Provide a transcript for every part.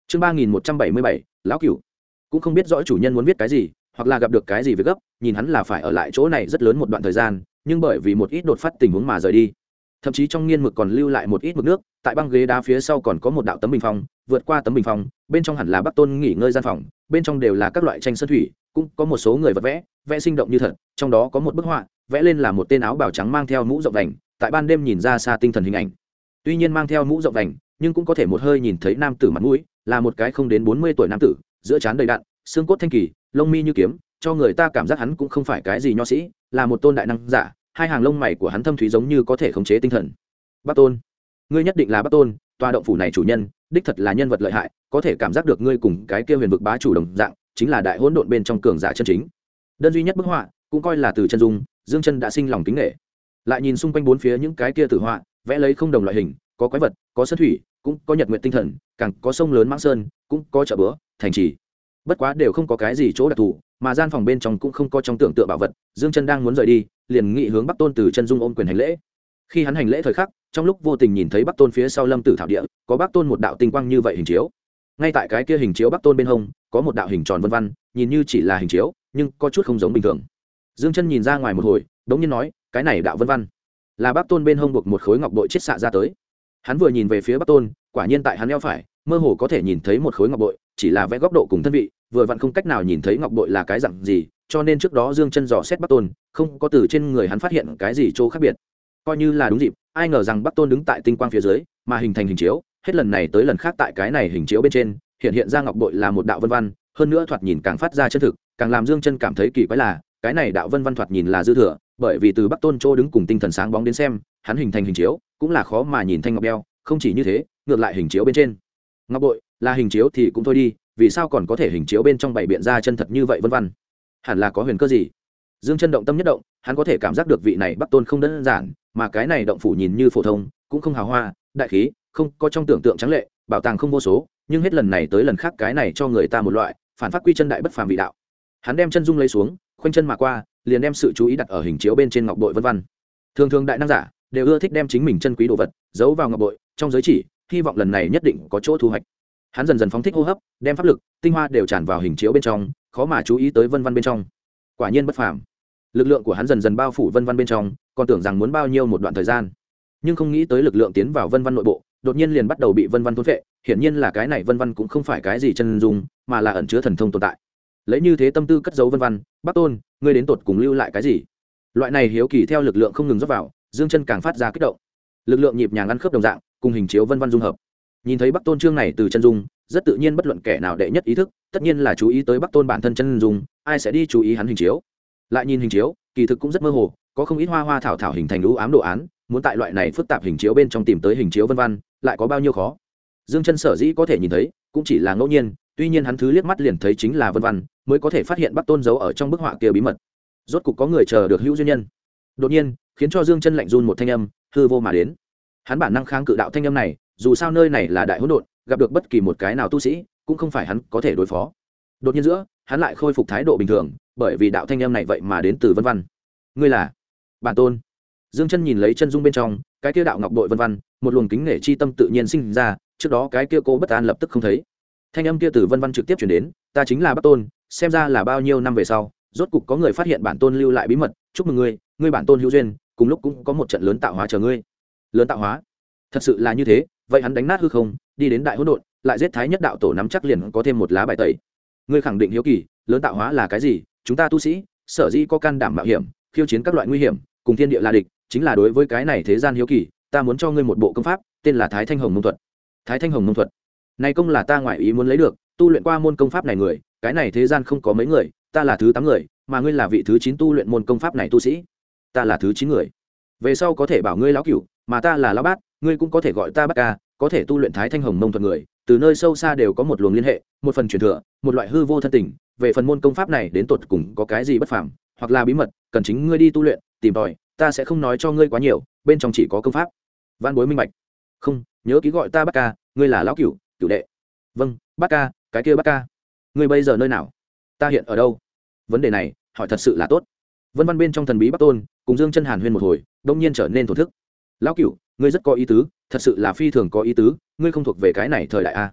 chương 3177, lão cửu cũng không biết rõ chủ nhân muốn viết cái gì, hoặc là gặp được cái gì việc gấp, nhìn hắn là phải ở lại chỗ này rất lớn một đoạn thời gian, nhưng bởi vì một ít đột phát tình huống mà rời đi. Thậm chí trong nghiên mực còn lưu lại một ít mực nước, tại băng ghế đá phía sau còn có một đạo tấm bình phong, vượt qua tấm bình phong, bên trong hẳn là Bắc Tôn nghỉ ngơi gian phòng, bên trong đều là các loại tranh sơn thủy, cũng có một số người vật vẽ, vẽ sinh động như thật, trong đó có một bức họa, vẽ lên là một tên áo bào trắng mang theo mũ rộng vành, tại ban đêm nhìn ra xa tinh thần hình ảnh. Tuy nhiên mang theo mũ rộng vành, nhưng cũng có thể một hơi nhìn thấy nam tử mặt mũi, là một cái không đến 40 tuổi nam tử, giữa trán đầy đặn, xương cốt thanh kỳ, lông mi như kiếm, cho người ta cảm giác hắn cũng không phải cái gì nho sĩ, là một tôn đại năng giả, hai hàng lông mày của hắn thâm thúy giống như có thể khống chế tinh thần. Bắc Tôn, ngươi nhất định là Bắc Tôn, tòa động phủ này chủ nhân, đích thật là nhân vật lợi hại, có thể cảm giác được ngươi cùng cái kia huyền vực bá chủ đồng dạng, chính là đại hỗn độn bên trong cường giả chân chính. Đơn duy nhất bức họa, cũng coi là từ chân dung, Dương Chân đã sinh lòng kính nể. Lại nhìn xung quanh bốn phía những cái kia tử họa, vẽ lấy không đồng loại hình, có quái vật, có sơn thủy, cũng có nhật nguyện tinh thần, càng có sông lớn mãng sơn, cũng có chợ búa, thành trì. Bất quá đều không có cái gì chỗ đặc thù, mà gian phòng bên trong cũng không có trong tưởng tượng bảo vật. Dương Chân đang muốn rời đi, liền nghị hướng Bắc Tôn từ chân dung ôm quyền hành lễ. Khi hắn hành lễ thời khắc, trong lúc vô tình nhìn thấy Bắc Tôn phía sau Lâm Tử thảo địa, có Bắc Tôn một đạo tinh quang như vậy hình chiếu. Ngay tại cái kia hình chiếu Bắc Tôn bên hông, có một đạo hình tròn vân vân, nhìn như chỉ là hình chiếu, nhưng có chút không giống bình thường. Dương Chân nhìn ra ngoài một hồi, đống nhiên nói, cái này đạo vân vân, là Bắc Tôn bên hông buộc một khối ngọc bội chiết xạ ra tới. Hắn vừa nhìn về phía Bắc Tôn, quả nhiên tại hắn eo phải, mơ hồ có thể nhìn thấy một khối ngọc bội, chỉ là vẽ góc độ cùng thân vị, vừa vặn không cách nào nhìn thấy ngọc bội là cái dạng gì, cho nên trước đó Dương Chân dò xét Bắc Tôn, không có từ trên người hắn phát hiện cái gì chỗ khác biệt. Coi như là đúng dịp, ai ngờ rằng Bắc Tôn đứng tại tinh quang phía dưới, mà hình thành hình chiếu, hết lần này tới lần khác tại cái này hình chiếu bên trên, hiện ra ngọc bội là một đạo vân vân, hơn nữa thoạt nhìn càng phát ra chân thực, càng làm Dương Chân cảm thấy kỳ quái là, cái này đạo vân vân thoạt nhìn là dư thừa, bởi vì từ Bắc Tôn chỗ đứng cùng tinh thần sáng bóng đến xem, hắn hình thành hình chiếu, cũng là khó mà nhìn thanh ngọc đeo, không chỉ như thế, ngược lại hình chiếu bên trên ngọc bội là hình chiếu thì cũng thôi đi, vì sao còn có thể hình chiếu bên trong bảy biện ra chân thật như vậy vân vân, hẳn là có huyền cơ gì. Dương Chân động tâm nhất động, hắn có thể cảm giác được vị này Bắc Tôn không đơn giản, mà cái này động phủ nhìn như phổ thông, cũng không hào hoa, đại khí, không có trong tưởng tượng trắng lệ, bảo tàng không vô số, nhưng hết lần này tới lần khác cái này cho người ta một loại phản phát quy chân đại bất phàm vị đạo. Hắn đem chân dung lấy xuống, khoanh chân mà qua, liền đem sự chú ý đặt ở hình chiếu bên trên ngọc bội vân vân. Thường thường đại năng giả đều ưa thích đem chính mình chân quý đồ vật giấu vào ngọc bội trong giới chỉ, hy vọng lần này nhất định có chỗ thu hoạch. Hắn dần dần phóng thích hô hấp, đem pháp lực tinh hoa đều tràn vào hình chiếu bên trong, khó mà chú ý tới vân vân bên trong. Quả nhiên bất phàm. Lực lượng của hắn dần dần bao phủ vân vân bên trong, còn tưởng rằng muốn bao nhiêu một đoạn thời gian, nhưng không nghĩ tới lực lượng tiến vào vân vân nội bộ, đột nhiên liền bắt đầu bị vân vân thôn phệ. Hiển nhiên là cái này vân vân cũng không phải cái gì chân dung, mà là ẩn chứa thần thông tồn tại. Lấy như thế tâm tư cất giấu vân vân, Bắc Tôn, ngươi đến tột cùng lưu lại cái gì? Loại này hiếu kỳ theo lực lượng không ngừng rót vào, Dương Chân càng phát ra kích động. Lực lượng nhịp nhàng ăn khớp đồng dạng, cùng hình chiếu vân vân dung hợp. Nhìn thấy Bắc Tôn chương này từ chân dung, rất tự nhiên bất luận kẻ nào đệ nhất ý thức, tất nhiên là chú ý tới Bắc Tôn bản thân chân dung, ai sẽ đi chú ý hắn hình chiếu. Lại nhìn hình chiếu, kỳ thực cũng rất mơ hồ, có không ít hoa hoa thảo thảo hình thành u ám đồ án, muốn tại loại này phức tạp hình chiếu bên trong tìm tới hình chiếu vân vân, lại có bao nhiêu khó. Dương Chân sở dĩ có thể nhìn thấy, cũng chỉ là ngẫu nhiên, tuy nhiên hắn thứ liếc mắt liền thấy chính là vân vân, mới có thể phát hiện Bắc Tôn giấu ở trong bức họa kia bí mật. Rốt cục có người chờ được hữu duyên nhân. Đột nhiên, khiến cho Dương Chân lạnh run một thanh âm, hư vô mà đến. Hắn bản năng kháng cự đạo thanh âm này, dù sao nơi này là đại hỗn độn, gặp được bất kỳ một cái nào tu sĩ, cũng không phải hắn có thể đối phó. Đột nhiên giữa, hắn lại khôi phục thái độ bình thường, bởi vì đạo thanh âm này vậy mà đến từ vân vân. Ngươi là bản tôn. Dương Chân nhìn lấy chân dung bên trong, cái kia đạo ngọc bội vân vân, một luồng kính nể chi tâm tự nhiên sinh ra, trước đó cái kia cô bất an lập tức không thấy. Thanh âm kia từ vân vân trực tiếp truyền đến, ta chính là Bắc Tôn, xem ra là bao nhiêu năm về sau, rốt cục có người phát hiện bản tôn lưu lại bí mật, chúc mừng ngươi, ngươi bản tôn hữu duyên, cùng lúc cũng có một trận lớn tạo hóa chờ ngươi. Lớn tạo hóa? Thật sự là như thế, vậy hắn đánh nát hư không, đi đến đại hỗn độn, lại giết thái nhất đạo tổ nắm chắc liền có thêm một lá bài tẩy. Ngươi khẳng định hiếu kỳ, lớn tạo hóa là cái gì? Chúng ta tu sĩ, sở dĩ có can đảm mạo hiểm, khiêu chiến các loại nguy hiểm, cùng thiên địa là địch, chính là đối với cái này thế gian hiếu kỳ, ta muốn cho ngươi một bộ công pháp, tên là Thái Thanh Hồng Mông thuật. Thái Thanh Hồng Mông thuật. Này công là ta ngoại ý muốn lấy được, tu luyện qua môn công pháp này người, cái này thế gian không có mấy người, ta là thứ 8 người, mà ngươi là vị thứ 9 tu luyện môn công pháp này tu sĩ. Ta là thứ 9 người. Về sau có thể bảo ngươi lão cửu, mà ta là lão bát, ngươi cũng có thể gọi ta Bát ca, có thể tu luyện Thái Thanh Hồng Mông thuật người, từ nơi sâu xa đều có một luồng liên hệ, một phần truyền thừa, một loại hư vô thân tình, về phần môn công pháp này đến tột cùng có cái gì bất phàm, hoặc là bí mật, cần chính ngươi đi tu luyện, tìm tòi, ta sẽ không nói cho ngươi quá nhiều, bên trong chỉ có công pháp. Văn Bối minh bạch. Không, nhớ ký gọi ta Bát ca, ngươi là lão cửu, cửu đệ. Vâng, Bát ca, cái kia Bát ca. Ngươi bây giờ nơi nào? Ta hiện ở đâu? Vấn đề này, hỏi thật sự là tốt. Vân Văn bên trong thần bí Bắc Tôn, cùng Dương Chân hàn huyên một hồi, đông nhiên trở nên thổ thức. Lão cửu, ngươi rất có ý tứ, thật sự là phi thường có ý tứ, ngươi không thuộc về cái này thời đại a.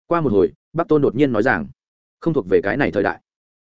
Qua một hồi Bắc Tôn đột nhiên nói rằng không thuộc về cái này thời đại.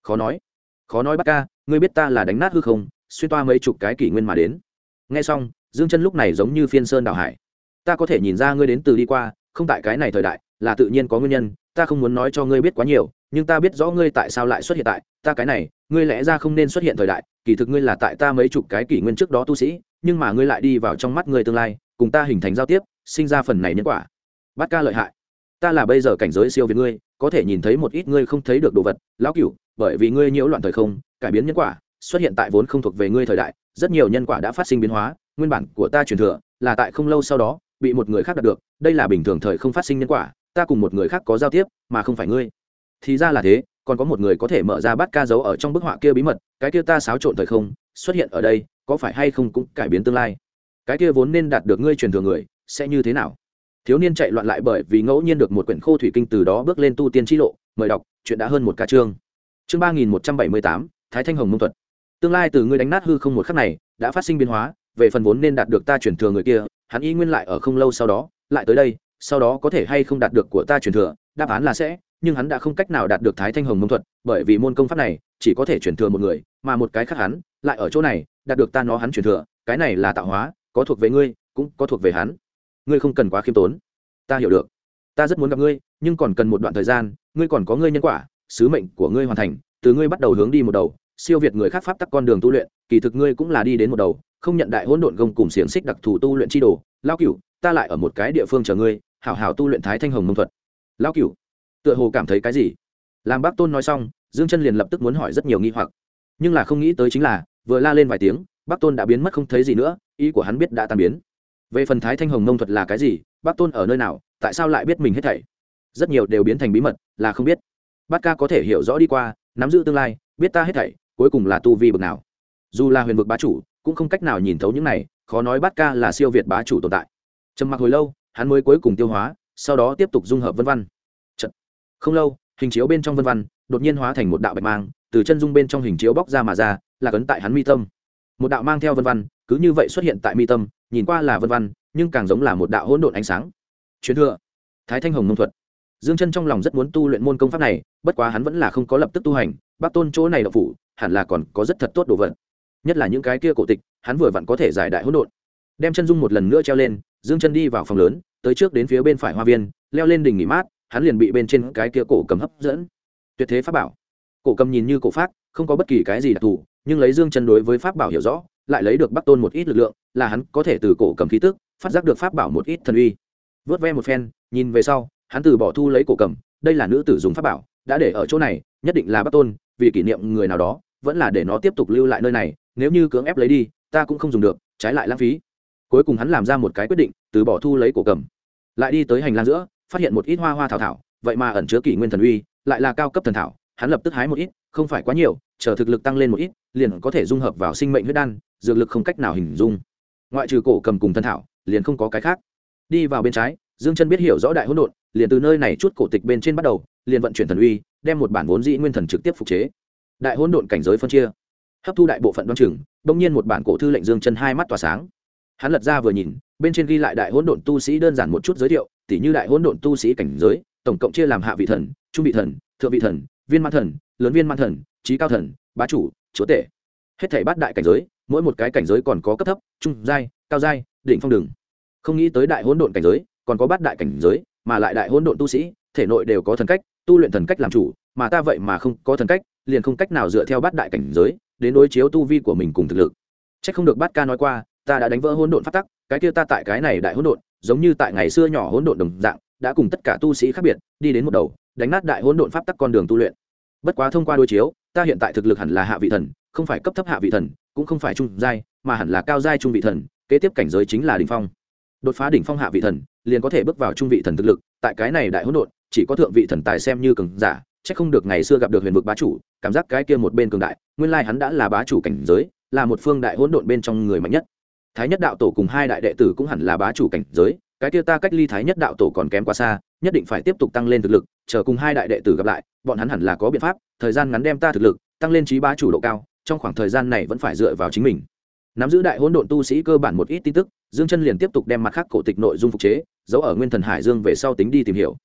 Khó nói Bắc ca, ngươi biết ta là đánh nát hư không, xuyên toa mấy chục cái kỷ nguyên mà đến. Nghe xong Dương Chân lúc này giống như phiên sơn đảo hải. Ta có thể nhìn ra ngươi đến từ đi qua, không tại cái này thời đại, là tự nhiên có nguyên nhân, ta không muốn nói cho ngươi biết quá nhiều, nhưng ta biết rõ ngươi tại sao lại xuất hiện tại ta cái này, ngươi lẽ ra không nên xuất hiện thời đại, kỳ thực ngươi là tại ta mấy chục cái kỷ nguyên trước đó tu sĩ, nhưng mà ngươi lại đi vào trong mắt ngươi tương lai, cùng ta hình thành giao tiếp, sinh ra phần này nhân quả. Bát ca lợi hại. Ta là bây giờ cảnh giới siêu việt ngươi, có thể nhìn thấy một ít ngươi không thấy được đồ vật, lão cửu, bởi vì ngươi nhiễu loạn thời không, cải biến nhân quả, xuất hiện tại vốn không thuộc về ngươi thời đại, rất nhiều nhân quả đã phát sinh biến hóa, nguyên bản của ta truyền thừa là tại không lâu sau đó bị một người khác đạt được, đây là bình thường thời không phát sinh nhân quả, ta cùng một người khác có giao tiếp, mà không phải ngươi. Thì ra là thế, còn có một người có thể mở ra Bát ca giấu ở trong bức họa kia bí mật, cái kia ta xáo trộn thời không, xuất hiện ở đây, có phải hay không cũng cải biến tương lai. Cái kia vốn nên đạt được ngươi truyền thừa người, sẽ như thế nào? Thiếu niên chạy loạn lại bởi vì ngẫu nhiên được một quyển khô thủy kinh, từ đó bước lên tu tiên chi lộ, mời đọc, chuyện đã hơn một ca chương. Chương 3178, Thái Thanh Hồng Mông thuật. Tương lai từ ngươi đánh nát hư không một khắc này, đã phát sinh biến hóa, về phần vốn nên đạt được ta truyền thừa người kia, hắn y nguyên lại ở không lâu sau đó, lại tới đây, sau đó có thể hay không đạt được của ta truyền thừa, đáp án là sẽ, nhưng hắn đã không cách nào đạt được Thái Thanh Hồng Mông thuật, bởi vì môn công pháp này chỉ có thể truyền thừa một người, mà một cái khác hắn lại ở chỗ này, đạt được ta nó hắn truyền thừa, cái này là tạo hóa, có thuộc về ngươi, cũng có thuộc về hắn. Ngươi không cần quá khiêm tốn. Ta hiểu được. Ta rất muốn gặp ngươi, nhưng còn cần một đoạn thời gian, ngươi còn có ngươi nhân quả, sứ mệnh của ngươi hoàn thành, từ ngươi bắt đầu hướng đi một đầu, siêu việt người khác pháp tắc con đường tu luyện, kỳ thực ngươi cũng là đi đến một đầu, không nhận đại hỗn độn gông cùng xiềng xích đặc thù tu luyện chi đồ. Lão cửu, ta lại ở một cái địa phương chờ ngươi, hảo hảo tu luyện Thái Thanh Hồng Mông thuật. Lão cửu, tựa hồ cảm thấy cái gì? Làm Bác Tôn nói xong, Dương Chân liền lập tức muốn hỏi rất nhiều nghi hoặc, nhưng là không nghĩ tới chính là, vừa la lên vài tiếng, Bác Tôn đã biến mất không thấy gì nữa, ý của hắn biết đã tan biến. Về phần Thái Thanh Hồng Mông thuật là cái gì, Bác Tôn ở nơi nào, tại sao lại biết mình hết thảy, rất nhiều đều biến thành bí mật, là không biết. Bát ca có thể hiểu rõ đi qua, nắm giữ tương lai, biết ta hết thảy, cuối cùng là tu vi bậc nào. Dù là huyền vực bá chủ, cũng không cách nào nhìn thấu những này, khó nói Bát ca là siêu việt bá chủ tồn tại. Trầm mặc hồi lâu, hắn mới cuối cùng tiêu hóa, sau đó tiếp tục dung hợp vân văn. Chật. Không lâu, hình chiếu bên trong vân văn đột nhiên hóa thành một đạo bạch mang, từ chân dung bên trong hình chiếu bóc ra mà ra, là cấn tại hắn mi tâm. Một đạo mang theo vân văn, cứ như vậy xuất hiện tại mi tâm, nhìn qua là vân văn, nhưng càng giống là một đạo hỗn độn ánh sáng. Truyền thừa Thái Thanh Hồng Mông thuật. Dương Chân trong lòng rất muốn tu luyện môn công pháp này, bất quá hắn vẫn là không có lập tức tu hành. Bác Tôn chỗ này độc phủ, hẳn là còn có rất thật tốt đồ vật, nhất là những cái kia cổ tịch, hắn vừa vặn có thể giải đại hỗn độn. Đem chân dung một lần nữa treo lên, Dương Chân đi vào phòng lớn, tới trước đến phía bên phải hoa viên, leo lên đỉnh nghỉ mát, hắn liền bị bên trên cái kia cổ cầm hấp dẫn. Tuyệt thế pháp bảo. Cổ cầm nhìn như cổ phác, không có bất kỳ cái gì đặc thù, nhưng lấy Dương Chân đối với pháp bảo hiểu rõ, lại lấy được Bác Tôn một ít lực lượng, là hắn có thể từ cổ cầm khí tức, phát giác được pháp bảo một ít thần uy. Vớt ve một phen, nhìn về sau, hắn từ bỏ thu lấy cổ cầm, đây là nữ tử dùng pháp bảo, đã để ở chỗ này, nhất định là Bác Tôn, vì kỷ niệm người nào đó, vẫn là để nó tiếp tục lưu lại nơi này, nếu như cưỡng ép lấy đi, ta cũng không dùng được, trái lại lãng phí. Cuối cùng hắn làm ra một cái quyết định, từ bỏ thu lấy cổ cầm. Lại đi tới hành lang giữa, phát hiện một ít hoa hoa thảo thảo, vậy mà ẩn chứa kỷ nguyên thần uy, lại là cao cấp thần thảo, hắn lập tức hái một ít, không phải quá nhiều, chờ thực lực tăng lên một ít, liền có thể dung hợp vào sinh mệnh huyết đan, dược lực không cách nào hình dung. Ngoại trừ cổ cầm cùng thần thảo, liền không có cái khác. Đi vào bên trái, Dương Chân biết hiểu rõ đại hỗn độn, liền từ nơi này chút cổ tịch bên trên bắt đầu, liền vận chuyển thần uy, đem một bản vốn dĩ nguyên thần trực tiếp phục chế. Đại hỗn độn cảnh giới phân chia, hấp thu đại bộ phận đoan chừng, đương nhiên một bản cổ thư lệnh Dương Chân hai mắt tỏa sáng. Hắn lật ra vừa nhìn, bên trên ghi lại đại hỗn độn tu sĩ đơn giản một chút giới thiệu, tỉ như đại hỗn độn tu sĩ cảnh giới, tổng cộng chia làm hạ vị thần, trung vị thần, thượng vị thần, viên mãn thần, lớn viên mãn thần, chí cao thần, bá chủ, chúa tể. Hết thảy bát đại cảnh giới, mỗi một cái cảnh giới còn có cấp thấp, trung giai, cao giai, đỉnh phong đường. Không nghĩ tới đại hỗn độn cảnh giới còn có bát đại cảnh giới, mà lại đại hỗn độn tu sĩ thể nội đều có thần cách, tu luyện thần cách làm chủ, mà ta vậy mà không có thần cách, liền không cách nào dựa theo bát đại cảnh giới đến đối chiếu tu vi của mình cùng thực lực. Chắc không được Bát ca nói qua, ta đã đánh vỡ hỗn độn pháp tắc, cái kia ta tại cái này đại hỗn độn, giống như tại ngày xưa nhỏ hỗn độn đồng dạng, đã cùng tất cả tu sĩ khác biệt, đi đến một đầu, đánh nát đại hỗn độn pháp tắc con đường tu luyện. Bất quá thông qua đối chiếu, ta hiện tại thực lực hẳn là hạ vị thần, không phải cấp thấp hạ vị thần, cũng không phải trung giai, mà hẳn là cao giai trung vị thần, kế tiếp cảnh giới chính là đỉnh phong. Đột phá đỉnh phong hạ vị thần, liền có thể bước vào trung vị thần thực lực, tại cái này đại hỗn độn, chỉ có thượng vị thần tài xem như cường giả, chắc không được ngày xưa gặp được huyền vực bá chủ, cảm giác cái kia một bên cường đại, nguyên lai hắn đã là bá chủ cảnh giới, là một phương đại hỗn độn bên trong người mạnh nhất. Thái nhất đạo tổ cùng hai đại đệ tử cũng hẳn là bá chủ cảnh giới, cái kia ta cách ly thái nhất đạo tổ còn kém quá xa, nhất định phải tiếp tục tăng lên thực lực, chờ cùng hai đại đệ tử gặp lại, bọn hắn hẳn là có biện pháp, thời gian ngắn đem ta thực lực tăng lên trí bá chủ độ cao, trong khoảng thời gian này vẫn phải dựa vào chính mình. Nắm giữ đại hỗn độn tu sĩ cơ bản một ít tin tức, Dương Chân liền tiếp tục đem mặt khác cổ tịch nội dung phục chế, giấu ở Nguyên Thần Hải Dương về sau tính đi tìm hiểu.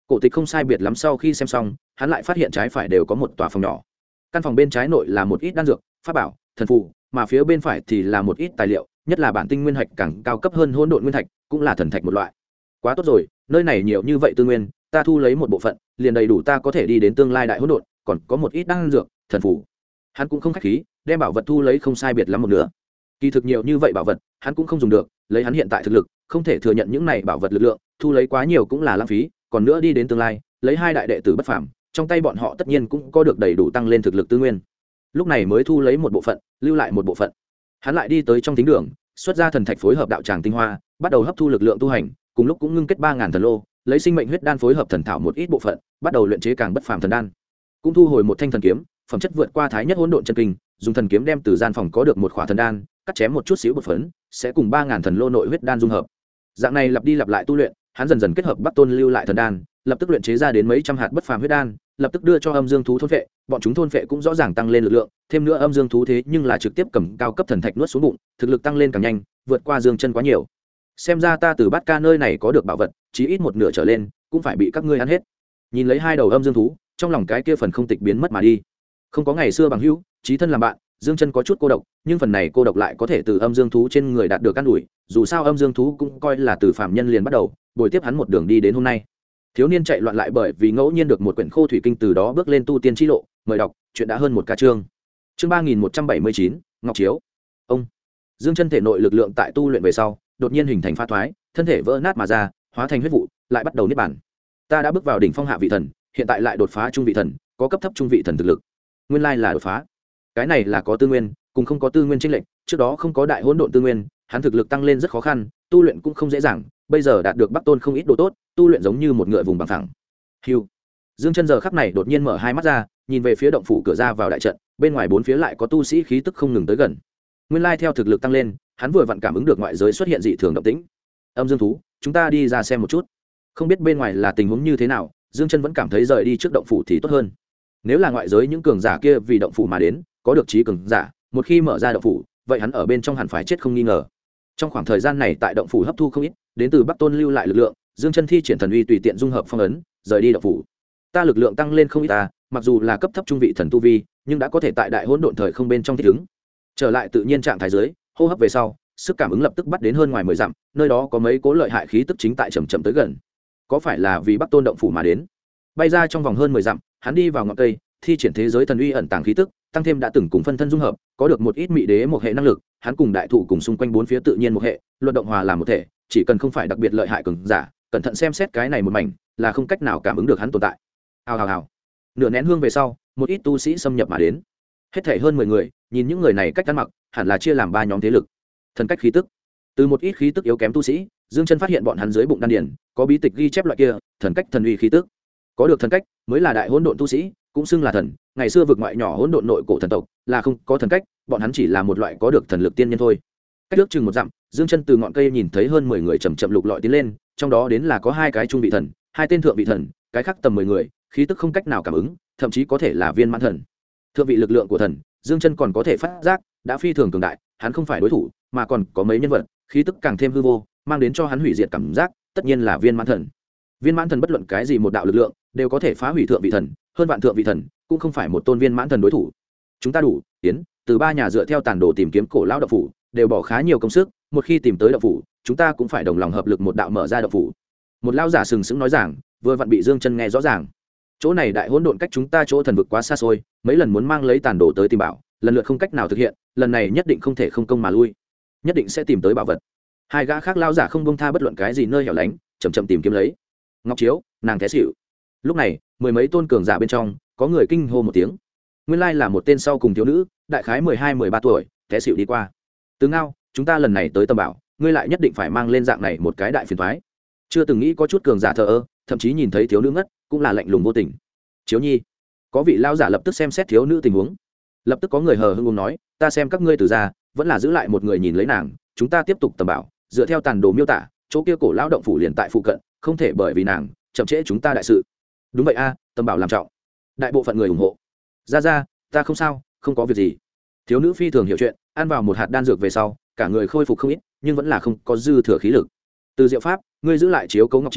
cổ tịch không sai biệt lắm, sau khi xem xong hắn lại phát hiện trái phải đều có một tòa phòng nhỏ. Căn phòng bên trái nội là một ít đan dược, pháp bảo, thần phù, mà phía bên phải thì là một ít tài liệu, nhất là bản tinh nguyên hạch càng cao cấp hơn hỗn độn nguyên thạch, cũng là thần thạch một loại. Quá tốt rồi, nơi này nhiều như vậy tư nguyên, ta thu lấy một bộ phận liền đầy đủ ta có thể đi đến tương lai đại hỗn độn, còn có một ít đan dược, thần phù. Hắn cũng không khách khí, đem bảo vật thu lấy không sai biệt lắm một nửa. Kỳ thực nhiều như vậy bảo vật hắn cũng không dùng được, lấy hắn hiện tại thực lực không thể thừa nhận những này bảo vật lực lượng, thu lấy quá nhiều cũng là lãng phí. Còn nữa đi đến tương lai lấy hai đại đệ tử bất phàm, trong tay bọn họ tất nhiên cũng có được đầy đủ tăng lên thực lực tư nguyên. Lúc này mới thu lấy một bộ phận, lưu lại một bộ phận. Hắn lại đi tới trong thính đường, xuất ra thần thạch phối hợp đạo tràng tinh hoa, bắt đầu hấp thu lực lượng tu hành, cùng lúc cũng ngưng kết 3000 thần lô, lấy sinh mệnh huyết đan phối hợp thần thảo một ít bộ phận, bắt đầu luyện chế càng bất phàm thần đan. Cũng thu hồi một thanh thần kiếm, phẩm chất vượt qua thái nhất hỗn độn chân kinh, dùng thần kiếm đem từ gian phòng có được một khỏa thần đan, cắt chém một chút xíu bột phấn, sẽ cùng 3000 thần lô nội huyết đan dung hợp. Dạng này lặp đi lặp lại tu luyện, hắn dần dần kết hợp Bắc Tôn lưu lại thần đan, lập tức luyện chế ra đến mấy trăm hạt bất phàm huyết đan, lập tức đưa cho âm dương thú thôn phệ, bọn chúng thôn phệ cũng rõ ràng tăng lên lực lượng, thêm nữa âm dương thú thế nhưng là trực tiếp cầm cao cấp thần thạch nuốt xuống bụng, thực lực tăng lên càng nhanh, vượt qua Dương Chân quá nhiều. Xem ra ta từ Bát Ca nơi này có được bảo vật, chí ít một nửa trở lên, cũng phải bị các ngươi ăn hết. Nhìn lấy hai đầu âm dương thú, trong lòng cái kia phần không tịch biến mất mà đi. Không có ngày xưa bằng hữu, chí thân làm bạn, Dương Chân có chút cô độc, nhưng phần này cô độc lại có thể từ âm dương thú trên người đạt được căn đuổi, dù sao âm dương thú cũng coi là từ phàm nhân liền bắt đầu, bồi tiếp hắn một đường đi đến hôm nay. Thiếu niên chạy loạn lại bởi vì ngẫu nhiên được một quyển khô thủy kinh, từ đó bước lên tu tiên chi lộ, mời đọc, chuyện đã hơn một ca chương. Chương 3179, Ngọc Chiếu. Ông Dương Chân thể nội lực lượng tại tu luyện về sau, đột nhiên hình thành phá thoái, thân thể vỡ nát mà ra, hóa thành huyết vụ, lại bắt đầu niết bàn. Ta đã bước vào đỉnh phong hạ vị thần, hiện tại lại đột phá trung vị thần, có cấp thấp trung vị thần thực lực. Nguyên lai là đột phá. Cái này là có tư nguyên, cùng không có tư nguyên chênh lệch, trước đó không có đại hỗn độn tư nguyên, hắn thực lực tăng lên rất khó khăn, tu luyện cũng không dễ dàng, bây giờ đạt được Bắc Tôn không ít đồ tốt, tu luyện giống như một ngựa vùng bằng phẳng. Hưu. Dương Chân giờ khắc này đột nhiên mở hai mắt ra, nhìn về phía động phủ cửa ra vào đại trận, bên ngoài bốn phía lại có tu sĩ khí tức không ngừng tới gần. Nguyên lai theo thực lực tăng lên, hắn vừa vặn cảm ứng được ngoại giới xuất hiện dị thường động tĩnh. Âm Dương thú, chúng ta đi ra xem một chút. Không biết bên ngoài là tình huống như thế nào, Dương Chân vẫn cảm thấy rời đi trước động phủ thì tốt hơn. Nếu là ngoại giới những cường giả kia vì động phủ mà đến, có được trí cường giả, một khi mở ra động phủ, vậy hắn ở bên trong hẳn phải chết không nghi ngờ. Trong khoảng thời gian này tại động phủ hấp thu không ít, đến từ Bắc Tôn lưu lại lực lượng, Dương Chân thi triển thần uy tùy tiện dung hợp phong ấn, rời đi động phủ. Ta lực lượng tăng lên không ít ta, mặc dù là cấp thấp trung vị thần tu vi, nhưng đã có thể tại đại hỗn độn thời không bên trong thích ứng. Trở lại tự nhiên trạng thái dưới, hô hấp về sau, sức cảm ứng lập tức bắt đến hơn ngoài 10 dặm, nơi đó có mấy cố lợi hại khí tức chính tại chậm chậm tới gần. Có phải là vì Bắc Tôn động phủ mà đến? Bay ra trong vòng hơn 10 dặm, hắn đi vào ngọn cây, thi triển thế giới thần uy ẩn tàng khí tức, tăng thêm đã từng cùng phân thân dung hợp, có được một ít mị đế một hệ năng lực, hắn cùng đại thụ cùng xung quanh bốn phía tự nhiên một hệ, luật động hòa làm một thể, chỉ cần không phải đặc biệt lợi hại cường giả, cẩn thận xem xét cái này một mảnh, là không cách nào cảm ứng được hắn tồn tại. Hào hào hào. Nửa nén hương về sau, một ít tu sĩ xâm nhập mà đến. Hết thảy hơn 10 người, nhìn những người này cách ăn mặc, hẳn là chia làm 3 nhóm thế lực. Thần cách khí tức. Từ một ít khí tức yếu kém tu sĩ, Dương Chân phát hiện bọn hắn dưới bụng đan điền có bí tịch ghi chép loại kia, thần cách thần uy khí tức. Có được thần cách, mới là đại hỗn độn tu sĩ, cũng xưng là thần. Ngày xưa vực ngoại nhỏ hỗn độn nội cổ thần tộc, là không có thần cách, bọn hắn chỉ là một loại có được thần lực tiên nhân thôi. Cách trước chừng 1 dặm, Dương Chân từ ngọn cây nhìn thấy hơn 10 người chậm chậm lục lọi tiến lên, trong đó đến là có 2 cái trung vị thần, 2 tên thượng vị thần, cái khác tầm 10 người, khí tức không cách nào cảm ứng, thậm chí có thể là viên mãn thần. Thượng vị lực lượng của thần, Dương Chân còn có thể phát giác, đã phi thường cường đại, hắn không phải đối thủ, mà còn có mấy nhân vật, khí tức càng thêm hư vô, mang đến cho hắn hủy diệt cảm giác, tất nhiên là viên mãn thần. Viên mãn thần bất luận cái gì một đạo lực lượng, đều có thể phá hủy thượng vị thần, hơn vạn thượng vị thần, cũng không phải một tôn viên mãn thần đối thủ. Chúng ta đủ, tiến, từ 3 nhà dựa theo tàn đồ tìm kiếm cổ lão động phủ, đều bỏ khá nhiều công sức, một khi tìm tới động phủ, chúng ta cũng phải đồng lòng hợp lực một đạo mở ra động phủ. Một lão giả sừng sững nói rằng, vừa vặn bị Dương Chân nghe rõ ràng. Chỗ này đại hỗn độn cách chúng ta chỗ thần vực quá xa xôi, mấy lần muốn mang lấy tàn đồ tới tìm bảo, lần lượt không cách nào thực hiện, lần này nhất định không thể không công mà lui, nhất định sẽ tìm tới bảo vật. 2 gã khác lão giả không buông tha bất luận cái gì nơi hẻo lánh, chậm chậm tìm kiếm lấy. Ngọc Chiếu, nàng té xỉu. Lúc này, 10 mấy tôn cường giả bên trong, có người kinh hô một tiếng. Nguyên lai là một tên sau cùng thiếu nữ, đại khái 12-13 tuổi, té xỉu đi qua. Từ Ngao, chúng ta lần này tới tầm bảo, ngươi lại nhất định phải mang lên dạng này một cái đại phiền toái. Chưa từng nghĩ có chút cường giả thờ ơ, thậm chí nhìn thấy thiếu nữ ngất, cũng là lạnh lùng vô tình. Chiếu Nhi, có vị lão giả lập tức xem xét thiếu nữ tình huống. Lập tức có người hờ hững nói, ta xem các ngươi từ ra, vẫn là giữ lại một người nhìn lấy nàng, chúng ta tiếp tục tầm bảo, dựa theo tàn đồ miêu tả, chỗ kia cổ lão động phủ liền tại phụ cận, không thể bởi vì nàng chậm trễ chúng ta đại sự. Đúng vậy a, tầm bảo làm trọng. Đại bộ phận người ủng hộ. Ra, ta không sao, không có việc gì. Thiếu nữ phi thường hiểu chuyện, ăn vào một hạt đan dược về sau, cả người khôi phục không ít, nhưng vẫn là không có dư thừa khí lực. Từ Diệu Pháp, ngươi giữ lại chiếu cấu Ngọc Chiếu,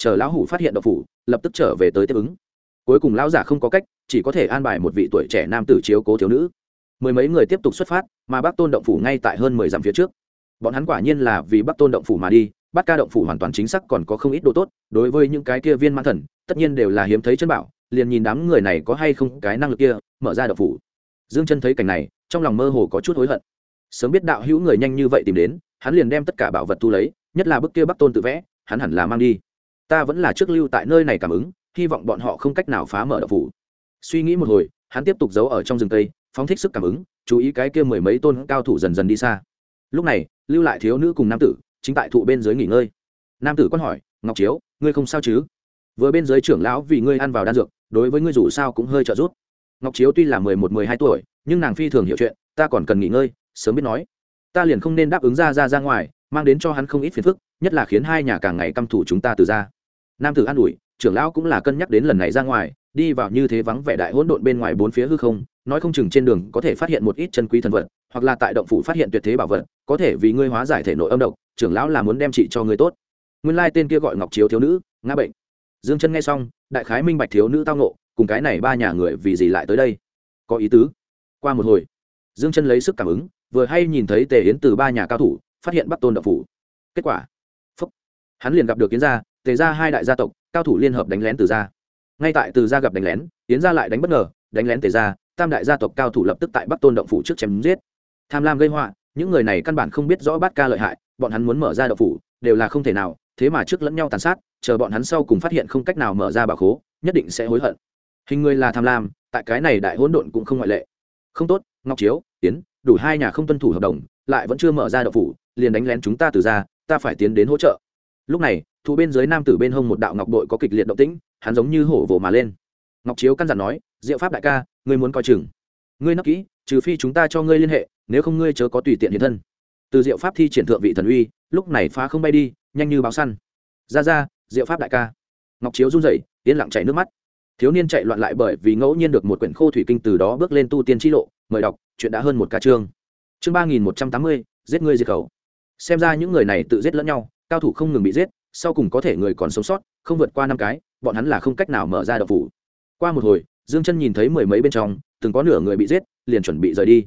chờ lão hủ phát hiện động phủ lập tức trở về tới tiếp ứng. Cuối cùng lão giả không có cách, chỉ có thể an bài một vị tuổi trẻ nam tử chiếu cố thiếu nữ. Mười mấy người tiếp tục xuất phát, mà Bắc Tôn động phủ ngay tại hơn 10 dặm phía trước. Bọn hắn quả nhiên là vì Bắc Tôn động phủ mà đi. Bát Ca động phủ hoàn toàn chính xác còn có không ít đồ tốt, đối với những cái kia viên mãn thần tất nhiên đều là hiếm thấy chân bảo, liền nhìn đám người này có hay không cái năng lực kia mở ra động phủ. Dương Chân thấy cảnh này, trong lòng mơ hồ có chút hối hận. Sớm biết đạo hữu người nhanh như vậy tìm đến, hắn liền đem tất cả bảo vật thu lấy, nhất là bức kia Bắc Tôn tự vẽ, hắn hẳn là mang đi. Ta vẫn là trước lưu tại nơi này cảm ứng, hy vọng bọn họ không cách nào phá mở động phủ. Suy nghĩ một hồi, hắn tiếp tục giấu ở trong rừng cây, phóng thích sức cảm ứng, chú ý cái kia mười mấy tôn cao thủ dần dần đi xa. Lúc này, lưu lại thiếu nữ cùng nam tử chính tại thụ bên dưới nghỉ ngơi. Nam tử quan hỏi: Ngọc Chiếu, ngươi không sao chứ? Vừa bên dưới trưởng lão vì ngươi ăn vào đan dược, đối với ngươi dù sao cũng hơi trợ giúp. Ngọc Chiếu tuy là 11-12 tuổi, nhưng nàng phi thường hiểu chuyện, ta còn cần nghỉ ngơi, sớm biết nói, ta liền không nên đáp ứng ra ngoài, mang đến cho hắn không ít phiền phức, nhất là khiến hai nhà càng ngày căm thù chúng ta từ ra. Nam tử an ủi, trưởng lão cũng là cân nhắc đến lần này ra ngoài, đi vào như thế vắng vẻ đại hỗn độn bên ngoài bốn phía hư không, nói không chừng trên đường có thể phát hiện một ít chân quý thần vật, hoặc là tại động phủ phát hiện tuyệt thế bảo vật, có thể vì ngươi hóa giải thể nội âm độc, trưởng lão là muốn đem trị cho ngươi tốt. Nguyên lai tên kia gọi Ngọc Chiếu thiếu nữ, ngã bệnh. Dương Chân nghe xong, đại khái minh bạch thiếu nữ tao ngộ, cùng cái này ba nhà người vì gì lại tới đây, có ý tứ. Qua một hồi, Dương Chân lấy sức cảm ứng, vừa hay nhìn thấy Tề Yến từ ba nhà cao thủ phát hiện Bắc Tôn động phủ. Kết quả, hắn liền gặp được Yến gia, Tề gia hai đại gia tộc cao thủ liên hợp đánh lén Từ gia. Ngay tại Từ gia gặp đánh lén, Yến gia lại đánh bất ngờ, đánh lén Tề gia, tam đại gia tộc cao thủ lập tức tại Bắc Tôn động phủ trước chém giết. Tham lam gây họa, những người này căn bản không biết rõ Bát Ca lợi hại, bọn hắn muốn mở ra động phủ đều là không thể nào, thế mà trước lẫn nhau tàn sát, chờ bọn hắn sau cùng phát hiện không cách nào mở ra bảo khố, nhất định sẽ hối hận. Hình người là tham lam, tại cái này đại hỗn độn cũng không ngoại lệ. Không tốt, Ngọc Chiếu, Yến, đủ hai nhà không tuân thủ hợp đồng, lại vẫn chưa mở ra động phủ, liền đánh lén chúng ta Từ gia, ta phải tiến đến hỗ trợ. Lúc này, thủ bên dưới nam tử bên hông một đạo ngọc bội có kịch liệt động tĩnh, hắn giống như hổ vồ mà lên. Ngọc Chiếu căn dặn nói: Diệu Pháp đại ca, ngươi muốn coi chừng, ngươi nấp kỹ, trừ phi chúng ta cho ngươi liên hệ, nếu không ngươi chớ có tùy tiện hiện thân. Từ Diệu Pháp thi triển thượng vị thần uy, lúc này phá không bay đi, nhanh như báo săn. Ra, Diệu Pháp đại ca. Ngọc Chiếu run rẩy, yên lặng chảy nước mắt. Thiếu niên chạy loạn lại bởi vì ngẫu nhiên được một quyển khô thủy kinh, từ đó bước lên tu tiên chi lộ. Mời đọc, chuyện đã hơn một ca chương. Chương 3180, giết ngươi diệt khẩu. Xem ra những người này tự giết lẫn nhau, cao thủ không ngừng bị giết, sau cùng có thể người còn sống sót không vượt qua 5 cái, bọn hắn là không cách nào mở ra động phủ. Qua một hồi, Dương Chân nhìn thấy mười mấy bên trong từng có nửa người bị giết, liền chuẩn bị rời đi.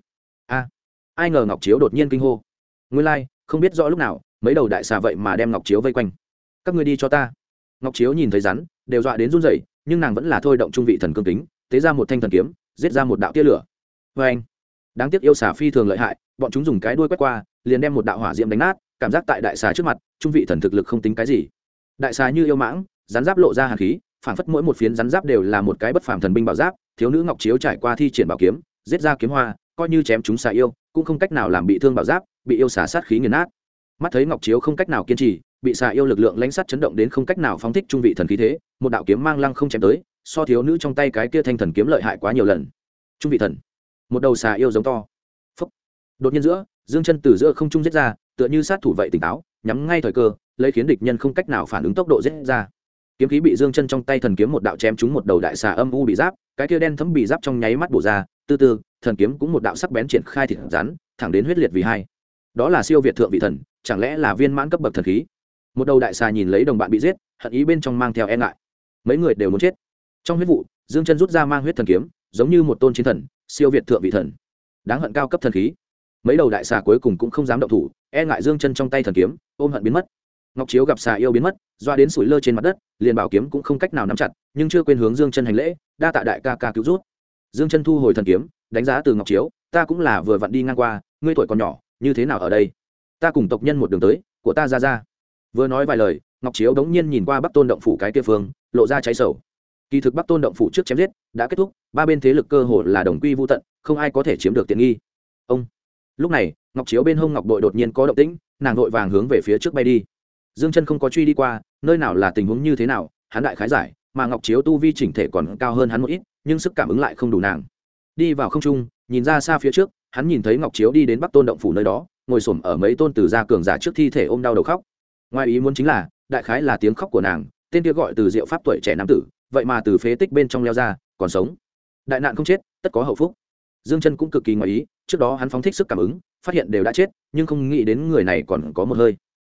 Ai ngờ Ngọc Chiếu đột nhiên kinh hô. Nguyên lai, không biết rõ lúc nào, mấy đầu đại xà vậy mà đem Ngọc Chiếu vây quanh. Các ngươi đi cho ta. Ngọc Chiếu nhìn thấy rắn, đều dọa đến run rẩy, nhưng nàng vẫn là thôi động trung vị thần cương kính, tế ra một thanh thần kiếm, giết ra một đạo tia lửa. Oeng! Đáng tiếc yêu xà phi thường lợi hại, bọn chúng dùng cái đuôi quét qua, liền đem một đạo hỏa diễm đánh nát, cảm giác tại đại xà trước mặt, trung vị thần thực lực không tính cái gì. Đại xà như yêu mãng, rắn giáp lộ ra hàn khí, phảng phất mỗi một phiến rắn giáp đều là một cái bất phàm thần binh bảo giáp. Thiếu nữ Ngọc Chiếu trải qua thi triển bảo kiếm, giết ra kiếm hoa, coi như chém chúng xà yêu, cũng không cách nào làm bị thương bảo giáp, bị yêu xà sát khí nghiền nát. Mắt thấy Ngọc Chiếu không cách nào kiên trì, bị xà yêu lực lượng lãnh sát chấn động đến không cách nào phóng thích trung vị thần khí thế, một đạo kiếm mang lăng không chém tới, so thiếu nữ trong tay cái kia thanh thần kiếm lợi hại quá nhiều lần. Trung vị thần, một đầu xà yêu giống to. Phốc. Đột nhiên giữa, Dương Chân từ giữa không trung giết ra, tựa như sát thủ vậy tỉnh táo, nhắm ngay thời cơ, lấy khiến địch nhân không cách nào phản ứng tốc độ giết ra. Kiếm khí bị Dương Chân trong tay thần kiếm một đạo chém trúng một đầu đại xà âm u bị giáp, cái kia đen thẫm bị giáp trong nháy mắt bổ ra, từ từ, thần kiếm cũng một đạo sắc bén triển khai thịt rắn, thẳng đến huyết liệt vì hai. Đó là siêu việt thượng vị thần, chẳng lẽ là viên mãn cấp bậc thần khí? Một đầu đại xà nhìn lấy đồng bạn bị giết, hận ý bên trong mang theo e ngại. Mấy người đều muốn chết. Trong huyết vụ, Dương Chân rút ra mang huyết thần kiếm, giống như một tôn chiến thần, siêu việt thượng vị thần. Đáng hận cao cấp thần khí. Mấy đầu đại xà cuối cùng cũng không dám động thủ, e ngại Dương Chân trong tay thần kiếm, ôm hận biến mất. Ngọc Chiếu gặp xà yêu biến mất, doa đến sủi lơ trên mặt đất, liền bảo kiếm cũng không cách nào nắm chặt, nhưng chưa quên hướng Dương Chân hành lễ, đa tạ đại ca ca cứu giúp. Dương Chân thu hồi thần kiếm, đánh giá từ Ngọc Chiếu, ta cũng là vừa vặn đi ngang qua, ngươi tuổi còn nhỏ, như thế nào ở đây? Ta cùng tộc nhân một đường tới, của ta ra. Vừa nói vài lời, Ngọc Chiếu đống nhiên nhìn qua Bắc Tôn động phủ cái kia phương, lộ ra cháy sầu. Kỳ thực Bắc Tôn động phủ trước chém giết đã kết thúc, ba bên thế lực cơ hồ là đồng quy vu tận, không ai có thể chiếm được tiện nghi. Ông. Lúc này, Ngọc Chiếu bên hông ngọc bội đột nhiên có động tĩnh, nàng vội vàng hướng về phía trước bay đi. Dương Chân không có truy đi qua, nơi nào là tình huống như thế nào, hắn đại khái giải, mà Ngọc Chiếu tu vi chỉnh thể còn cao hơn hắn một ít, nhưng sức cảm ứng lại không đủ nàng. Đi vào không trung, nhìn ra xa phía trước, hắn nhìn thấy Ngọc Chiếu đi đến Bắc Tôn động phủ nơi đó, ngồi xổm ở mấy tôn từ gia cường giả trước thi thể ôm đau đầu khóc. Ngoài ý muốn chính là, đại khái là tiếng khóc của nàng, tên kia gọi Từ Diệu Pháp tuổi trẻ nam tử, vậy mà từ phế tích bên trong leo ra, còn sống. Đại nạn không chết, tất có hậu phúc. Dương Chân cũng cực kỳ ngoài ý, trước đó hắn phóng thích sức cảm ứng, phát hiện đều đã chết, nhưng không nghĩ đến người này còn có một hơi.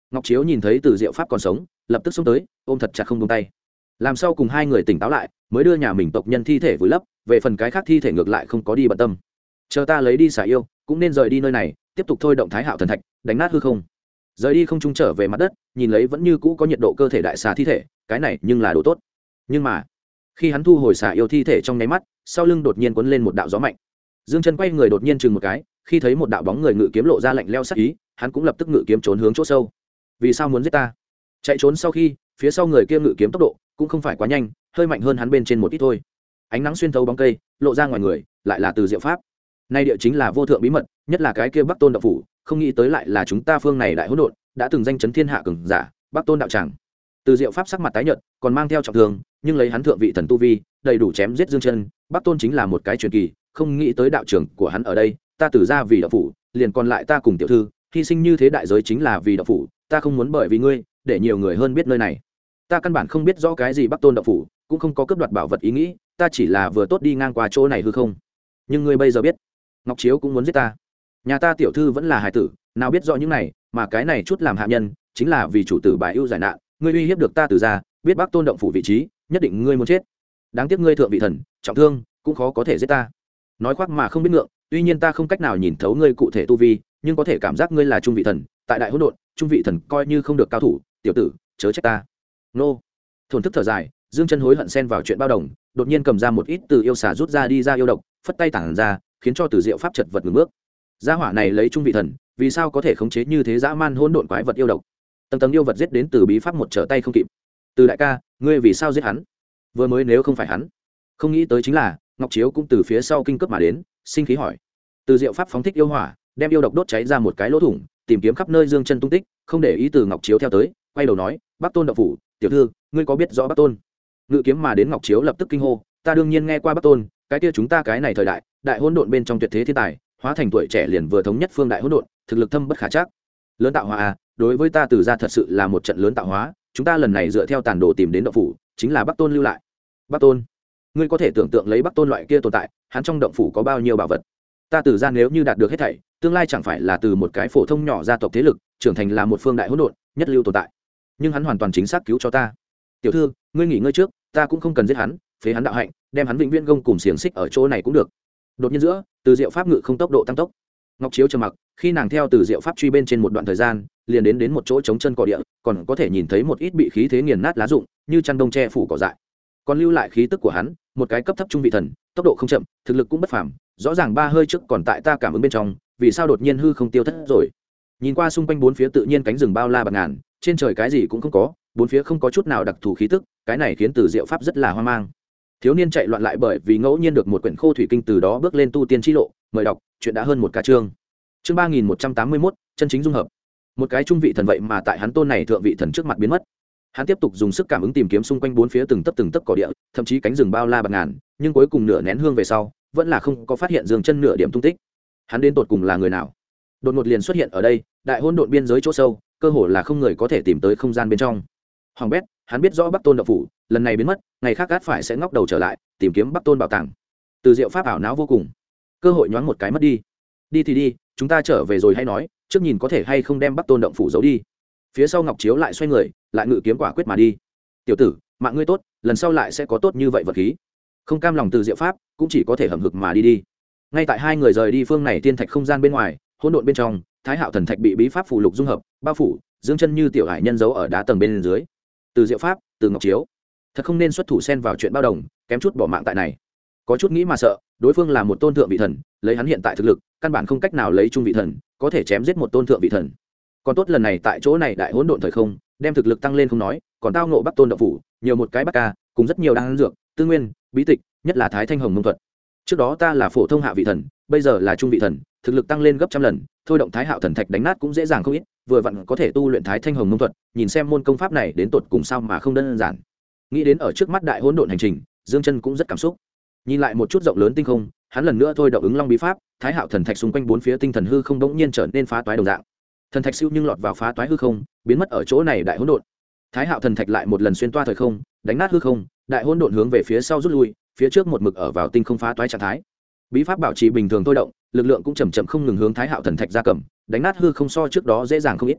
Ngọc Chiếu nhìn thấy Từ Diệu Pháp còn sống, lập tức xông tới, ôm thật chặt không buông tay. Làm sau cùng hai người tỉnh táo lại, mới đưa nhà mình tộc nhân thi thể vùi lấp, về phần cái khác thi thể ngược lại không có đi bận tâm. Chờ ta lấy đi xả yêu, cũng nên rời đi nơi này, tiếp tục thôi động Thái Hạo thần thạch, đánh nát hư không. Rời đi không trung trở về mặt đất, nhìn lấy vẫn như cũ có nhiệt độ cơ thể đại xà thi thể, cái này nhưng là đồ tốt. Nhưng mà, khi hắn thu hồi xả yêu thi thể trong nháy mắt, sau lưng đột nhiên cuốn lên một đạo gió mạnh. Dương Chân quay người đột nhiên chừng một cái, khi thấy một đạo bóng người ngự kiếm lộ ra lạnh lẽo sắc ý, hắn cũng lập tức ngự kiếm trốn hướng chỗ sâu. Vì sao muốn giết ta? Chạy trốn sau khi, phía sau người kia ngự kiếm tốc độ cũng không phải quá nhanh, hơi mạnh hơn hắn bên trên một ít thôi. Ánh nắng xuyên thấu bóng cây, lộ ra ngoài người, lại là Từ Diệu Pháp. Nay địa chính là vô thượng bí mật, nhất là cái kia Bắc Tôn đạo phủ, không nghĩ tới lại là chúng ta phương này đại hỗn độn, đã từng danh chấn thiên hạ cường giả, Bắc Tôn đạo tràng. Từ Diệu Pháp sắc mặt tái nhợt, còn mang theo trọng thương, nhưng lấy hắn thượng vị thần tu vi, đầy đủ chém giết Dương Chân. Bắc Tôn chính là một cái truyền kỳ, không nghĩ tới đạo trưởng của hắn ở đây, ta Từ ra vì đạo phủ, liền còn lại ta cùng tiểu thư, hy sinh như thế đại giới chính là vì đạo phủ, ta không muốn bởi vì ngươi, để nhiều người hơn biết nơi này. Ta căn bản không biết rõ cái gì Bắc Tôn đạo phủ, cũng không có cướp đoạt bảo vật ý nghĩ, ta chỉ là vừa tốt đi ngang qua chỗ này hư không. Nhưng ngươi bây giờ biết, Ngọc Chiếu cũng muốn giết ta. Nhà ta tiểu thư vẫn là hài tử, nào biết rõ những này, mà cái này chút làm hạ nhân, chính là vì chủ tử bài ưu giải nạn, ngươi uy hiếp được ta Từ ra, biết Bắc Tôn động phủ vị trí, nhất định ngươi muốn chết. Đáng tiếc ngươi thượng vị thần, trọng thương, cũng khó có thể giết ta. Nói khoác mà không biết ngượng, tuy nhiên ta không cách nào nhìn thấu ngươi cụ thể tu vi, nhưng có thể cảm giác ngươi là trung vị thần, tại đại hỗn độn, trung vị thần coi như không được cao thủ, tiểu tử, chớ trách ta. Nô. Thổn thức thở dài, Dương Chân hối hận xen vào chuyện bao đồng, đột nhiên cầm ra một ít từ yêu xà rút ra đi ra yêu độc, phất tay tản ra, khiến cho Từ Diệu Pháp chật vật ngừng bước. Gia hỏa này lấy trung vị thần, vì sao có thể khống chế như thế dã man hỗn độn quái vật yêu độc? Tầng tầng yêu vật giết đến từ bí pháp một trở tay không kịp. Từ đại ca, ngươi vì sao giết hắn? Vừa mới nếu không phải hắn, không nghĩ tới chính là Ngọc Chiếu cũng từ phía sau kinh cấp mà đến, sinh khí hỏi. Từ Diệu Pháp phóng thích yêu hỏa, đem yêu độc đốt cháy ra một cái lỗ thủng, tìm kiếm khắp nơi Dương Chân tung tích, không để ý Từ Ngọc Chiếu theo tới, quay đầu nói, Bắc Tôn đạo phủ, tiểu thư, ngươi có biết rõ Bắc Tôn? Ngự kiếm mà đến Ngọc Chiếu lập tức kinh hô, ta đương nhiên nghe qua Bắc Tôn, cái kia chúng ta cái này thời đại, đại hỗn độn bên trong tuyệt thế thiên tài, hóa thành tuổi trẻ liền vừa thống nhất phương đại hỗn độn, thực lực thâm bất khả trắc. Lớn tạo hóa à, đối với ta Từ ra thật sự là một trận lớn tạo hóa, chúng ta lần này dựa theo tàn đồ tìm đến động phủ, chính là Bắc Tôn lưu lại. Bắc Tôn? Ngươi có thể tưởng tượng lấy Bắc Tôn loại kia tồn tại, hắn trong động phủ có bao nhiêu bảo vật? Ta Từ ra nếu như đạt được hết thảy, tương lai chẳng phải là từ một cái phổ thông nhỏ gia tộc thế lực, trưởng thành là một phương đại hỗn độn, nhất lưu tồn tại. Nhưng hắn hoàn toàn chính xác cứu cho ta. Tiểu thư, ngươi nghỉ ngơi trước, ta cũng không cần giết hắn, phế hắn đạo hạnh, đem hắn vĩnh viễn gông cùng xiềng xích ở chỗ này cũng được. Đột nhiên giữa, Từ Diệu Pháp ngự không tốc độ tăng tốc. Ngọc Chiếu trầm mặc, khi nàng theo Từ Diệu Pháp truy bên trên một đoạn thời gian, liền đến một chỗ trống chân cỏ địa, còn có thể nhìn thấy một ít bị khí thế nghiền nát lá rụng, như chăn đông che phủ cỏ dại. Còn lưu lại khí tức của hắn, một cái cấp thấp trung vị thần, tốc độ không chậm, thực lực cũng bất phàm, rõ ràng ba hơi trước còn tại ta cảm ứng bên trong, vì sao đột nhiên hư không tiêu thất rồi? Nhìn qua xung quanh bốn phía tự nhiên cánh rừng bao la bạt ngàn, trên trời cái gì cũng không có, bốn phía không có chút nào đặc thù khí tức, cái này khiến Từ Diệu Pháp rất là hoang mang. Thiếu niên chạy loạn lại bởi vì ngẫu nhiên được một quyển khô thủy kinh, từ đó bước lên tu tiên chi lộ, mời đọc, chuyện đã hơn một ca chương. Chương 3181, chân chính dung hợp. Một cái trung vị thần vậy mà tại hắn tôn này thượng vị thần trước mặt biến mất. Hắn tiếp tục dùng sức cảm ứng tìm kiếm xung quanh bốn phía từng tấc cỏ địa, thậm chí cánh rừng bao la bạt ngàn, nhưng cuối cùng nửa nén hương về sau, vẫn là không có phát hiện Dương Chân nửa điểm tung tích. Hắn đến tột cùng là người nào? Đột ngột liền xuất hiện ở đây, đại hỗn độn biên giới chỗ sâu, cơ hồ là không người có thể tìm tới không gian bên trong. Hoàng bét, hắn biết rõ Bắc Tôn đạo phủ, lần này biến mất, ngày khác gắt phải sẽ ngóc đầu trở lại, tìm kiếm Bắc Tôn bảo tàng. Từ Diệu Pháp ảo não vô cùng, cơ hội nhoáng một cái mất đi. Đi thì đi, chúng ta trở về rồi hay nói, trước nhìn có thể hay không đem Bắc Tôn động phủ giấu đi. Phía sau Ngọc Chiếu lại xoay người, lại ngự kiếm quả quyết mà đi. Tiểu tử, mạng ngươi tốt, lần sau lại sẽ có tốt như vậy vật khí. Không cam lòng Từ Diệu Pháp, cũng chỉ có thể hầm hực mà đi. Ngay tại hai người rời đi phương này tiên thạch không gian bên ngoài, hỗn độn bên trong, Thái Hạo thần thạch bị bí pháp phù lục dung hợp, bao phủ, Dương Chân như tiểu hải nhân giấu ở đá tầng bên dưới. Từ Diệu Pháp, Từ Ngọc Chiếu, thật không nên xuất thủ xen vào chuyện bao đồng, kém chút bỏ mạng tại này. Có chút nghĩ mà sợ, đối phương là một tôn thượng vị thần, lấy hắn hiện tại thực lực, căn bản không cách nào lấy trung vị thần, có thể chém giết một tôn thượng vị thần. Còn tốt lần này tại chỗ này đại hỗn độn thời không, đem thực lực tăng lên không nói, còn tao ngộ Bắc Tôn động phủ, nhiều một cái Bắc ca, cùng rất nhiều đan dược, tư nguyên, bí tịch, nhất là Thái Thanh Hồng Mông thuật. Trước đó ta là phổ thông hạ vị thần, bây giờ là trung vị thần, thực lực tăng lên gấp trăm lần, thôi động Thái Hạo thần thạch đánh nát cũng dễ dàng không ít, vừa vặn có thể tu luyện Thái Thanh Hồng Mông thuật, nhìn xem môn công pháp này đến tột cùng sao mà không đơn giản. Nghĩ đến ở trước mắt đại hỗn độn hành trình, Dương Chân cũng rất cảm xúc. Nhìn lại một chút rộng lớn tinh không, hắn lần nữa thôi động ứng long bí pháp, Thái Hạo thần thạch xung quanh bốn phía tinh thần hư không bỗng nhiên trở nên phá toái đồng dạng. Thần thạch siêu nhưng lọt vào phá toái hư không, biến mất ở chỗ này đại hỗn độn. Thái Hạo thần thạch lại một lần xuyên toa thời không, đánh nát hư không, đại hỗn độn hướng về phía sau rút lui, phía trước một mực ở vào tinh không phá toái trạng thái. Bí pháp bảo trì bình thường thôi động, lực lượng cũng chậm chậm không ngừng hướng Thái Hạo thần thạch ra cầm, đánh nát hư không so trước đó dễ dàng không ít.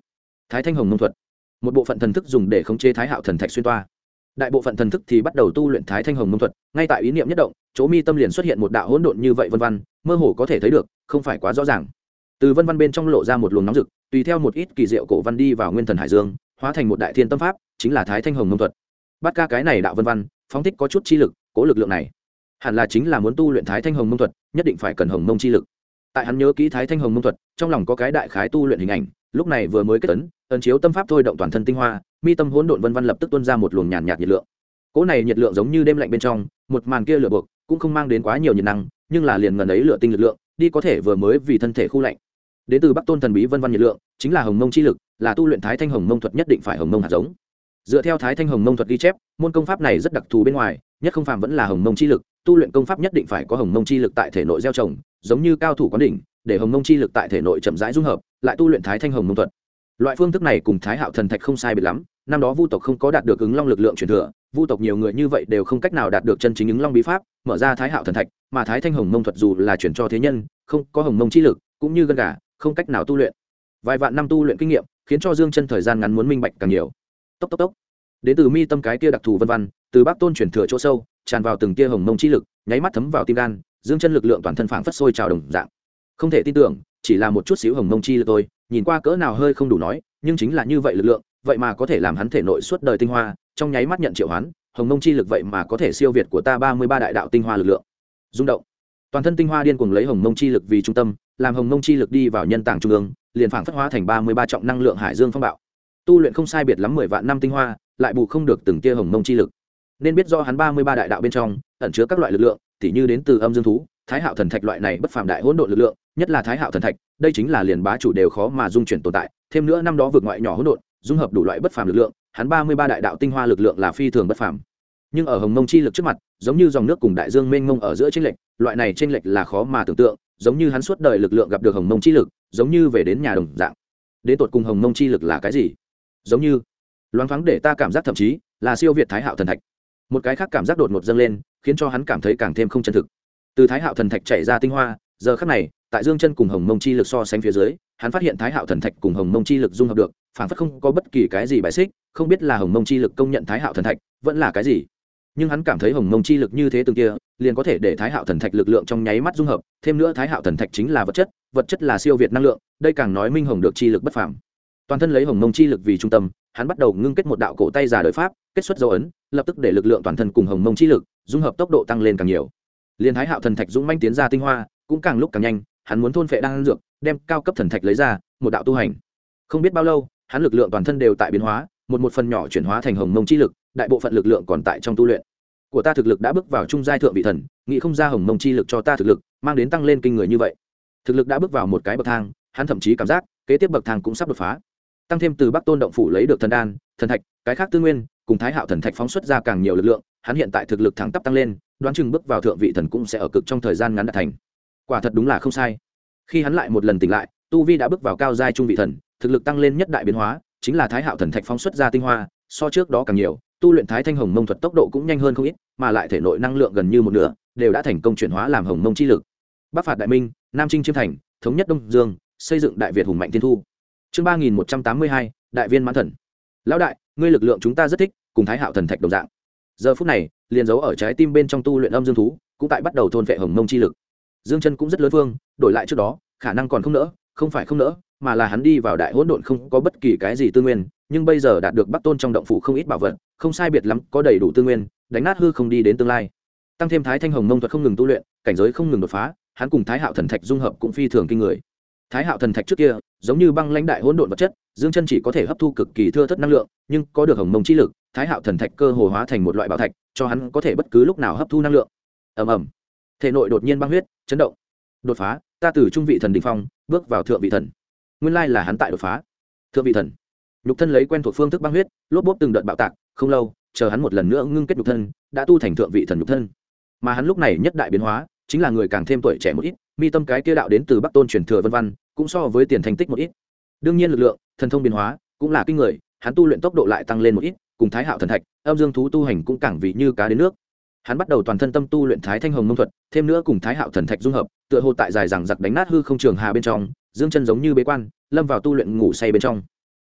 Thái thanh hồng mông thuật, một bộ phận thần thức dùng để khống chế thái hạo thần thạch xuyên toa, đại bộ phận thần thức thì bắt đầu tu luyện thái thanh hồng mông thuật. Ngay tại ý niệm nhất động, chỗ mi tâm liền xuất hiện một đạo hỗn độn như vậy vân vân, mơ hồ có thể thấy được, không phải quá rõ ràng. Từ vân vân bên trong lộ ra một luồng nóng rực, tùy theo một ít kỳ diệu cổ văn đi vào nguyên thần hải dương, hóa thành một đại thiên tâm pháp, chính là thái thanh hồng mông thuật. Bắt ca cái này đạo vân vân, phóng thích có chút chi lực, cố lực lượng này hẳn là chính là muốn tu luyện thái thanh hồng mông thuật, nhất định phải cần hồng mông chi lực. Tại hắn nhớ kỹ thái thanh hồng mông thuật, trong lòng có cái đại khái tu luyện hình ảnh, lúc này vừa mới kết ấn chiếu tâm pháp thôi động toàn thân tinh hoa, mi tâm hỗn độn vân vân lập tức tuôn ra một luồng nhàn nhạt nhiệt lượng. Cỗ này nhiệt lượng giống như đêm lạnh bên trong, một màn kia lửa buộc, cũng không mang đến quá nhiều nhiệt năng, nhưng là liền ngần ấy lửa tinh lực lượng, đi có thể vừa mới vì thân thể khu lạnh. Đến từ Bắc Tôn thần bí vân vân nhiệt lượng, chính là hồng mông chi lực, là tu luyện thái thanh hồng mông thuật nhất định phải hồng mông hạt giống. Dựa theo thái thanh hồng mông thuật ghi chép, môn công pháp này rất đặc thù bên ngoài, nhất không phàm vẫn là hồng mông chi lực, tu luyện công pháp nhất định phải có hồng mông chi lực tại thể nội gieo trồng, giống như cao thủ quán đỉnh, để hồng mông chi lực tại thể nội chậm rãi dung hợp, lại tu luyện thái thanh hồng mông thuật. Loại phương thức này cùng thái hạo thần thạch không sai biệt lắm, năm đó vu tộc không có đạt được ứng long lực lượng truyền thừa, vu tộc nhiều người như vậy đều không cách nào đạt được chân chính ứng long bí pháp, mở ra thái hạo thần thạch, mà thái thanh hồng mông thuật dù là chuyển cho thế nhân, không có hồng mông chi lực, cũng như gân gà, không cách nào tu luyện. Vài vạn năm tu luyện kinh nghiệm, khiến cho Dương Chân thời gian ngắn muốn minh bạch càng nhiều. Tốc tốc tốc. Đến từ mi tâm cái kia đặc thù vân vân, từ Bắc Tôn truyền thừa chỗ sâu, tràn vào từng tia hồng mông chi lực, nháy mắt thấm vào tim gan, Dương Chân lực lượng toàn thân phảng phất sôi trào đồng dạng. Không thể tin tưởng, chỉ là một chút xíu hồng mông chi lực thôi, nhìn qua cỡ nào hơi không đủ nói, nhưng chính là như vậy lực lượng, vậy mà có thể làm hắn thể nội suốt đời tinh hoa, trong nháy mắt nhận triệu hoán, hồng mông chi lực vậy mà có thể siêu việt của ta 33 đại đạo tinh hoa lực lượng. Rung động. Toàn thân tinh hoa điên cuồng lấy hồng mông chi lực vì trung tâm, làm hồng mông chi lực đi vào nhân tạng trung ương, liền phảng phất hóa thành 33 trọng năng lượng hải dương phong bạo. Tu luyện không sai biệt lắm 10 vạn năm tinh hoa, lại bù không được từng tia hồng mông chi lực. Nên biết do hắn 33 đại đạo bên trong ẩn chứa các loại lực lượng, tỉ như đến từ âm dương thú, thái hạo thần thạch loại này bất phàm đại hỗn độn lực lượng, nhất là thái hạo thần thạch, đây chính là liền bá chủ đều khó mà dung chuyển tồn tại, thêm nữa năm đó vượt ngoại nhỏ hỗn độn, dung hợp đủ loại bất phàm lực lượng, hắn 33 đại đạo tinh hoa lực lượng là phi thường bất phàm. Nhưng ở hồng mông chi lực trước mặt, giống như dòng nước cùng đại dương mênh mông ở giữa chênh lệch, loại này chênh lệch là khó mà tưởng tượng, giống như hắn suốt đời lực lượng gặp được hồng mông chi lực, giống như về đến nhà đồng dạng. Đến tột cùng hồng mông chi lực là cái gì? Giống như loáng thoáng để ta cảm giác thậm chí là siêu việt thái hạo thần thạch. Một cái khác cảm giác đột ngột dâng lên, khiến cho hắn cảm thấy càng thêm không chân thực. Từ thái hạo thần thạch chảy ra tinh hoa, giờ khắc này, tại Dương Chân cùng hồng mông chi lực so sánh phía dưới, hắn phát hiện thái hạo thần thạch cùng hồng mông chi lực dung hợp được, phản phất không có bất kỳ cái gì bài xích, không biết là hồng mông chi lực công nhận thái hạo thần thạch, vẫn là cái gì. Nhưng hắn cảm thấy hồng mông chi lực như thế từng kia, liền có thể để thái hạo thần thạch lực lượng trong nháy mắt dung hợp, thêm nữa thái hạo thần thạch chính là vật chất là siêu việt năng lượng, đây càng nói minh hồng được chi lực bất phàm. Toàn thân lấy hồng mông chi lực vì trung tâm, hắn bắt đầu ngưng kết một đạo cổ tay giả đời pháp, kết xuất dấu ấn, lập tức để lực lượng toàn thân cùng hồng mông chi lực dung hợp tốc độ tăng lên càng nhiều. Liên thái hạo thần thạch dũng manh tiến ra tinh hoa, cũng càng lúc càng nhanh, hắn muốn thôn phệ đan dược, đem cao cấp thần thạch lấy ra, một đạo tu hành. Không biết bao lâu, hắn lực lượng toàn thân đều tại biến hóa, một phần nhỏ chuyển hóa thành hồng mông chi lực, đại bộ phận lực lượng còn tại trong tu luyện. Của ta thực lực đã bước vào trung giai thượng vị thần, nghĩ không ra hồng mông chi lực cho ta thực lực mang đến tăng lên kinh người như vậy. Thực lực đã bước vào một cái bậc thang, hắn thậm chí cảm giác kế tiếp bậc thang cũng sắp đột phá. Tăng thêm từ Bắc Tôn động phủ lấy được thần đan, thần thạch, cái khác tư nguyên, cùng thái hạo thần thạch phóng xuất ra càng nhiều lực lượng, hắn hiện tại thực lực thẳng tắp tăng lên, đoán chừng bước vào thượng vị thần cũng sẽ ở cực trong thời gian ngắn đạt thành. Quả thật đúng là không sai. Khi hắn lại một lần tỉnh lại, tu vi đã bước vào cao giai trung vị thần, thực lực tăng lên nhất đại biến hóa, chính là thái hạo thần thạch phóng xuất ra tinh hoa, so trước đó càng nhiều, tu luyện thái thanh hồng mông thuật tốc độ cũng nhanh hơn không ít, mà lại thể nội năng lượng gần như một nửa đều đã thành công chuyển hóa làm hồng mông chi lực. Bắc phạt đại minh, nam chinh chiêm thành, thống nhất đông dương, xây dựng đại việt hùng mạnh thiên thu. Chương 3182, đại viên mãn thần. Lão đại, ngươi lực lượng chúng ta rất thích, cùng thái hạo thần thạch đồng dạng. Giờ phút này, liền giấu ở trái tim bên trong tu luyện âm dương thú, cũng tại bắt đầu thôn phệ hồng mông chi lực. Dương Chân cũng rất lớn vương, đổi lại trước đó, khả năng còn không nỡ, không phải không nỡ, mà là hắn đi vào đại hỗn độn không có bất kỳ cái gì tư nguyên, nhưng bây giờ đạt được Bắc Tôn trong động phủ không ít bảo vật, không sai biệt lắm có đầy đủ tư nguyên, đánh nát hư không đi đến tương lai. Tăng thêm thái thanh hồng mông thuật không ngừng tu luyện, cảnh giới không ngừng đột phá, hắn cùng thái hạo thần thạch dung hợp cũng phi thường kinh người. Thái hạo thần thạch trước kia giống như băng lãnh đại hỗn độn vật chất, Dương Chân chỉ có thể hấp thu cực kỳ thưa thớt năng lượng, nhưng có được hồng mông chi lực, thái hạo thần thạch cơ hồ hóa thành một loại bảo thạch, cho hắn có thể bất cứ lúc nào hấp thu năng lượng. Ầm ầm, thể nội đột nhiên băng huyết chấn động, đột phá, ta từ trung vị thần đỉnh phong bước vào thượng vị thần. Nguyên lai là hắn tại đột phá. Thượng vị thần, nhục thân lấy quen thuộc phương thức băng huyết, lốp bốp từng đợt bạo tạc, không lâu, chờ hắn một lần nữa ngưng kết nhục thân, đã tu thành thượng vị thần nhục thân. Mà hắn lúc này nhất đại biến hóa, chính là người càng thêm tuổi trẻ một ít, mi tâm cái kia đạo đến từ Bắc Tôn truyền thừa vân vân, cũng so với tiền thành tích một ít. Đương nhiên lực lượng, thần thông biến hóa cũng là kinh người, hắn tu luyện tốc độ lại tăng lên một ít, cùng thái hạo thần thạch, âm dương thú tu hành cũng càng vì như cá đến nước. Hắn bắt đầu toàn thân tâm tu luyện thái thanh hồng mông thuật, thêm nữa cùng thái hạo thần thạch dung hợp, tựa hồ tại dài rằng giặc đánh nát hư không trường hà bên trong, Dương Chân giống như bế quan, lâm vào tu luyện ngủ say bên trong.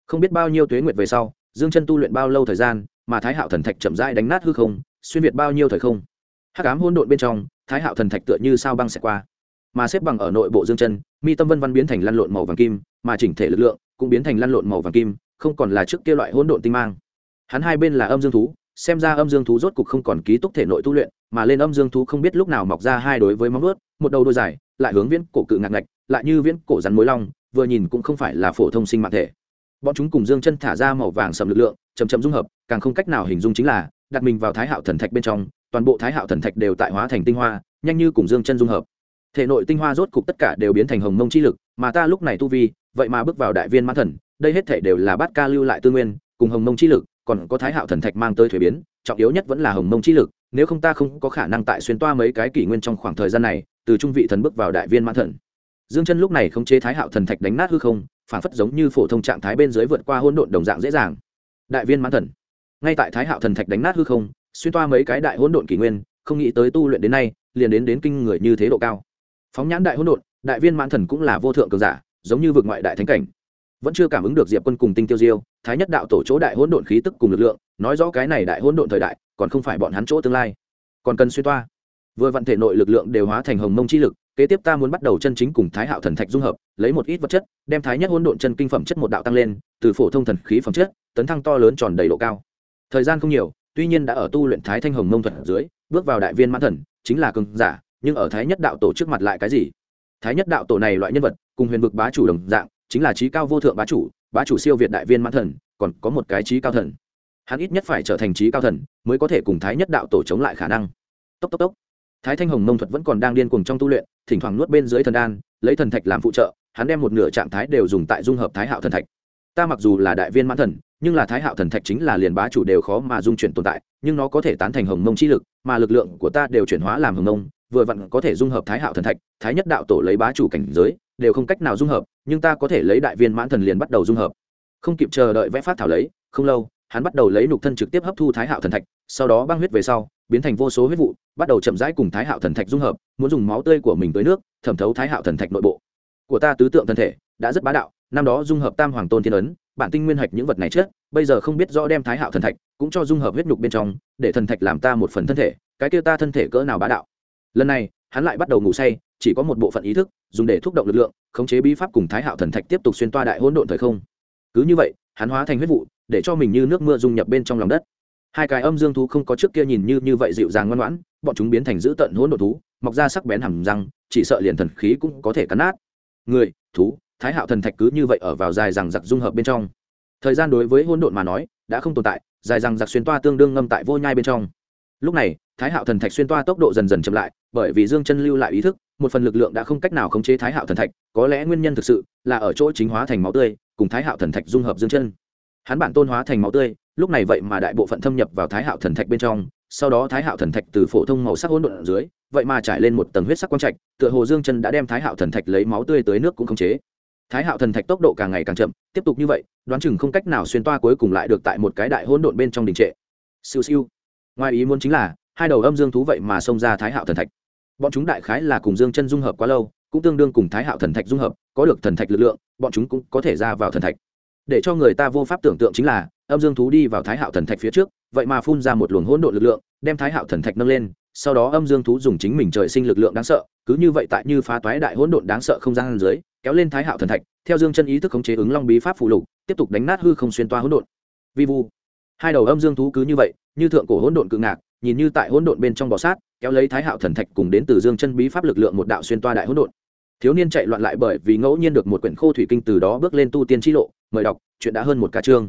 không biết bao nhiêu tuế nguyệt về sau dương chân tu luyện bao lâu thời gian mà thái hạo thần thạch chậm rãi đánh nát hư không xuyên việt bao nhiêu thời không. hắc ám hỗn độn bên trong thái hạo thần thạch tựa như sao băng xẹt qua mà xếp bằng ở nội bộ dương chân mi tâm vân văn biến thành lăn lộn màu vàng kim mà chỉnh thể lực lượng cũng biến thành lăn lộn màu vàng kim không còn là trước kia loại hỗn độn tinh mang. Hắn hai bên là âm dương thú, xem ra âm dương thú rốt cục không còn ký túc thể nội tu luyện mà lên âm dương thú không biết lúc nào mọc ra hai đối với móng vuốt một đầu đôi dài lại hướng viễn cổ cự ngạc ngạch lại như viễn cổ rắn mối long vừa nhìn cũng không phải là phổ thông sinh mạng thể. Bọn chúng cùng dương chân thả ra màu vàng sầm lực lượng chầm chậm dung hợp càng không cách nào hình dung chính là đặt mình vào thái hạo thần thạch bên trong toàn bộ thái hạo thần thạch đều tại hóa thành tinh hoa nhanh như cùng dương chân dung hợp thể nội tinh hoa rốt cục tất cả đều biến thành hồng mông chi lực mà ta lúc này tu vi vậy mà bước vào đại viên mãn thần đây hết thể đều là bát ca lưu lại tư nguyên cùng hồng mông chi lực còn có thái hạo thần thạch mang tới thuế biến trọng yếu nhất vẫn là hồng mông chi lực nếu không ta không có khả năng tại xuyên toa mấy cái kỷ nguyên trong khoảng thời gian này từ trung vị thần bước vào đại viên mãn thần. Dương chân lúc này khống chế thái hạo thần thạch đánh nát hư không phản phất giống như phổ thông trạng thái bên dưới vượt qua hỗn độn đồng dạng dễ dàng. Đại viên mãn thần ngay tại thái hạo thần thạch đánh nát hư không xuyên toa mấy cái đại hỗn độn kỷ nguyên không nghĩ tới tu luyện đến nay liền đến kinh người như thế độ cao. Phóng nhãn đại hỗn độn đại viên mãn thần cũng là vô thượng cường giả giống như vượt ngoại đại thánh cảnh vẫn chưa cảm ứng được diệp quân cùng tinh tiêu diêu thái nhất đạo tổ chỗ đại hỗn độn khí tức cùng lực lượng nói rõ cái này đại hỗn độn thời đại còn không phải bọn hắn chỗ tương lai còn cần xuyên toa vừa vận thể nội lực lượng đều hóa thành hồng mông chi lực kế tiếp ta muốn bắt đầu chân chính cùng thái hạo thần thạch dung hợp lấy một ít vật chất đem thái nhất hỗn độn chân kinh phẩm chất một đạo tăng lên từ phổ thông thần khí phẩm chất tấn thăng to lớn tròn đầy độ cao. Thời gian không nhiều tuy nhiên đã ở tu luyện thái thanh hồng mông thuật dưới bước vào đại viên mãn thần chính là cường giả nhưng ở thái nhất đạo tổ trước mặt lại cái gì. Thái nhất đạo tổ này loại nhân vật cùng huyền vực bá chủ đồng dạng chính là trí cao vô thượng bá chủ siêu việt đại viên mãn thần còn có một cái trí cao thần hắn ít nhất phải trở thành trí cao thần mới có thể cùng thái nhất đạo tổ chống lại khả năng. Tốc thái thanh hồng mông thuật vẫn còn đang điên cuồng trong tu luyện thỉnh thoảng nuốt bên dưới thần đan lấy thần thạch làm phụ trợ hắn đem một nửa trạng thái đều dùng tại dung hợp thái hạo thần thạch. Ta mặc dù là đại viên mãn thần nhưng là thái hạo thần thạch chính là liền bá chủ đều khó mà dung chuyển tồn tại nhưng nó có thể tán thành hồng mông chi lực mà lực lượng của ta đều chuyển hóa làm hồng mông vừa vặn có thể dung hợp thái hạo thần thạch. Thái nhất đạo tổ lấy bá chủ cảnh giới đều không cách nào dung hợp nhưng ta có thể lấy đại viên mãn thần liền bắt đầu dung hợp. Không kịp chờ đợi vẽ phát thảo lấy không lâu hắn bắt đầu lấy nhục thân trực tiếp hấp thu thái hạo thần thạch sau đó băng huyết về sau biến thành vô số huyết vụ bắt đầu chậm rãi cùng thái hạo thần thạch dung hợp muốn dùng máu tươi của mình tới nước thẩm thấu thái hạo thần thạch nội bộ của ta. Tứ tượng thân thể đã rất bá đạo năm đó dung hợp tam hoàng tôn thiên ấn bản tinh nguyên hạch những vật này chết bây giờ không biết rõ đem thái hạo thần thạch cũng cho dung hợp huyết nhục bên trong để thần thạch làm ta một phần thân thể cái kia ta thân thể cỡ nào bá đạo. Lần này hắn lại bắt đầu ngủ say chỉ có một bộ phận ý thức dùng để thúc động lực lượng khống chế bí pháp cùng thái hạo thần thạch tiếp tục xuyên toa đại hỗn độn thời không. Cứ như vậy hắn hóa thành huyết vụ để cho mình như nước mưa dung nhập bên trong lòng đất. Hai cái âm dương thú không có trước kia nhìn như vậy dịu dàng ngoan ngoãn bọn chúng biến thành dữ tợn hỗn độn thú mọc ra sắc bén hàm răng chỉ sợ liền thần khí cũng có thể cắn nát. Người thú thái hạo thần thạch cứ như vậy ở vào dài rằng giặc dung hợp bên trong. Thời gian đối với hỗn độn mà nói đã không tồn tại dài rằng giặc xuyên toa tương đương ngâm tại vô nhai bên trong. Lúc này thái hạo thần thạch xuyên toa tốc độ dần dần chậm lại bởi vì dương chân lưu lại ý thức một phần lực lượng đã không cách nào khống chế thái hạo thần thạch có lẽ nguyên nhân thực sự là ở chỗ chính hóa thành máu tươi cùng thái hạo thần thạch dung hợp dương chân. Hắn bản tôn hóa thành máu tươi lúc này vậy mà đại bộ phận thâm nhập vào thái hạo thần thạch bên trong sau đó thái hạo thần thạch từ phổ thông màu sắc hỗn độn ở dưới vậy mà trải lên một tầng huyết sắc quang trạch tựa hồ dương chân đã đem thái hạo thần thạch lấy máu tươi tới nước cũng khống chế. Thái hạo thần thạch tốc độ càng ngày càng chậm tiếp tục như vậy đoán chừng không cách nào xuyên toa cuối cùng lại được tại một cái đại hỗn độn bên trong đình trệ. Siêu siêu ngoài ý muốn chính là hai đầu âm dương thú vậy mà xông ra thái hạo thần thạch bọn chúng đại khái là cùng dương chân dung hợp quá lâu cũng tương đương cùng thái hạo thần thạch dung hợp có được thần thạch lực lượng bọn chúng cũng có thể ra vào thần thạch. Để cho người ta vô pháp tưởng tượng chính là âm dương thú đi vào thái hạo thần thạch phía trước vậy mà phun ra một luồng hỗn độn lực lượng đem thái hạo thần thạch nâng lên sau đó âm dương thú dùng chính mình trời sinh lực lượng đáng sợ cứ như vậy tại như phá toái đại hỗn độn đáng sợ không gian dưới kéo lên thái hạo thần thạch theo dương chân ý thức khống chế ứng long bí pháp phụ lục tiếp tục đánh nát hư không xuyên toa hỗn độn. Vi vu hai đầu âm dương thú cứ như vậy như thượng cổ hỗn độn cự ngạc nhìn như tại hỗn độn bên trong bò sát kéo lấy thái hạo thần thạch cùng đến từ dương chân bí pháp lực lượng một đạo xuyên toa đại hỗn độn. Thiếu niên chạy loạn lại bởi vì ngẫu nhiên được một quyển khô thủy kinh từ đó bước lên tu tiên chi lộ mời đọc chuyện đã hơn một ca chương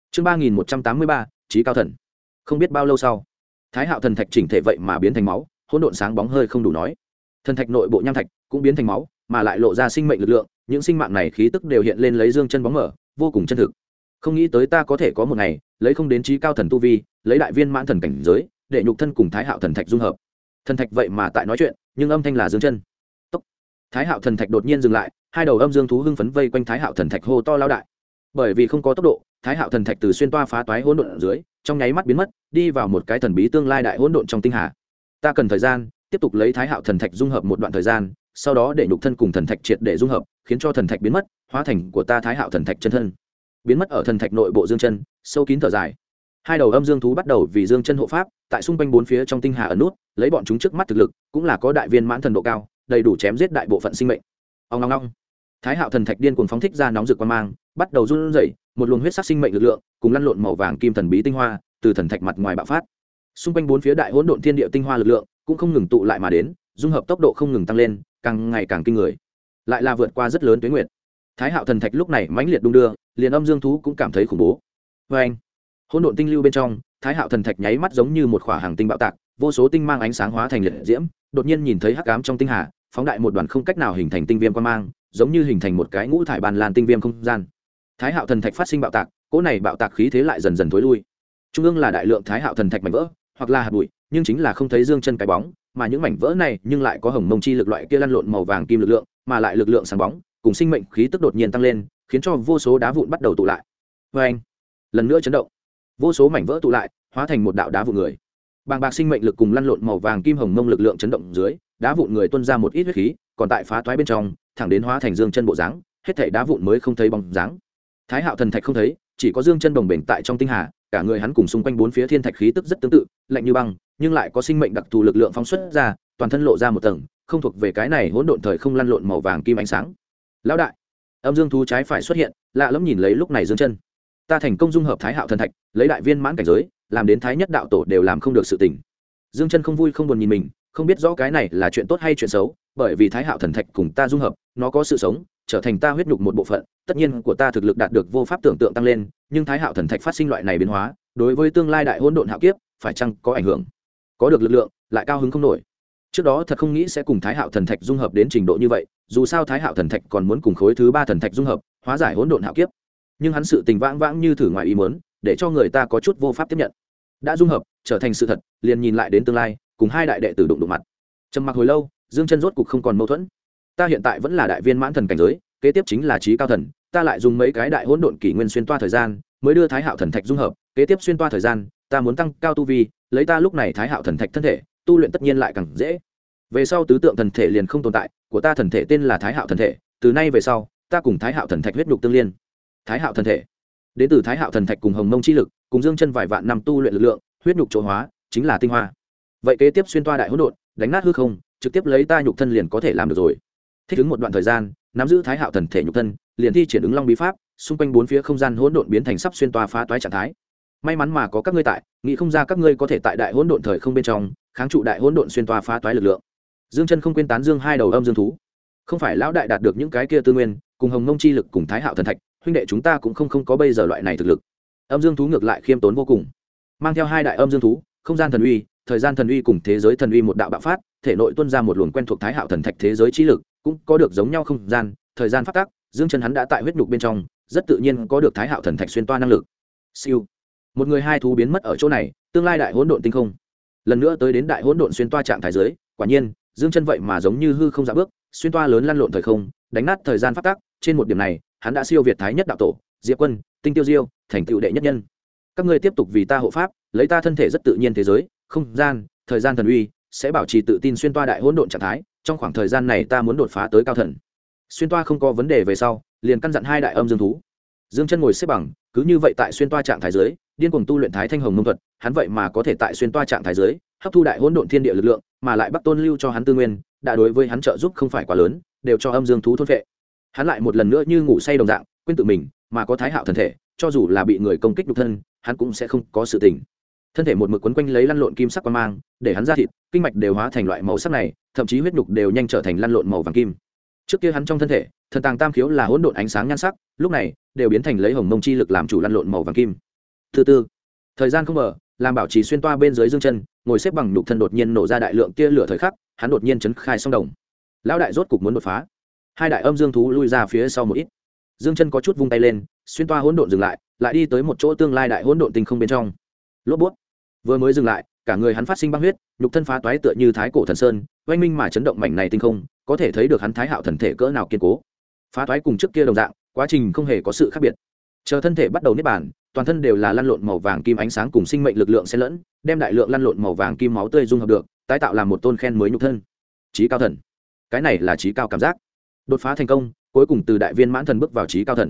3183 trí cao thần. Không biết bao lâu sau thái hạo thần thạch chỉnh thể vậy mà biến thành máu hỗn độn sáng bóng hơi không đủ nói thần thạch nội bộ nham thạch cũng biến thành máu mà lại lộ ra sinh mệnh lực lượng những sinh mạng này khí tức đều hiện lên lấy dương chân bóng mở vô cùng chân thực. Không nghĩ tới ta có thể có một ngày lấy không đến trí cao thần tu vi lấy đại viên mãn thần cảnh giới để nhục thân cùng thái hạo thần thạch dung hợp. Thần thạch vậy mà tại nói chuyện nhưng âm thanh là dương chân. Tốc thái hạo thần thạch đột nhiên dừng lại hai đầu âm dương thú hưng phấn vây quanh thái hạo thần thạch hô to lao đại bởi vì không có tốc độ thái hạo thần thạch từ xuyên toa phá toái hỗn độn ở dưới trong nháy mắt biến mất đi vào một cái thần bí tương lai đại hỗn độn trong tinh hà. Ta cần thời gian tiếp tục lấy thái hạo thần thạch dung hợp một đoạn thời gian sau đó để nhục thân cùng thần thạch triệt để dung hợp khiến cho thần thạch biến mất hóa thành của ta thái hạo thần thạch chân thân. biến mất ở thần thạch nội bộ dương chân sâu kín thở dài. Hai đầu âm dương thú bắt đầu vì dương chân hộ pháp, tại xung quanh bốn phía trong tinh hà ẩn nút, lấy bọn chúng trước mắt thực lực cũng là có đại viên mãn thần độ cao, đầy đủ chém giết đại bộ phận sinh mệnh. Ong ong ong. Thái Hạo thần thạch điên cuồng phóng thích ra nóng rực quang mang, bắt đầu run rẩy, một luồng huyết sắc sinh mệnh lực lượng cùng lăn lộn màu vàng kim thần bí tinh hoa từ thần thạch mặt ngoài bạo phát. Xung quanh bốn phía đại hỗn độn thiên địa tinh hoa lực lượng cũng không ngừng tụ lại mà đến, dung hợp tốc độ không ngừng tăng lên, càng ngày càng kinh người. Lại là vượt qua rất lớn tuyến nguyệt. Thái Hạo thần thạch lúc này mãnh liệt đung đưa, liền âm dương thú cũng cảm thấy khủng bố. Oeng! Hỗn độn tinh lưu bên trong, Thái Hạo thần thạch nháy mắt giống như một khỏa hàng tinh bạo tạc, vô số tinh mang ánh sáng hóa thành liệt diễm, đột nhiên nhìn thấy hắc ám trong tinh hà, phóng đại một đoàn không cách nào hình thành tinh viêm quang mang, giống như hình thành một cái ngũ thải bàn lan tinh viêm không gian. Thái Hạo thần thạch phát sinh bạo tạc, cỗ này bạo tạc khí thế lại dần dần thối lui. Trung ương là đại lượng Thái Hạo thần thạch mảnh vỡ, hoặc là hạt bụi, nhưng chính là không thấy dương chân cái bóng, mà những mảnh vỡ này nhưng lại có hồng mông chi lực loại kia lăn lộn màu vàng kim lực lượng, mà lại lực lượng sáng bóng, cùng sinh mệnh khí tức đột nhiên tăng lên, khiến cho vô số đá vụn bắt đầu tụ lại. Oeng! Lần nữa chấn động, vô số mảnh vỡ tụ lại, hóa thành một đạo đá vụn người. Bàng bạc sinh mệnh lực cùng lăn lộn màu vàng kim hồng mông lực lượng chấn động dưới, đá vụn người tuôn ra một ít huyết khí, còn tại phá toái bên trong, thẳng đến hóa thành dương chân bộ dáng, hết thảy đá vụn mới không thấy bóng dáng. Thái Hạo thần thạch không thấy, chỉ có dương chân đồng bền tại trong tinh hà, cả người hắn cùng xung quanh bốn phía thiên thạch khí tức rất tương tự, lạnh như băng, nhưng lại có sinh mệnh đặc thù lực lượng phóng xuất ra, toàn thân lộ ra một tầng, không thuộc về cái này hỗn độn thời không lăn lộn màu vàng kim ánh sáng. Lão đại, âm dương thú trái phải xuất hiện, lạ lẫm nhìn lấy lúc này dương chân. Ta thành công dung hợp Thái Hạo thần thạch, lấy đại viên mãn cảnh giới, làm đến thái nhất đạo tổ đều làm không được sự tình. Dương chân không vui không buồn nhìn mình, không biết rõ cái này là chuyện tốt hay chuyện xấu, bởi vì Thái Hạo thần thạch cùng ta dung hợp, nó có sự sống, trở thành ta huyết nhục một bộ phận, tất nhiên của ta thực lực đạt được vô pháp tưởng tượng tăng lên, nhưng Thái Hạo thần thạch phát sinh loại này biến hóa, đối với tương lai đại hỗn độn hạo kiếp, phải chăng có ảnh hưởng? Có được lực lượng, lại cao hứng không nổi. Trước đó thật không nghĩ sẽ cùng Thái Hạo thần thạch dung hợp đến trình độ như vậy, dù sao Thái Hạo thần thạch còn muốn cùng khối thứ 3 thần thạch dung hợp, hóa giải hỗn độn hạo kiếp. Nhưng hắn sự tình vãng vãng như thử ngoài ý muốn, để cho người ta có chút vô pháp tiếp nhận. Đã dung hợp, trở thành sự thật, liền nhìn lại đến tương lai, cùng hai đại đệ tử đụng mặt. Trầm mặc hồi lâu, Dương chân rốt cục không còn mâu thuẫn. Ta hiện tại vẫn là đại viên mãn thần cảnh giới, kế tiếp chính là chí cao thần, ta lại dùng mấy cái đại hỗn độn kỷ nguyên xuyên toa thời gian, mới đưa Thái Hạo thần thạch dung hợp, kế tiếp xuyên toa thời gian, ta muốn tăng cao tu vi, lấy ta lúc này Thái Hạo thần thạch thân thể, tu luyện tất nhiên lại càng dễ. Về sau tứ tượng thần thể liền không tồn tại, của ta thần thể tên là Thái Hạo thần thể, từ nay về sau, ta cùng Thái Hạo thần thạch huyết nhục tương liên. Thái Hạo thần thể, đến từ Thái Hạo thần thạch cùng hồng mông chi lực, cùng Dương chân vài vạn năm tu luyện lực lượng, huyết nhục chỗ hóa, chính là tinh hoa. Vậy kế tiếp xuyên toa đại hỗn độn, đánh nát hư không, trực tiếp lấy ta nhục thân liền có thể làm được rồi. Thích ứng một đoạn thời gian, nắm giữ Thái Hạo thần thể nhục thân, liền thi triển ứng long bí pháp, xung quanh bốn phía không gian hỗn độn biến thành sắp xuyên toa phá toái trạng thái. May mắn mà có các ngươi tại, nghĩ không ra các ngươi có thể tại đại hỗn độn thời không bên trong, kháng trụ đại hỗn độn xuyên toa phá toái lực lượng. Dương chân không quên tán dương hai đầu âm dương thú. Không phải lão đại đạt được những cái kia tư nguyên, cùng hồng mông chi lực cùng Thái Hạo thần thạch, huynh đệ chúng ta cũng không có bây giờ loại này thực lực. Âm dương thú ngược lại khiêm tốn vô cùng, mang theo hai đại âm dương thú, không gian thần uy, thời gian thần uy cùng thế giới thần uy một đạo bạo phát, thể nội tuôn ra một luồng quen thuộc Thái Hạo thần thạch thế giới trí lực, cũng có được giống nhau không gian, thời gian phát tác. Dương chân hắn đã tại huyết nhục bên trong, rất tự nhiên có được Thái Hạo thần thạch xuyên toa năng lực. Siêu, một người hai thú biến mất ở chỗ này, tương lai đại hỗn độn tinh không, lần nữa tới đến đại hỗn độn xuyên toa trạng thái giới. Quả nhiên, Dương chân vậy mà giống như hư không dạ bước, xuyên toa lớn lăn lộn thời không, đánh nát thời gian phát tác. Trên một điểm này, hắn đã siêu việt thái nhất đạo tổ, Diệp Quân, Tinh Tiêu Diêu, thành tựu đệ nhất nhân. Các ngươi tiếp tục vì ta hộ pháp, lấy ta thân thể rất tự nhiên thế giới, không gian, thời gian thần uy, sẽ bảo trì tự tin xuyên toa đại hỗn độn trạng thái. Trong khoảng thời gian này ta muốn đột phá tới cao thần. Xuyên toa không có vấn đề về sau, liền căn dặn hai đại âm dương thú. Dương chân ngồi xếp bằng, cứ như vậy tại xuyên toa trạng thái giới, điên cuồng tu luyện Thái Thanh Hồng Mông thuật, hắn vậy mà có thể tại xuyên toa trạng thái giới, hấp thu đại hỗn độn thiên địa lực lượng, mà lại Bắc Tôn lưu cho hắn tư nguyên, đã đối với hắn trợ giúp không phải quá lớn, đều cho âm dương thú thôn phệ. Hắn lại một lần nữa như ngủ say đồng dạng, quên tự mình, mà có Thái Hạo thần thể, cho dù là bị người công kích nhục thân, hắn cũng sẽ không có sự tình. Thân thể một mực quấn quanh lấy lăn lộn kim sắc quang mang, để hắn ra thịt, kinh mạch đều hóa thành loại màu sắc này, thậm chí huyết nhục đều nhanh trở thành lăn lộn màu vàng kim. Trước kia hắn trong thân thể, thần tàng tam khiếu là hỗn độn ánh sáng nhan sắc, lúc này đều biến thành lấy hồng mông chi lực làm chủ lăn lộn màu vàng kim. Thứ tư, thời gian không mở, làm bảo trì xuyên toa bên dưới Dương chân, ngồi xếp bằng nhục thân đột nhiên nổ ra đại lượng tia lửa thời khắc, hắn đột nhiên chấn khai song đồng. Lão đại rốt cục muốn đột phá. Hai đại âm dương thú lui ra phía sau một ít. Dương chân có chút vung tay lên, xuyên toa hỗn độn dừng lại, lại đi tới một chỗ tương lai đại hỗn độn tinh không bên trong. Lốp bút. Vừa mới dừng lại, cả người hắn phát sinh băng huyết, nhục thân phá toái tựa như thái cổ thần sơn, oanh minh mà chấn động mảnh này tinh không, có thể thấy được hắn Thái Hạo thần thể cỡ nào kiên cố. Phá toái cùng trước kia đồng dạng, quá trình không hề có sự khác biệt. Chờ thân thể bắt đầu niết bàn, toàn thân đều là lăn lộn màu vàng kim ánh sáng cùng sinh mệnh lực lượng xen lẫn, đem đại lượng lăn lộn màu vàng kim máu tươi dung hợp được, tái tạo làm một tôn khen mới nhục thân. Chí cao thần. Cái này là chí cao cảm giác. Đột phá thành công, cuối cùng từ đại viên mãn thần bước vào chí cao thần.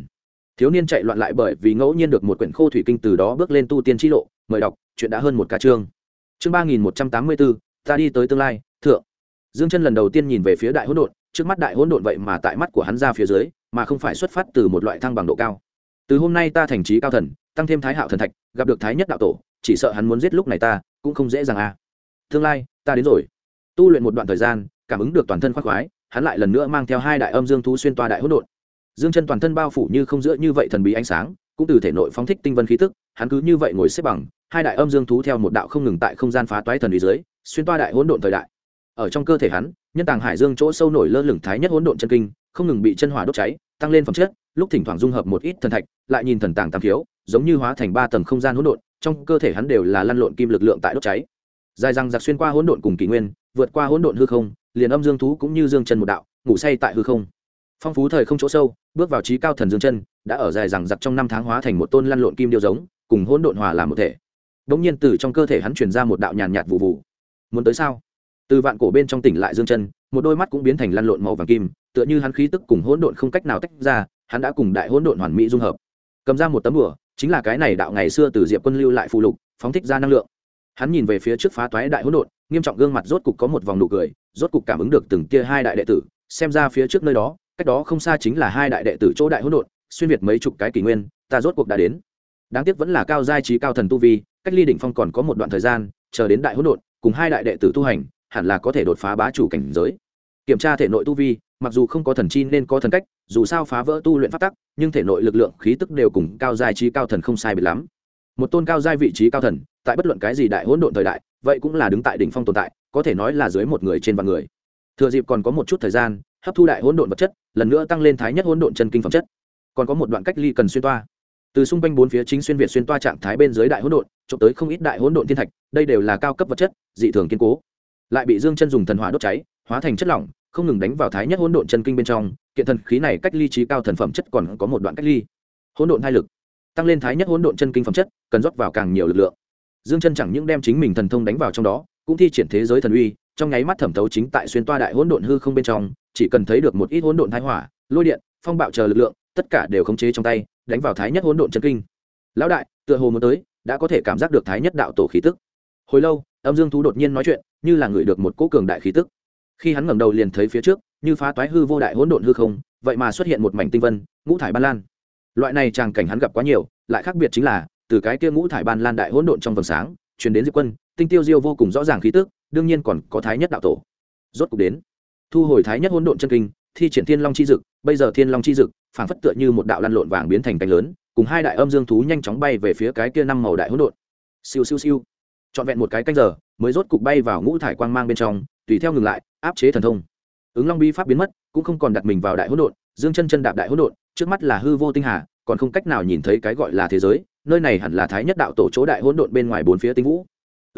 thiếu niên chạy loạn lại bởi vì ngẫu nhiên được một quyển khô thủy kinh từ đó bước lên tu tiên chi lộ. Mời đọc, chuyện đã hơn một ca chương. Chương 3184, ta đi tới tương lai, thượng. Dương Chân lần đầu tiên nhìn về phía đại hỗn độn, trước mắt đại hỗn độn vậy mà tại mắt của hắn ra phía dưới, mà không phải xuất phát từ một loại thăng bằng độ cao. Từ hôm nay ta thành trí cao thần, tăng thêm Thái Hạo thần thạch, gặp được Thái Nhất đạo tổ, chỉ sợ hắn muốn giết lúc này ta, cũng không dễ dàng à. Tương lai, ta đến rồi. Tu luyện một đoạn thời gian, cảm ứng được toàn thân khoái khoái, hắn lại lần nữa mang theo hai đại âm dương thú xuyên toa đại hỗn độn. Dương Chân toàn thân bao phủ như không giữa như vậy thần bí ánh sáng, cũng từ thể nội phóng thích tinh vân khí tức, hắn cứ như vậy ngồi xếp bằng, hai đại âm dương thú theo một đạo không ngừng tại không gian phá toái thần bí dưới, xuyên toa đại hỗn độn thời đại. Ở trong cơ thể hắn, nhân tàng hải dương chỗ sâu nổi lơ lửng Thái Nhất hỗn độn chân kinh, không ngừng bị chân hỏa đốt cháy, tăng lên phẩm chất, lúc thỉnh thoảng dung hợp một ít thần thạch, lại nhìn thần tàng tam khiếu, giống như hóa thành ba tầng không gian hỗn độn, trong cơ thể hắn đều là lăn lộn kim lực lượng tại đốt cháy. Dài răng giặc xuyên qua hỗn độn cùng kỷ nguyên, vượt qua hỗn độn hư không, liền âm dương thú cũng như Dương Chân một đạo, ngủ say tại hư không. Phong phú thời không chỗ sâu, bước vào trí cao thần Dương Chân, đã ở dài răng giặc trong năm tháng hóa thành một tôn lăn lộn kim điêu giống, cùng hỗn độn hòa làm một thể. Đống nhiên từ trong cơ thể hắn truyền ra một đạo nhàn nhạt vụ vụ. Muốn tới sao? Từ vạn cổ bên trong tỉnh lại Dương Chân, một đôi mắt cũng biến thành lăn lộn màu vàng kim, tựa như hắn khí tức cùng hỗn độn không cách nào tách ra, hắn đã cùng đại hỗn độn hoàn mỹ dung hợp. Cầm ra một tấm bùa, chính là cái này đạo ngày xưa từ Diệp Quân lưu lại phù lục, phóng thích ra năng lượng. Hắn nhìn về phía trước phá toái đại hỗn độn, nghiêm trọng gương mặt rốt cục có một vòng nụ cười, rốt cục cảm ứng được từng kia hai đại đệ tử, xem ra phía trước nơi đó, cách đó không xa chính là hai đại đệ tử chỗ đại hỗn độn, xuyên việt mấy chục cái kỷ nguyên, ta rốt cuộc đã đến. Đáng tiếc vẫn là cao giai trí cao thần tu vi, cách ly đỉnh phong còn có một đoạn thời gian, chờ đến đại hỗn độn, cùng hai đại đệ tử tu hành, hẳn là có thể đột phá bá chủ cảnh giới. Kiểm tra thể nội tu vi, mặc dù không có thần chi nên có thần cách, dù sao phá vỡ tu luyện pháp tắc, nhưng thể nội lực lượng khí tức đều cùng cao giai trí cao thần không sai biệt lắm. Một tôn cao giai vị trí cao thần, tại bất luận cái gì đại hỗn độn thời đại, vậy cũng là đứng tại đỉnh phong tồn tại, có thể nói là dưới một người trên vạn người. Thừa dịp còn có một chút thời gian, hấp thu đại hỗn độn vật chất, lần nữa tăng lên Thái Nhất hỗn độn chân kinh phẩm chất. Còn có một đoạn cách ly cần xuyên toa. Từ xung quanh bốn phía chính xuyên việt xuyên toa trạng thái bên dưới đại hỗn độn, chụp tới không ít đại hỗn độn thiên thạch, đây đều là cao cấp vật chất, dị thường kiên cố. Lại bị Dương Chân dùng thần hỏa đốt cháy, hóa thành chất lỏng, không ngừng đánh vào Thái Nhất hỗn độn chân kinh bên trong, kiện thần khí này cách ly trí cao thần phẩm chất còn có một đoạn cách ly. Hỗn độn hai lực, tăng lên Thái Nhất hỗn độn chân kinh phẩm chất, cần rót vào càng nhiều lực lượng. Dương Chân chẳng những đem chính mình thần thông đánh vào trong đó, cũng thi triển thế giới thần uy, trong nháy mắt thẩm thấu chính tại xuyên toa đại hỗn độn hư không bên trong, chỉ cần thấy được một ít hỗn độn thái hỏa, lôi điện, phong bạo chờ lực lượng, tất cả đều khống chế trong tay, đánh vào Thái Nhất hỗn độn chân kinh. Lão đại, tựa hồ muốn tới, đã có thể cảm giác được Thái Nhất đạo tổ khí tức. Hồi lâu, âm dương thú đột nhiên nói chuyện, như là ngửi được một cỗ cường đại khí tức. Khi hắn ngẩng đầu liền thấy phía trước, như phá toái hư vô đại hỗn độn hư không, vậy mà xuất hiện một mảnh tinh vân, ngũ thải ban lan. Loại này tràng cảnh hắn gặp quá nhiều, lại khác biệt chính là, từ cái kia ngũ thải ban lan đại hỗn độn trong vầng sáng, truyền đến Diệp Quân, Tinh Tiêu Diêu vô cùng rõ ràng khí tức, đương nhiên còn có Thái Nhất đạo tổ. Rốt cục đến. Thu hồi Thái Nhất hỗn độn chân kinh, thi triển Thiên Long chi dực, bây giờ Thiên Long chi dực, phảng phất tựa như một đạo lăn lộn vàng biến thành cánh lớn, cùng hai đại âm dương thú nhanh chóng bay về phía cái kia năm màu đại hỗn độn. Siêu siêu siêu. Trọn vẹn một cái canh giờ, mới rốt cục bay vào ngũ thải quang mang bên trong, tùy theo ngừng lại, áp chế thần thông. Ứng Long bí pháp biến mất, cũng không còn đặt mình vào đại hỗn độn, Dương Chân chân đạp đại hỗn độn, trước mắt là hư vô tinh hà, còn không cách nào nhìn thấy cái gọi là thế giới, nơi này hẳn là Thái Nhất đạo tổ chỗ đại hỗn độn bên ngoài bốn phía tinh vũ.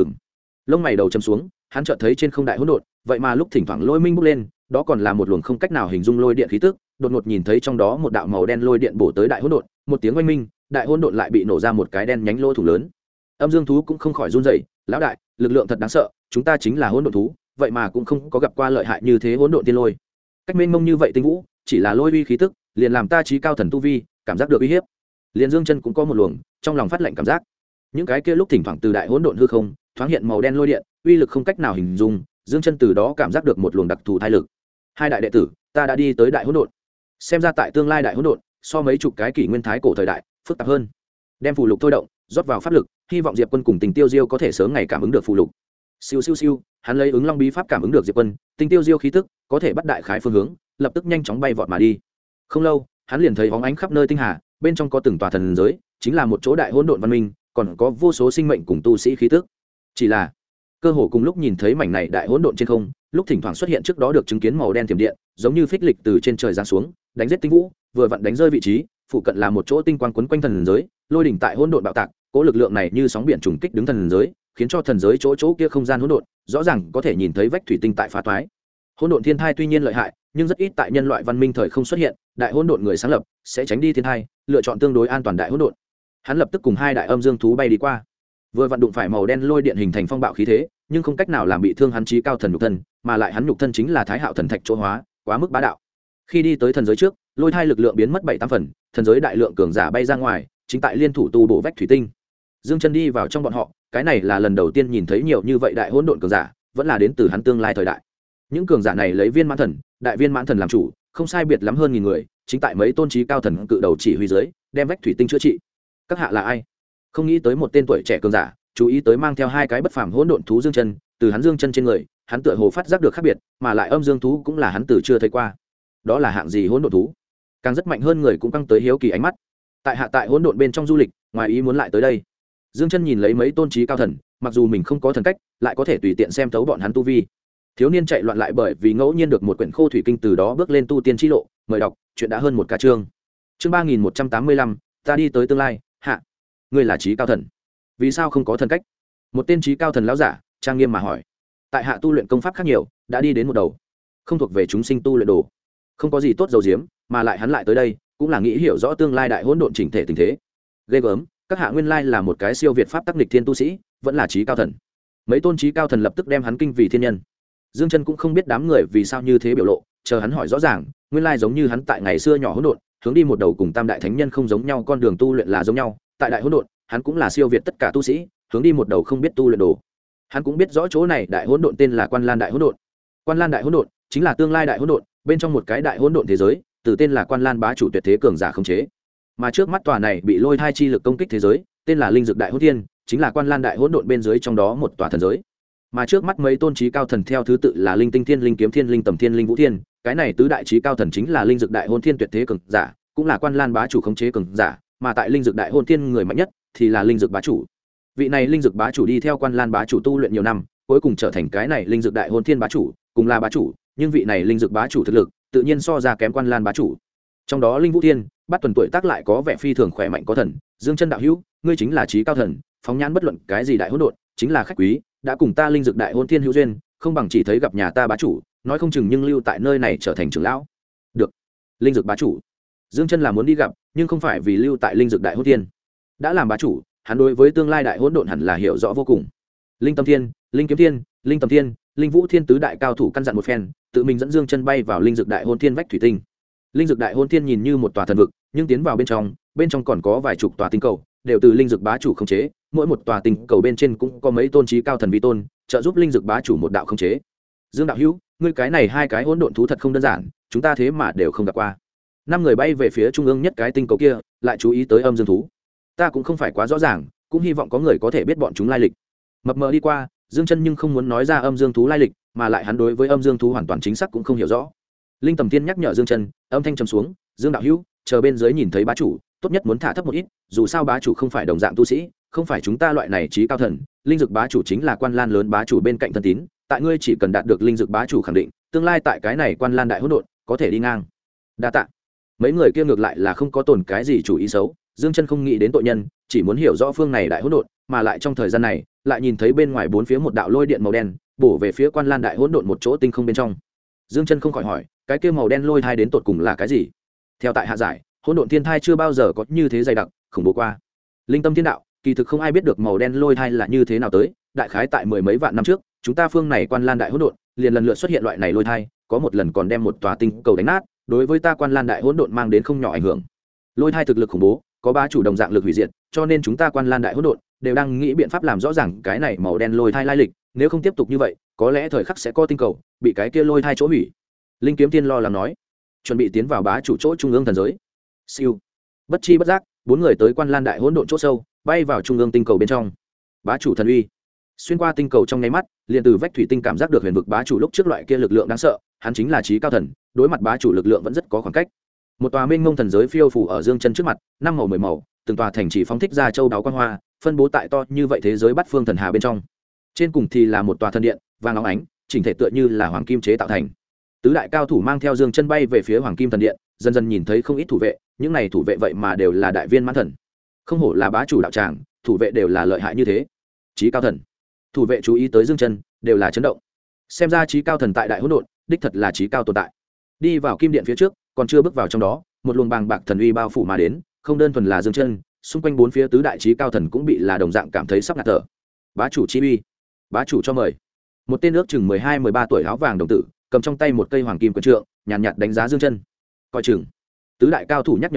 Lông mày đầu châm xuống, hắn chợt thấy trên không đại hỗn độn, vậy mà lúc thỉnh thoảng lôi minh bốc lên, đó còn là một luồng không cách nào hình dung lôi điện khí tức, đột ngột nhìn thấy trong đó một đạo màu đen lôi điện bổ tới đại hỗn độn, một tiếng oanh minh, đại hỗn độn lại bị nổ ra một cái đen nhánh lỗ thủ lớn. Âm dương thú cũng không khỏi run rẩy, lão đại, lực lượng thật đáng sợ, chúng ta chính là hỗn độn thú, vậy mà cũng không có gặp qua lợi hại như thế hỗn độn tiên lôi. Cách mênh mông như vậy tinh vũ, chỉ là lôi uy khí tức, liền làm ta trí cao thần tu vi, cảm giác được uy hiếp. Liền Dương Chân cũng có một luồng, trong lòng phát lạnh cảm giác. Những cái kia lúc thỉnh thoảng từ đại hỗn độn hư không, thoáng hiện màu đen lôi điện, uy lực không cách nào hình dung, Dương Chân từ đó cảm giác được một luồng đặc thù thai lực. Hai đại đệ tử, ta đã đi tới đại hỗn độn. Xem ra tại tương lai đại hỗn độn, so mấy chục cái kỷ nguyên thái cổ thời đại, phức tạp hơn. Đem phù lục thôi động, rót vào pháp lực, hy vọng Diệp Quân cùng Tình Tiêu Diêu có thể sớm ngày cảm ứng được phù lục. Siêu siêu siêu, hắn lấy ứng long bí pháp cảm ứng được Diệp Quân, Tình Tiêu Diêu khí tức, có thể bắt đại khái phương hướng, lập tức nhanh chóng bay vọt mà đi. Không lâu, hắn liền thấy bóng ánh khắp nơi tinh hà, bên trong có từng tòa thần giới, chính là một chỗ đại hỗn độn văn minh, còn có vô số sinh mệnh cùng tu sĩ khí tức. Chỉ là cơ hồ cùng lúc nhìn thấy mảnh này đại hỗn độn trên không, lúc thỉnh thoảng xuất hiện trước đó được chứng kiến màu đen thiểm điện, giống như phích lịch từ trên trời giáng xuống, đánh giết tinh vũ, vừa vặn đánh rơi vị trí, phụ cận là một chỗ tinh quang quấn quanh thần giới, lôi đỉnh tại hỗn độn bạo tạc, cố lực lượng này như sóng biển trùng kích đứng thần giới, khiến cho thần giới chỗ chỗ kia không gian hỗn độn, rõ ràng có thể nhìn thấy vách thủy tinh tại phá toái. Hỗn độn thiên thai tuy nhiên lợi hại, nhưng rất ít tại nhân loại văn minh thời không xuất hiện, đại hỗn độn người sáng lập sẽ tránh đi thiên thai, lựa chọn tương đối an toàn đại hỗn độn. Hắn lập tức cùng hai đại âm dương thú bay đi qua, vừa vặn đụng phải màu đen lôi điện hình thành phong bạo khí thế, nhưng không cách nào làm bị thương hắn trí cao thần nhục thân, mà lại hắn nhục thân chính là Thái Hạo thần thạch chỗ hóa, quá mức bá đạo. Khi đi tới thần giới trước, lôi thai lực lượng biến mất 7-8 phần, thần giới đại lượng cường giả bay ra ngoài chính tại liên thủ tu bổ vách thủy tinh. Dương Chân đi vào trong bọn họ, cái này là lần đầu tiên nhìn thấy nhiều như vậy đại hỗn độn cường giả, vẫn là đến từ hắn tương lai thời đại. Những cường giả này lấy viên mãn thần, đại viên mãn thần làm chủ, không sai biệt lắm hơn nghìn người, chính tại mấy tôn trí cao thần cự đầu chỉ huy dưới, đem vách thủy tinh chữa trị. Các hạ là ai? Không nghĩ tới một tên tuổi trẻ cường giả, chú ý tới mang theo hai cái bất phàm hỗn độn thú Dương Chân, từ hắn Dương Chân trên người, hắn tựa hồ phát giác được khác biệt, mà lại âm dương thú cũng là hắn từ chưa thấy qua. Đó là hạng gì hỗn độn thú? Càng rất mạnh hơn người cũng căng tới hiếu kỳ ánh mắt. Tại hạ tại hỗn độn bên trong du lịch, ngoài ý muốn lại tới đây. Dương Chân nhìn lấy mấy tôn trí cao thần, mặc dù mình không có thần cách, lại có thể tùy tiện xem thấu bọn hắn tu vi. Thiếu niên chạy loạn lại bởi vì ngẫu nhiên được một quyển khô thủy kinh, từ đó bước lên tu tiên chi lộ. Mời đọc, chuyện đã hơn một cả chương. Chương 3185, ta đi tới tương lai, hạ. Ngươi là trí cao thần, vì sao không có thần cách? Một tên trí cao thần lão giả trang nghiêm mà hỏi. Tại hạ tu luyện công pháp khác nhiều, đã đi đến một đầu, không thuộc về chúng sinh tu luyện đồ, không có gì tốt dầu diếm, mà lại hắn lại tới đây, cũng là nghĩ hiểu rõ tương lai đại hỗn độn chỉnh thể tình thế. Ghê gớm, các hạ nguyên lai là một cái siêu việt pháp tắc nghịch thiên tu sĩ, vẫn là trí cao thần. Mấy tôn trí cao thần lập tức đem hắn kinh vì thiên nhân. Dương Chân cũng không biết đám người vì sao như thế biểu lộ, chờ hắn hỏi rõ ràng, nguyên lai giống như hắn tại ngày xưa nhỏ hỗn độn, hướng đi một đầu cùng tam đại thánh nhân không giống nhau con đường tu luyện là giống nhau, tại đại hỗn độn, hắn cũng là siêu việt tất cả tu sĩ, hướng đi một đầu không biết tu luyện đồ. Hắn cũng biết rõ chỗ này đại hỗn độn tên là Quan Lan đại hỗn độn. Quan Lan đại hỗn độn chính là tương lai đại hỗn độn, bên trong một cái đại hỗn độn thế giới, từ tên là Quan Lan bá chủ tuyệt thế cường giả khống chế. Mà trước mắt tòa này bị lôi thai chi lực công kích thế giới, tên là Linh Dực đại hỗn thiên, chính là Quan Lan đại hỗn độn bên dưới trong đó một tòa thần giới. Mà trước mắt mấy tôn trí cao thần theo thứ tự là Linh Tinh Thiên, Linh Kiếm Thiên, Linh Tầm Thiên, Linh Vũ Thiên, cái này tứ đại trí cao thần chính là Linh Dực đại hỗn thiên tuyệt thế cường giả, cũng là Quan Lan bá chủ khống chế cường giả, mà tại Linh Dực đại hỗn thiên người mạnh nhất thì là Linh Dực bá chủ. Vị này Linh Dực bá chủ đi theo Quan Lan bá chủ tu luyện nhiều năm, cuối cùng trở thành cái này Linh Dực đại hỗn thiên bá chủ, cùng là bá chủ, nhưng vị này Linh Dực bá chủ thực lực tự nhiên so ra kém Quan Lan bá chủ. Trong đó Linh Vũ Thiên, bắt tuần tuổi tác lại có vẻ phi thường khỏe mạnh có thần. Dương Chân đạo hữu, ngươi chính là trí cao thần, phóng nhãn bất luận cái gì đại hỗn độn, chính là khách quý, đã cùng ta Linh Dực đại hỗn thiên hữu duyên, không bằng chỉ thấy gặp nhà ta bá chủ, nói không chừng nhưng lưu tại nơi này trở thành trưởng lão. Được. Linh Dực bá chủ. Dương Chân là muốn đi gặp, nhưng không phải vì lưu tại Linh Dực đại hỗn thiên. Đã làm bá chủ, hắn đối với tương lai đại hỗn độn hẳn là hiểu rõ vô cùng. Linh Tâm Thiên, Linh Kiếm Thiên, Linh Tầm Thiên, Linh Vũ Thiên tứ đại cao thủ căn dặn một phen, tự mình dẫn Dương Chân bay vào Linh Dực đại hỗn thiên vách thủy tinh. Linh Dực đại hỗn thiên nhìn như một tòa thần vực, nhưng tiến vào bên trong còn có vài chục tòa tinh cầu, đều từ Linh Dực bá chủ khống chế, mỗi một tòa tinh cầu bên trên cũng có mấy tôn trí cao thần vi tôn, trợ giúp Linh Dực bá chủ một đạo khống chế. Dương đạo hữu, ngươi cái này hai cái hỗn độn thú thật không đơn giản, chúng ta thế mà đều không gặp qua. Năm người bay về phía trung ương nhất cái tinh cầu kia, lại chú ý tới âm dương thú. Ta cũng không phải quá rõ ràng, cũng hy vọng có người có thể biết bọn chúng lai lịch. Mập mờ đi qua, Dương Chân nhưng không muốn nói ra âm dương thú lai lịch, mà lại hắn đối với âm dương thú hoàn toàn chính xác cũng không hiểu rõ. Linh Tầm Thiên nhắc nhở Dương Chân, âm thanh trầm xuống, Dương đạo hữu, chờ bên dưới nhìn thấy bá chủ, tốt nhất muốn thả thấp một ít, dù sao bá chủ không phải đồng dạng tu sĩ, không phải chúng ta loại này trí cao thần, Linh Dực bá chủ chính là Quan Lan lớn bá chủ bên cạnh thân tín, tại ngươi chỉ cần đạt được Linh Dực bá chủ khẳng định, tương lai tại cái này Quan Lan đại hỗn độn, có thể đi ngang. Đa tạ. Mấy người kia ngược lại là không có tồn cái gì chủ ý xấu, Dương Chân không nghĩ đến tội nhân, chỉ muốn hiểu rõ phương này đại hỗn độn, mà lại trong thời gian này, lại nhìn thấy bên ngoài bốn phía một đạo lôi điện màu đen, bổ về phía Quan Lan đại hỗn độn một chỗ tinh không bên trong. Dương Chân không khỏi hỏi, cái kia màu đen lôi thai đến tột cùng là cái gì? Theo tại hạ giải, hỗn độn thiên thai chưa bao giờ có như thế dày đặc, khủng bố qua. Linh Tâm Thiên đạo, kỳ thực không ai biết được màu đen lôi thai là như thế nào tới, đại khái tại mười mấy vạn năm trước, chúng ta phương này Quan Lan đại hỗn độn, liền lần lượt xuất hiện loại này lôi thai, có một lần còn đem một tòa tinh cầu đánh nát, đối với ta Quan Lan đại hỗn độn mang đến không nhỏ ảnh hưởng. Lôi thai thực lực khủng bố, có bá chủ đồng dạng lực hủy diệt, cho nên chúng ta Quan Lan đại hỗn độn đều đang nghĩ biện pháp làm rõ ràng cái này màu đen lôi thai lai lịch, nếu không tiếp tục như vậy, có lẽ thời khắc sẽ có tinh cầu bị cái kia lôi thai chỗ hủy. Linh Kiếm Thiên lo lắng nói, chuẩn bị tiến vào bá chủ chỗ trung ương thần giới. Siêu. Bất chi bất giác, bốn người tới Quan Lan đại hỗn độn chỗ sâu, bay vào trung ương tinh cầu bên trong. Bá chủ thần uy. Xuyên qua tinh cầu trong nháy mắt, liền từ vách thủy tinh cảm giác được huyền vực bá chủ lúc trước loại kia lực lượng đáng sợ, hắn chính là trí cao thần, đối mặt bá chủ lực lượng vẫn rất có khoảng cách. Một tòa mênh mông thần giới phiêu phù ở Dương Chân trước mặt, năm màu mười màu, từng tòa thành chỉ phóng thích ra châu đáo quang hoa, phân bố tại to như vậy thế giới bát phương thần hà bên trong. Trên cùng thì là một tòa thần điện, vàng óng ánh, chỉnh thể tựa như là hoàng kim chế tạo thành. Tứ đại cao thủ mang theo Dương Chân bay về phía hoàng kim thần điện, dần dần nhìn thấy không ít thủ vệ, những này thủ vệ vậy mà đều là đại viên mãn thần. Không hổ là bá chủ đạo tràng, thủ vệ đều là lợi hại như thế. Chí cao thần. Thủ vệ chú ý tới Dương Chân, đều là chấn động. Xem ra chí cao thần tại đại hỗn độn, đích thật là chí cao tồn tại. Đi vào kim điện phía trước, còn chưa bước vào trong đó, một luồng bàng bạc thần uy bao phủ mà đến, không đơn thuần là Dương Chân, xung quanh bốn phía tứ đại chí cao thần cũng bị là đồng dạng cảm thấy sắp ngạt thở. Bá chủ chi uy, bá chủ cho mời. Một tên ước chừng 12-13 tuổi áo vàng đồng tử, cầm trong tay một cây hoàng kim quyền trượng, nhàn nhạt đánh giá Dương Chân. Coi chừng. Tứ đại cao thủ nhắc nhở lấy,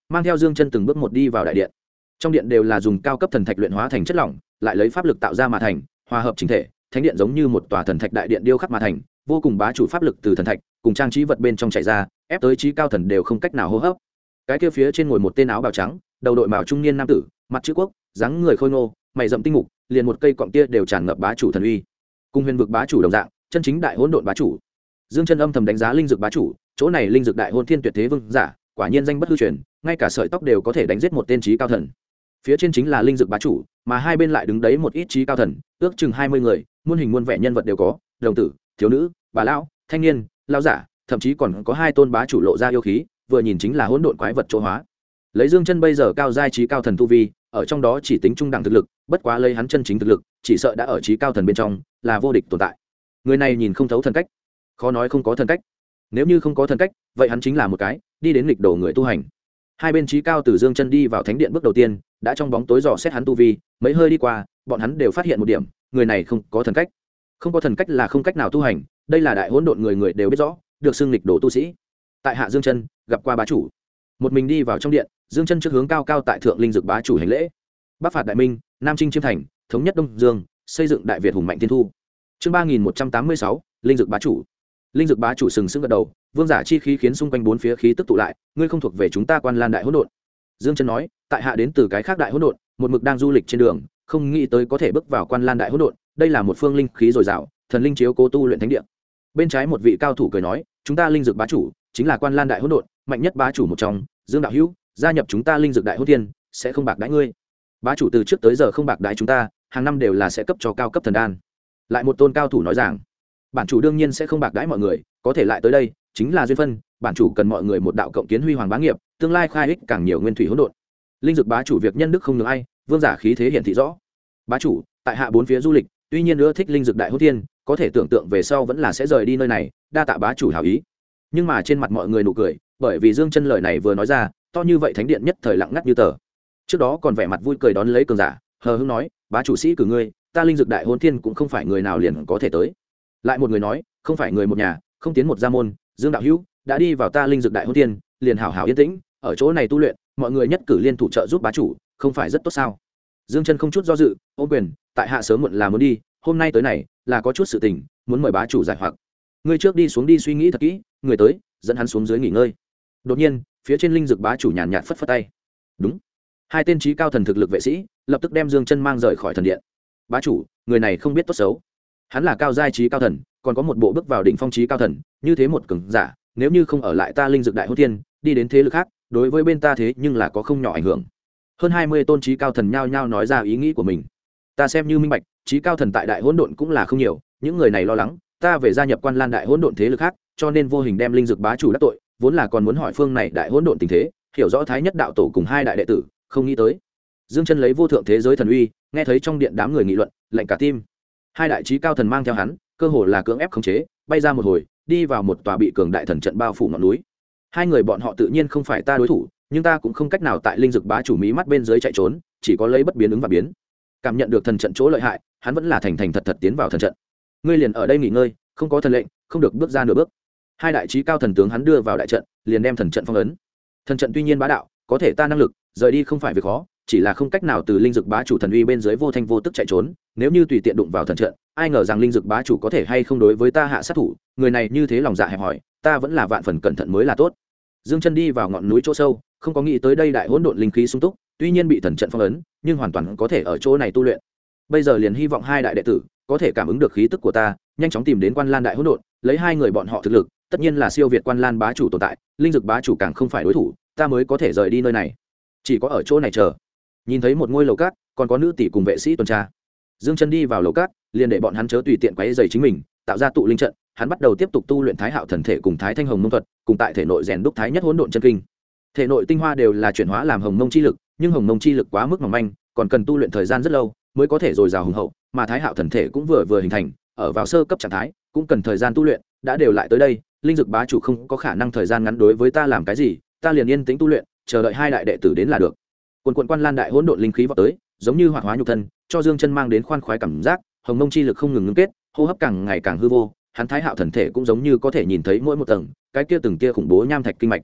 mang theo Dương Chân từng bước một đi vào đại điện. Trong điện đều là dùng cao cấp thần thạch luyện hóa thành chất lỏng, lại lấy pháp lực tạo ra mà thành, hòa hợp chỉnh thể, thánh điện giống như một tòa thần thạch đại điện điêu khắc mà thành, vô cùng bá chủ pháp lực từ thần thạch cùng trang trí vật bên trong chảy ra, ép tới trí cao thần đều không cách nào hô hấp. Cái kia phía trên ngồi một tên áo bào trắng, đầu đội mạo trung niên nam tử, mặt chữ quốc, dáng người khôi ngô, mày rậm tinh mục, liền một cây cọng tia đều tràn ngập bá chủ thần uy. Cùng huyền vực bá chủ đồng dạng, chân chính đại hỗn độn bá chủ. Dương Chân âm thầm đánh giá linh dược bá chủ, chỗ này linh dược đại hôn thiên tuyệt thế vương giả, quả nhiên danh bất hư truyền, ngay cả sợi tóc đều có thể đánh giết một tên trí cao thần. Phía trên chính là linh dược bá chủ, mà hai bên lại đứng đấy một ít trí cao thần, ước chừng 20 người, muôn hình muôn vẻ nhân vật đều có, đồng tử, thiếu nữ, bà lão, thanh niên, lão giả, thậm chí còn có hai tôn bá chủ lộ ra yêu khí, vừa nhìn chính là hỗn độn quái vật chỗ hóa. Lấy Dương Chân bây giờ cao giai trí cao thần tu vi, ở trong đó chỉ tính trung đẳng thực lực, bất quá lấy hắn chân chính thực lực, chỉ sợ đã ở trí cao thần bên trong, là vô địch tồn tại. Người này nhìn không thấu thần cách, khó nói không có thần cách. Nếu như không có thần cách, vậy hắn chính là một cái đi đến nghịch đồ người tu hành. Hai bên trí cao từ Dương Chân đi vào thánh điện bước đầu tiên, đã trong bóng tối dò xét hắn tu vi, mấy hơi đi qua, bọn hắn đều phát hiện một điểm, người này không có thần cách. Không có thần cách là không cách nào tu hành, đây là đại hỗn độn người người đều biết rõ, được xưng nghịch đồ tu sĩ. Tại hạ Dương Chân gặp qua bá chủ. Một mình đi vào trong điện, Dương Chân trước hướng cao cao tại thượng linh dược bá chủ hành lễ. Bắc phạt đại minh, nam chinh chiêm thành, thống nhất đông dương, xây dựng đại việt hùng mạnh thiên thu. Chương 3186, linh dược bá chủ. Linh dược bá chủ sừng sững gật đầu, vương giả chi khí khiến xung quanh bốn phía khí tức tụ lại, ngươi không thuộc về chúng ta Quan Lan đại hỗn độn. Dương Chân nói, tại hạ đến từ cái khác đại hỗn độn, một mực đang du lịch trên đường, không nghĩ tới có thể bước vào Quan Lan đại hỗn độn, đây là một phương linh khí dồi dào, thần linh chiếu cố tu luyện thánh địa. Bên trái một vị cao thủ cười nói, chúng ta linh dược bá chủ chính là Quan Lan đại hỗn độn, mạnh nhất bá chủ một trong, Dương đạo hữu, gia nhập chúng ta linh dược đại hỗn thiên, sẽ không bạc đãi ngươi. Bá chủ từ trước tới giờ không bạc đãi chúng ta, hàng năm đều là sẽ cấp cho cao cấp thần đan. Lại một tôn cao thủ nói rằng, bản chủ đương nhiên sẽ không bạc đãi mọi người, có thể lại tới đây chính là duyên phân, bản chủ cần mọi người một đạo cộng kiến huy hoàng bá nghiệp, tương lai khai ích càng nhiều nguyên thủy hỗn độn. Linh dược bá chủ việc nhân đức không nhường ai, vương giả khí thế hiển thị rõ. Bá chủ tại hạ bốn phía du lịch, tuy nhiên nữa thích linh dược đại hỗn thiên, có thể tưởng tượng về sau vẫn là sẽ rời đi nơi này, đa tạ bá chủ hảo ý. Nhưng mà trên mặt mọi người nụ cười, bởi vì Dương Chân lời này vừa nói ra, to như vậy thánh điện nhất thời lặng ngắt như tờ. Trước đó còn vẻ mặt vui cười đón lấy cường giả, hờ hững nói, bá chủ sĩ cử ngươi, ta linh dược đại hỗn thiên cũng không phải người nào liền có thể tới. Lại một người nói, không phải người một nhà, không tiến một gia môn, Dương đạo hữu đã đi vào ta linh dược đại hỗn thiên, liền hảo hảo yên tĩnh, ở chỗ này tu luyện, mọi người nhất cử liên thủ trợ giúp bá chủ, không phải rất tốt sao? Dương Chân không chút do dự, ôm quyền, tại hạ sớm muộn là muốn đi, hôm nay tới này là có chút sự tình, muốn mời bá chủ giải hoặc. Ngươi trước đi xuống đi suy nghĩ thật kỹ, người tới, dẫn hắn xuống dưới nghỉ ngơi. Đột nhiên, phía trên linh dược bá chủ nhàn nhạt phất phất tay. Đúng. Hai tên trí cao thần thực lực vệ sĩ, lập tức đem Dương Chân mang rời khỏi thần điện. Bá chủ, người này không biết tốt xấu. Hắn là cao giai trí cao thần, còn có một bộ bước vào đỉnh phong trí cao thần, như thế một cường giả, nếu như không ở lại ta linh dược đại hỗn thiên, đi đến thế lực khác, đối với bên ta thế nhưng là có không nhỏ ảnh hưởng. Hơn 20 tôn trí cao thần nhao nhao nói ra ý nghĩ của mình. Ta xem như minh bạch, trí cao thần tại đại hỗn độn cũng là không nhiều, những người này lo lắng ta về gia nhập Quan Lan đại hỗn độn thế lực khác, cho nên vô hình đem linh dược bá chủ đắc tội, vốn là còn muốn hỏi phương này đại hỗn độn tình thế, hiểu rõ thái nhất đạo tổ cùng hai đại đệ tử, không nghĩ tới. Dương Chân lấy vô thượng thế giới thần uy, nghe thấy trong điện đám người nghị luận, lạnh cả tim. Hai đại trí cao thần mang theo hắn, cơ hồ là cưỡng ép khống chế, bay ra một hồi, đi vào một tòa bị cường đại thần trận bao phủ ngọn núi. Hai người bọn họ tự nhiên không phải ta đối thủ, nhưng ta cũng không cách nào tại linh dược bá chủ mí mắt bên dưới chạy trốn, chỉ có lấy bất biến ứng và biến. Cảm nhận được thần trận chỗ lợi hại, hắn vẫn là thành thành thật thật tiến vào thần trận. Ngươi liền ở đây nghỉ ngơi, không có thần lệnh, không được bước ra nửa bước. Hai đại trí cao thần tướng hắn đưa vào đại trận, liền đem thần trận phong ấn. Thần trận tuy nhiên bá đạo, có thể ta năng lực rời đi không phải việc khó, chỉ là không cách nào từ linh dược bá chủ thần uy bên dưới vô thanh vô tức chạy trốn, nếu như tùy tiện đụng vào thần trận, ai ngờ rằng linh dược bá chủ có thể hay không đối với ta hạ sát thủ, người này như thế lòng dạ hẹp hòi, ta vẫn là vạn phần cẩn thận mới là tốt. Dương Chân đi vào ngọn núi chỗ sâu, không có nghĩ tới đây đại hỗn độn linh khí sung túc, tuy nhiên bị thần trận phong ấn, nhưng hoàn toàn có thể ở chỗ này tu luyện. Bây giờ liền hy vọng hai đại đệ tử có thể cảm ứng được khí tức của ta, nhanh chóng tìm đến Quan Lan đại hỗn độn, lấy hai người bọn họ thực lực, tất nhiên là siêu việt Quan Lan bá chủ tồn tại, linh dược bá chủ càng không phải đối thủ, ta mới có thể rời đi nơi này. Chỉ có ở chỗ này chờ. Nhìn thấy một ngôi lầu cát, còn có nữ tỷ cùng vệ sĩ tuần tra. Dương Chân đi vào lầu cát, liền để bọn hắn chớ tùy tiện quấy rầy chính mình, tạo ra tụ linh trận, hắn bắt đầu tiếp tục tu luyện Thái Hạo thần thể cùng Thái Thanh Hồng Mông thuật, cùng tại thể nội rèn đúc Thái Nhất Hỗn Độn chân kinh. Thể nội tinh hoa đều là chuyển hóa làm Hồng Mông chi lực, nhưng Hồng Mông chi lực quá mức mỏng manh, còn cần tu luyện thời gian rất lâu mới có thể dồi dào hùng hậu, mà Thái Hạo thần thể cũng vừa hình thành, ở vào sơ cấp trạng thái, cũng cần thời gian tu luyện, đã đều lại tới đây, linh dược bá chủ không có khả năng thời gian ngắn đối với ta làm cái gì, ta liền yên tĩnh tu luyện, chờ đợi hai đại đệ tử đến là được. Quần Quan Lan đại hỗn độn linh khí vọt tới, giống như hoạt hóa nhục thân, cho Dương Chân mang đến khoan khoái cảm giác, Hồng Mông chi lực không ngừng ngưng kết, hô hấp càng ngày càng hư vô, hắn Thái Hạo thần thể cũng giống như có thể nhìn thấy mỗi một tầng, cái kia từng kia khủng bố nham thạch kinh mạch.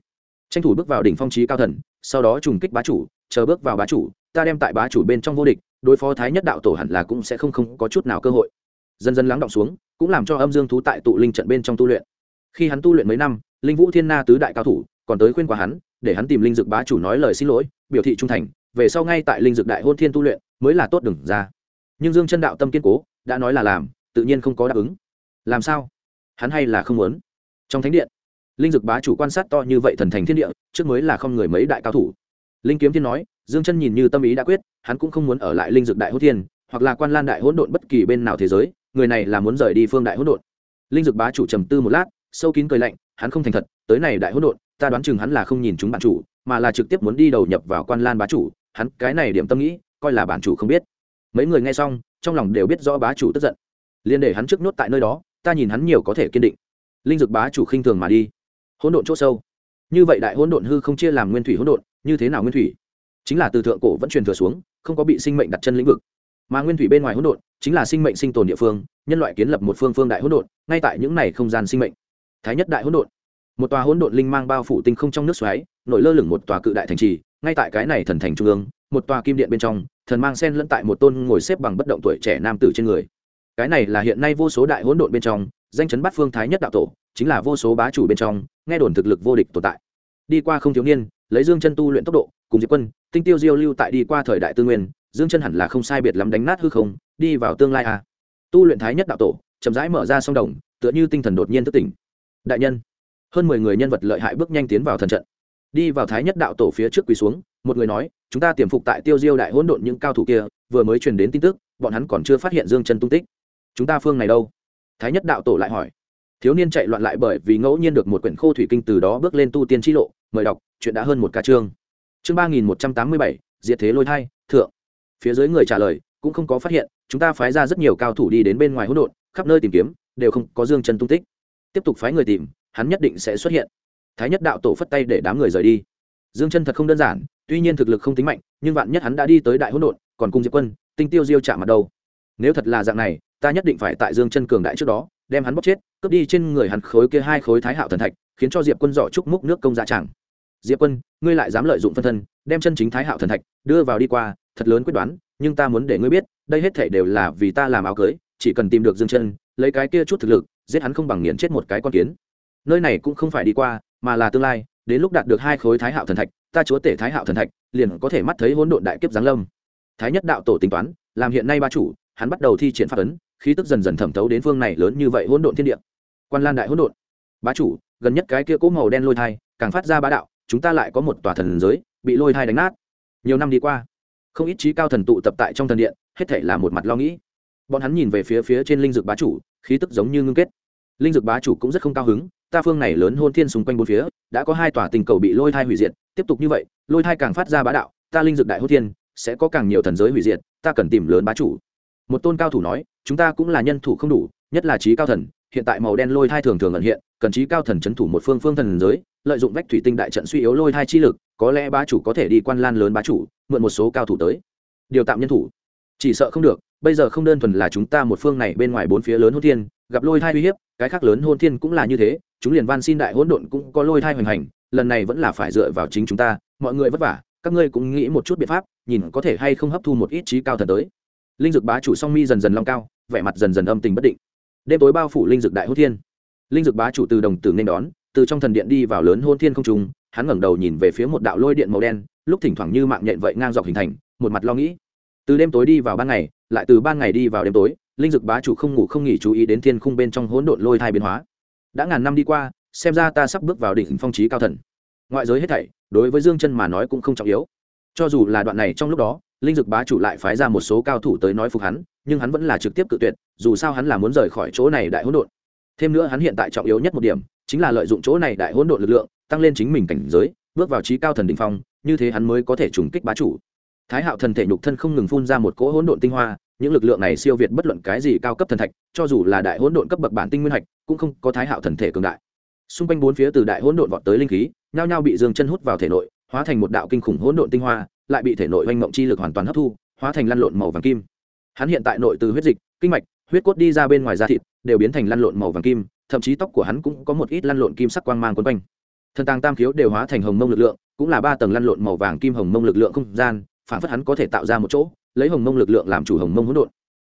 tranh thủ bước vào đỉnh phong trí cao thần, sau đó trùng kích bá chủ, chờ bước vào bá chủ, ta đem tại bá chủ bên trong vô địch, đối phó thái nhất đạo tổ hẳn là cũng sẽ không có chút nào cơ hội. Dần dần lắng động xuống, cũng làm cho âm dương thú tại tụ linh trận bên trong tu luyện. Khi hắn tu luyện mấy năm, linh vũ thiên na tứ đại cao thủ còn tới khuyên qua hắn, để hắn tìm linh dược bá chủ nói lời xin lỗi, biểu thị trung thành, về sau ngay tại linh dược đại hôn thiên tu luyện mới là tốt đừng ra. Nhưng Dương Chân đạo tâm kiên cố, đã nói là làm, tự nhiên không có đáp ứng. Làm sao? Hắn hay là không muốn? Trong thánh điện, linh dược bá chủ quan sát to như vậy thần thành thiên địa, trước mới là không người mấy đại cao thủ. Linh kiếm thiên nói, Dương Chân nhìn như tâm ý đã quyết, hắn cũng không muốn ở lại linh dược đại hôn thiên, hoặc là quan lan đại hỗn độn bất kỳ bên nào thế giới, người này là muốn rời đi phương đại hỗn độn. Linh dược bá chủ trầm tư một lát, sâu kín cười lạnh, hắn không thành thật, tới này đại hỗn độn, ta đoán chừng hắn là không nhìn chúng bản chủ, mà là trực tiếp muốn đi đầu nhập vào quan lan bá chủ, hắn cái này điểm tâm nghĩ, coi là bản chủ không biết. Mấy người nghe xong, trong lòng đều biết rõ bá chủ tức giận, liền để hắn trước nốt tại nơi đó, ta nhìn hắn nhiều có thể kiên định. Linh dược bá chủ khinh thường mà đi. Hỗn độn chỗ sâu, như vậy đại hỗn độn hư không chia làm nguyên thủy hỗn độn, như thế nào nguyên thủy? Chính là từ thượng cổ vẫn truyền thừa xuống, không có bị sinh mệnh đặt chân lĩnh vực. Mà nguyên thủy bên ngoài hỗn độn, chính là sinh mệnh sinh tồn địa phương, nhân loại kiến lập một phương đại hỗn độn, ngay tại những này không gian sinh mệnh. Thái nhất đại hỗn độn, một tòa hỗn độn linh mang bao phủ tinh không trong nước xoáy, nổi lơ lửng một tòa cự đại thành trì, ngay tại cái này thần thành trung ương, một tòa kim điện bên trong, thần mang sen lẫn tại một tôn ngồi xếp bằng bất động tuổi trẻ nam tử trên người. Cái này là hiện nay vô số đại hỗn độn bên trong, danh chấn bát phương thái nhất đạo tổ, chính là vô số bá chủ bên trong, nghe đồn thực lực vô địch tồn tại. Đi qua không thiếu niên, lấy Dương Chân tu luyện tốc độ, cùng Diệp Quân, Tinh Tiêu Diêu lưu tại đi qua thời đại tư nguyên, Dương Chân hẳn là không sai biệt lắm đánh nát hư không, đi vào tương lai à. Tu luyện thái nhất đạo tổ, chậm rãi mở ra song đồng, tựa như tinh thần đột nhiên thức tỉnh. Đại nhân, hơn 10 người nhân vật lợi hại bước nhanh tiến vào thần trận. Đi vào thái nhất đạo tổ phía trước quỳ xuống, một người nói, chúng ta tiềm phục tại Tiêu Diêu đại hỗn độn những cao thủ kia, vừa mới truyền đến tin tức, bọn hắn còn chưa phát hiện Dương Chân tung tích. Chúng ta phương này đâu? Thái nhất đạo tổ lại hỏi. Thiếu niên chạy loạn lại bởi vì ngẫu nhiên được một quyển khô thủy kinh, từ đó bước lên tu tiên chi lộ, mời đọc, chuyện đã hơn một ca chương. Chương 3187, diệt thế lôi thai, thượng. Phía dưới người trả lời, cũng không có phát hiện, chúng ta phái ra rất nhiều cao thủ đi đến bên ngoài hỗn độn, khắp nơi tìm kiếm, đều không có Dương Chân tung tích. Tiếp tục phái người tìm, hắn nhất định sẽ xuất hiện. Thái nhất đạo tổ phất tay để đám người rời đi. Dương Chân thật không đơn giản, tuy nhiên thực lực không tính mạnh, nhưng vạn nhất hắn đã đi tới đại hỗn độn, còn cùng Diệp Quân, Tinh Tiêu Diêu chạm mặt đâu. Nếu thật là dạng này, ta nhất định phải tại Dương Chân cường đại trước đó, đem hắn bóc chết, cướp đi trên người hắn khối kia 2 khối thái hạo thần thạch, khiến cho Diệp Quân giỏ trúc múc nước công dạ chẳng. Diệp Quân, ngươi lại dám lợi dụng phân thân, đem chân chính thái hạo thần thạch đưa vào đi qua, thật lớn quyết đoán, nhưng ta muốn để ngươi biết, đây hết thảy đều là vì ta làm áo cưới, chỉ cần tìm được Dương Chân, lấy cái kia chút thực lực, giết hắn không bằng nghiền chết một cái con kiến. Nơi này cũng không phải đi qua, mà là tương lai, đến lúc đạt được 2 khối thái hạo thần thạch, ta chúa tể thái hạo thần thạch, liền có thể mắt thấy hỗn độn đại kiếp giáng lâm. Thái nhất đạo tổ tính toán, làm hiện nay ba chủ, hắn bắt đầu thi triển pháp ấn, khí tức dần dần thẩm thấu đến phương này lớn như vậy hỗn độn thiên địa. Quan Lan đại hỗn độn, bá chủ, gần nhất cái kia cỗ màu đen lôi thai, càng phát ra bá đạo, chúng ta lại có một tòa thần giới bị lôi thai đánh nát. Nhiều năm đi qua, không ít trí cao thần tụ tập tại trong thần điện, hết thảy là một mặt lo nghĩ. Bọn hắn nhìn về phía trên linh dược bá chủ, khí tức giống như ngưng kết. Linh dược bá chủ cũng rất không cao hứng, ta phương này lớn hôn thiên xung quanh bốn phía, đã có 2 tòa tình cầu bị lôi thai hủy diệt, tiếp tục như vậy, lôi thai càng phát ra bá đạo, ta linh dược đại hôn thiên sẽ có càng nhiều thần giới hủy diệt, ta cần tìm lớn bá chủ. Một tôn cao thủ nói, chúng ta cũng là nhân thủ không đủ, nhất là trí cao thần, hiện tại màu đen lôi thai thường thường ẩn hiện, cần trí cao thần trấn thủ một phương thần giới, lợi dụng vách thủy tinh đại trận suy yếu lôi thai chi lực, có lẽ bá chủ có thể đi Quan Lan lớn bá chủ, mượn một số cao thủ tới điều tạm nhân thủ. Chỉ sợ không được, bây giờ không đơn thuần là chúng ta một phương này bên ngoài bốn phía lớn hôn thiên gặp lôi thai uy hiếp, cái khác lớn hôn thiên cũng là như thế, chúng liền van xin đại hỗn độn cũng có lôi thai hoành hành, lần này vẫn là phải dựa vào chính chúng ta, mọi người vất vả, các ngươi cũng nghĩ một chút biện pháp, nhìn có thể hay không hấp thu một ít trí cao thần tới. Linh dược bá chủ song mi dần dần long cao, vẻ mặt dần dần âm tình bất định. Đêm tối bao phủ linh dược đại hôn thiên, linh dược bá chủ từ đồng tử nên đón, từ trong thần điện đi vào lớn hôn thiên không trung, hắn ngẩng đầu nhìn về phía một đạo lôi điện màu đen, lúc thỉnh thoảng như mạng nhện vậy ngang dọc hình thành, một mặt lo nghĩ. Từ đêm tối đi vào ban ngày, lại từ ban ngày đi vào đêm tối, linh dược bá chủ không ngủ không nghỉ chú ý đến thiên khung bên trong hỗn độn lôi thai biến hóa. Đã ngàn năm đi qua, xem ra ta sắp bước vào đỉnh phong chí cao thần. Ngoại giới hết thảy, đối với Dương Chân mà nói cũng không trọng yếu. Cho dù là đoạn này trong lúc đó, linh dược bá chủ lại phái ra một số cao thủ tới nói phục hắn, nhưng hắn vẫn là trực tiếp cự tuyệt, dù sao hắn là muốn rời khỏi chỗ này đại hỗn độn. Thêm nữa hắn hiện tại trọng yếu nhất một điểm, chính là lợi dụng chỗ này đại hỗn độn lực lượng, tăng lên chính mình cảnh giới, bước vào chí cao thần đỉnh phong, như thế hắn mới có thể trùng kích bá chủ. Thái Hạo thần thể nhục thân không ngừng phun ra một cỗ hỗn độn tinh hoa, những lực lượng này siêu việt bất luận cái gì cao cấp thần thạch, cho dù là đại hỗn độn cấp bậc bản tinh nguyên hạch, cũng không có Thái Hạo thần thể cường đại. Xung quanh bốn phía từ đại hỗn độn vọt tới linh khí, nhao nhao bị Dương Chân hút vào thể nội, hóa thành một đạo kinh khủng hỗn độn tinh hoa, lại bị thể nội hoành mộng chi lực hoàn toàn hấp thu, hóa thành lăn lộn màu vàng kim. Hắn hiện tại nội từ huyết dịch, kinh mạch, huyết cốt đi ra bên ngoài da thịt, đều biến thành lăn lộn màu vàng kim, thậm chí tóc của hắn cũng có một ít lăn lộn kim sắc quang mang quấn quanh. thần tàng tam khiếu đều hóa thành hồng mông lực lượng, cũng là 3 tầng lăn lộn màu vàng kim hồng mông lực lượng không gian, phản phất hắn có thể tạo ra một chỗ, lấy hồng mông lực lượng làm chủ hồng mông hỗn độn.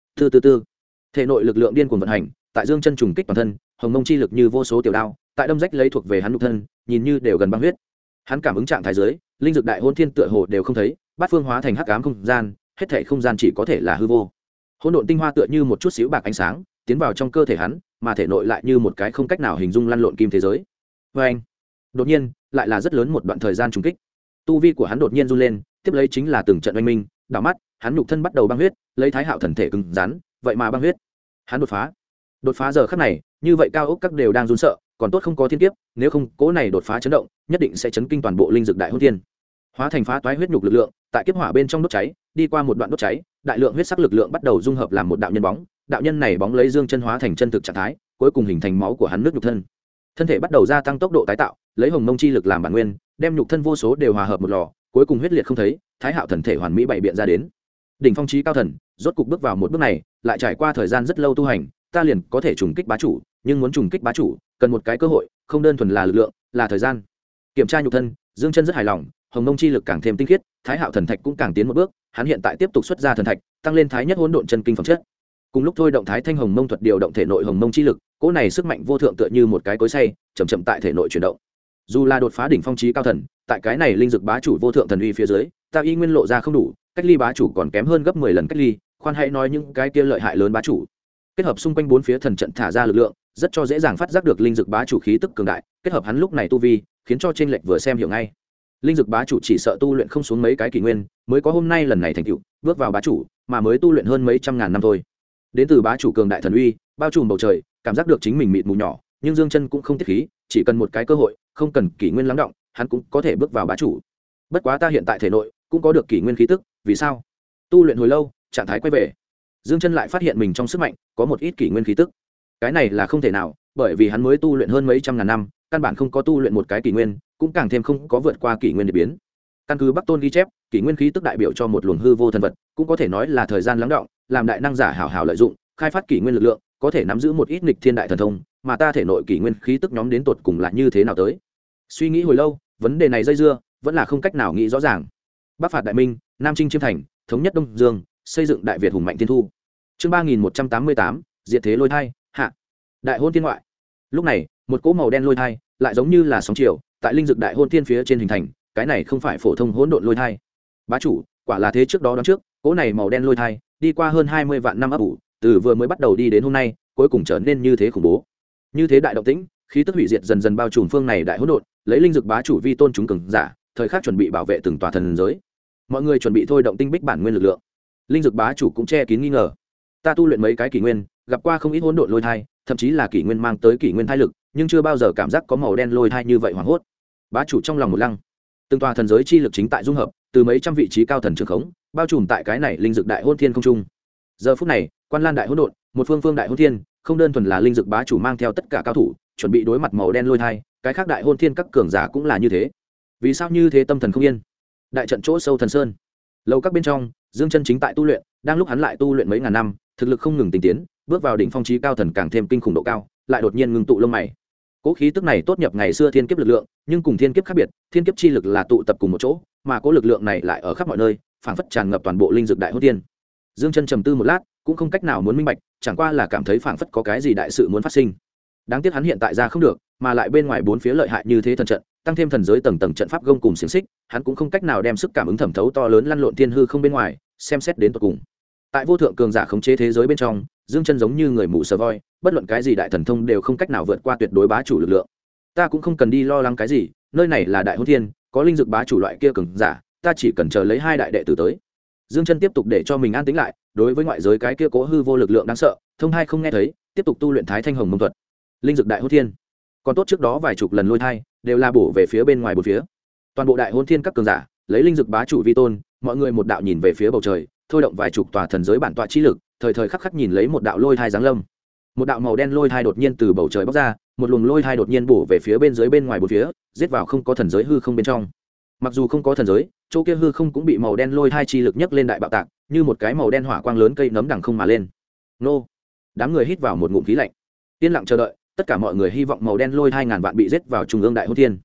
Từ thể nội lực lượng điên cuồng vận hành, tại dương chân trùng kích toàn thân, hồng mông chi lực như vô số tiểu đao, tại đâm rách lấy thuộc về hắn nhục thân, nhìn như đều gần băng huyết. Hắn cảm ứng trạng thái dưới, linh dược đại hôn thiên tựa hồ đều không thấy, bát phương hóa thành hắc ám không gian, hết thảy không gian chỉ có thể là hư vô. Hỗn độn tinh hoa tựa như một chút xíu bạc ánh sáng, tiến vào trong cơ thể hắn, mà thể nội lại như một cái không cách nào hình dung lăn lộn kim thế giới. Anh, đột nhiên, lại là rất lớn một đoạn thời gian trùng kích. Tu vi của hắn đột nhiên run lên, tiếp lấy chính là từng trận oanh minh, đảo mắt, hắn nhục thân bắt đầu băng huyết, lấy Thái Hạo thần thể cứng rắn, vậy mà băng huyết. Hắn đột phá giờ khắc này, như vậy cao ốc các đều đang run sợ, còn tốt không có thiên kiếp, nếu không, cỗ này đột phá chấn động, nhất định sẽ chấn kinh toàn bộ linh dược đại hôn thiên. Hóa thành phá toái huyết nhục lực lượng, tại kiếp hỏa bên trong đốt cháy, đi qua một đoạn đốt cháy, đại lượng huyết sắc lực lượng bắt đầu dung hợp làm một đạo nhân bóng, đạo nhân này bóng lấy dương chân hóa thành chân thực trạng thái, cuối cùng hình thành máu của hắn nước nhục thân. Thân thể bắt đầu gia tăng tốc độ tái tạo, lấy hồng mông chi lực làm bản nguyên, đem nhục thân vô số đều hòa hợp một lò, cuối cùng huyết liệt không thấy, Thái Hạo thần thể hoàn mỹ bày biện ra đến. Đỉnh phong chí cao thần, rốt cục bước vào một bước này, lại trải qua thời gian rất lâu tu hành, ta liền có thể trùng kích bá chủ, nhưng muốn trùng kích bá chủ, cần một cái cơ hội, không đơn thuần là lực lượng, là thời gian. Kiểm tra nhục thân, dương chân rất hài lòng, hồng mông chi lực càng thêm tinh khiết, Thái Hạo thần thạch cũng càng tiến một bước, hắn hiện tại tiếp tục xuất ra thần thạch, tăng lên thái nhất hỗn độn chân kinh phẩm chất. Cùng lúc thôi động thái thanh hồng mông thuật điều động thể nội hồng mông chi lực, cỗ này sức mạnh vô thượng tựa như một cái cối xay, chậm chậm tại thể nội chuyển động. Dù là đột phá đỉnh phong chí cao thần, tại cái này linh dược bá chủ vô thượng thần uy phía dưới, ta y nguyên lộ ra không đủ, cách ly bá chủ còn kém hơn gấp 10 lần cách ly, khoan hãy nói những cái kia lợi hại lớn bá chủ. Kết hợp xung quanh bốn phía thần trận thả ra lực lượng, rất cho dễ dàng phát giác được linh dược bá chủ khí tức cường đại, kết hợp hắn lúc này tu vi, khiến cho chênh lệch vừa xem hiểu ngay. Linh dược bá chủ chỉ sợ tu luyện không xuống mấy cái kỷ nguyên, mới có hôm nay lần này thành tựu, bước vào bá chủ, mà mới tu luyện hơn mấy trăm ngàn năm thôi. Đến từ bá chủ cường đại thần uy, bao trùm bầu trời, cảm giác được chính mình mịt mù nhỏ, nhưng dương chân cũng không tiết khí, chỉ cần một cái cơ hội, không cần kỷ nguyên lắng động, hắn cũng có thể bước vào bá chủ. Bất quá ta hiện tại thể nội cũng có được kỷ nguyên khí tức, vì sao? Tu luyện hồi lâu, trạng thái quay về, dương chân lại phát hiện mình trong sức mạnh có một ít kỷ nguyên khí tức. Cái này là không thể nào, bởi vì hắn mới tu luyện hơn mấy trăm ngàn năm, căn bản không có tu luyện một cái kỷ nguyên, cũng càng thêm không có vượt qua kỷ nguyên để biến. Căn cứ Bắc Tôn ghi chép, kỷ nguyên khí tức đại biểu cho một luồng hư vô thần vật, cũng có thể nói là thời gian lắng động, làm đại năng giả hảo hảo lợi dụng, khai phát kỷ nguyên lực lượng, có thể nắm giữ một ít nghịch thiên đại thần thông, mà ta thể nội kỷ nguyên khí tức nhóm đến tột cùng là như thế nào tới? Suy nghĩ hồi lâu, vấn đề này dây dưa, vẫn là không cách nào nghĩ rõ ràng. Bắc phạt đại minh, Nam chinh chiêm thành, thống nhất Đông Dương, xây dựng đại Việt hùng mạnh thiên thu. Chương 3188, diệt thế lôi thai, hạ. Đại hôn thiên ngoại. Lúc này, một cỗ màu đen lôi thai, lại giống như là sóng chiều, tại linh dược đại hôn thiên phía trên hình thành, cái này không phải phổ thông hỗn độn lôi thai. Bá chủ, quả là thế, trước đó trước, cỗ này màu đen lôi thai, đi qua hơn 20 vạn năm ấp ủ, từ vừa mới bắt đầu đi đến hôm nay, cuối cùng trở nên như thế khủng bố. Như thế đại động tĩnh, khí tức hủy diệt dần dần bao trùm phương này đại hỗn độn, lấy linh dược bá chủ vi tôn chúng cường giả, thời khắc chuẩn bị bảo vệ từng tòa thần giới. Mọi người chuẩn bị thôi động tinh bích bản nguyên lực lượng. Linh dược bá chủ cũng che kín nghi ngờ. Ta tu luyện mấy cái kỷ nguyên, gặp qua không ít hỗn độn lôi thai, thậm chí là kỷ nguyên mang tới kỷ nguyên thai lực, nhưng chưa bao giờ cảm giác có màu đen lôi thai như vậy hoảng hốt. Bá chủ trong lòng một lăng. Từng tòa thần giới chi lực chính tại dung hợp, từ mấy trăm vị trí cao thần trường khống, bao trùm tại cái này linh dược đại hôn thiên không trung. Giờ phút này, Quan Lan đại hỗn độn, một phương phương đại hôn thiên, không đơn thuần là linh dược bá chủ mang theo tất cả cao thủ, chuẩn bị đối mặt màu đen lôi thai, cái khác đại hôn thiên các cường giả cũng là như thế. Vì sao như thế tâm thần không yên? Đại trận chỗ sâu thần sơn, lâu các bên trong, dương chân chính tại tu luyện, đang lúc hắn lại tu luyện mấy ngàn năm, thực lực không ngừng tinh tiến, bước vào đỉnh phong chí cao thần càng thêm kinh khủng độ cao, lại đột nhiên ngưng tụ lông mày. Cố khí tức này tốt nhập ngày xưa thiên kiếp lực lượng, nhưng cùng thiên kiếp khác biệt, thiên kiếp chi lực là tụ tập cùng một chỗ, mà cố lực lượng này lại ở khắp mọi nơi, phảng phất tràn ngập toàn bộ linh dược đại hôn thiên. Dương chân trầm tư một lát, cũng không cách nào muốn minh bạch, chẳng qua là cảm thấy phảng phất có cái gì đại sự muốn phát sinh. Đáng tiếc hắn hiện tại ra không được, mà lại bên ngoài bốn phía lợi hại như thế thần trận, tăng thêm thần giới tầng tầng trận pháp gông cùng xiềng xích, hắn cũng không cách nào đem sức cảm ứng thẩm thấu to lớn lăn lộn thiên hư không bên ngoài, xem xét đến tận cùng. Tại vô thượng cường giả khống chế thế giới bên trong, Dương chân giống như người mù sờ voi, bất luận cái gì đại thần thông đều không cách nào vượt qua tuyệt đối bá chủ lực lượng. Ta cũng không cần đi lo lắng cái gì, nơi này là đại hôn thiên, có linh dược bá chủ loại kia cường giả, ta chỉ cần chờ lấy hai đại đệ tử tới. Dương chân tiếp tục để cho mình an tĩnh lại, đối với ngoại giới cái kia cố hư vô lực lượng đáng sợ, thông hai không nghe thấy, tiếp tục tu luyện thái thanh hồng mông thuật. Linh dược đại hôn thiên, còn tốt trước đó vài chục lần lôi thai, đều là bổ về phía bên ngoài bốn phía. Toàn bộ đại hôn thiên các cường giả, lấy linh dược bá chủ vi tôn, mọi người một đạo nhìn về phía bầu trời, thôi động vài chục tòa thần giới bản tọa chi lực, thời thời khắc khắc nhìn lấy một đạo lôi thai giáng lâm. Một đạo màu đen lôi thai đột nhiên từ bầu trời bóc ra, một luồng lôi thai đột nhiên bổ về phía bên dưới bên ngoài bốn phía, giết vào không có thần giới hư không bên trong. Mặc dù không có thần giới, chỗ kia hư không cũng bị màu đen lôi thai chi lực nhấc lên đại bạo tạc, như một cái màu đen hỏa quang lớn cây nấm đằng không mà lên. Nô! Đám người hít vào một ngụm khí lạnh, yên lặng chờ đợi. Tất cả mọi người hy vọng màu đen lôi 2000 vạn bị giết vào trung ương đại hôn thiên.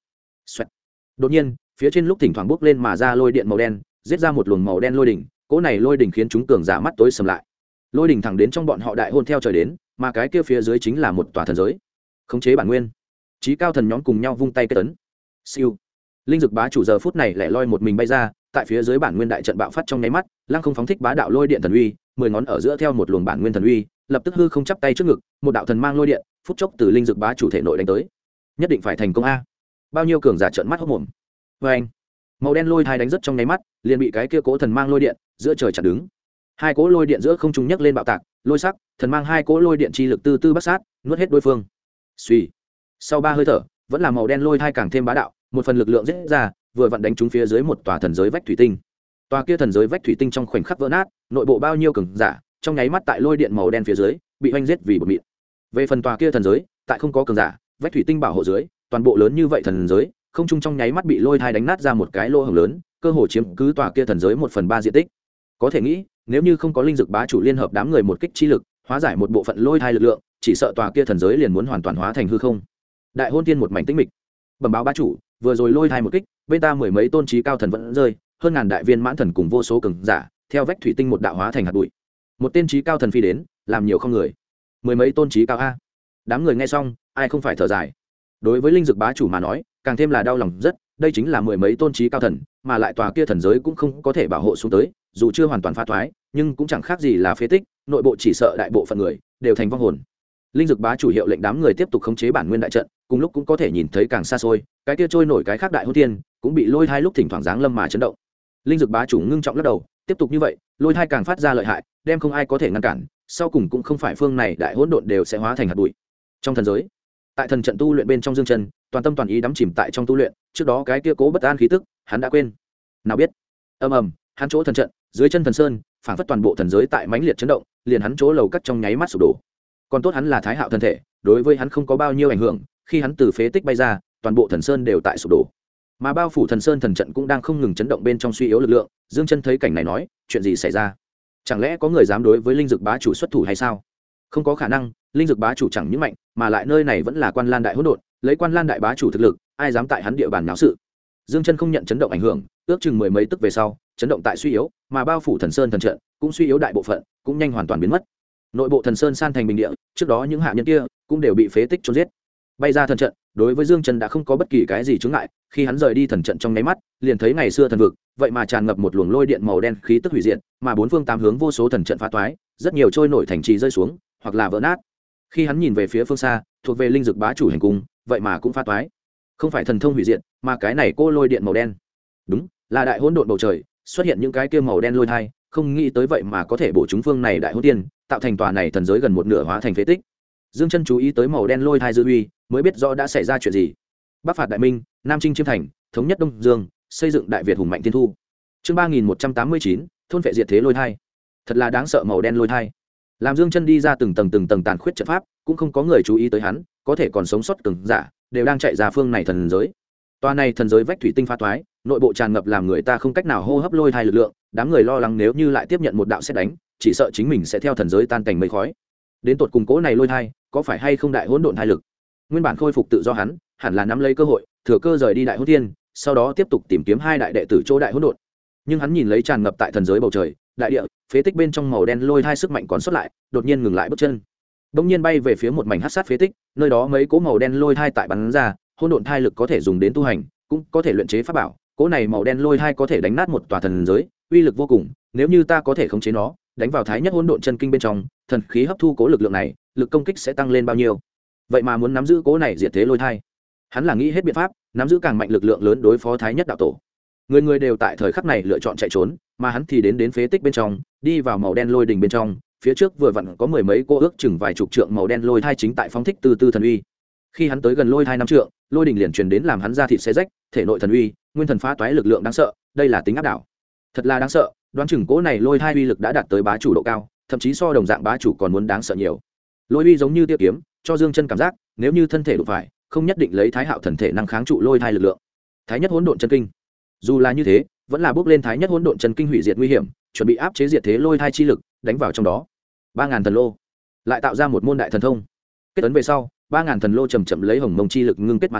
Xoẹt. Đột nhiên phía trên lúc thỉnh thoảng bốc lên mà ra lôi điện màu đen, giết ra một luồng màu đen lôi đỉnh. Cỗ này lôi đỉnh khiến chúng cường giả mắt tối sầm lại. Lôi đỉnh thẳng đến trong bọn họ đại hôn theo trời đến, mà cái kia phía dưới chính là một tòa thần giới. Khống chế bản nguyên. Chí cao thần nhóm cùng nhau vung tay kết tấn. Siêu. Linh dực bá chủ giờ phút này lẻ loi một mình bay ra, tại phía dưới bản nguyên đại trận bạo phát trong nháy mắt, lăng không phóng thích bá đạo lôi điện thần uy, 10 ngón ở giữa theo một luồng bản nguyên thần uy, lập tức hư không chắp tay trước ngực, một đạo thần mang lôi điện, phút chốc từ linh dực bá chủ thể nội đánh tới. Nhất định phải thành công a. Bao nhiêu cường giả trợn mắt hốt mồm. Oeng. Màu đen lôi thai đánh rất trong nháy mắt, liền bị cái kia cố thần mang lôi điện giữa trời chặn đứng. Hai cỗ lôi điện giữa không trung nhấc lên bạo tạc, lôi sắc, thần mang hai cỗ lôi điện chi lực từ từ bắt sát, nuốt hết đối phương. Suy. Sau 3 hơi thở, vẫn là màu đen lôi thai càng thêm bá đạo, một phần lực lượng giết ra, vừa vặn đánh trúng phía dưới một tòa thần giới vách thủy tinh. Tòa kia thần giới vách thủy tinh trong khoảnh khắc vỡ nát, nội bộ bao nhiêu cường giả, trong nháy mắt tại lôi điện màu đen phía dưới, bị hoanh giết vì bột mịn. Về phần tòa kia thần giới, tại không có cường giả, vách thủy tinh bảo hộ dưới, toàn bộ lớn như vậy thần giới, không trung trong nháy mắt bị lôi thai đánh nát ra một cái lỗ hổng lớn, cơ hồ chiếm cứ tòa kia thần giới 1/3 diện tích. Có thể nghĩ, nếu như không có linh dực bá chủ liên hợp đám người một kích chi lực, hóa giải một bộ phận lôi thai lực lượng, chỉ sợ tòa kia thần giới liền muốn hoàn toàn hóa thành hư không. Đại hôn tiên một mảnh tĩnh mịch. Bẩm báo bá chủ, vừa rồi lôi thai một kích, bên ta mười mấy tôn trí cao thần vẫn rơi, hơn ngàn đại viên mãn thần cùng vô số cường giả, theo vách thủy tinh một đạo hóa thành hạt bụi. Một tên trí cao thần phi đến, làm nhiều không người. Mười mấy tôn trí cao a. Đám người nghe xong, ai không phải thở dài. Đối với linh dực bá chủ mà nói, càng thêm là đau lòng rất, đây chính là mười mấy tôn trí cao thần, mà lại tòa kia thần giới cũng không có thể bảo hộ xuống tới, dù chưa hoàn toàn phá thoái, nhưng cũng chẳng khác gì là phế tích, nội bộ chỉ sợ đại bộ phận người đều thành vong hồn. Linh dực bá chủ hiệu lệnh đám người tiếp tục khống chế bản nguyên đại trận, cùng lúc cũng có thể nhìn thấy càng xa xôi, cái kia trôi nổi cái khác đại hôn thiên cũng bị lôi thai lúc thỉnh thoảng giáng lâm mà chấn động. Linh dực bá chủ ngưng trọng lắc đầu, tiếp tục như vậy, lôi thai càng phát ra lợi hại, đem không ai có thể ngăn cản, sau cùng cũng không phải phương này đại hỗn độn đều sẽ hóa thành hạt bụi. Trong thần giới, tại thần trận tu luyện bên trong Dương Chân, toàn tâm toàn ý đắm chìm tại trong tu luyện, trước đó cái kia cố bất an khí tức, hắn đã quên. Nào biết, ầm ầm, hắn chỗ thần trận, dưới chân thần sơn, phảng phất toàn bộ thần giới tại mãnh liệt chấn động, liền hắn chỗ lầu cắt trong nháy mắt sụp đổ. Còn tốt hắn là Thái Hạo thân thể, đối với hắn không có bao nhiêu ảnh hưởng, khi hắn từ phế tích bay ra, toàn bộ thần sơn đều tại sụp đổ. Mà bao phủ thần sơn thần trận cũng đang không ngừng chấn động bên trong suy yếu lực lượng. Dương Chân thấy cảnh này nói, chuyện gì xảy ra? Chẳng lẽ có người dám đối với linh dực bá chủ xuất thủ hay sao? Không có khả năng, linh dực bá chủ chẳng những mạnh, mà lại nơi này vẫn là Quan Lan đại hỗn độn, lấy Quan Lan đại bá chủ thực lực, ai dám tại hắn địa bàn náo sự? Dương Chân không nhận chấn động ảnh hưởng, ước chừng mười mấy tức về sau, chấn động tại suy yếu, mà bao phủ thần sơn thần trận cũng suy yếu đại bộ phận, cũng nhanh hoàn toàn biến mất. Nội bộ thần sơn san thành bình địa, trước đó những hạ nhân kia cũng đều bị phế tích chôn giết. Bay ra thần trận, đối với Dương Chân đã không có bất kỳ cái gì chướng ngại, khi hắn rời đi thần trận trong nháy mắt, liền thấy ngày xưa thần vực, vậy mà tràn ngập một luồng lôi điện màu đen khí tức hủy diệt, mà bốn phương tám hướng vô số thần trận phá toái, rất nhiều trôi nổi thành trì rơi xuống, hoặc là vỡ nát. Khi hắn nhìn về phía phương xa, thuộc về linh dực bá chủ hành cung, vậy mà cũng phá toái. Không phải thần thông hủy diệt, mà cái này cô lôi điện màu đen. Đúng, là đại hỗn độn bầu trời, xuất hiện những cái kia màu đen lôi thai, không nghĩ tới vậy mà có thể bổ chúng phương này đại hỗn tiên, tạo thành tòa này thần giới gần một nửa hóa thành phế tích. Dương Chân chú ý tới màu đen lôi thai dư uy, mới biết rõ đã xảy ra chuyện gì. Bắc phạt đại minh, Nam chinh chiêm thành, thống nhất Đông Dương, xây dựng đại Việt hùng mạnh thiên thu. Chương 3189, thôn vệ diệt thế lôi thai. Thật là đáng sợ màu đen lôi thai. Làm Dương Chân đi ra từng tầng tàn khuyết trận pháp, cũng không có người chú ý tới hắn, có thể còn sống sót cường giả, đều đang chạy ra phương này thần giới. Tòa này thần giới vách thủy tinh phá toái, nội bộ tràn ngập làm người ta không cách nào hô hấp lôi thai lực lượng, đám người lo lắng nếu như lại tiếp nhận một đạo sét đánh, chỉ sợ chính mình sẽ theo thần giới tan cảnh mây khói. Đến tột cùng cố này lôi thai, có phải hay không đại hỗn độn thai lực? Nguyên bản khôi phục tự do hắn, hẳn là nắm lấy cơ hội, thừa cơ rời đi đại hỗn thiên, sau đó tiếp tục tìm kiếm hai đại đệ tử chỗ đại hỗn độn. Nhưng hắn nhìn lấy tràn ngập tại thần giới bầu trời, đại địa, phế tích bên trong màu đen lôi thai sức mạnh còn sót lại, đột nhiên ngừng lại bước chân. Bỗng nhiên bay về phía một mảnh hắc sát phế tích, nơi đó mấy cỗ màu đen lôi thai tại bắn ra, hỗn độn thai lực có thể dùng đến tu hành, cũng có thể luyện chế pháp bảo. Cỗ này màu đen lôi thai có thể đánh nát một tòa thần giới, uy lực vô cùng, nếu như ta có thể khống chế nó, đánh vào thái nhất hỗn độn chân kinh bên trong, thần khí hấp thu cố lực lượng này, lực công kích sẽ tăng lên bao nhiêu? Vậy mà muốn nắm giữ cố này diệt thế lôi thai, hắn là nghĩ hết biện pháp, nắm giữ càng mạnh lực lượng lớn đối phó thái nhất đạo tổ. Người người đều tại thời khắc này lựa chọn chạy trốn, mà hắn thì đến phế tích bên trong, đi vào màu đen lôi đỉnh bên trong, phía trước vừa vặn có mười mấy cô ước chừng vài chục trượng màu đen lôi thai chính tại phóng thích từ từ thần uy. Khi hắn tới gần lôi thai năm trượng, lôi đỉnh liền truyền đến làm hắn ra thịt xé rách, thể nội thần uy, nguyên thần phá toái lực lượng đáng sợ, đây là tính áp đảo. Thật là đáng sợ, đoán chừng cố này lôi thai uy lực đã đạt tới bá chủ độ cao, thậm chí so đồng dạng bá chủ còn muốn đáng sợ nhiều. Lôi uy giống như tia kiếm, cho Dương Chân cảm giác, nếu như thân thể đụng phải, không nhất định lấy Thái Hạo thần thể năng kháng trụ lôi thai lực lượng. Thái nhất hỗn độn chân kinh. Dù là như thế, vẫn là bước lên Thái nhất hỗn độn chân kinh hủy diệt nguy hiểm, chuẩn bị áp chế diệt thế lôi thai chi lực, đánh vào trong đó. 3000 thần lô, lại tạo ra một môn đại thần thông. Kết ấn về sau, 3000 thần lô chậm chậm lấy hồng mông chi lực ngưng kết mà thành,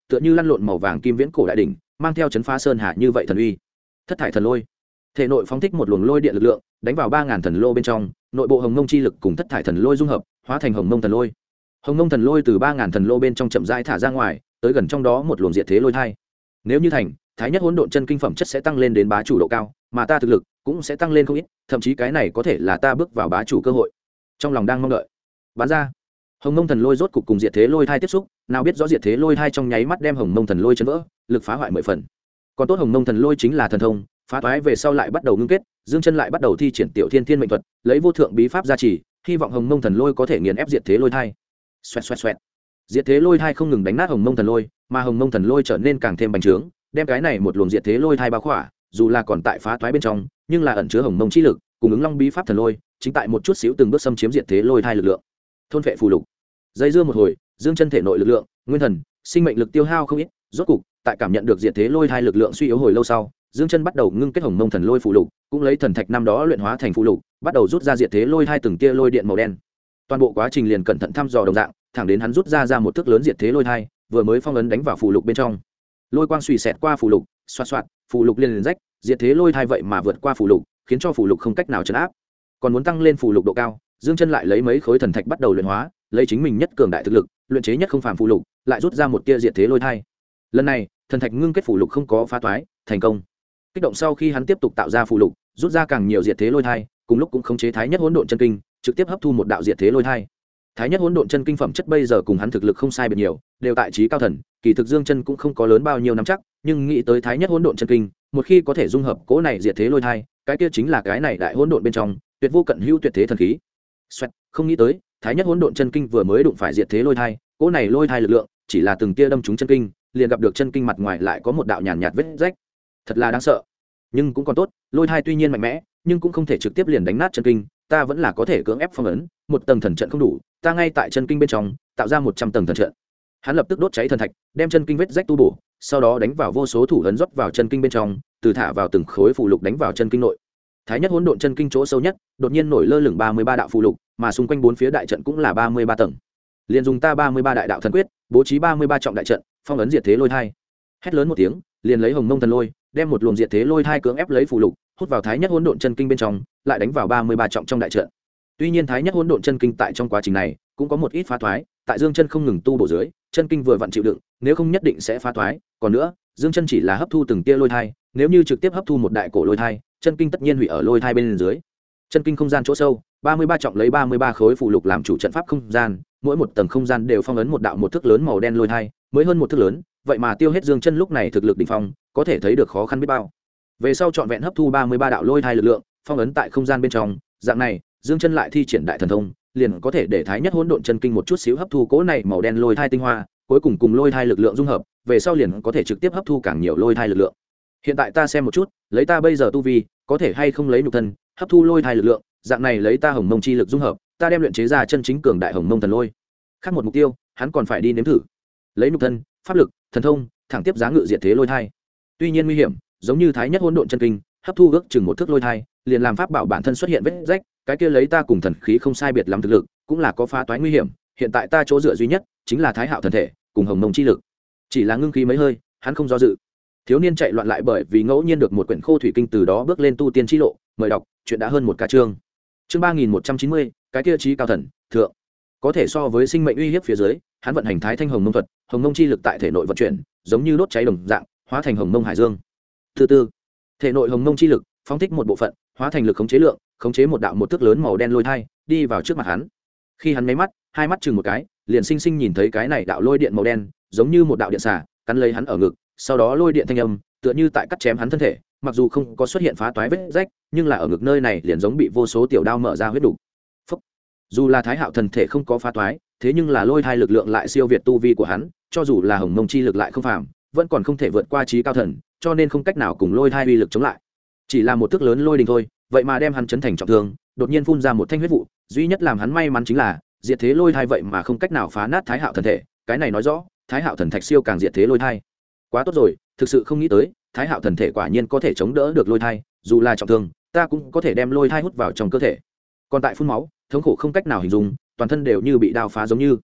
tựa như lăn lộn màu vàng kim viễn cổ đại đỉnh mang theo chấn phá sơn hà như vậy thần uy. Thất thải thần lôi, thể nội phóng thích một luồng lôi điện lực lượng đánh vào 3.000 thần lô bên trong, nội bộ hồng mông chi lực cùng thất thải thần lôi dung hợp hóa thành hồng mông thần lôi. Hồng mông thần lôi từ 3.000 thần lô bên trong chậm rãi thả ra ngoài, tới gần trong đó một luồng diệt thế lôi thai. Nếu như thành, thái nhất hỗn độn chân kinh phẩm chất sẽ tăng lên đến bá chủ độ cao, mà ta thực lực cũng sẽ tăng lên không ít, thậm chí cái này có thể là ta bước vào bá chủ cơ hội. Trong lòng đang mong đợi, bắn ra. Hồng mông thần lôi rốt cục cùng diệt thế lôi thai tiếp xúc, nào biết rõ diệt thế lôi thai trong nháy mắt đem hồng mông thần lôi chấn vỡ, lực phá hoại 10 phần. Còn tốt hồng mông thần lôi chính là thần thông, phá toái về sau lại bắt đầu ngưng kết, Dương Chân lại bắt đầu thi triển tiểu thiên thiên mệnh thuật, lấy vô thượng bí pháp gia trì, hy vọng hồng mông thần lôi có thể nghiền ép diệt thế lôi thai. Xoẹt xoẹt xoẹt. Diệt thế lôi thai không ngừng đánh nát hồng mông thần lôi, mà hồng mông thần lôi trở nên càng thêm bành trướng, đem cái này một luồng diệt thế lôi thai bao khỏa, dù là còn tại phá toái bên trong, nhưng là ẩn chứa hồng mông chi lực, cùng ứng long bí pháp thần lôi, chính tại một chút xíu từng bước xâm chiếm diệt thế lôi thai lực lượng. Thôn phệ phù lục. Dây dưa một hồi, Dương Chân thể nội lực lượng, nguyên thần, sinh mệnh lực tiêu hao không ít, rốt cục, tại cảm nhận được diệt thế lôi thai lực lượng suy yếu hồi lâu sau, Dương Chân bắt đầu ngưng kết hồng mông thần lôi phù lục, cũng lấy thần thạch năm đó luyện hóa thành phù lục, bắt đầu rút ra diệt thế lôi thai từng tia lôi điện màu đen. Toàn bộ quá trình liền cẩn thận thăm dò đồng dạng, thẳng đến hắn rút ra một thước lớn diệt thế lôi thai, vừa mới phong ấn đánh vào phù lục bên trong. Lôi quang xùy xẹt qua phù lục, xoạt xoạt, phù lục liền rách, diệt thế lôi thai vậy mà vượt qua phù lục, khiến cho phù lục không cách nào trấn áp. Còn muốn tăng lên phù lục độ cao, Dương Chân lại lấy mấy khối thần thạch bắt đầu luyện hóa, lấy chính mình nhất cường đại thực lực, luyện chế nhất không phàm phù lục, lại rút ra một tia diệt thế lôi thai. Lần này, thần thạch ngưng kết phù lục không có phá toái, thành công. Kích động sau khi hắn tiếp tục tạo ra phù lục, rút ra càng nhiều diệt thế lôi thai, cùng lúc cũng khống chế thái nhất hỗn độn chân kinh, trực tiếp hấp thu một đạo diệt thế lôi thai. Thái nhất hỗn độn chân kinh phẩm chất bây giờ cùng hắn thực lực không sai biệt nhiều, đều tại trí cao thần, kỳ thực Dương Chân cũng không có lớn bao nhiêu nắm chắc, nhưng nghĩ tới thái nhất hỗn độn chân kinh, một khi có thể dung hợp cỗ này diệt thế lôi thai, cái kia chính là cái này đại hỗn độn bên trong, tuyệt vô cận hữu tuyệt thế thần khí. Xoẹt, không nghĩ tới, thái nhất hỗn độn chân kinh vừa mới đụng phải diệt thế lôi thai, cỗ này lôi thai lực lượng, chỉ là từng tia đâm trúng chân kinh, liền gặp được chân kinh mặt ngoài lại có một đạo nhàn nhạt vết rách. Thật là đáng sợ. Nhưng cũng còn tốt, lôi thai tuy nhiên mạnh mẽ, nhưng cũng không thể trực tiếp liền đánh nát chân kinh, ta vẫn là có thể cưỡng ép phong ấn, một tầng thần trận không đủ, ta ngay tại chân kinh bên trong tạo ra 100 tầng thần trận. Hắn lập tức đốt cháy thần thạch, đem chân kinh vết rách tu bổ, sau đó đánh vào vô số thủ ấn rót vào chân kinh bên trong, từ thả vào từng khối phù lục đánh vào chân kinh nội. Thái nhất hỗn độn chân kinh chỗ sâu nhất, đột nhiên nổi lơ lửng 33 đạo phù lục, mà xung quanh bốn phía đại trận cũng là 33 tầng. Liền dùng ta 33 đại đạo thần quyết, bố trí 33 trọng đại trận, phong ấn diệt thế lôi thai. Hét lớn một tiếng, liền lấy hồng mông thần lôi, đem một luồng diệt thế lôi thai cưỡng ép lấy phù lục, hút vào thái nhất hỗn độn chân kinh bên trong, lại đánh vào 33 trọng trong đại trận. Tuy nhiên thái nhất hỗn độn chân kinh tại trong quá trình này cũng có một ít phá thoái, tại Dương Chân không ngừng tu bổ dưới, chân kinh vừa vặn chịu đựng, nếu không nhất định sẽ phá thoái. Còn nữa, Dương Chân chỉ là hấp thu từng tia lôi thai, nếu như trực tiếp hấp thu một đại cổ lôi thai, chân kinh tất nhiên hủy ở lôi thai bên dưới. Chân kinh không gian chỗ sâu, 33 trọng lấy 33 khối phù lục làm chủ trận pháp không gian, mỗi một tầng không gian đều phong ấn một đạo một thước lớn màu đen lôi thai, mới hơn một thước lớn, vậy mà tiêu hết Dương Chân lúc này thực lực đỉnh phong, có thể thấy được khó khăn biết bao. Về sau trọn vẹn hấp thu 33 đạo lôi thai lực lượng, phong ấn tại không gian bên trong, dạng này, Dương Chân lại thi triển đại thần thông, liền có thể để thái nhất hỗn độn chân kinh một chút xíu hấp thu cỗ này màu đen lôi thai tinh hoa, cuối cùng cùng lôi thai lực lượng dung hợp, về sau liền có thể trực tiếp hấp thu càng nhiều lôi thai lực lượng. Hiện tại ta xem một chút, lấy ta bây giờ tu vi, có thể hay không lấy nhục thân hấp thu lôi thai lực lượng, dạng này lấy ta hồng mông chi lực dung hợp, ta đem luyện chế ra chân chính cường đại hồng mông thần lôi. Khác một mục tiêu, hắn còn phải đi nếm thử. Lấy nhục thân, pháp lực, thần thông, thẳng tiếp giá ngự diệt thế lôi thai. Tuy nhiên nguy hiểm, giống như thái nhất hỗn độn chân kinh, hấp thu ước chừng một thước lôi thai, liền làm pháp bảo bản thân xuất hiện vết rách, cái kia lấy ta cùng thần khí không sai biệt lắm thực lực, cũng là có phá toái nguy hiểm. Hiện tại ta chỗ dựa duy nhất chính là thái hạo thần thể cùng hồng mông chi lực. Chỉ là ngưng khí mấy hơi, hắn không do dự. Thiếu niên chạy loạn lại bởi vì ngẫu nhiên được một quyển khô thủy kinh, từ đó bước lên tu tiên chi lộ. Mời đọc, chuyện đã hơn một ca chương. Chương 3190, cái kia chí cao thần thượng. Có thể so với sinh mệnh uy hiếp phía dưới, hắn vận hành thái thanh hồng mông thuật, hồng mông chi lực tại thể nội vận chuyển, giống như đốt cháy đồng dạng, hóa thành hồng mông hải dương. Thứ tư, thể nội hồng mông chi lực phóng thích một bộ phận, hóa thành lực khống chế lượng, khống chế một đạo một thước lớn màu đen lôi thai, đi vào trước mặt hắn. Khi hắn nháy mắt, hai mắt chừng một cái, liền sinh sinh nhìn thấy cái này đạo lôi điện màu đen, giống như một đạo điện xả, cắn lấy hắn ở ngực, sau đó lôi điện thanh âm, tựa như tại cắt chém hắn thân thể, mặc dù không có xuất hiện phá toái vết rách, nhưng là ở ngực nơi này liền giống bị vô số tiểu đao mở ra huyết đủ. Phúc. Dù là thái hạo thần thể không có phá toái, thế nhưng là lôi thai lực lượng lại siêu việt tu vi của hắn, cho dù là hồng mông chi lực lại không phàm, vẫn còn không thể vượt qua chí cao thần, cho nên không cách nào cùng lôi thai uy lực chống lại. Chỉ là một thước lớn lôi đình thôi, vậy mà đem hắn chấn thành trọng thương, đột nhiên phun ra một thanh huyết vụ, duy nhất làm hắn may mắn chính là diệt thế lôi thai vậy mà không cách nào phá nát thái hạo thần thể, cái này nói rõ thái hạo thần thạch siêu càng diệt thế lôi thai. Quá tốt rồi, thực sự không nghĩ tới thái hạo thần thể quả nhiên có thể chống đỡ được lôi thai, dù là trọng thương ta cũng có thể đem lôi thai hút vào trong cơ thể. Còn tại phun máu, thống khổ không cách nào hình dung, toàn thân đều như bị đao phá giống như.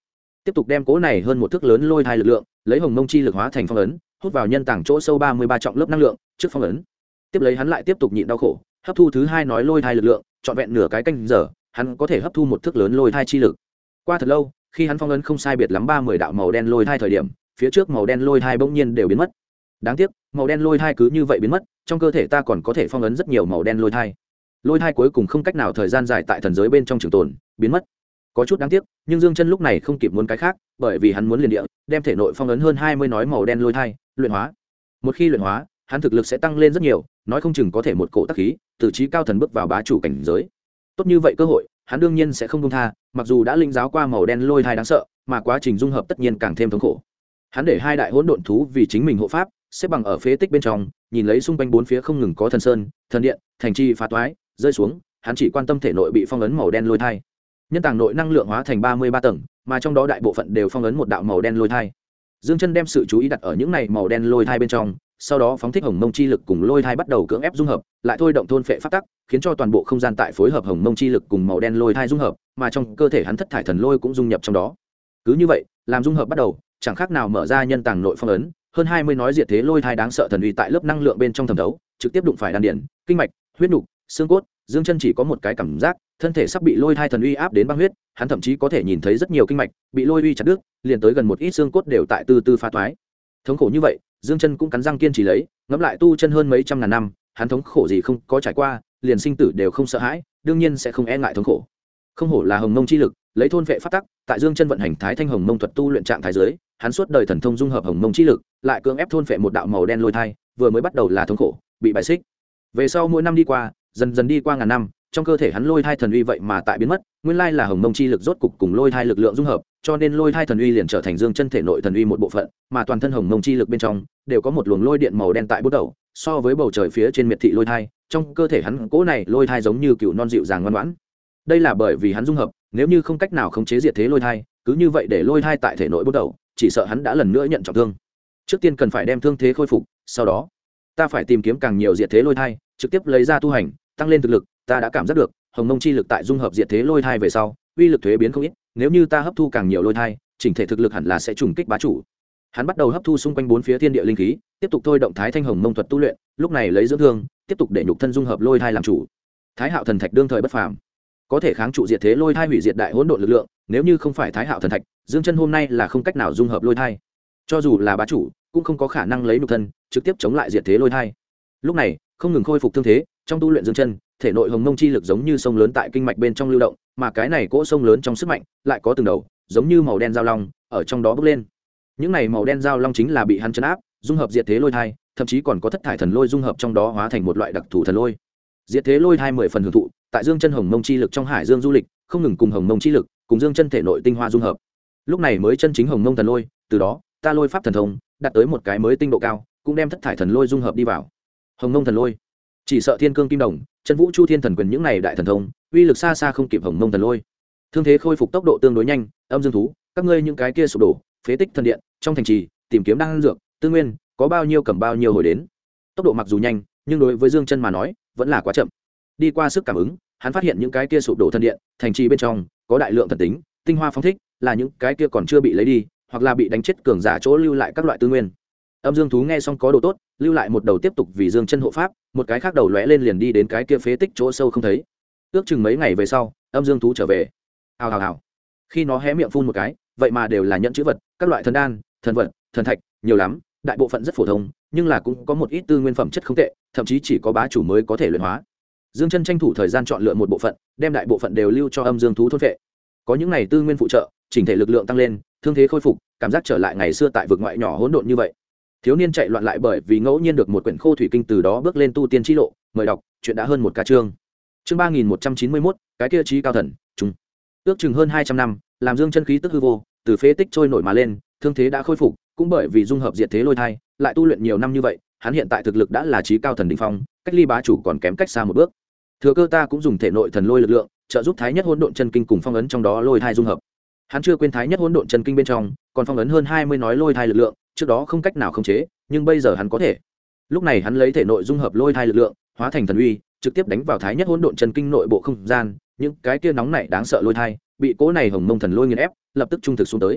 tiếp tục đem cố này hơn một thước lớn lôi thai lực lượng lấy hồng mông chi lực hóa thành phong ấn, hút vào nhân tảng chỗ sâu 33 trọng lớp năng lượng trước phong ấn. Tiếp lấy hắn lại tiếp tục nhịn đau khổ, hấp thu thứ hai nói lôi thai lực lượng, trọn vẹn nửa cái canh giờ hắn có thể hấp thu một thước lớn lôi thai chi lực. Qua thật lâu, khi hắn phong ấn không sai biệt lắm 30 đạo màu đen lôi thai thời điểm, phía trước màu đen lôi thai bỗng nhiên đều biến mất. Đáng tiếc, màu đen lôi thai cứ như vậy biến mất, trong cơ thể ta còn có thể phong ấn rất nhiều màu đen lôi thai. Lôi thai cuối cùng không cách nào thời gian dài tại thần giới bên trong trường tồn, biến mất. Có chút đáng tiếc, nhưng Dương Chân lúc này không kịp muốn cái khác, bởi vì hắn muốn liền địa, đem thể nội phong ấn hơn 20 nói màu đen lôi thai luyện hóa. Một khi luyện hóa, hắn thực lực sẽ tăng lên rất nhiều, nói không chừng có thể một cổ tác khí, từ chí cao thần bước vào bá chủ cảnh giới. Tốt như vậy cơ hội, hắn đương nhiên sẽ không buông tha, mặc dù đã linh giáo qua màu đen lôi thai đáng sợ, mà quá trình dung hợp tất nhiên càng thêm thống khổ. Hắn để hai đại hỗn độn thú vì chính mình hộ pháp, xếp bằng ở phế tích bên trong, nhìn lấy xung quanh bốn phía không ngừng có thần sơn, thần điện, thành trì phá toái rơi xuống, hắn chỉ quan tâm thể nội bị phong ấn màu đen lôi thai. Nhân tàng nội năng lượng hóa thành 33 tầng, mà trong đó đại bộ phận đều phong ấn một đạo màu đen lôi thai. Dương Chân đem sự chú ý đặt ở những này màu đen lôi thai bên trong, sau đó phóng thích hồng mông chi lực cùng lôi thai bắt đầu cưỡng ép dung hợp, lại thôi động thôn phệ pháp tắc, khiến cho toàn bộ không gian tại phối hợp hồng mông chi lực cùng màu đen lôi thai dung hợp, mà trong cơ thể hắn thất thải thần lôi cũng dung nhập trong đó. Cứ như vậy, làm dung hợp bắt đầu, chẳng khác nào mở ra nhân tàng nội phong ấn, hơn 20 nói diệt thế lôi thai đáng sợ thần uy tại lớp năng lượng bên trong thẩm thấu, trực tiếp đụng phải đan điền, kinh mạch, huyết nục, xương cốt. Dương Chân chỉ có một cái cảm giác, thân thể sắp bị lôi thai thần uy áp đến băng huyết, hắn thậm chí có thể nhìn thấy rất nhiều kinh mạch bị lôi uy chặt đứt, liền tới gần một ít xương cốt đều tại từ từ phá toái. Thống khổ như vậy, Dương Chân cũng cắn răng kiên trì lấy, ngẫm lại tu chân hơn mấy trăm ngàn năm, hắn thống khổ gì không có trải qua, liền sinh tử đều không sợ hãi, đương nhiên sẽ không e ngại thống khổ. Không hổ là hồng mông chi lực, lấy thôn vệ pháp tắc, tại Dương Chân vận hành thái thanh hồng mông thuật tu luyện trạng thái dưới, hắn suốt đời thần thông dung hợp hồng mông chi lực, lại cưỡng ép thôn vệ một đạo màu đen lôi thai, vừa mới bắt đầu là thống khổ, bị bài xích. Về sau mỗi năm đi qua, dần dần đi qua ngàn năm, trong cơ thể hắn lôi thai thần uy vậy mà tại biến mất, nguyên lai là hồng mông chi lực rốt cục cùng lôi thai lực lượng dung hợp, cho nên lôi thai thần uy liền trở thành Dương Chân thể nội thần uy một bộ phận, mà toàn thân hồng mông chi lực bên trong đều có một luồng lôi điện màu đen tại bút đầu, so với bầu trời phía trên miệt thị lôi thai, trong cơ thể hắn cỗ này lôi thai giống như cừu non dịu dàng ngoan ngoãn. Đây là bởi vì hắn dung hợp, nếu như không cách nào khống chế diệt thế lôi thai, cứ như vậy để lôi thai tại thể nội bút đầu, chỉ sợ hắn đã lần nữa nhận trọng thương. Trước tiên cần phải đem thương thế khôi phục, sau đó ta phải tìm kiếm càng nhiều diệt thế lôi thai, trực tiếp lấy ra tu hành, tăng lên thực lực. Ta đã cảm giác được hồng mông chi lực tại dung hợp diệt thế lôi thai về sau, uy lực thuế biến không ít, nếu như ta hấp thu càng nhiều lôi thai, chỉnh thể thực lực hẳn là sẽ trùng kích bá chủ. Hắn bắt đầu hấp thu xung quanh bốn phía thiên địa linh khí, tiếp tục thôi động thái thanh hồng mông thuật tu luyện, lúc này lấy dưỡng thương, tiếp tục để nhục thân dung hợp lôi thai làm chủ. Thái hạo thần thạch đương thời bất phàm, có thể kháng trụ diệt thế lôi thai hủy diệt đại hỗn độn lực lượng, nếu như không phải thái hạo thần thạch, Dương Chân hôm nay là không cách nào dung hợp lôi thai, cho dù là bá chủ cũng không có khả năng lấy nhục thân trực tiếp chống lại diệt thế lôi thai. Lúc này không ngừng khôi phục thương thế, trong tu luyện Dương Chân, thể nội hồng mông chi lực giống như sông lớn tại kinh mạch bên trong lưu động, mà cái này cỗ sông lớn trong sức mạnh lại có từng đầu giống như màu đen giao long ở trong đó bốc lên. Những này màu đen giao long chính là bị hắn trấn áp, dung hợp diệt thế lôi thai, thậm chí còn có thất thải thần lôi dung hợp trong đó hóa thành một loại đặc thù thần lôi. Diệt thế lôi thai 10 phần hưởng thụ, tại Dương Chân hồng mông chi lực trong hải dương du lịch, không ngừng cùng hồng mông chi lực, cùng Dương Chân thể nội tinh hoa dung hợp. Lúc này mới chân chính hồng mông thần lôi, từ đó, ta lôi pháp thần thông đạt tới một cái mới tinh độ cao, cũng đem thất thải thần lôi dung hợp đi vào. Hồng mông thần lôi, chỉ sợ thiên cương kim đồng, chân vũ chu thiên thần quyền những này đại thần thông, uy lực xa xa không kịp hồng mông thần lôi. Thương thế khôi phục tốc độ tương đối nhanh, âm dương thú, các ngươi những cái kia sụp đổ, phế tích thần điện, trong thành trì, tìm kiếm đan dược, tư nguyên, có bao nhiêu cầm bao nhiêu hồi đến. Tốc độ mặc dù nhanh, nhưng đối với Dương Chân mà nói, vẫn là quá chậm. Đi qua sức cảm ứng, hắn phát hiện những cái kia sụp đổ thần điện, thành trì bên trong có đại lượng thần tính, tinh hoa phóng thích, là những cái kia còn chưa bị lấy đi, hoặc là bị đánh chết cường giả chỗ lưu lại các loại tư nguyên. Âm dương thú nghe xong có đồ tốt, lưu lại một đầu tiếp tục vì Dương Chân hộ pháp, một cái khác đầu lóe lên liền đi đến cái kia phế tích chỗ sâu không thấy. Ước chừng mấy ngày về sau, âm dương thú trở về. Hào hào hào. Khi nó hé miệng phun một cái, vậy mà đều là nhận chữ vật, các loại thần đan, thần vật, thần thạch, nhiều lắm, đại bộ phận rất phổ thông, nhưng là cũng có một ít tư nguyên phẩm chất không tệ, thậm chí chỉ có bá chủ mới có thể luyện hóa. Dương Chân tranh thủ thời gian chọn lựa một bộ phận, đem đại bộ phận đều lưu cho âm dương thú thôn phệ. Có những này tư nguyên phụ trợ, chỉnh thể lực lượng tăng lên, thương thế khôi phục, cảm giác trở lại ngày xưa tại vực ngoại nhỏ hỗn độn như vậy. Thiếu niên chạy loạn lại bởi vì ngẫu nhiên được một quyển khô thủy kinh, từ đó bước lên tu tiên chi lộ. Mời đọc, chuyện đã hơn một ca chương. Chương 3191, cái kia chí cao thần, trung. Ước chừng hơn 200 năm, làm Dương Chân khí tức hư vô, từ phế tích trôi nổi mà lên, thương thế đã khôi phục, cũng bởi vì dung hợp diệt thế lôi thai, lại tu luyện nhiều năm như vậy, hắn hiện tại thực lực đã là chí cao thần đỉnh phong, cách ly bá chủ còn kém cách xa một bước. Thừa cơ ta cũng dùng thể nội thần lôi lực lượng, trợ giúp thái nhất hỗn độn chân kinh cùng phong ấn trong đó lôi thai dung hợp. Hắn chưa quên thái nhất hỗn độn chân kinh bên trong, còn phong ấn hơn 20 nói lôi thai lực lượng, trước đó không cách nào khống chế, nhưng bây giờ hắn có thể. Lúc này hắn lấy thể nội dung hợp lôi thai lực lượng, hóa thành thần uy, trực tiếp đánh vào thái nhất hỗn độn chân kinh nội bộ không gian, những cái kia nóng này đáng sợ lôi thai, bị cỗ này hồng mông thần lôi nghiền ép, lập tức trung thực xuống tới.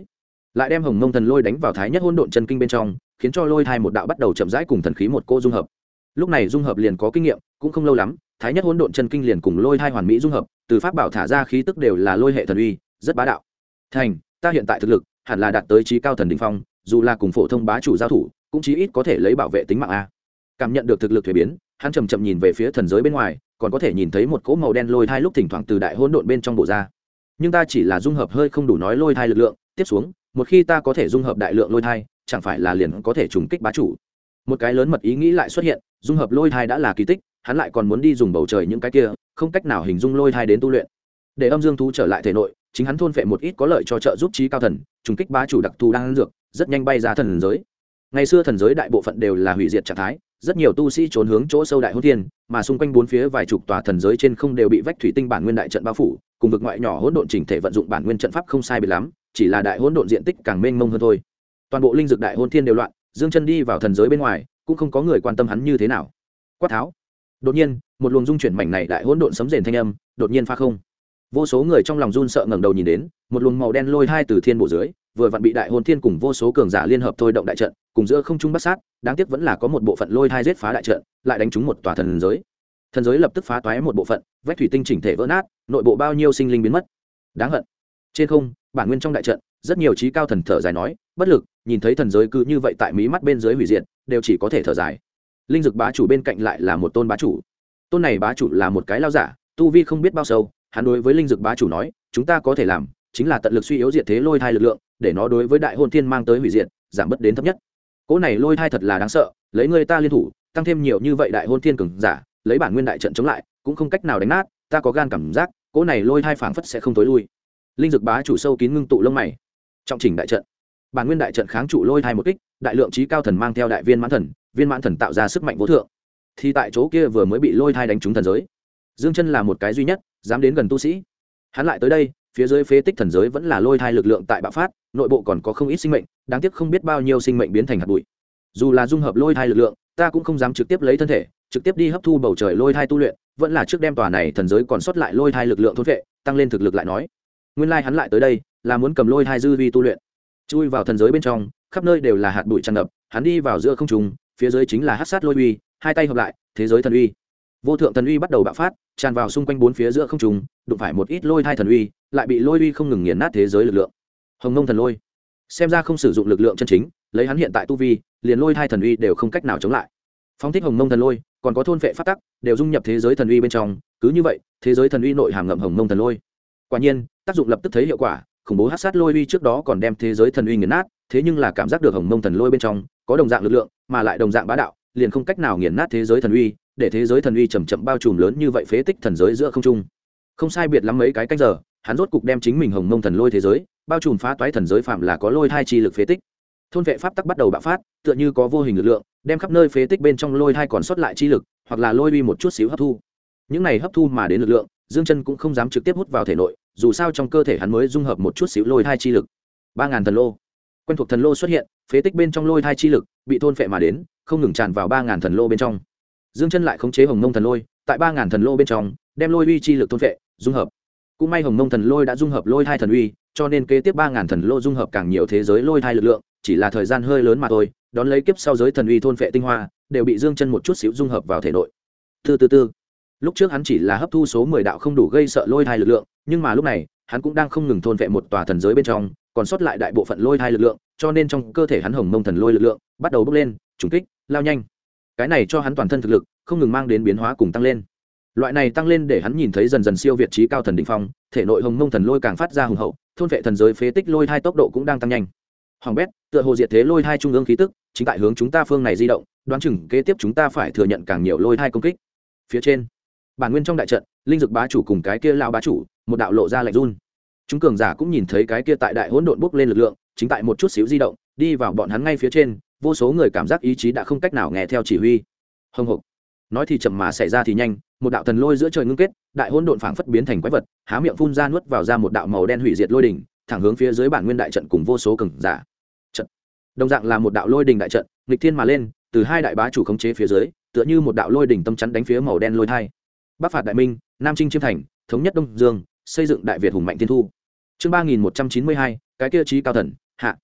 lại đem hồng mông thần lôi đánh vào thái nhất hỗn độn chân kinh bên trong, khiến cho lôi thai một đạo bắt đầu chậm rãi cùng thần khí một cô dung hợp. Lúc này dung hợp liền có kinh nghiệm, cũng không lâu lắm, thái nhất hỗn độn chân kinh liền cùng lôi thai hoàn mỹ dung hợp, từ pháp bảo thả ra khí tức đều là lôi hệ thần uy, rất bá đạo. Thành, ta hiện tại thực lực hẳn là đạt tới chí cao thần đỉnh phong, dù là cùng phổ thông bá chủ giao thủ, cũng chí ít có thể lấy bảo vệ tính mạng a. Cảm nhận được thực lực thay biến, hắn chậm chậm nhìn về phía thần giới bên ngoài, còn có thể nhìn thấy một cỗ màu đen lôi thai lúc thỉnh thoảng từ đại hỗn độn bên trong bổ ra. Nhưng ta chỉ là dung hợp hơi không đủ nói lôi thai lực lượng, tiếp xuống, một khi ta có thể dung hợp đại lượng lôi thai, chẳng phải là liền có thể trùng kích bá chủ. Một cái lớn mật ý nghĩ lại xuất hiện, dung hợp lôi thai đã là kỳ tích, hắn lại còn muốn đi dùng bầu trời những cái kia, không cách nào hình dung lôi thai đến tu luyện. Để âm dương thú trở lại thể nội, chính hắn thôn phệ một ít có lợi cho trợ giúp trí cao thần, trùng kích bá chủ đặc thù đang dược, rất nhanh bay ra thần giới. Ngày xưa thần giới đại bộ phận đều là hủy diệt trạng thái, rất nhiều tu sĩ trốn hướng chỗ sâu đại hỗn thiên, mà xung quanh bốn phía vài chục tòa thần giới trên không đều bị vách thủy tinh bản nguyên đại trận bao phủ, cùng vực ngoại nhỏ hỗn độn chỉnh thể vận dụng bản nguyên trận pháp không sai biệt lắm, chỉ là đại hỗn độn diện tích càng mênh mông hơn thôi. Toàn bộ linh dược đại hỗn thiên đều loạn, dương chân đi vào thần giới bên ngoài, cũng không có người quan tâm hắn như thế nào. Quát tháo. Đột nhiên, một luồng dung chuyển mảnh này đại hỗn độn sấm rền thanh âm, đột nhiên phá không. Vô số người trong lòng run sợ ngẩng đầu nhìn đến, một luồng màu đen lôi hai từ thiên bộ dưới, vừa vặn bị đại hồn thiên cùng vô số cường giả liên hợp thôi động đại trận, cùng giữa không trung bắt sát, đáng tiếc vẫn là có một bộ phận lôi hai giết phá đại trận, lại đánh trúng một tòa thần giới. Thần giới lập tức phá toái một bộ phận, vách thủy tinh chỉnh thể vỡ nát, nội bộ bao nhiêu sinh linh biến mất. Đáng hận. Trên không, bản nguyên trong đại trận, rất nhiều trí cao thần thở dài nói, bất lực, nhìn thấy thần giới cứ như vậy tại mí mắt bên dưới hủy diệt, đều chỉ có thể thở dài. Linh dực bá chủ bên cạnh lại là một tôn bá chủ. Tôn này bá chủ là một cái lao giả, tu vi không biết bao sâu, hắn đối với linh dực bá chủ nói, chúng ta có thể làm chính là tận lực suy yếu diệt thế lôi thai lực lượng, để nó đối với đại hồn thiên mang tới hủy diệt giảm bớt đến thấp nhất. Cỗ này lôi thai thật là đáng sợ, lấy người ta liên thủ, tăng thêm nhiều như vậy đại hồn thiên cường giả, lấy bản nguyên đại trận chống lại, cũng không cách nào đánh nát, ta có gan cảm giác, cỗ này lôi thai phảng phất sẽ không tối lui. Linh dực bá chủ sâu kín ngưng tụ lông mày, trọng chỉnh đại trận, bản nguyên đại trận kháng trụ lôi thai một kích, đại lượng chí cao thần mang theo đại viên mãn thần tạo ra sức mạnh vô thượng. Thì tại chỗ kia vừa mới bị lôi thai đánh trúng thần giới, dương chân là một cái duy nhất dám đến gần tu sĩ, hắn lại tới đây, phía dưới phế tích thần giới vẫn là lôi thai lực lượng tại bạo phát, nội bộ còn có không ít sinh mệnh, đáng tiếc không biết bao nhiêu sinh mệnh biến thành hạt bụi. Dù là dung hợp lôi thai lực lượng, ta cũng không dám trực tiếp lấy thân thể trực tiếp đi hấp thu bầu trời lôi thai tu luyện, vẫn là trước đem tòa này thần giới còn sót lại lôi thai lực lượng thôn vệ, tăng lên thực lực lại nói. Nguyên lai hắn lại tới đây là muốn cầm lôi thai dư vi tu luyện. Chui vào thần giới bên trong, khắp nơi đều là hạt bụi tràn ngập, hắn đi vào giữa không trung, phía dưới chính là hắc sát lôi uy, hai tay hợp lại, thế giới thần uy, vô thượng thần uy bắt đầu bạo phát, tràn vào xung quanh bốn phía giữa không trung, đụng phải một ít lôi thai thần uy, lại bị lôi uy không ngừng nghiền nát thế giới lực lượng. Hồng Mông thần lôi, xem ra không sử dụng lực lượng chân chính, lấy hắn hiện tại tu vi, liền lôi thai thần uy đều không cách nào chống lại. Phóng thích Hồng Mông thần lôi, còn có thôn vệ pháp tắc, đều dung nhập thế giới thần uy bên trong, cứ như vậy, thế giới thần uy nội hàm ngậm Hồng Mông thần lôi. Quả nhiên, tác dụng lập tức thấy hiệu quả, khủng bố hắc sát lôi uy trước đó còn đem thế giới thần uy nghiền nát, thế nhưng là cảm giác được Hồng Mông thần lôi bên trong có đồng dạng lực lượng, mà lại đồng dạng bá đạo, liền không cách nào nghiền nát thế giới thần uy, để thế giới thần uy chậm chậm bao trùm lớn như vậy phế tích thần giới giữa không trung. Không sai biệt lắm mấy cái canh giờ, hắn rốt cục đem chính mình Hồng Mông thần lôi thế giới bao trùm phá toái thần giới phạm là có lôi thai chi lực phế tích. Thôn vệ pháp tắc bắt đầu bạo phát, tựa như có vô hình lực lượng đem khắp nơi phế tích bên trong lôi thai còn sót lại chi lực, hoặc là lôi uy một chút xíu hấp thu. Những này hấp thu mà đến lực lượng, Dương Chân cũng không dám trực tiếp hút vào thể nội, dù sao trong cơ thể hắn mới dung hợp một chút xíu lôi thai chi lực. 3000 thần lô, quen thuộc thần lô xuất hiện, phế tích bên trong lôi thai chi lực bị thôn phệ mà đến, không ngừng tràn vào 3000 thần lô bên trong. Dương Chân lại khống chế Hồng Mông thần lôi, tại 3000 thần lô bên trong, đem lôi uy chi lực thôn phệ, dung hợp. Cũng may Hồng Mông thần lôi đã dung hợp lôi thai thần uy, cho nên kế tiếp 3000 thần lô dung hợp càng nhiều thế giới lôi thai lực lượng, chỉ là thời gian hơi lớn mà thôi, đón lấy kiếp sau giới thần uy thôn phệ tinh hoa, đều bị Dương Chân một chút xíu dung hợp vào thể nội. Từ lúc trước hắn chỉ là hấp thu số 10 đạo không đủ gây sợ lôi thai lực lượng, nhưng mà lúc này, hắn cũng đang không ngừng thôn phệ một tòa thần giới bên trong, còn sót lại đại bộ phận lôi thai lực lượng, cho nên trong cơ thể hắn Hồng Mông thần lôi lực lượng bắt đầu bốc lên, trùng kích, lao nhanh. Cái này cho hắn toàn thân thực lực không ngừng mang đến biến hóa cùng tăng lên. Loại này tăng lên để hắn nhìn thấy dần dần siêu việt trí cao thần đỉnh phong, thể nội Hồng Mông thần lôi càng phát ra hùng hậu, thôn vệ thần giới phế tích lôi thai tốc độ cũng đang tăng nhanh. Hoàng bét, tựa hồ diệt thế lôi thai trung ương khí tức chính tại hướng chúng ta phương này di động, đoán chừng kế tiếp chúng ta phải thừa nhận càng nhiều lôi thai công kích. Phía trên, bản nguyên trong đại trận, linh dực bá chủ cùng cái kia lão bá chủ, một đạo lộ ra lạnh run. Chúng cường giả cũng nhìn thấy cái kia tại đại hỗn độn bốc lên lực lượng, chính tại một chút xíu di động, đi vào bọn hắn ngay phía trên, vô số người cảm giác ý chí đã không cách nào nghe theo chỉ huy. Hồng hộc, nói thì chậm mà xảy ra thì nhanh, một đạo thần lôi giữa trời ngưng kết, đại hỗn độn phảng phất biến thành quái vật, há miệng phun ra nuốt vào ra một đạo màu đen hủy diệt lôi đỉnh, thẳng hướng phía dưới bản nguyên đại trận cùng vô số cường giả. Trận, đồng dạng là một đạo lôi đỉnh đại trận, nghịch thiên mà lên, từ hai đại bá chủ khống chế phía dưới, tựa như một đạo lôi đỉnh tâm chắn đánh phía màu đen lôi thai. Bắc phạt đại minh, nam chinh chiêm thành, thống nhất đông dương, xây dựng đại việt hùng mạnh thiên thu. Chương 3192, cái kia chí cao thần hạ.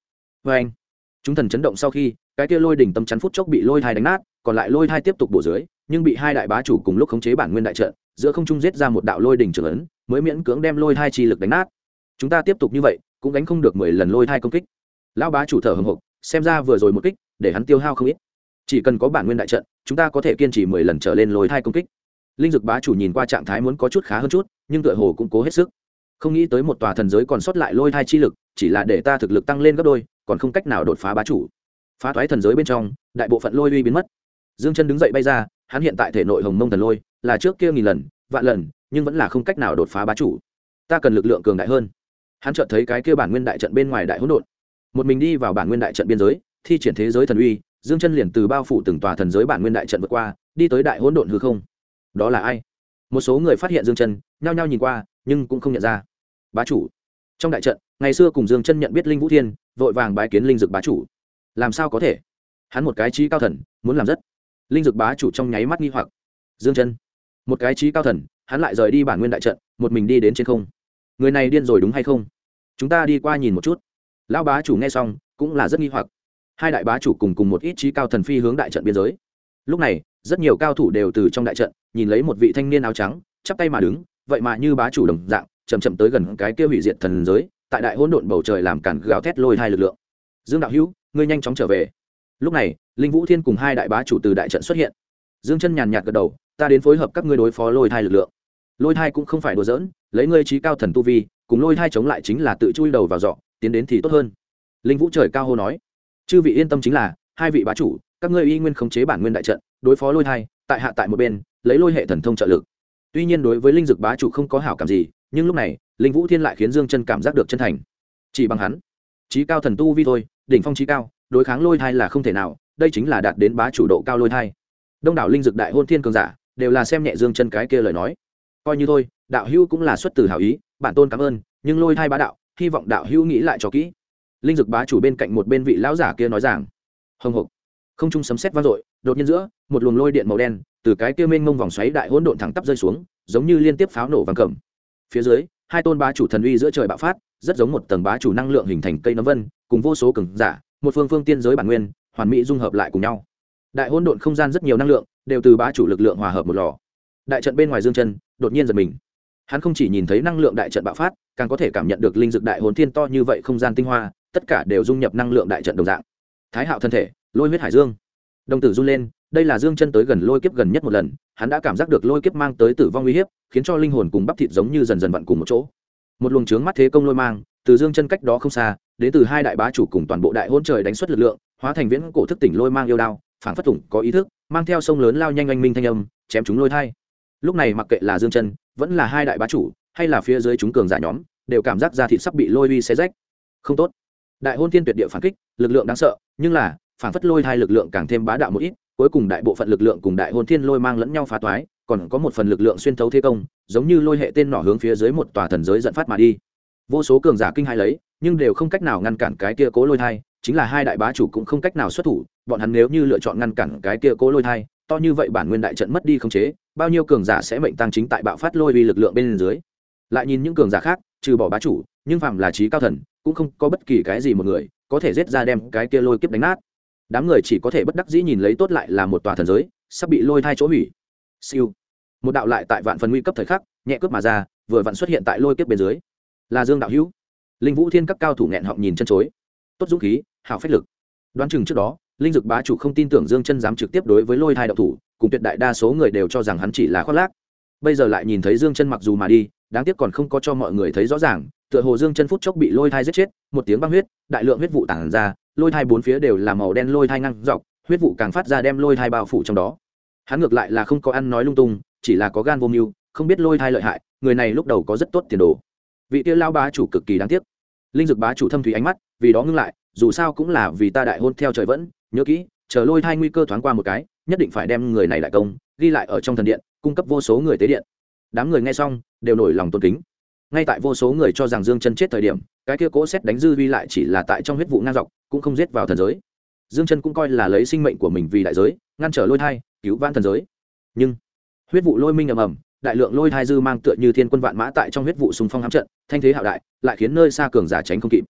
vê anh, chúng thần chấn động sau khi cái kia lôi đỉnh tâm chắn phút chốc bị lôi thai đánh nát, còn lại lôi thai tiếp tục bổ dưới, nhưng bị hai đại bá chủ cùng lúc khống chế bản nguyên đại trận, giữa không trung giết ra một đạo lôi đỉnh trưởng ấn, mới miễn cưỡng đem lôi thai chi lực đánh nát. Chúng ta tiếp tục như vậy cũng đánh không được 10 lần lôi thai công kích. Lão bá chủ thở hổn hộc, xem ra vừa rồi một kích để hắn tiêu hao không ít. Chỉ cần có bản nguyên đại trận, chúng ta có thể kiên trì 10 lần trở lên lôi thai công kích. Linh dực bá chủ nhìn qua trạng thái muốn có chút khá hơn chút, nhưng tựa hồ cũng cố hết sức. Không nghĩ tới một tòa thần giới còn sót lại lôi thai chi lực, chỉ là để ta thực lực tăng lên gấp đôi, còn không cách nào đột phá bá chủ. Phá thoái thần giới bên trong, đại bộ phận lôi uy biến mất. Dương Chân đứng dậy bay ra, hắn hiện tại thể nội hồng mông thần lôi là trước kia 1000 lần, vạn lần, nhưng vẫn là không cách nào đột phá bá chủ. Ta cần lực lượng cường đại hơn. Hắn chợt thấy cái kia bản nguyên đại trận bên ngoài đại hỗn độn, một mình đi vào bản nguyên đại trận biên giới, thi triển thế giới thần uy, Dương Chân liền từ bao phủ từng tòa thần giới bản nguyên đại trận vượt qua, đi tới đại hỗn độn hư không. Đó là ai? Một số người phát hiện Dương Chân, nhao nhao nhìn qua, nhưng cũng không nhận ra. Bá chủ. Trong đại trận, ngày xưa cùng Dương Chân nhận biết Linh Vũ Thiên, vội vàng bái kiến Linh Dực bá chủ. Làm sao có thể? Hắn một cái trí cao thần, muốn làm rất. Linh Dực bá chủ trong nháy mắt nghi hoặc. Dương Chân, một cái trí cao thần, hắn lại rời đi bản nguyên đại trận, một mình đi đến trên không. Người này điên rồi đúng hay không? Chúng ta đi qua nhìn một chút. Lão bá chủ nghe xong, cũng là rất nghi hoặc. Hai đại bá chủ cùng một ít trí cao thần phi hướng đại trận biên giới. Lúc này, rất nhiều cao thủ đều từ trong đại trận, nhìn lấy một vị thanh niên áo trắng, chắp tay mà đứng, vậy mà như bá chủ đồng dạng, chậm chậm tới gần cái kia hủy diệt thần giới, tại đại hỗn độn bầu trời làm cản gào thét lôi hai lực lượng. Dương đạo hữu, ngươi nhanh chóng trở về. Lúc này, Linh Vũ Thiên cùng hai đại bá chủ từ đại trận xuất hiện. Dương Chân nhàn nhạt gật đầu, ta đến phối hợp các ngươi đối phó lôi thai lực lượng. Lôi thai cũng không phải đùa giỡn, lấy ngươi trí cao thần tu vi, cùng lôi thai chống lại chính là tự chui đầu vào giọ, tiến đến thì tốt hơn. Linh Vũ trời cao hô nói, chư vị yên tâm, chính là hai vị bá chủ, các ngươi y nguyên khống chế bản nguyên đại trận, đối phó lôi thai, tại hạ tại một bên, lấy lôi hệ thần thông trợ lực. Tuy nhiên đối với Linh Dực bá chủ không có hảo cảm gì, nhưng lúc này, Linh Vũ Thiên lại khiến Dương Chân cảm giác được chân thành. Chỉ bằng hắn, trí cao thần tu vi thôi, đỉnh phong trí cao, đối kháng lôi thai là không thể nào, đây chính là đạt đến bá chủ độ cao lôi thai. Đông đảo linh dực đại hôn thiên cường giả đều là xem nhẹ Dương Chân cái kia lời nói, coi như thôi, đạo hữu cũng là xuất từ hảo ý, bản tôn cảm ơn, nhưng lôi thai bá đạo, hy vọng đạo hữu nghĩ lại cho kỹ. Linh dực bá chủ bên cạnh một bên vị lão giả kia nói rằng, hồng hộc, không trung sấm sét vang dội, đột nhiên giữa một luồng lôi điện màu đen từ cái kia mênh mông vòng xoáy đại hỗn độn thẳng tắp rơi xuống, giống như liên tiếp pháo nổ vang cầm. Phía dưới, hai tôn bá chủ thần uy giữa trời bạo phát, rất giống một tầng bá chủ năng lượng hình thành cây nấm vân, cùng vô số cường giả, một phương phương tiên giới bản nguyên, hoàn mỹ dung hợp lại cùng nhau. Đại hỗn độn không gian rất nhiều năng lượng, đều từ bá chủ lực lượng hòa hợp một lò. Đại trận bên ngoài Dương Chân đột nhiên giật mình. Hắn không chỉ nhìn thấy năng lượng đại trận bạo phát, càng có thể cảm nhận được linh dực đại hồn thiên to như vậy không gian tinh hoa, tất cả đều dung nhập năng lượng đại trận đồng dạng. Thái Hạo thân thể, lôi huyết hải dương. Đồng tử run lên, đây là Dương Chân tới gần lôi kiếp gần nhất một lần, hắn đã cảm giác được lôi kiếp mang tới tử vong uy hiếp, khiến cho linh hồn cùng bắp thịt giống như dần dần vặn cùng một chỗ. Một luồng chướng mắt thế công lôi mang, từ Dương Chân cách đó không xa, đến từ hai đại bá chủ cùng toàn bộ đại hỗn trời đánh xuất lực lượng, hóa thành viễn cổ thức tỉnh lôi mang yêu đao, phảng phất tủng có ý thức, mang theo sông lớn lao nhanh oanh minh thanh âm, chém chúng lôi thai. Lúc này mặc kệ là Dương Chân, vẫn là hai đại bá chủ, hay là phía dưới chúng cường giả nhóm, đều cảm giác da thịt sắp bị lôi uy xé rách. Không tốt. Đại hôn thiên tuyệt địa phản kích, lực lượng đáng sợ, nhưng là, phảng phất lôi thai lực lượng càng thêm bá đạo một ít, cuối cùng đại bộ phận lực lượng cùng đại hôn thiên lôi mang lẫn nhau phá toái, còn có một phần lực lượng xuyên thấu thế công, giống như lôi hệ tên nỏ hướng phía dưới một tòa thần giới dẫn phát mà đi. Vô số cường giả kinh hãi lấy, nhưng đều không cách nào ngăn cản cái kia cố lôi thai, chính là hai đại bá chủ cũng không cách nào xuất thủ, bọn hắn nếu như lựa chọn ngăn cản cái kia cố lôi thai, to như vậy bản nguyên đại trận mất đi khống chế, bao nhiêu cường giả sẽ mệnh tăng chính tại bạo phát lôi uy lực lượng bên dưới. Lại nhìn những cường giả khác, trừ bỏ bá chủ, nhưng phàm là trí cao thần, cũng không có bất kỳ cái gì một người có thể giết ra đem cái kia lôi kiếp đánh nát. Đám người chỉ có thể bất đắc dĩ nhìn lấy, tốt lại là một tòa thần giới sắp bị lôi thai chỗ hủy. Siêu, một đạo lại tại vạn phần nguy cấp thời khắc, nhẹ cướp mà ra, vừa vặn xuất hiện tại lôi kiếp bên dưới. Là Dương đạo hữu. Linh Vũ Thiên các cao thủ nghẹn họng nhìn chân chối. Tốt dũng khí, hảo phách lực. Đoán chừng trước đó, linh dực bá chủ không tin tưởng Dương Chân dám trực tiếp đối với lôi thai động thủ, cùng tuyệt đại đa số người đều cho rằng hắn chỉ là khoác lác. Bây giờ lại nhìn thấy Dương Chân mặc dù mà đi, đáng tiếc còn không có cho mọi người thấy rõ ràng, tựa hồ Dương Chân phút chốc bị lôi thai giết chết, một tiếng băng huyết, đại lượng huyết vụ tản ra, lôi thai bốn phía đều là màu đen lôi thai ngang dọc, huyết vụ càng phát ra đem lôi thai bao phủ trong đó. Hắn ngược lại là không có ăn nói lung tung, chỉ là có gan vô mưu, không biết lôi thai lợi hại, người này lúc đầu có rất tốt tiền đồ. Vị kia lão bá chủ cực kỳ đáng tiếc. Linh dực bá chủ thâm thủy ánh mắt, vì đó ngưng lại, dù sao cũng là vì ta đại hôn theo trời vẫn, nhớ kỹ, chờ lôi thai nguy cơ thoáng qua một cái, nhất định phải đem người này đại công ghi lại ở trong thần điện, cung cấp vô số người tế điện. Đám người nghe xong đều nổi lòng tôn kính. Ngay tại vô số người cho rằng Dương Chân chết thời điểm, cái kia cỗ xét đánh dư vi lại chỉ là tại trong huyết vụ ngang dọc, cũng không giết vào thần giới. Dương Chân cũng coi là lấy sinh mệnh của mình vì đại giới, ngăn trở lôi thai, cứu vãn thần giới. Nhưng huyết vụ lôi minh ầm ầm, đại lượng lôi thai dư mang tựa như thiên quân vạn mã tại trong huyết vụ xung phong hám trận, thanh thế hạo đại, lại khiến nơi xa cường giả tránh không kịp.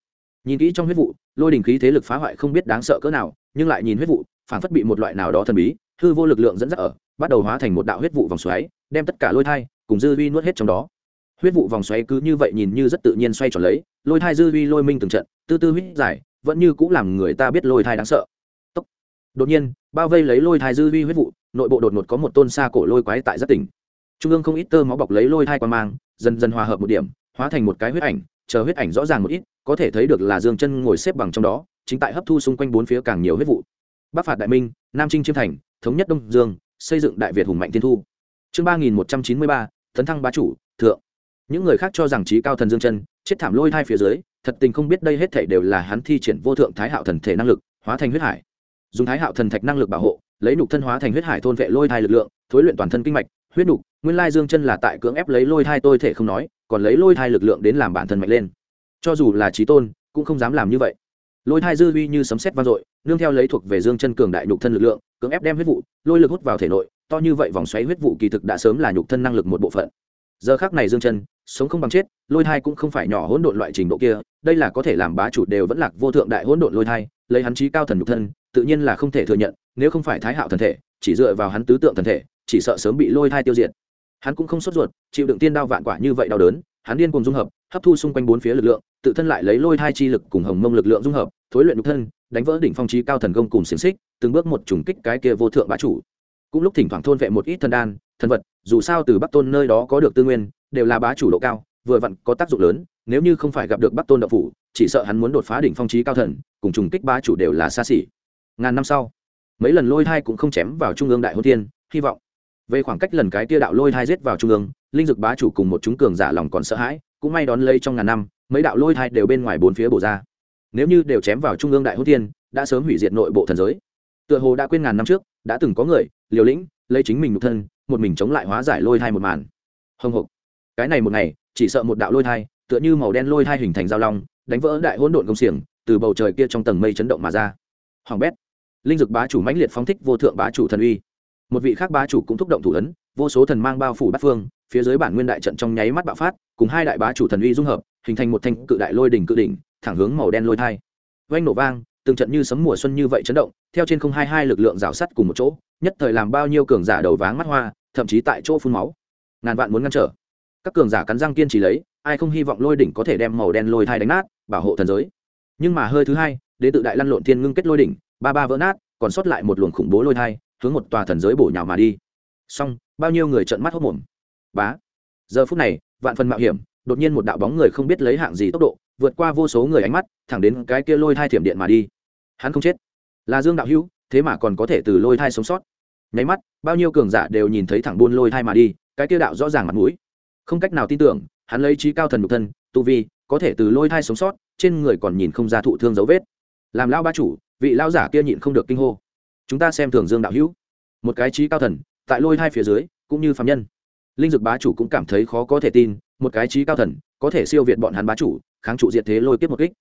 Nhìn kỹ trong huyết vụ, lôi đình khí thế lực phá hoại không biết đáng sợ cỡ nào, nhưng lại nhìn huyết vụ phản phất bị một loại nào đó thần bí hư vô lực lượng dẫn dắt ở, bắt đầu hóa thành một đạo huyết vụ vòng xoáy, đem tất cả lôi thai cùng dư vi nuốt hết trong đó. Huyết vụ vòng xoáy cứ như vậy nhìn như rất tự nhiên xoay tròn lấy, lôi thai dư vi lôi minh từng trận tư tư huyết giải, vẫn như cũng làm người ta biết lôi thai đáng sợ. Tốc. Đột nhiên bao vây lấy lôi thai dư vi huyết vụ, nội bộ đột ngột có một tôn xa cổ lôi quái tại rất tỉnh. Trung ương không ít tơ máu bọc lấy lôi thai qua mang, dần dần hòa hợp một điểm, hóa thành một cái huyết ảnh. Chờ huyết ảnh rõ ràng một ít, có thể thấy được là Dương Chân ngồi xếp bằng trong đó, chính tại hấp thu xung quanh bốn phía càng nhiều huyết vụ. Bắc phạt đại minh, nam chinh chiêm thành, thống nhất đông dương, xây dựng đại việt hùng mạnh thiên thu. Chương 3193, tấn thăng bá chủ, thượng. Những người khác cho rằng chí cao thần Dương Chân chết thảm lôi thai phía dưới, thật tình không biết đây hết thảy đều là hắn thi triển vô thượng thái hạo thần thể năng lực, hóa thành huyết hải. Dùng thái hạo thần thạch năng lực bảo hộ, lấy nhục thân hóa thành huyết hải thôn vệ lôi thai lực lượng, thối luyện toàn thân kinh mạch, huyết nục. Nguyên lai Dương Chân là tại cưỡng ép lấy lôi thai tôi thể không nói, còn lấy lôi thai lực lượng đến làm bản thân mạnh lên. Cho dù là chí tôn, cũng không dám làm như vậy. Lôi thai dư uy như sấm sét vang dội, nương theo lấy thuộc về Dương Chân cường đại nhục thân lực lượng, cưỡng ép đem huyết vụ, lôi lực hút vào thể nội, to như vậy vòng xoáy huyết vụ kỳ thực đã sớm là nhục thân năng lực một bộ phận. Giờ khắc này Dương Chân, sống không bằng chết, lôi thai cũng không phải nhỏ hỗn độn loại trình độ kia, đây là có thể làm bá chủ đều vẫn lạc vô thượng đại hỗn độn lôi thai, lấy hắn chí cao thần nhục thân, tự nhiên là không thể thừa nhận, nếu không phải thái hạo thần thể, chỉ dựa vào hắn tứ tượng thần thể, chỉ sợ sớm bị lôi thai tiêu diệt. Hắn cũng không sốt ruột, chịu đựng tiên đao vạn quả như vậy đau đớn, hắn điên cuồng dung hợp, hấp thu xung quanh bốn phía lực lượng, tự thân lại lấy lôi thai chi lực cùng hồng mông lực lượng dung hợp, thối luyện nhục thân, đánh vỡ đỉnh phong chí cao thần công cùng xiển xích, từng bước một trùng kích cái kia vô thượng bá chủ. Cũng lúc thỉnh thoảng thôn vệ một ít thần đan, thần vật, dù sao từ Bắc Tôn nơi đó có được tư nguyên, đều là bá chủ độ cao, vừa vặn có tác dụng lớn, nếu như không phải gặp được Bắc Tôn đạo phủ, chỉ sợ hắn muốn đột phá đỉnh phong chí cao thần, cùng trùng kích bá chủ đều là xa xỉ. Ngàn năm sau, mấy lần lôi thai cũng không chém vào trung ương đại hôn thiên, hy vọng về khoảng cách lần cái tia đạo lôi thai giết vào trung ương, linh dực bá chủ cùng một chúng cường giả lòng còn sợ hãi, cũng may đón lấy trong ngàn năm, mấy đạo lôi thai đều bên ngoài bốn phía bổ ra. Nếu như đều chém vào trung ương đại hôn thiên, đã sớm hủy diệt nội bộ thần giới. Tựa hồ đã quên ngàn năm trước, đã từng có người liều lĩnh lấy chính mình nhục thân, một mình chống lại hóa giải lôi thai một màn. Hồng hộc, cái này một ngày, chỉ sợ một đạo lôi thai, tựa như màu đen lôi thai hình thành giao long, đánh vỡ đại hỗn độn công xiềng, từ bầu trời kia trong tầng mây chấn động mà ra. Hoàng bét, linh dực bá chủ mãnh liệt phóng thích vô thượng bá chủ thần uy. Một vị khác bá chủ cũng thúc động thủ ấn, vô số thần mang bao phủ bát phương, phía dưới bản nguyên đại trận trong nháy mắt bạo phát, cùng hai đại bá chủ thần uy dung hợp, hình thành một thanh cự đại lôi đỉnh cự đỉnh, thẳng hướng màu đen lôi thai. Vang nổ vang, từng trận như sấm mùa xuân như vậy chấn động, theo trên không hai lực lượng rào sắt cùng một chỗ, nhất thời làm bao nhiêu cường giả đầu váng mắt hoa, thậm chí tại chỗ phun máu. Ngàn vạn muốn ngăn trở. Các cường giả cắn răng kiên trì lấy, ai không hy vọng lôi đỉnh có thể đem màu đen lôi thai đánh nát, bảo hộ thần giới. Nhưng mà hơi thứ hai, đến tự đại lăn lộn thiên ngưng kết lôi đỉnh, ba vỡ nát, còn sót lại một luồng khủng bố lôi thai, hướng một tòa thần giới bổ nhào mà đi. Xong, bao nhiêu người trợn mắt hốt mồm. Bá. Giờ phút này, vạn phần mạo hiểm, đột nhiên một đạo bóng người không biết lấy hạng gì tốc độ, vượt qua vô số người ánh mắt, thẳng đến cái kia lôi thai thiểm điện mà đi. Hắn không chết, là Dương đạo hữu, thế mà còn có thể từ lôi thai sống sót. Nháy mắt, bao nhiêu cường giả đều nhìn thấy thẳng buôn lôi thai mà đi, cái kia đạo rõ ràng mặt mũi. Không cách nào tin tưởng, hắn lấy chí cao thần nhục thân, tu vi, có thể từ lôi thai sống sót, trên người còn nhìn không ra thụ thương dấu vết. Làm lão bá chủ, vị lão giả kia nhịn không được kinh hô. Chúng ta xem thường Dương đạo hữu, một cái chí cao thần, tại lôi thai phía dưới, cũng như phàm nhân. Linh dực bá chủ cũng cảm thấy khó có thể tin, một cái chí cao thần, có thể siêu việt bọn hắn bá chủ, kháng trụ diệt thế lôi kiếp một kích.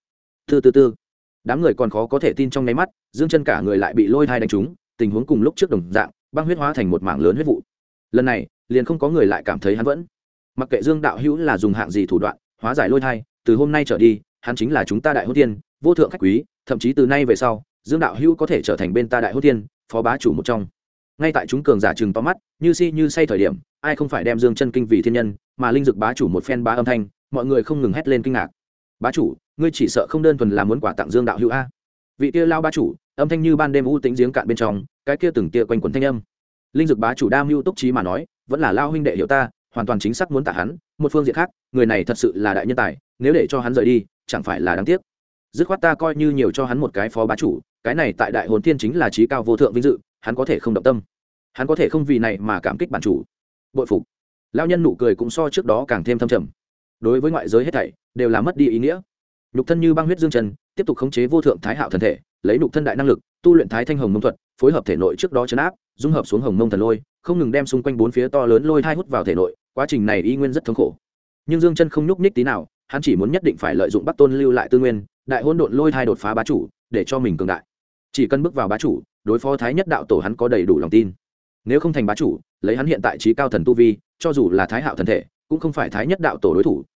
Từ đám người còn khó có thể tin trong nháy mắt, Dương Chân cả người lại bị lôi thai đánh trúng, tình huống cùng lúc trước đồng dạng, băng huyết hóa thành một mảng lớn huyết vụ. Lần này, liền không có người lại cảm thấy hắn vẫn. Mặc kệ Dương đạo hữu là dùng hạng gì thủ đoạn, hóa giải lôi thai, từ hôm nay trở đi, hắn chính là chúng ta đại hôn tiên, vô thượng khách quý, thậm chí từ nay về sau, Dương đạo hữu có thể trở thành bên ta đại hôn tiên, phó bá chủ một trong. Ngay tại chúng cường giả trừng to mắt, như si như say thời điểm, ai không phải đem Dương Chân kinh vì thiên nhân, mà linh dực bá chủ một phen bá âm thanh, mọi người không ngừng hét lên kinh ngạc. Bá chủ, ngươi chỉ sợ không đơn thuần là muốn quà tặng Dương đạo hữu a? Vị kia lao bá chủ, âm thanh như ban đêm u tĩnh giếng cạn bên trong, cái kia từng tia quanh quẩn thanh âm. Linh dực bá chủ đam mưu túc trí mà nói, vẫn là lao huynh đệ hiểu ta, hoàn toàn chính xác muốn tạ hắn. Một phương diện khác, người này thật sự là đại nhân tài, nếu để cho hắn rời đi, chẳng phải là đáng tiếc. Dứt khoát ta coi như nhiều cho hắn một cái phó bá chủ, cái này tại đại hồn thiên chính là chí cao vô thượng vinh dự, hắn có thể không động tâm, hắn có thể không vì này mà cảm kích bản chủ. Bội phục. Lão nhân nụ cười cũng so trước đó càng thêm thâm trầm. Đối với ngoại giới hết thảy đều là mất đi ý nghĩa. Nhục thân như băng huyết dương chân, tiếp tục khống chế vô thượng thái hạo thần thể, lấy nhục thân đại năng lực, tu luyện thái thanh hồng mông thuật, phối hợp thể nội trước đó chấn áp, dung hợp xuống hồng mông thần lôi, không ngừng đem xung quanh bốn phía to lớn lôi thai hút vào thể nội, quá trình này y nguyên rất thống khổ. Nhưng Dương Chân không nhúc nhích tí nào, hắn chỉ muốn nhất định phải lợi dụng Bắc Tôn lưu lại tư nguyên, đại hỗn độn lôi thai đột phá bá chủ, để cho mình cường đại. Chỉ cần bước vào bá chủ, đối phó thái nhất đạo tổ hắn có đầy đủ lòng tin. Nếu không thành bá chủ, lấy hắn hiện tại chí cao thần tu vi, cho dù là thái hạo thần thể, cũng không phải thái nhất đạo tổ đối thủ,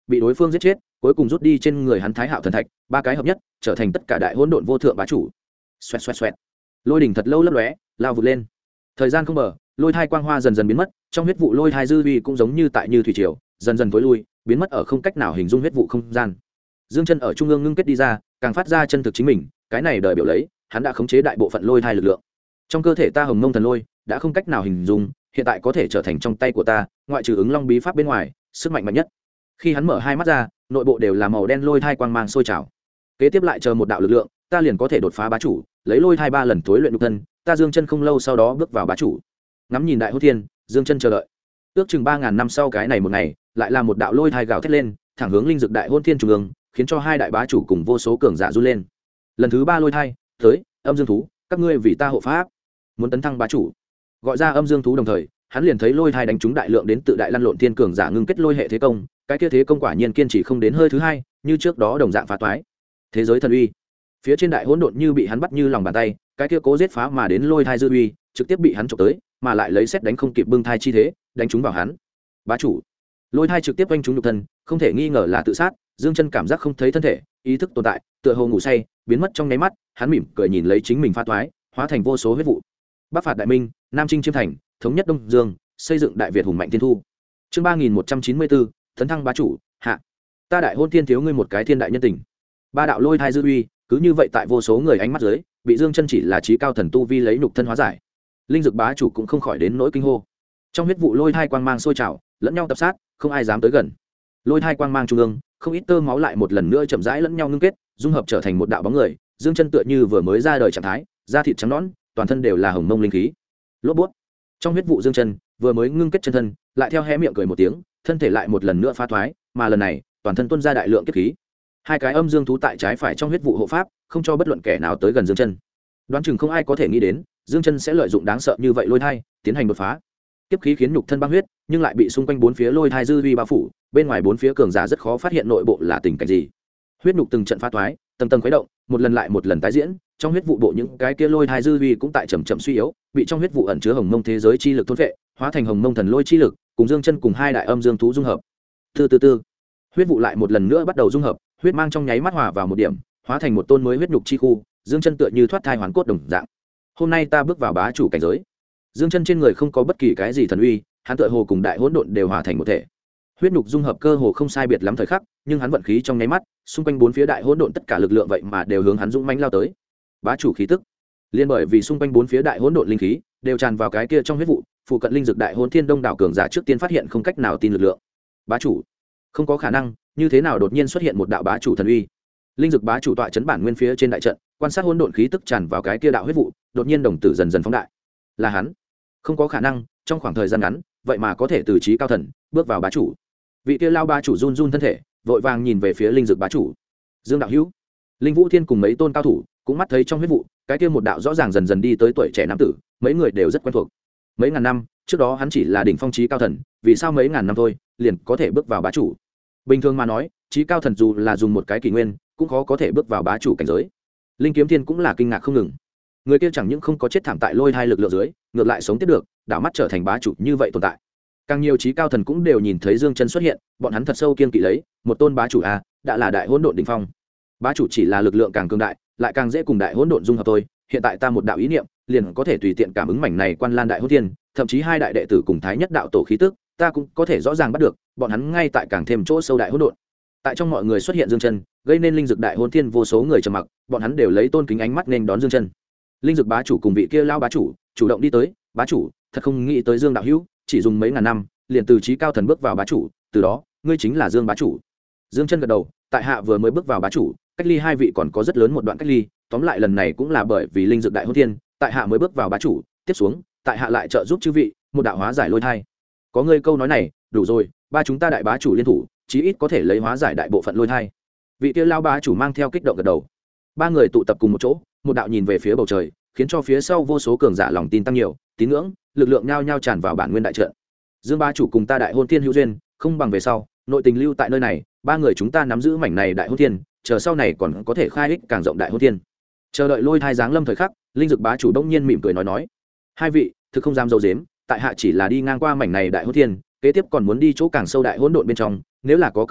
bị đối phương giết chết, cuối cùng rút đi trên người hắn Thái Hạo thần thạch, ba cái hợp nhất, trở thành tất cả đại hỗn độn vô thượng bá chủ. Xoẹt xoẹt xoẹt. Lôi đỉnh thật lâu lấp lóe, lao vụt lên. Thời gian không bờ, lôi thai quang hoa dần dần biến mất, trong huyết vụ lôi thai dư uy cũng giống như tại như thủy triều, dần dần tối lui, biến mất ở không cách nào hình dung huyết vụ không gian. Dương Chân ở trung ương ngưng kết đi ra, càng phát ra chân thực chính mình, cái này đời biểu lấy, hắn đã khống chế đại bộ phận lôi thai lực lượng. Trong cơ thể ta hồng mông thần lôi đã không cách nào hình dung, hiện tại có thể trở thành trong tay của ta, ngoại trừ ứng long bí pháp bên ngoài, sức mạnh mạnh nhất. Khi hắn mở hai mắt ra, nội bộ đều là màu đen lôi thai quang mang sôi trào. Kế tiếp lại chờ một đạo lực lượng, ta liền có thể đột phá bá chủ, lấy lôi thai 3 lần tối luyện nhục thân, ta Dương Chân không lâu sau đó bước vào bá chủ. Ngắm nhìn đại hỗn thiên, Dương Chân chờ đợi. Ước chừng 3000 năm sau cái này một ngày, lại là một đạo lôi thai gào thét lên, thẳng hướng linh dược đại hỗn thiên trung ương, khiến cho hai đại bá chủ cùng vô số cường giả run lên. Lần thứ 3 lôi thai, tới, âm dương thú, các ngươi vì ta hộ pháp, muốn tấn thăng bá chủ. Gọi ra âm dương thú đồng thời, hắn liền thấy lôi thai đánh trúng đại lượng đến tự đại lăn lộn thiên cường giả ngưng kết lôi hệ thế công, cái kia thế công quả nhiên kiên trì không đến hơi thứ hai, như trước đó đồng dạng phá toái. Thế giới thần uy, phía trên đại hỗn độn như bị hắn bắt như lòng bàn tay, cái kia cố giết phá mà đến lôi thai dư uy, trực tiếp bị hắn chụp tới, mà lại lấy xét đánh không kịp bưng thai chi thế, đánh trúng vào hắn. Bá chủ, lôi thai trực tiếp quanh trúng nhục thân, không thể nghi ngờ là tự sát. Dương Chân cảm giác không thấy thân thể, ý thức tồn tại, tựa hồ ngủ say, biến mất trong nháy mắt, hắn mỉm cười nhìn lấy chính mình phá toái, hóa thành vô số huyết vụ. Bắc phạt đại minh, nam chinh chiêm thành, thống nhất đông dương, xây dựng đại việt hùng mạnh thiên thu. Chương 3194, tấn thăng bá chủ, hạ. Ta đại hôn thiên thiếu ngươi một cái thiên đại nhân tình. Ba đạo lôi thai dư uy, cứ như vậy tại vô số người ánh mắt dưới, bị Dương Chân chỉ là trí cao thần tu vi lấy nhục thân hóa giải. Linh dược bá chủ cũng không khỏi đến nỗi kinh hô. Trong huyết vụ lôi thai quang mang sôi trào, lẫn nhau tập sát, không ai dám tới gần. Lôi thai quang mang trung ương, không ít tơ máu lại một lần nữa chậm rãi lẫn nhau ngưng kết, dung hợp trở thành một đạo bóng người. Dương Chân tựa như vừa mới ra đời trạng thái, da thịt trắng nõn, toàn thân đều là hồng mông linh khí. Lốp bút. Trong huyết vụ Dương Chân vừa mới ngưng kết chân thân, lại theo hé miệng cười một tiếng, thân thể lại một lần nữa phá thoái, mà lần này, toàn thân tuôn ra đại lượng kiếp khí. Hai cái âm dương thú tại trái phải trong huyết vụ hộ pháp, không cho bất luận kẻ nào tới gần Dương Chân. Đoán chừng không ai có thể nghĩ đến, Dương Chân sẽ lợi dụng đáng sợ như vậy lôi thai, tiến hành đột phá. Kiếp khí khiến nhục thân băng huyết, nhưng lại bị xung quanh bốn phía lôi thai dư uy bao phủ, bên ngoài bốn phía cường giả rất khó phát hiện nội bộ là tình cảnh gì. Huyết nhục từng trận phá toái, tầng tầng khuấy động, một lần lại một lần tái diễn, trong huyết vụ bộ những cái kia lôi thai dư uy cũng tại chậm chậm suy yếu, bị trong huyết vụ ẩn chứa hồng mông thế giới chi lực thôn vệ, hóa thành hồng mông thần lôi chi lực, cùng Dương Chân cùng hai đại âm dương thú dung hợp. Từ huyết vụ lại một lần nữa bắt đầu dung hợp, huyết mang trong nháy mắt hòa vào một điểm, hóa thành một tôn mới huyết nhục chi khu. Dương Chân tựa như thoát thai hoàn cốt đồng dạng. Hôm nay ta bước vào bá chủ cảnh giới. Dương Chân trên người không có bất kỳ cái gì thần uy, hắn tựa hồ cùng đại hỗn độn đều hòa thành một thể. Huyết nhục dung hợp cơ hồ không sai biệt lắm thời khắc, nhưng hắn vận khí trong nháy mắt, xung quanh bốn phía đại hỗn độn tất cả lực lượng vậy mà đều hướng hắn dũng mãnh lao tới. Bá chủ khí tức. Liên bởi vì xung quanh bốn phía đại hỗn độn linh khí đều tràn vào cái kia trong huyết vụ, phụ cận linh dược đại hỗn thiên đông đảo cường giả trước tiên phát hiện không cách nào tin lực lượng. Bá chủ, không có khả năng, như thế nào đột nhiên xuất hiện một đạo bá chủ thần uy? Linh dược bá chủ tọa trấn bản nguyên phía trên đại trận, quan sát hỗn độn khí tức tràn vào cái kia đạo huyết vụ, đột nhiên đồng tử dần dần phóng đại. Là hắn? Không có khả năng, trong khoảng thời gian ngắn, vậy mà có thể từ trí cao thần bước vào bá chủ. Vị kia lao bá chủ run run thân thể, vội vàng nhìn về phía linh dược bá chủ. Dương đạo hữu, Linh Vũ Thiên cùng mấy tôn cao thủ cũng mắt thấy trong huyết vụ, cái kia một đạo rõ ràng dần dần đi tới tuổi trẻ nam tử, mấy người đều rất quen thuộc. Mấy ngàn năm trước đó hắn chỉ là đỉnh phong trí cao thần, vì sao mấy ngàn năm thôi liền có thể bước vào bá chủ? Bình thường mà nói, trí cao thần dù là dùng một cái kỷ nguyên, cũng khó có thể bước vào bá chủ cảnh giới. Linh Kiếm Thiên cũng là kinh ngạc không ngừng. Người kia chẳng những không có chết thảm tại lôi hai lực lượng dưới, ngược lại sống tiếp được, đảo mắt trở thành bá chủ như vậy tồn tại. Càng nhiều trí cao thần cũng đều nhìn thấy Dương Chân xuất hiện, bọn hắn thật sâu kiên kỵ lấy, một tôn bá chủ a, đã là đại hỗn độn đỉnh phong. Bá chủ chỉ là lực lượng càng cường đại, lại càng dễ cùng đại hỗn độn dung hợp thôi. Hiện tại ta một đạo ý niệm, liền có thể tùy tiện cảm ứng mảnh này quan lan đại hỗn thiên, thậm chí hai đại đệ tử cùng thái nhất đạo tổ khí tức, ta cũng có thể rõ ràng bắt được, bọn hắn ngay tại càng thêm chỗ sâu đại hỗn độn. Tại trong mọi người xuất hiện Dương Chân, gây nên linh dược đại hỗn thiên vô số người trầm mặc, bọn hắn đều lấy tôn kính ánh mắt nên đón Dương Chân. Linh dược bá chủ cùng vị kia lao bá chủ chủ động đi tới, bá chủ, thật không nghĩ tới Dương đạo hữu, chỉ dùng mấy ngàn năm, liền từ trí cao thần bước vào bá chủ, từ đó, ngươi chính là Dương bá chủ. Dương Chân gật đầu, tại hạ vừa mới bước vào bá chủ, cách ly hai vị còn có rất lớn một đoạn cách ly, tóm lại lần này cũng là bởi vì linh dược đại hỗn thiên, tại hạ mới bước vào bá chủ, tiếp xuống, tại hạ lại trợ giúp chư vị, một đạo hóa giải lôi thai. Có ngươi câu nói này, đủ rồi, ba chúng ta đại bá chủ liên thủ, chí ít có thể lấy hóa giải đại bộ phận lôi thai. Vị kia lao bá chủ mang theo kích động gật đầu. Ba người tụ tập cùng một chỗ, một đạo nhìn về phía bầu trời, khiến cho phía sau vô số cường giả lòng tin tăng nhiều, tín ngưỡng, lực lượng nhao nhao tràn vào bản nguyên đại trận. Dương bá chủ cùng ta đại hôn thiên hữu duyên, không bằng về sau, nội tình lưu tại nơi này, ba người chúng ta nắm giữ mảnh này đại hôn thiên, chờ sau này còn có thể khai ích càng rộng đại hôn thiên. Chờ đợi lôi thai giáng lâm thời khắc, linh dược bá chủ đông nhiên mỉm cười nói, hai vị, thực không dám dâu dếm, tại hạ chỉ là đi ngang qua mảnh này đại hôn thiên, kế tiếp còn muốn đi chỗ càng sâu đại hỗn độn bên trong, nếu là có cơ hội,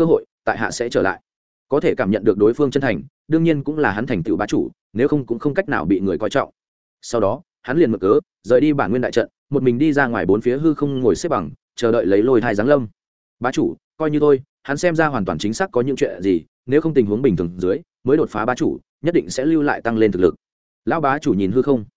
tại hạ sẽ trở lại. Có thể cảm nhận được đối phương chân thành, đương nhiên cũng là hắn thành tựu bá chủ, nếu không cũng không cách nào bị người coi trọng. Sau đó hắn liền mượn cớ rời đi bản nguyên đại trận, một mình đi ra ngoài bốn phía hư không ngồi xếp bằng, chờ đợi lấy lôi thai giáng lâm. Bá chủ coi như tôi, hắn xem ra hoàn toàn chính xác có những chuyện gì, nếu không tình huống bình thường dưới mới đột phá bá chủ, nhất định sẽ lưu lại tăng lên thực lực. Lão bá chủ nhìn hư không.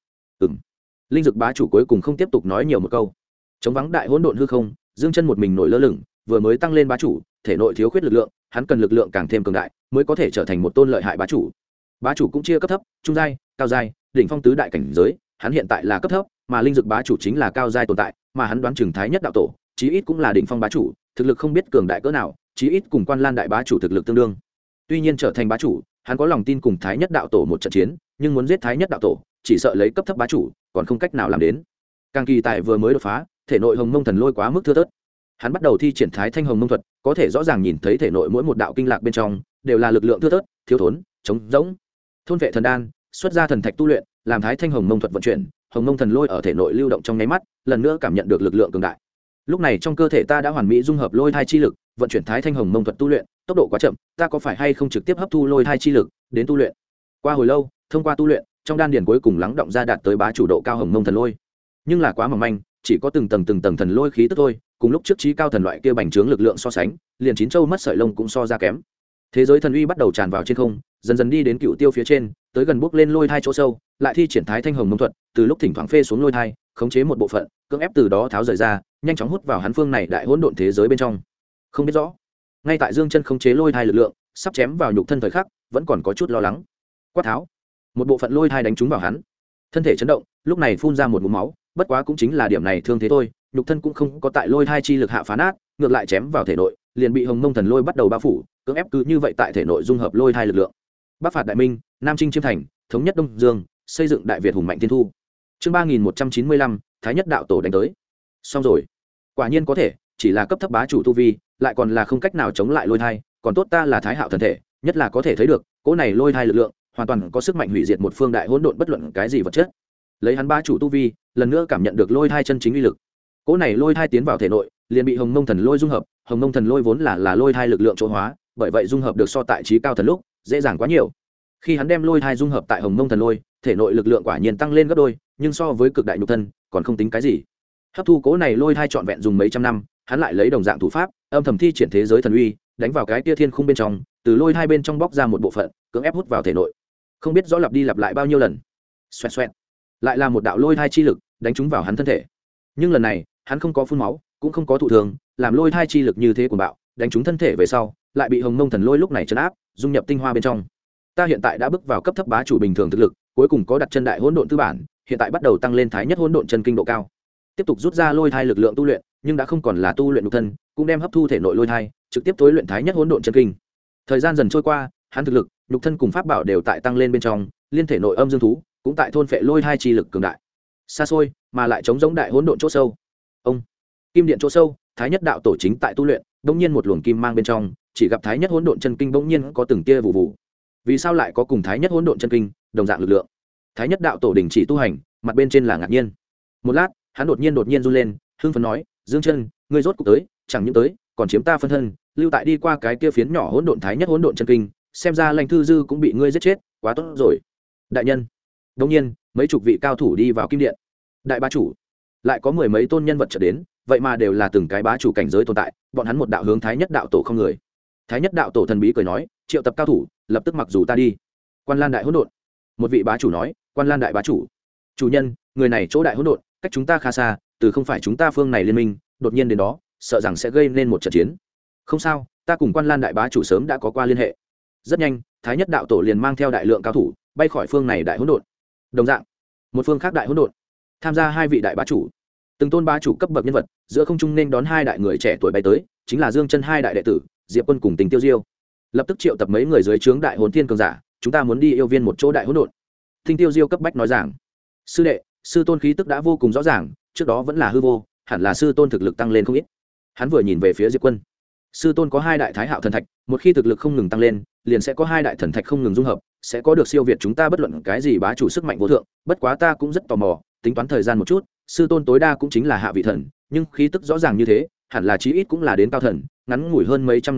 Linh dực bá chủ cuối cùng không tiếp tục nói nhiều một câu. Chống vắng đại hỗn độn hư không, Dương Chân một mình nổi lơ lửng, vừa mới tăng lên bá chủ, thể nội thiếu khuyết lực lượng, hắn cần lực lượng càng thêm cường đại mới có thể trở thành một tôn lợi hại bá chủ. Bá chủ cũng chia cấp thấp, trung giai, cao giai, đỉnh phong tứ đại cảnh giới, hắn hiện tại là cấp thấp, mà linh dực bá chủ chính là cao giai tồn tại, mà hắn đoán chừng Thái Nhất đạo tổ, chí ít cũng là đỉnh phong bá chủ, thực lực không biết cường đại cỡ nào, chí ít cùng Quan Lan đại bá chủ thực lực tương đương. Tuy nhiên trở thành bá chủ, hắn có lòng tin cùng Thái Nhất đạo tổ một trận chiến, nhưng muốn giết Thái Nhất đạo tổ, chỉ sợ lấy cấp thấp bá chủ, còn không cách nào làm đến. Càng kỳ tài vừa mới đột phá, thể nội hồng mông thần lôi quá mức thưa thớt. Hắn bắt đầu thi triển Thái Thanh Hồng Mông thuật, có thể rõ ràng nhìn thấy thể nội mỗi một đạo kinh lạc bên trong đều là lực lượng thưa thớt, thiếu thốn, trống rỗng. Thôn vệ thần đan, xuất ra thần thạch tu luyện, làm Thái Thanh Hồng Mông thuật vận chuyển, hồng mông thần lôi ở thể nội lưu động trong nháy mắt, lần nữa cảm nhận được lực lượng cường đại. Lúc này trong cơ thể ta đã hoàn mỹ dung hợp lôi thai chi lực, vận chuyển Thái Thanh Hồng Mông thuật tu luyện, tốc độ quá chậm, ta có phải hay không trực tiếp hấp thu lôi thai chi lực đến tu luyện? Qua hồi lâu, thông qua tu luyện, trong đan điền cuối cùng lắng động ra đạt tới bá chủ độ cao hồng mông thần lôi, nhưng là quá mỏng manh, chỉ có từng tầng thần lôi khí tức thôi, cùng lúc trước trí cao thần loại kia bành trướng lực lượng so sánh, liền chín châu mất sợi lông cũng so ra kém. Thế giới thần uy bắt đầu tràn vào trên không, dần dần đi đến cựu tiêu phía trên, tới gần bước lên lôi thai chỗ sâu, lại thi triển Thái Thanh Hồng Mông thuật, từ lúc thỉnh thoảng phê xuống lôi thai, khống chế một bộ phận, cưỡng ép từ đó tháo rời ra, nhanh chóng hút vào hắn phương này đại hỗn độn thế giới bên trong. Không biết rõ, ngay tại Dương Chân khống chế lôi thai lực lượng, sắp chém vào nhục thân thời khắc, vẫn còn có chút lo lắng. Quát tháo, một bộ phận lôi thai đánh trúng vào hắn, thân thể chấn động, lúc này phun ra một ngụm máu, bất quá cũng chính là điểm này thương thế thôi, nhục thân cũng không có tại lôi thai chi lực hạ phá nát, ngược lại chém vào thể nội, liền bị hồng mông thần lôi bắt đầu bao phủ, cưỡng ép cứ như vậy tại thể nội dung hợp lôi thai lực lượng. Bắc phạt đại minh, nam chinh chiêm thành, thống nhất đông dương, xây dựng đại việt hùng mạnh thiên thu. Chương 3195, Thái Nhất đạo tổ đánh tới. Xong rồi. Quả nhiên có thể, chỉ là cấp thấp bá chủ tu vi, lại còn là không cách nào chống lại lôi thai, còn tốt ta là Thái Hạo thần thể, nhất là có thể thấy được, cỗ này lôi thai lực lượng, hoàn toàn có sức mạnh hủy diệt một phương đại hỗn độn bất luận cái gì vật chất. Lấy hắn bá chủ tu vi, lần nữa cảm nhận được lôi thai chân chính uy lực. Cỗ này lôi thai tiến vào thể nội, liền bị hồng mông thần lôi dung hợp, hồng mông thần lôi vốn là lôi thai lực lượng chỗ hóa, bởi vậy dung hợp được so tại trí cao thần lúc dễ dàng quá nhiều. Khi hắn đem lôi thai dung hợp tại hồng mông thần lôi, thể nội lực lượng quả nhiên tăng lên gấp đôi, nhưng so với cực đại nhục thân còn không tính cái gì. Hấp thu cố này lôi thai trọn vẹn dùng mấy trăm năm, hắn lại lấy đồng dạng thủ pháp, âm thầm thi triển thế giới thần uy, đánh vào cái tia thiên khung bên trong, từ lôi thai bên trong bóc ra một bộ phận, cưỡng ép hút vào thể nội. Không biết rõ lặp đi lặp lại bao nhiêu lần. Xoẹt xoẹt, lại là một đạo lôi thai chi lực đánh trúng vào hắn thân thể. Nhưng lần này, hắn không có phun máu, cũng không có thụ thường, làm lôi thai chi lực như thế cuồng bạo, đánh trúng thân thể về sau, lại bị hồng mông thần lôi lúc này trấn áp, dung nhập tinh hoa bên trong. Ta hiện tại đã bước vào cấp thấp bá chủ bình thường thực lực, cuối cùng có đặt chân đại hỗn độn tư bản, hiện tại bắt đầu tăng lên Thái Nhất hỗn độn chân kinh độ cao. Tiếp tục rút ra lôi thai lực lượng tu luyện, nhưng đã không còn là tu luyện nhục thân, cũng đem hấp thu thể nội lôi thai, trực tiếp tối luyện Thái Nhất hỗn độn chân kinh. Thời gian dần trôi qua, hắn thực lực, nhục thân cùng pháp bảo đều tại tăng lên bên trong, liên thể nội âm dương thú cũng tại thôn phệ lôi thai chi lực cường đại. Xa xôi, mà lại chống giống đại hỗn độn chỗ sâu. Ông Kim điện chỗ sâu, Thái Nhất đạo tổ chính tại tu luyện, bỗng nhiên một luồng kim mang bên trong, chỉ gặp Thái Nhất hỗn độn chân kinh bỗng nhiên có từng tia vụ vụ. Vì sao lại có cùng Thái Nhất hỗn độn chân kinh đồng dạng lực lượng? Thái Nhất đạo tổ đình chỉ tu hành, mặt bên trên là ngạc nhiên. Một lát, hắn đột nhiên run lên, hưng phấn nói: "Dương Chân, ngươi rốt cục tới, chẳng những tới, còn chiếm ta phân thân, lưu tại đi qua cái kia phiến nhỏ hỗn độn Thái Nhất hỗn độn chân kinh, xem ra Lãnh Thư Dư cũng bị ngươi giết chết, quá tốt rồi." Đại nhân. Đột nhiên, mấy chục vị cao thủ đi vào kim điện. Đại bá chủ, lại có mười mấy tôn nhân vật trở đến, vậy mà đều là từng cái bá chủ cảnh giới tồn tại, bọn hắn một đạo hướng Thái Nhất đạo tổ không người. Thái Nhất đạo tổ thần bí cười nói: "Triệu tập cao thủ, lập tức mặc dù ta đi." Quan Lan đại hỗn độn. Một vị bá chủ nói: "Quan Lan đại bá chủ, chủ nhân, người này chỗ đại hỗn độn, cách chúng ta khá xa, từ không phải chúng ta phương này liên minh, đột nhiên đến đó, sợ rằng sẽ gây nên một trận chiến." "Không sao, ta cùng Quan Lan đại bá chủ sớm đã có qua liên hệ." Rất nhanh, Thái Nhất đạo tổ liền mang theo đại lượng cao thủ, bay khỏi phương này đại hỗn độn. Đồng dạng, một phương khác đại hỗn độn, tham gia hai vị đại bá chủ, từng tôn bá chủ cấp bậc nhân vật, giữa không trung nên đón hai đại người trẻ tuổi bay tới, chính là Dương Chân hai đại đệ tử, Diệp Quân cùng Tình Tiêu Diêu. Lập tức triệu tập mấy người dưới trướng đại hồn thiên cường giả, chúng ta muốn đi yêu viên một chỗ đại hỗn độn. Tình Tiêu Diêu cấp bách nói rằng: "Sư đệ, sư tôn khí tức đã vô cùng rõ ràng, trước đó vẫn là hư vô, hẳn là sư tôn thực lực tăng lên không ít." Hắn vừa nhìn về phía Diệp Quân. Sư tôn có hai đại Thái Hạo thần thạch, một khi thực lực không ngừng tăng lên, liền sẽ có hai đại thần thạch không ngừng dung hợp, sẽ có được siêu việt chúng ta bất luận cái gì bá chủ sức mạnh vô thượng, bất quá ta cũng rất tò mò, tính toán thời gian một chút, sư tôn tối đa cũng chính là hạ vị thần, nhưng khí tức rõ ràng như thế, hẳn là chí ít cũng là đến cao thần, ngắn ngủi hơn mấy trăm ngàn năm,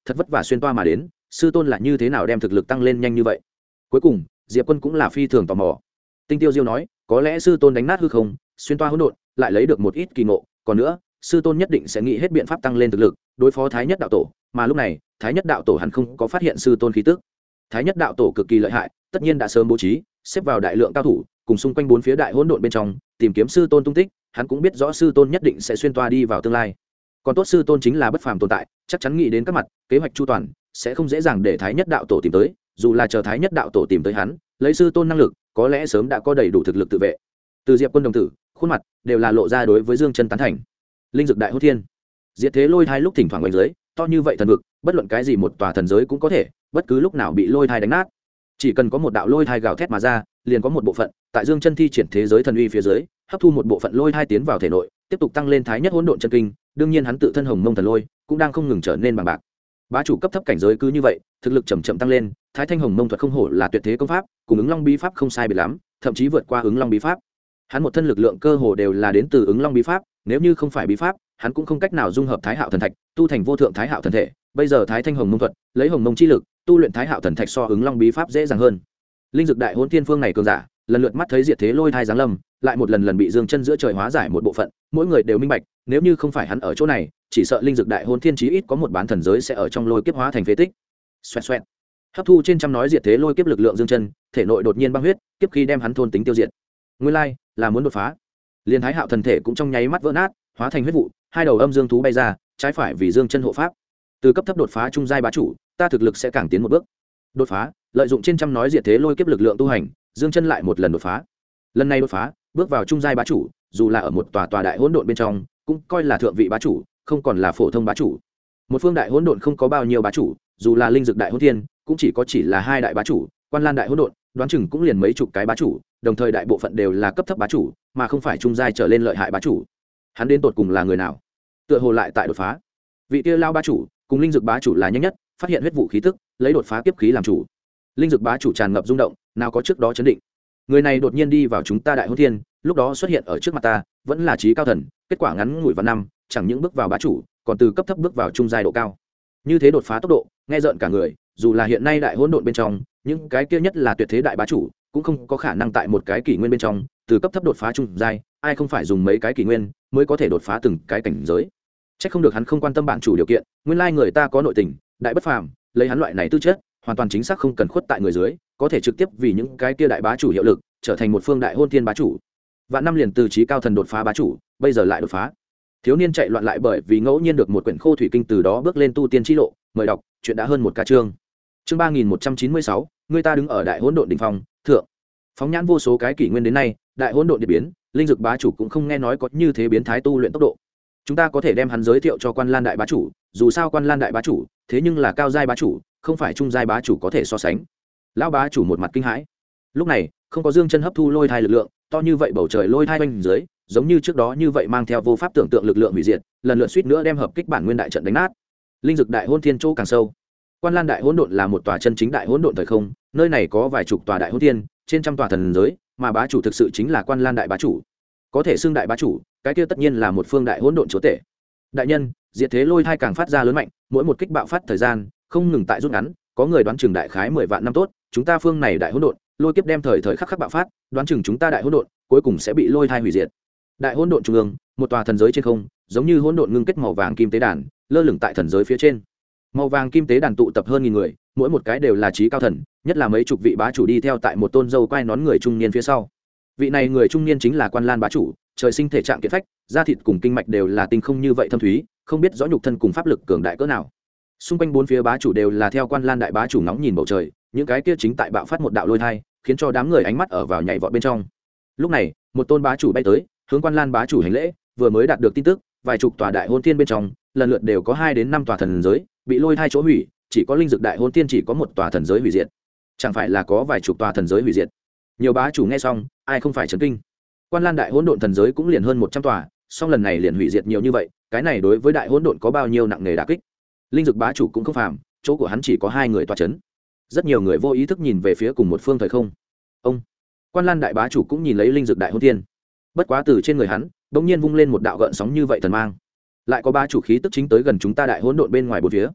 thật vất vả xuyên toa mà đến, sư tôn là như thế nào đem thực lực tăng lên nhanh như vậy? Cuối cùng Diệp Quân cũng là phi thường tò mò. Tinh Tiêu Diêu nói, có lẽ sư tôn đánh nát hư không, xuyên toa hỗn độn, lại lấy được một ít kỳ ngộ, còn nữa, sư tôn nhất định sẽ nghĩ hết biện pháp tăng lên thực lực, đối phó Thái Nhất đạo tổ, mà lúc này, Thái Nhất đạo tổ hắn không có phát hiện sư tôn khí tức. Thái Nhất đạo tổ cực kỳ lợi hại, tất nhiên đã sớm bố trí, xếp vào đại lượng cao thủ, cùng xung quanh bốn phía đại hỗn độn bên trong, tìm kiếm sư tôn tung tích, hắn cũng biết rõ sư tôn nhất định sẽ xuyên toa đi vào tương lai. Còn tốt sư tôn chính là bất phàm tồn tại, chắc chắn nghĩ đến các mặt, kế hoạch chu toàn, sẽ không dễ dàng để Thái Nhất đạo tổ tìm tới, dù là chờ Thái Nhất đạo tổ tìm tới hắn, lấy sư tôn năng lực, có lẽ sớm đã có đầy đủ thực lực tự vệ. Từ Diệp Quân đồng tử, khuôn mặt đều là lộ ra đối với Dương Chân tán thành. Linh dược đại hỗn thiên, diệt thế lôi thai lúc thỉnh thoảng quanh dưới, to như vậy thần vực, bất luận cái gì một tòa thần giới cũng có thể, bất cứ lúc nào bị lôi thai đánh nát. Chỉ cần có một đạo lôi thai gào thét mà ra, liền có một bộ phận tại Dương Chân thi triển thế giới thần uy phía dưới, hấp thu một bộ phận lôi thai tiến vào thể nội, tiếp tục tăng lên Thái Nhất hỗn độn chân kinh, đương nhiên hắn tự thân hồng mông thần lôi cũng đang không ngừng trở nên bằng bạc. Bá chủ cấp thấp cảnh giới cứ như vậy, thực lực chậm chậm tăng lên, Thái Thanh Hồng Mông thuật không hổ là tuyệt thế công pháp, cùng ứng long bí pháp không sai biệt lắm, thậm chí vượt qua ứng long bí pháp. Hắn một thân lực lượng cơ hồ đều là đến từ ứng long bí pháp, nếu như không phải bí pháp, hắn cũng không cách nào dung hợp Thái Hạo thần thạch, tu thành vô thượng Thái Hạo thần thể. Bây giờ Thái Thanh Hồng Mông thuật, lấy hồng mông chi lực, tu luyện Thái Hạo thần thạch so ứng long bí pháp dễ dàng hơn. Linh dược đại hỗn thiên phương này cường giả, lần lượt mắt thấy diệt thế lôi thai giáng lâm, lại một lần lần bị Dương Chân giữa trời hóa giải một bộ phận, mỗi người đều minh bạch, nếu như không phải hắn ở chỗ này, chỉ sợ linh dược đại hỗn thiên chí ít có một bán thần giới sẽ ở trong lôi kiếp hóa thành phế tích. Xoẹt xoẹt. Hấp thu trên trăm nói diệt thế lôi kiếp lực lượng Dương Chân, thể nội đột nhiên băng huyết, kiếp khí đem hắn thôn tính tiêu diệt. Nguyên lai là muốn đột phá. Liên Thái Hạo thần thể cũng trong nháy mắt vỡ nát, hóa thành huyết vụ, hai đầu âm dương thú bay ra, trái phải vì Dương Chân hộ pháp. Từ cấp thấp đột phá trung giai bá chủ, ta thực lực sẽ càng tiến một bước. Đột phá, lợi dụng trên trăm nói diệt thế lôi kiếp lực lượng tu hành, Dương Chân lại một lần đột phá. Lần này đột phá, bước vào trung giai bá chủ, dù là ở một tòa đại hỗn độn bên trong, cũng coi là thượng vị bá chủ, không còn là phổ thông bá chủ. Một phương đại hỗn độn không có bao nhiêu bá chủ, dù là linh dược đại hỗn thiên, cũng chỉ là hai đại bá chủ, Quan Lan đại hỗn độn, đoán chừng cũng liền mấy chục cái bá chủ, đồng thời đại bộ phận đều là cấp thấp bá chủ, mà không phải trung giai trở lên lợi hại bá chủ. Hắn đến tột cùng là người nào? Tựa hồ lại tại đột phá. Vị kia lao bá chủ, cùng linh dược bá chủ là nhanh nhất, phát hiện huyết vụ khí tức, lấy đột phá kiếp khí làm chủ. Linh dược bá chủ tràn ngập rung động, nào có trước đó chấn định. Người này đột nhiên đi vào chúng ta đại hỗn thiên, lúc đó xuất hiện ở trước mặt ta, vẫn là trí cao thần, kết quả ngắn ngủi vào năm, chẳng những bước vào bá chủ, còn từ cấp thấp bước vào trung giai độ cao. Như thế đột phá tốc độ, nghe rợn cả người, dù là hiện nay đại hỗn độn bên trong, những cái kia nhất là tuyệt thế đại bá chủ, cũng không có khả năng tại một cái kỷ nguyên bên trong, từ cấp thấp đột phá trung giai, ai không phải dùng mấy cái kỷ nguyên mới có thể đột phá từng cái cảnh giới. Chắc không được hắn không quan tâm bản chủ điều kiện, nguyên lai người ta có nội tình, đại bất phàm, lấy hắn loại này tư chất, hoàn toàn chính xác không cần khuất tại người dưới, có thể trực tiếp vì những cái kia đại bá chủ hiệu lực, trở thành một phương đại hôn thiên bá chủ. Vạn năm liền từ trí cao thần đột phá bá chủ, bây giờ lại đột phá. Thiếu niên chạy loạn lại bởi vì ngẫu nhiên được một quyển khô thủy kinh, từ đó bước lên tu tiên chi lộ, mời đọc, chuyện đã hơn một ca chương. Chương 3196, người ta đứng ở đại hỗn độn đỉnh phong, thượng. Phóng nhãn vô số cái kỷ nguyên đến nay, đại hỗn độn địa biến, linh dược bá chủ cũng không nghe nói có như thế biến thái tu luyện tốc độ. Chúng ta có thể đem hắn giới thiệu cho Quan Lan đại bá chủ, dù sao Quan Lan đại bá chủ, thế nhưng là cao giai bá chủ, không phải trung giai bá chủ có thể so sánh. Lão bá chủ một mặt kinh hãi. Lúc này, không có Dương Chân hấp thu lôi thai lực lượng, to như vậy bầu trời lôi thai bên dưới, giống như trước đó như vậy mang theo vô pháp tưởng tượng lực lượng hủy diệt, lần lượt suýt nữa đem hợp kích bản nguyên đại trận đánh nát. Linh dược đại hỗn thiên chỗ càng sâu. Quan Lan đại hỗn độn là một tòa chân chính đại hỗn độn thời không, nơi này có vài chục tòa đại hỗn thiên, trên trăm tòa thần giới, mà bá chủ thực sự chính là Quan Lan đại bá chủ. Có thể xưng đại bá chủ, cái kia tất nhiên là một phương đại hỗn độn chúa tể. Đại nhân, diệt thế lôi thai càng phát ra lớn mạnh, mỗi một kích bạo phát thời gian không ngừng tại rút ngắn, có người đoán chừng đại khái 10 vạn năm tốt, chúng ta phương này đại hỗn độn, lôi kiếp đem thời khắc bạo phát, đoán chừng chúng ta đại hỗn độn cuối cùng sẽ bị lôi thai hủy diệt. Đại hỗn độn trung ương, một tòa thần giới trên không, giống như hỗn độn ngưng kết màu vàng kim tế đàn, lơ lửng tại thần giới phía trên. Màu vàng kim tế đàn tụ tập hơn nghìn người, mỗi một cái đều là trí cao thần, nhất là mấy chục vị bá chủ đi theo tại một tôn dâu quai nón người trung niên phía sau. Vị này người trung niên chính là Quan Lan bá chủ, trời sinh thể trạng kiện phách, da thịt cùng kinh mạch đều là tinh không như vậy thâm thúy, không biết rõ nhục thân cùng pháp lực cường đại cỡ nào. Xung quanh bốn phía bá chủ đều là theo Quan Lan đại bá chủ ngóng nhìn bầu trời, những cái kia chính tại bạo phát một đạo lôi thai, khiến cho đám người ánh mắt ở vào nhảy vọt bên trong. Lúc này, một tôn bá chủ bay tới, hướng Quan Lan bá chủ hành lễ, vừa mới đạt được tin tức, vài chục tòa đại hôn thiên bên trong, lần lượt đều có 2 đến 5 tòa thần giới bị lôi thai chỗ hủy, chỉ có linh dược đại hôn thiên chỉ có một tòa thần giới hủy diệt. Chẳng phải là có vài chục tòa thần giới hủy diệt? Nhiều bá chủ nghe xong, ai không phải chấn kinh. Quan Lan đại hỗn độn thần giới cũng liền hơn 100 tòa, song lần này liền hủy diệt nhiều như vậy, cái này đối với đại hỗn độn có bao nhiêu nặng nề đả kích. Linh dược bá chủ cũng không phàm, chỗ của hắn chỉ có 2 người tọa chấn. Rất nhiều người vô ý thức nhìn về phía cùng một phương thời không. Ông Quan Lan đại bá chủ cũng nhìn lấy linh dược đại hỗn thiên. Bất quá từ trên người hắn, bỗng nhiên vung lên một đạo gợn sóng như vậy thần mang. Lại có bá chủ khí tức chính tới gần chúng ta đại hỗn độn bên ngoài bốn phía.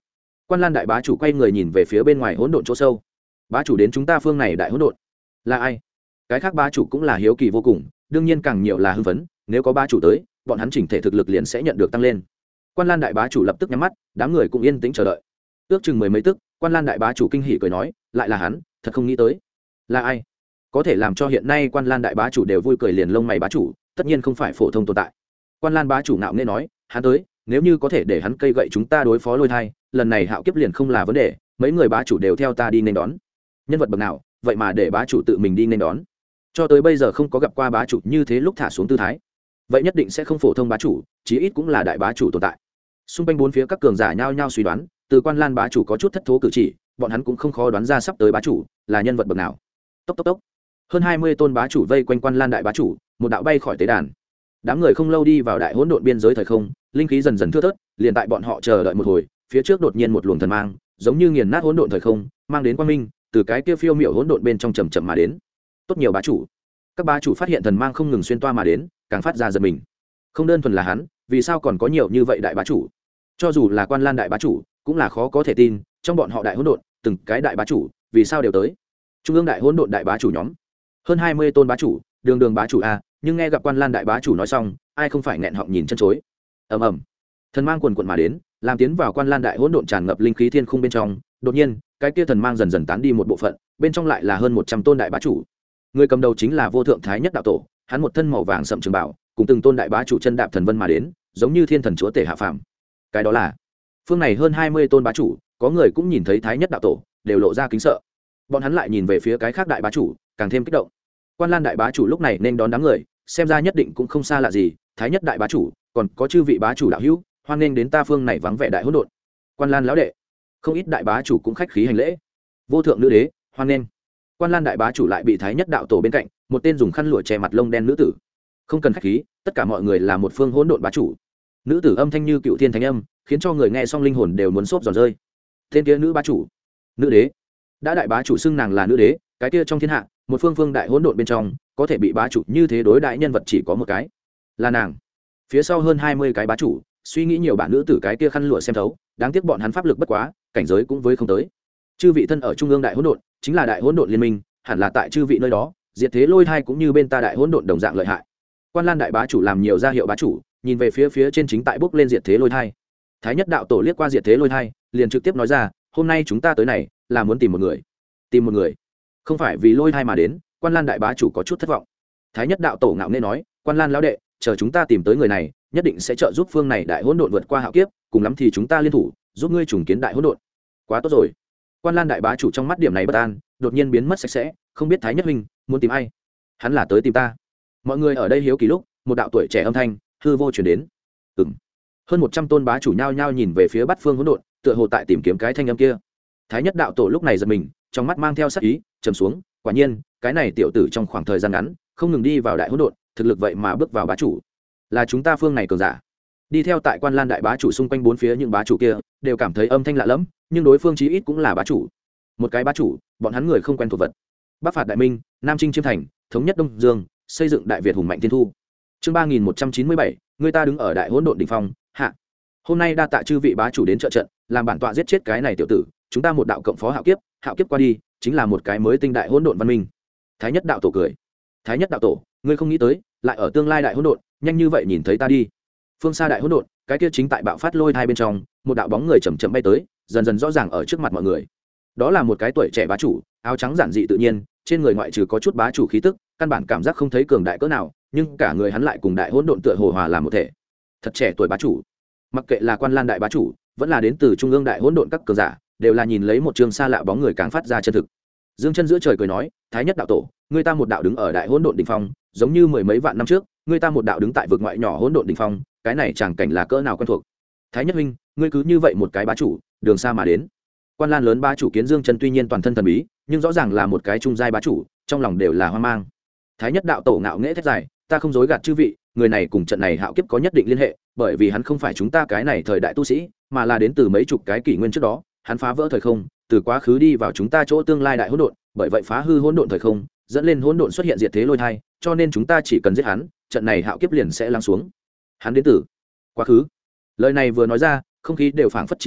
Quan Lan đại bá chủ quay người nhìn về phía bên ngoài hỗn độn chỗ sâu. Bá chủ đến chúng ta phương này đại hỗn độn là ai? Cái khác bá chủ cũng là hiếu kỳ vô cùng, đương nhiên càng nhiều là hưng phấn, nếu có bá chủ tới bọn hắn chỉnh thể thực lực liền sẽ nhận được tăng lên. Quan Lan đại bá chủ lập tức nhắm mắt, đám người cũng yên tĩnh chờ đợi. Ước chừng mười mấy tức, Quan Lan đại bá chủ kinh hỉ cười nói, lại là hắn, thật không nghĩ tới. Là ai? Có thể làm cho hiện nay Quan Lan đại bá chủ đều vui cười liền lông mày bá chủ, tất nhiên không phải phổ thông tồn tại. Quan Lan bá chủ nạo nghễ nói, hắn tới, nếu như có thể để hắn cây gậy chúng ta đối phó Lôi Thai, lần này hạo kiếp liền không là vấn đề, mấy người bá chủ đều theo ta đi nên đón. Nhân vật bậc nào, vậy mà để bá chủ tự mình đi nên đón. Cho tới bây giờ không có gặp qua bá chủ như thế lúc thả xuống tư thái. Vậy nhất định sẽ không phổ thông bá chủ, chí ít cũng là đại bá chủ tồn tại. Xung quanh bốn phía các cường giả nhao nhao suy đoán, từ Quan Lan bá chủ có chút thất thố cử chỉ, bọn hắn cũng không khó đoán ra sắp tới bá chủ là nhân vật bậc nào. Tốc tốc tốc. Hơn 20 tôn bá chủ vây quanh Quan Lan đại bá chủ, một đạo bay khỏi tế đàn. Đám người không lâu đi vào đại hỗn độn biên giới thời không, linh khí dần dần thưa thớt, liền tại bọn họ chờ đợi một hồi, phía trước đột nhiên một luồng thần mang, giống như nghiền nát hỗn độn thời không, mang đến quang minh, từ cái kia phiêu miểu hỗn độn bên trong chậm chậm mà đến. Tốt nhiều bá chủ. Các bá chủ phát hiện thần mang không ngừng xuyên toa mà đến, càng phát ra giật mình. Không đơn thuần là hắn, vì sao còn có nhiều như vậy đại bá chủ? Cho dù là Quan Lan đại bá chủ, cũng là khó có thể tin, trong bọn họ đại hỗn độn, từng cái đại bá chủ, vì sao đều tới? Trung ương đại hỗn độn đại bá chủ nhóm, hơn 20 tôn bá chủ, đường đường bá chủ a, nhưng nghe gặp Quan Lan đại bá chủ nói xong, ai không phải nghẹn họng nhìn chân chối. Ầm ầm. Thần mang quần quần mà đến, làm tiến vào Quan Lan đại hỗn độn tràn ngập linh khí thiên khung bên trong, đột nhiên, cái kia thần mang dần dần tán đi một bộ phận, bên trong lại là hơn 100 tôn đại bá chủ. Người cầm đầu chính là Vô Thượng Thái Nhất đạo tổ, hắn một thân màu vàng sậm trường bảo, cùng từng tôn đại bá chủ chân đạp thần vân mà đến, giống như thiên thần chúa tể hạ phàm. Cái đó là phương này hơn 20 tôn bá chủ, có người cũng nhìn thấy Thái Nhất đạo tổ, đều lộ ra kính sợ. Bọn hắn lại nhìn về phía cái khác đại bá chủ, càng thêm kích động. Quan Lan đại bá chủ lúc này nên đón đám người, xem ra nhất định cũng không xa lạ gì, Thái Nhất đại bá chủ, còn có chư vị bá chủ đạo hữu, hoan nghênh đến ta phương này vắng vẻ đại hỗn độn. Quan Lan lão đệ, không ít đại bá chủ cũng khách khí hành lễ. Vô thượng nữ đế, hoan nghênh. Quan Lan đại bá chủ lại bị Thái Nhất đạo tổ bên cạnh, một tên dùng khăn lụa che mặt lông đen nữ tử. Không cần khách khí, tất cả mọi người là một phương hỗn độn bá chủ. Nữ tử âm thanh như cựu thiên thánh âm, khiến cho người nghe xong linh hồn đều muốn xốp giòn rơi. Tên kia nữ bá chủ, nữ đế. Đã đại bá chủ xưng nàng là nữ đế, cái kia trong thiên hạ, một phương phương đại hỗn độn bên trong, có thể bị bá chủ như thế đối đại nhân vật chỉ có một cái, là nàng. Phía sau hơn 20 cái bá chủ, suy nghĩ nhiều bạn nữ tử cái kia khăn lụa xem thấu, đáng tiếc bọn hắn pháp lực bất quá, cảnh giới cũng với không tới. Chư vị thân ở trung ương đại hỗn độn, chính là đại hỗn độn liên minh, hẳn là tại chư vị nơi đó, diệt thế Lôi Thai cũng như bên ta đại hỗn độn đồng dạng lợi hại. Quan Lan đại bá chủ làm nhiều ra hiệu bá chủ, nhìn về phía trên chính tại bước lên diệt thế Lôi Thai. Thái Nhất đạo tổ liếc qua diệt thế Lôi Thai, liền trực tiếp nói ra, hôm nay chúng ta tới này là muốn tìm một người. Tìm một người? Không phải vì Lôi Thai mà đến. Quan Lan đại bá chủ có chút thất vọng. Thái Nhất đạo tổ ngạo nghễ nói, Quan Lan lão đệ, chờ chúng ta tìm tới người này, nhất định sẽ trợ giúp phương này đại hỗn độn vượt qua hạo kiếp, cùng lắm thì chúng ta liên thủ, giúp ngươi trùng kiến đại hỗn độn. Quá tốt rồi. Quan Lan đại bá chủ trong mắt điểm này bất an, đột nhiên biến mất sạch sẽ, không biết Thái Nhất huynh muốn tìm ai? Hắn là tới tìm ta. Mọi người ở đây hiếu kỳ lúc, một đạo tuổi trẻ âm thanh hư vô truyền đến. Hơn 100 tôn bá chủ nhao nhao nhìn về phía Bát Phương hỗn độn, tựa hồ tại tìm kiếm cái thanh âm kia. Thái Nhất đạo tổ lúc này giật mình, trong mắt mang theo sát ý, trầm xuống, quả nhiên, cái này tiểu tử trong khoảng thời gian ngắn, không ngừng đi vào đại hỗn độn, thực lực vậy mà bước vào bá chủ. Là chúng ta phương này cường giả. Đi theo tại Quan Lan đại bá chủ xung quanh bốn phía những bá chủ kia, đều cảm thấy âm thanh lạ lẫm, nhưng đối phương chí ít cũng là bá chủ. Một cái bá chủ, bọn hắn người không quen thuộc vật. Bắc phạt đại minh, Nam chinh chiêm thành, thống nhất Đông Dương, xây dựng đại Việt hùng mạnh thiên thu. Chương 3197, người ta đứng ở đại hỗn độn đỉnh phong, hạ. Hôm nay đa tạ chư vị bá chủ đến trợ trận, làm bản tọa giết chết cái này tiểu tử, chúng ta một đạo cộng phó hạo kiếp qua đi, chính là một cái mới tinh đại hỗn độn văn minh. Thái Nhất đạo tổ cười. Thái Nhất đạo tổ, ngươi không nghĩ tới, lại ở tương lai đại hỗn độn, nhanh như vậy nhìn thấy ta đi. Phương xa đại hỗn độn, cái kia chính tại bạo phát Lôi Thai bên trong, một đạo bóng người chậm chậm bay tới, dần dần rõ ràng ở trước mặt mọi người. Đó là một cái tuổi trẻ bá chủ, áo trắng giản dị tự nhiên, trên người ngoại trừ có chút bá chủ khí tức, căn bản cảm giác không thấy cường đại cỡ nào, nhưng cả người hắn lại cùng đại hỗn độn tựa hồ hòa làm một thể. Thật trẻ tuổi bá chủ. Mặc kệ là Quan Lan đại bá chủ, vẫn là đến từ trung ương đại hỗn độn các cường giả, đều là nhìn lấy một trường xa lạ bóng người càng phát ra chân thực. Dương Chân giữa trời cười nói, Thái Nhất đạo tổ, người ta một đạo đứng ở đại hỗn độn đỉnh phong, giống như mười mấy vạn năm trước, người ta một đạo đứng tại vực ngoại nhỏ hỗn độn đỉnh phong, cái này chẳng cảnh là cỡ nào quen thuộc. Thái Nhất huynh, ngươi cứ như vậy một cái bá chủ, đường xa mà đến. Quan Lan lớn bá chủ kiến Dương Chân tuy nhiên toàn thân thần bí, nhưng rõ ràng là một cái trung giai bá chủ, trong lòng đều là hoang mang. Thái Nhất đạo tổ ngạo nghễ thét dài, ta không dối gạt chư vị, người này cùng trận này hạo kiếp có nhất định liên hệ, bởi vì hắn không phải chúng ta cái này thời đại tu sĩ, mà là đến từ mấy chục cái kỷ nguyên trước đó, hắn phá vỡ thời không, từ quá khứ đi vào chúng ta chỗ tương lai đại hỗn độn, bởi vậy phá hư hỗn độn thời không, dẫn lên hỗn độn xuất hiện diệt thế Lôi Thai, cho nên chúng ta chỉ cần giết hắn, trận này hạo kiếp liền sẽ lắng xuống. Hắn đến từ quá khứ. Lời này vừa nói ra, không khí đều phảng phất trì trệ,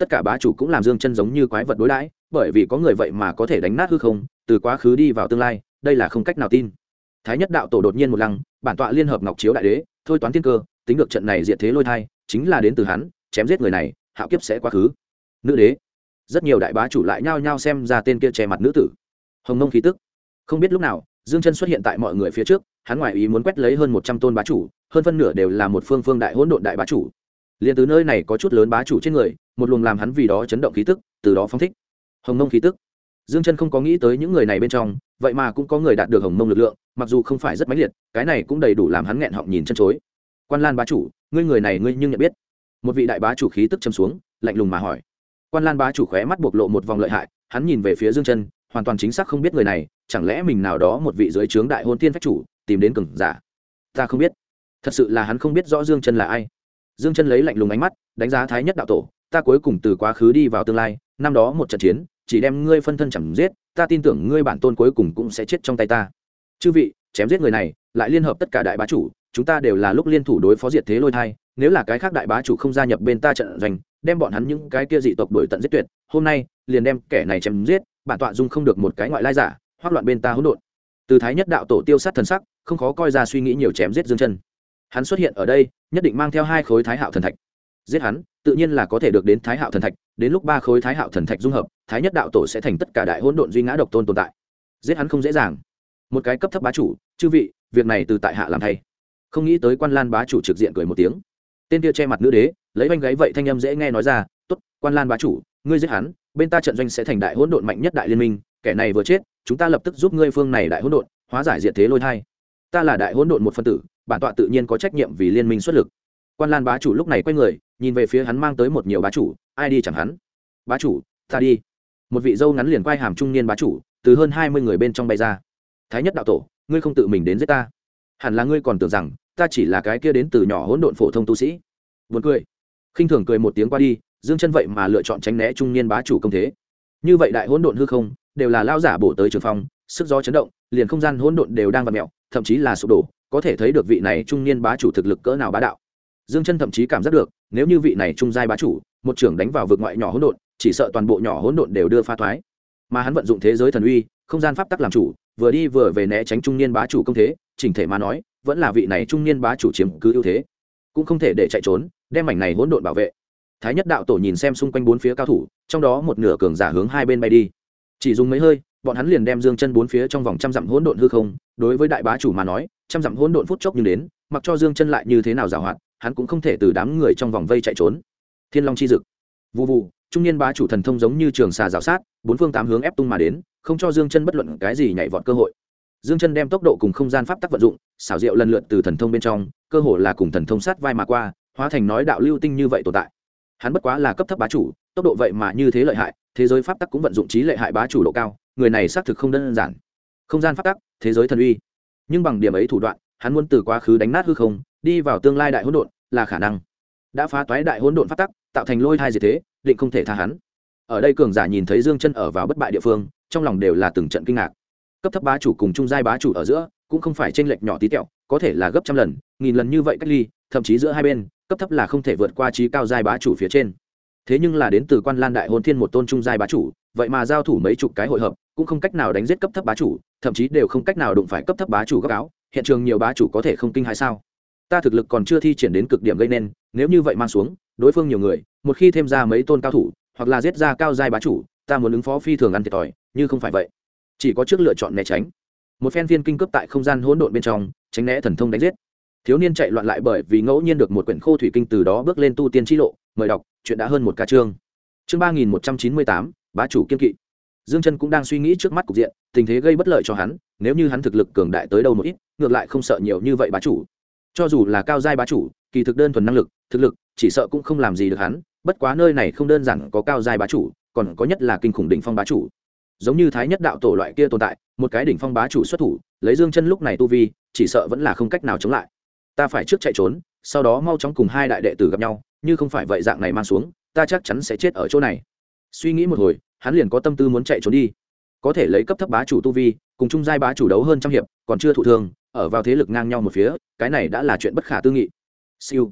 tất cả bá chủ cũng làm Dương Chân giống như quái vật đối đãi, bởi vì có người vậy mà có thể đánh nát hư không, từ quá khứ đi vào tương lai, đây là không cách nào tin. Thái nhất đạo tổ đột nhiên một lăng, bản tọa liên hợp Ngọc Chiếu đại đế, thôi toán thiên cơ, tính được trận này diệt thế lôi thai, chính là đến từ hắn, chém giết người này, hạo kiếp sẽ quá khứ. Nữ đế, rất nhiều đại bá chủ lại nhao nhao xem ra tên kia che mặt nữ tử. Hồng Mông khí tức, không biết lúc nào, Dương Chân xuất hiện tại mọi người phía trước, hắn ngoài ý muốn quét lấy hơn 100 tôn bá chủ, hơn phân nửa đều là một phương đại hỗn độn đại bá chủ. Liên từ nơi này có chút lớn bá chủ trên người, một luồng làm hắn vì đó chấn động khí tức, từ đó phóng thích Hồng Mông khí tức. Dương Chân không có nghĩ tới những người này bên trong, vậy mà cũng có người đạt được Hồng Mông lực lượng, mặc dù không phải rất mãnh liệt, cái này cũng đầy đủ làm hắn nghẹn họng nhìn chân chối. Quan Lan bá chủ, ngươi người này ngươi nhưng nhận biết? Một vị đại bá chủ khí tức trầm xuống, lạnh lùng mà hỏi. Quan Lan bá chủ khóe mắt bộc lộ một vòng lợi hại, hắn nhìn về phía Dương Chân, hoàn toàn chính xác không biết người này, chẳng lẽ mình nào đó một vị dưới trướng đại hôn thiên phách chủ tìm đến cường giả? Ta không biết. Thật sự là hắn không biết rõ Dương Chân là ai. Dương Chân lấy lạnh lùng ánh mắt đánh giá Thái nhất đạo tổ, ta cuối cùng từ quá khứ đi vào tương lai, năm đó một trận chiến chỉ đem ngươi phân thân chẳng giết, ta tin tưởng ngươi bản tôn cuối cùng cũng sẽ chết trong tay ta. Chư vị, chém giết người này, lại liên hợp tất cả đại bá chủ, chúng ta đều là lúc liên thủ đối phó diệt thế lôi thai, nếu là cái khác đại bá chủ không gia nhập bên ta trận doanh, đem bọn hắn những cái kia dị tộc đuổi tận giết tuyệt, hôm nay liền đem kẻ này chém giết, bản tọa dung không được một cái ngoại lai giả, hoắc loạn bên ta hỗn độn. Từ Thái nhất đạo tổ tiêu sát thần sắc, không khó coi ra suy nghĩ nhiều chém giết Dương Chân. Hắn xuất hiện ở đây, nhất định mang theo 2 khối Thái Hạo thần thạch. Giết hắn, tự nhiên là có thể được đến Thái Hạo thần thạch, đến lúc 3 khối Thái Hạo thần thạch dung hợp, Thái nhất đạo tổ sẽ thành tất cả đại hỗn độn duy ngã độc tôn tồn tại. Giết hắn không dễ dàng. Một cái cấp thấp bá chủ, chư vị, việc này từ tại hạ làm thay. Không nghĩ tới Quan Lan bá chủ trực diện cười một tiếng. Tên kia che mặt nữ đế, lấy oanh gáy vậy thanh âm dễ nghe nói ra, "Tốt, Quan Lan bá chủ, ngươi giết hắn, bên ta trận doanh sẽ thành đại hỗn độn mạnh nhất đại liên minh, kẻ này vừa chết, chúng ta lập tức giúp ngươi phương này đại hỗn độn hóa giải diệt thế lôi thai. Ta là đại hỗn độn một phân tử, bản tọa tự nhiên có trách nhiệm vì liên minh xuất lực." Quan Lan bá chủ lúc này quay người, nhìn về phía hắn mang tới một nhiều bá chủ, ai đi chẳng hắn. "Bá chủ, ta đi." Một vị dâu ngắn liền quay hàm trung niên bá chủ, từ hơn 20 người bên trong bay ra. "Thái nhất đạo tổ, ngươi không tự mình đến giết ta, hẳn là ngươi còn tưởng rằng ta chỉ là cái kia đến từ nhỏ hỗn độn phổ thông tu sĩ." Buồn cười. Khinh thường cười một tiếng qua đi, Dương Chân vậy mà lựa chọn tránh né trung niên bá chủ công thế. Như vậy đại hỗn độn hư không, đều là lao giả bổ tới trường phong, sức gió chấn động, liền không gian hỗn độn đều đang vặn mèo, thậm chí là sụp đổ, có thể thấy được vị này trung niên bá chủ thực lực cỡ nào bá đạo. Dương Chân thậm chí cảm giác được, nếu như vị này trung giai bá chủ, một trưởng đánh vào vực ngoại nhỏ hỗn độn, chỉ sợ toàn bộ nhỏ hỗn độn đều đưa pha thoái. Mà hắn vận dụng thế giới thần uy, không gian pháp tắc làm chủ, vừa đi vừa về né tránh trung niên bá chủ công thế, chỉnh thể mà nói, vẫn là vị này trung niên bá chủ chiếm cứ ưu thế, cũng không thể để chạy trốn, đem mảnh này hỗn độn bảo vệ. Thái nhất đạo tổ nhìn xem xung quanh bốn phía cao thủ, trong đó một nửa cường giả hướng hai bên bay đi, chỉ dùng mấy hơi, bọn hắn liền đem Dương Chân bốn phía trong vòng trăm dặm hỗn độn hư không. Đối với đại bá chủ mà nói, trăm dặm hỗn độn phút chốc nhưng đến, mặc cho Dương Chân lại như thế nào giàu hoạt, hắn cũng không thể từ đám người trong vòng vây chạy trốn. Thiên Long chi dực, vù vù, trung niên bá chủ thần thông giống như trường xà rào sát, bốn phương tám hướng ép tung mà đến, không cho Dương Chân bất luận cái gì nhảy vọt cơ hội. Dương Chân đem tốc độ cùng không gian pháp tắc vận dụng, xảo diệu lần lượt từ thần thông bên trong, cơ hồ là cùng thần thông sát vai mà qua, hóa thành nói đạo lưu tinh như vậy tồn tại. Hắn bất quá là cấp thấp bá chủ, tốc độ vậy mà như thế lợi hại, thế giới pháp tắc cũng vận dụng trí lệ hại bá chủ độ cao, người này xác thực không đơn giản. Không gian pháp tắc, thế giới thần uy, nhưng bằng điểm ấy thủ đoạn, hắn muốn từ quá khứ đánh nát hư không, đi vào tương lai đại hỗn độn, là khả năng. Đã phá toái đại hỗn độn pháp tắc, tạo thành lôi thai diệt thế, định không thể tha hắn. Ở đây cường giả nhìn thấy Dương Chân ở vào bất bại địa phương, trong lòng đều là từng trận kinh ngạc. Cấp thấp bá chủ cùng trung giai bá chủ ở giữa, cũng không phải chênh lệch nhỏ tí tẹo, có thể là gấp trăm lần, nghìn lần như vậy cách ly, thậm chí giữa hai bên, cấp thấp là không thể vượt qua trí cao giai bá chủ phía trên. Thế nhưng là đến từ Quan Lan Đại Hôn Thiên một tôn trung giai bá chủ, vậy mà giao thủ mấy chục cái hội hợp, cũng không cách nào đánh giết cấp thấp bá chủ, thậm chí đều không cách nào đụng phải cấp thấp bá chủ góc áo, hiện trường nhiều bá chủ có thể không kinh hãi sao? Ta thực lực còn chưa thi triển đến cực điểm gây nên, nếu như vậy mang xuống, đối phương nhiều người, một khi thêm ra mấy tôn cao thủ, hoặc là giết ra cao giai bá chủ, ta muốn ứng phó phi thường ăn thiệt thòi, như không phải vậy, chỉ có trước lựa chọn né tránh. Một phen viên kinh cướp tại không gian hỗn độn bên trong, tránh né thần thông đánh giết. Thiếu niên chạy loạn lại bởi vì ngẫu nhiên được một quyển khô thủy kinh, từ đó bước lên tu tiên chi lộ. Mời đọc, chuyện đã hơn một ca chương. Chương 3198, bá chủ kiên kỵ. Dương Chân cũng đang suy nghĩ trước mắt cục diện, tình thế gây bất lợi cho hắn, nếu như hắn thực lực cường đại tới đâu một ít, ngược lại không sợ nhiều như vậy bá chủ. Cho dù là cao giai bá chủ, kỳ thực đơn thuần năng lực, thực lực, chỉ sợ cũng không làm gì được hắn, bất quá nơi này không đơn giản có cao giai bá chủ, còn có nhất là kinh khủng đỉnh phong bá chủ. Giống như Thái Nhất đạo tổ loại kia tồn tại, một cái đỉnh phong bá chủ xuất thủ, lấy Dương Chân lúc này tu vi, chỉ sợ vẫn là không cách nào chống lại. Ta phải trước chạy trốn, sau đó mau chóng cùng hai đại đệ tử gặp nhau, như không phải vậy dạng này mang xuống, ta chắc chắn sẽ chết ở chỗ này. Suy nghĩ một hồi, hắn liền có tâm tư muốn chạy trốn đi. Có thể lấy cấp thấp bá chủ tu vi, cùng trung giai bá chủ đấu hơn trăm hiệp, còn chưa thụ thương, ở vào thế lực ngang nhau một phía, cái này đã là chuyện bất khả tư nghị. Siêu.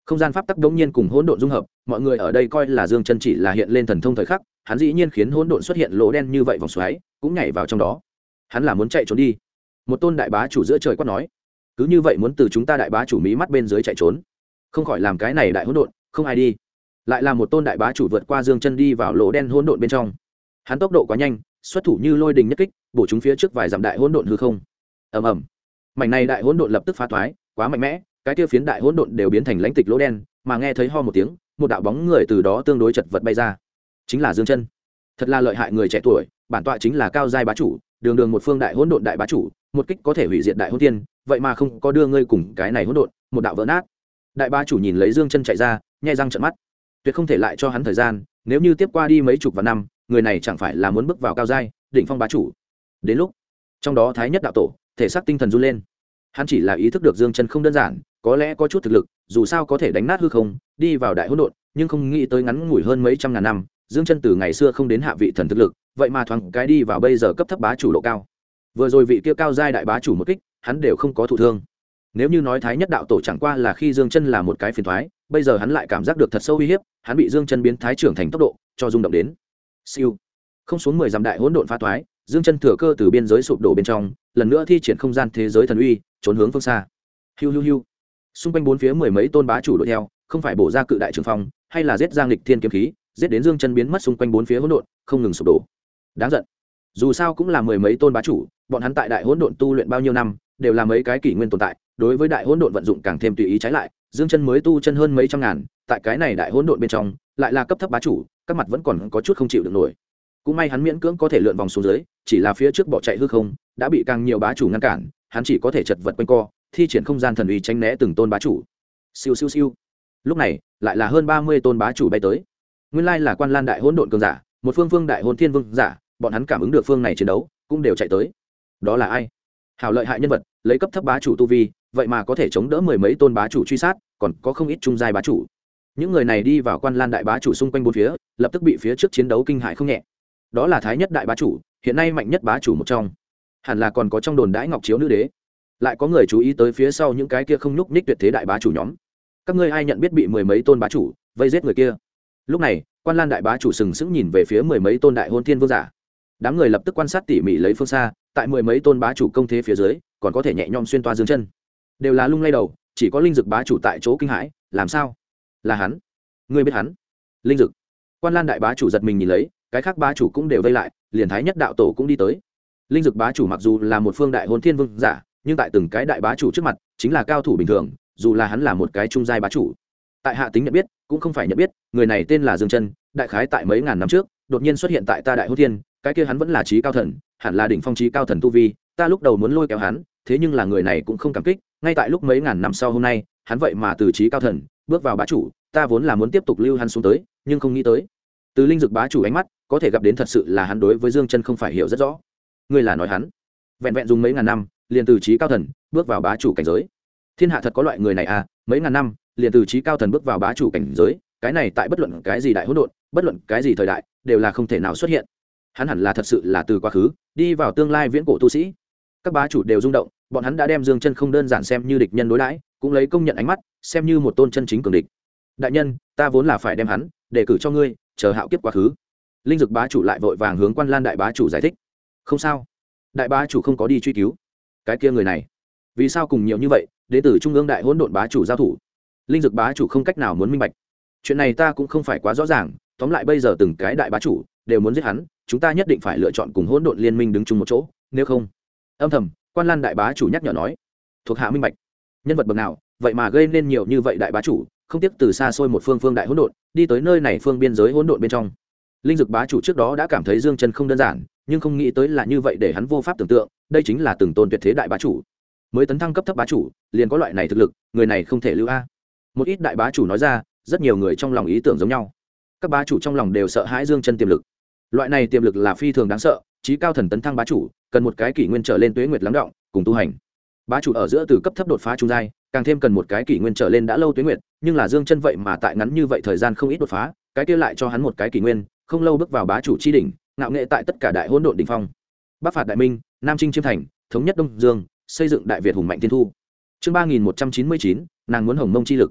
không gian pháp tắc đống nhiên cùng hỗn độn dung hợp, mọi người ở đây coi là Dương Chân chỉ là hiện lên thần thông thời khắc, hắn dĩ nhiên khiến hỗn độn xuất hiện lỗ đen như vậy vòng xoáy, cũng nhảy vào trong đó. Hắn là muốn chạy trốn đi. Một tôn đại bá chủ giữa trời quát nói, cứ như vậy muốn từ chúng ta đại bá chủ mí mắt bên dưới chạy trốn, không khỏi làm cái này đại hỗn độn, không ai đi. Lại là một tôn đại bá chủ vượt qua Dương Chân đi vào lỗ đen hỗn độn bên trong. Hắn tốc độ quá nhanh, xuất thủ như lôi đình nhất kích, bổ chúng phía trước vài dặm đại hỗn độn hư không. Ầm ầm. Mảnh này đại hỗn độn lập tức phá toái, quá mạnh mẽ, cái kia phiến đại hỗn độn đều biến thành lãnh tịch lỗ đen, mà nghe thấy ho một tiếng, một đạo bóng người từ đó tương đối chật vật bay ra, chính là Dương Chân. Thật là lợi hại người trẻ tuổi, bản tọa chính là cao giai bá chủ, đường đường một phương đại hỗn độn đại bá chủ, một kích có thể hủy diệt đại hỗn tiên, vậy mà không có đưa ngươi cùng cái này hỗn độn, một đạo vỡ nát. Đại bá chủ nhìn lấy Dương Chân chạy ra, nhe răng trợn mắt, tuyệt không thể lại cho hắn thời gian, nếu như tiếp qua đi mấy chục vạn năm, người này chẳng phải là muốn bước vào cao giai, đỉnh phong bá chủ. Đến lúc, trong đó thái nhất đạo tổ, thể xác tinh thần run lên. Hắn chỉ là ý thức được Dương Chân không đơn giản, có lẽ có chút thực lực, dù sao có thể đánh nát hư không, đi vào đại hỗn độn, nhưng không nghĩ tới ngắn ngủi hơn mấy trăm ngàn năm, Dương Chân từ ngày xưa không đến hạ vị thần thực lực, vậy mà thoáng cái đi vào bây giờ cấp thấp bá chủ độ cao. Vừa rồi vị kia cao giai đại bá chủ một kích, hắn đều không có thụ thương. Nếu như nói thái nhất đạo tổ chẳng qua là khi Dương Chân là một cái phiền toái, bây giờ hắn lại cảm giác được thật sâu uy hiếp, hắn bị Dương Chân biến thái trưởng thành tốc độ cho rung động đến. Siêu. Không xuống 10 dặm đại hỗn độn phá toái, Dương Chân thừa cơ từ biên giới sụp đổ bên trong, lần nữa thi triển không gian thế giới thần uy, trốn hướng phương xa. Hiu hiu hiu. Xung quanh bốn phía mười mấy tôn bá chủ đuổi theo, không phải bổ ra cự đại trường phong, hay là giết giang lịch thiên kiếm khí, giết đến Dương Chân biến mất xung quanh bốn phía hỗn độn, không ngừng sụp đổ. Đáng giận. Dù sao cũng là mười mấy tôn bá chủ, bọn hắn tại đại hỗn độn tu luyện bao nhiêu năm, đều là mấy cái kỷ nguyên tồn tại, đối với đại hỗn độn vận dụng càng thêm tùy ý trái lại, Dương Chân mới tu chân hơn mấy trăm ngàn, tại cái này đại hỗn độn bên trong, lại là cấp thấp bá chủ, các mặt vẫn còn có chút không chịu được nổi. Cũng may hắn miễn cưỡng có thể lượn vòng xuống dưới, chỉ là phía trước bỏ chạy hư không, đã bị càng nhiều bá chủ ngăn cản, hắn chỉ có thể chật vật quanh co, thi triển không gian thần uy tránh né từng tôn bá chủ. Siêu siêu siêu. Lúc này, lại là hơn 30 tôn bá chủ bay tới. Nguyên lai là Quan Lan đại hỗn độn cường giả, một phương đại hỗn thiên vương giả, bọn hắn cảm ứng được phương này chiến đấu, cũng đều chạy tới. Đó là ai? Hảo lợi hại nhân vật, lấy cấp thấp bá chủ tu vi, vậy mà có thể chống đỡ mười mấy tôn bá chủ truy sát, còn có không ít trung giai bá chủ. Những người này đi vào Quan Lan đại bá chủ xung quanh bốn phía, lập tức bị phía trước chiến đấu kinh hãi không nhẹ. Đó là thái nhất đại bá chủ, hiện nay mạnh nhất bá chủ một trong. Hẳn là còn có trong đồn đãi Ngọc Chiếu nữ đế. Lại có người chú ý tới phía sau những cái kia không nhúc nhích tuyệt thế đại bá chủ nhóm. Các ngươi ai nhận biết bị mười mấy tôn bá chủ vây giết người kia? Lúc này, Quan Lan đại bá chủ sừng sững nhìn về phía mười mấy tôn đại hôn thiên vương giả. Đám người lập tức quan sát tỉ mỉ lấy phương xa, tại mười mấy tôn bá chủ công thế phía dưới, còn có thể nhẹ nhõm xuyên toa Dương Chân. Đều là lung lay đầu, chỉ có linh dực bá chủ tại chỗ kinh hãi, làm sao? Là hắn? Ngươi biết hắn? Linh dực. Quan Lan đại bá chủ giật mình nhìn lấy, cái khác bá chủ cũng đều vây lại, liền thái nhất đạo tổ cũng đi tới. Linh dực bá chủ mặc dù là một phương đại hôn thiên vương giả, nhưng tại từng cái đại bá chủ trước mặt, chính là cao thủ bình thường, dù là hắn là một cái trung giai bá chủ. Tại hạ tính nhận biết, cũng không phải nhận biết, người này tên là Dương Chân, đại khái tại mấy ngàn năm trước, đột nhiên xuất hiện tại ta đại hôn thiên, cái kia hắn vẫn là chí cao thần, hẳn là đỉnh phong chí cao thần tu vi, ta lúc đầu muốn lôi kéo hắn, thế nhưng là người này cũng không cảm kích, ngay tại lúc mấy ngàn năm sau hôm nay, hắn vậy mà từ chí cao thần bước vào bá chủ, ta vốn là muốn tiếp tục lưu hắn xuống tới, nhưng không nghĩ tới. Từ linh dực bá chủ ánh mắt, có thể gặp đến thật sự là hắn đối với Dương Chân không phải hiểu rất rõ. Ngươi là nói hắn, vẹn vẹn dùng mấy ngàn năm, liền từ chí cao thần bước vào bá chủ cảnh giới. Thiên hạ thật có loại người này à, mấy ngàn năm, liền từ chí cao thần bước vào bá chủ cảnh giới, cái này tại bất luận cái gì đại hỗn độn, bất luận cái gì thời đại, đều là không thể nào xuất hiện. Hắn hẳn là thật sự là từ quá khứ đi vào tương lai viễn cổ tu sĩ. Các bá chủ đều rung động, bọn hắn đã đem Dương Chân không đơn giản xem như địch nhân đối đãi, cũng lấy công nhận ánh mắt xem như một tôn chân chính cường địch. Đại nhân, ta vốn là phải đem hắn để cử cho ngươi, chờ hạo kiếp quá khứ. Linh dực bá chủ lại vội vàng hướng Quan Lan đại bá chủ giải thích. Không sao, đại bá chủ không có đi truy cứu. Cái kia người này, vì sao cùng nhiều như vậy, đến từ trung ương đại hỗn độn bá chủ giao thủ? Linh dực bá chủ không cách nào muốn minh bạch. Chuyện này ta cũng không phải quá rõ ràng, tóm lại bây giờ từng cái đại bá chủ đều muốn giết hắn, chúng ta nhất định phải lựa chọn cùng hỗn độn liên minh đứng chung một chỗ, nếu không. Âm thầm, Quan Lan đại bá chủ nhắc nhở nói, thuộc hạ minh bạch. Nhân vật bậc nào, vậy mà gây nên nhiều như vậy đại bá chủ, không tiếc từ xa xôi một phương đại hỗn độn, đi tới nơi này phương biên giới hỗn độn bên trong. Linh dực bá chủ trước đó đã cảm thấy Dương Chân không đơn giản, nhưng không nghĩ tới là như vậy để hắn vô pháp tưởng tượng, đây chính là từng tôn tuyệt thế đại bá chủ. Mới tấn thăng cấp thấp bá chủ, liền có loại này thực lực, người này không thể lưu a. Một ít đại bá chủ nói ra, rất nhiều người trong lòng ý tưởng giống nhau. Các bá chủ trong lòng đều sợ hãi Dương Chân tiềm lực. Loại này tiềm lực là phi thường đáng sợ, chí cao thần tấn thăng bá chủ, cần một cái kỷ nguyên trở lên tuế nguyệt lắng đọng, cùng tu hành. Bá chủ ở giữa từ cấp thấp đột phá trung giai, càng thêm cần một cái kỷ nguyên trở lên đã lâu tuế nguyệt, nhưng là Dương Chân vậy mà tại ngắn như vậy thời gian không ít đột phá, cái kia lại cho hắn một cái kỷ nguyên, không lâu bước vào bá chủ chi đỉnh, ngạo nghệ tại tất cả đại hỗn độn đỉnh phong. Bắc phạt đại minh, Nam chinh chiêm thành, thống nhất Đông Dương, xây dựng đại Việt hùng mạnh thiên thu. Chương 3199, nàng muốn hồng mông chi lực.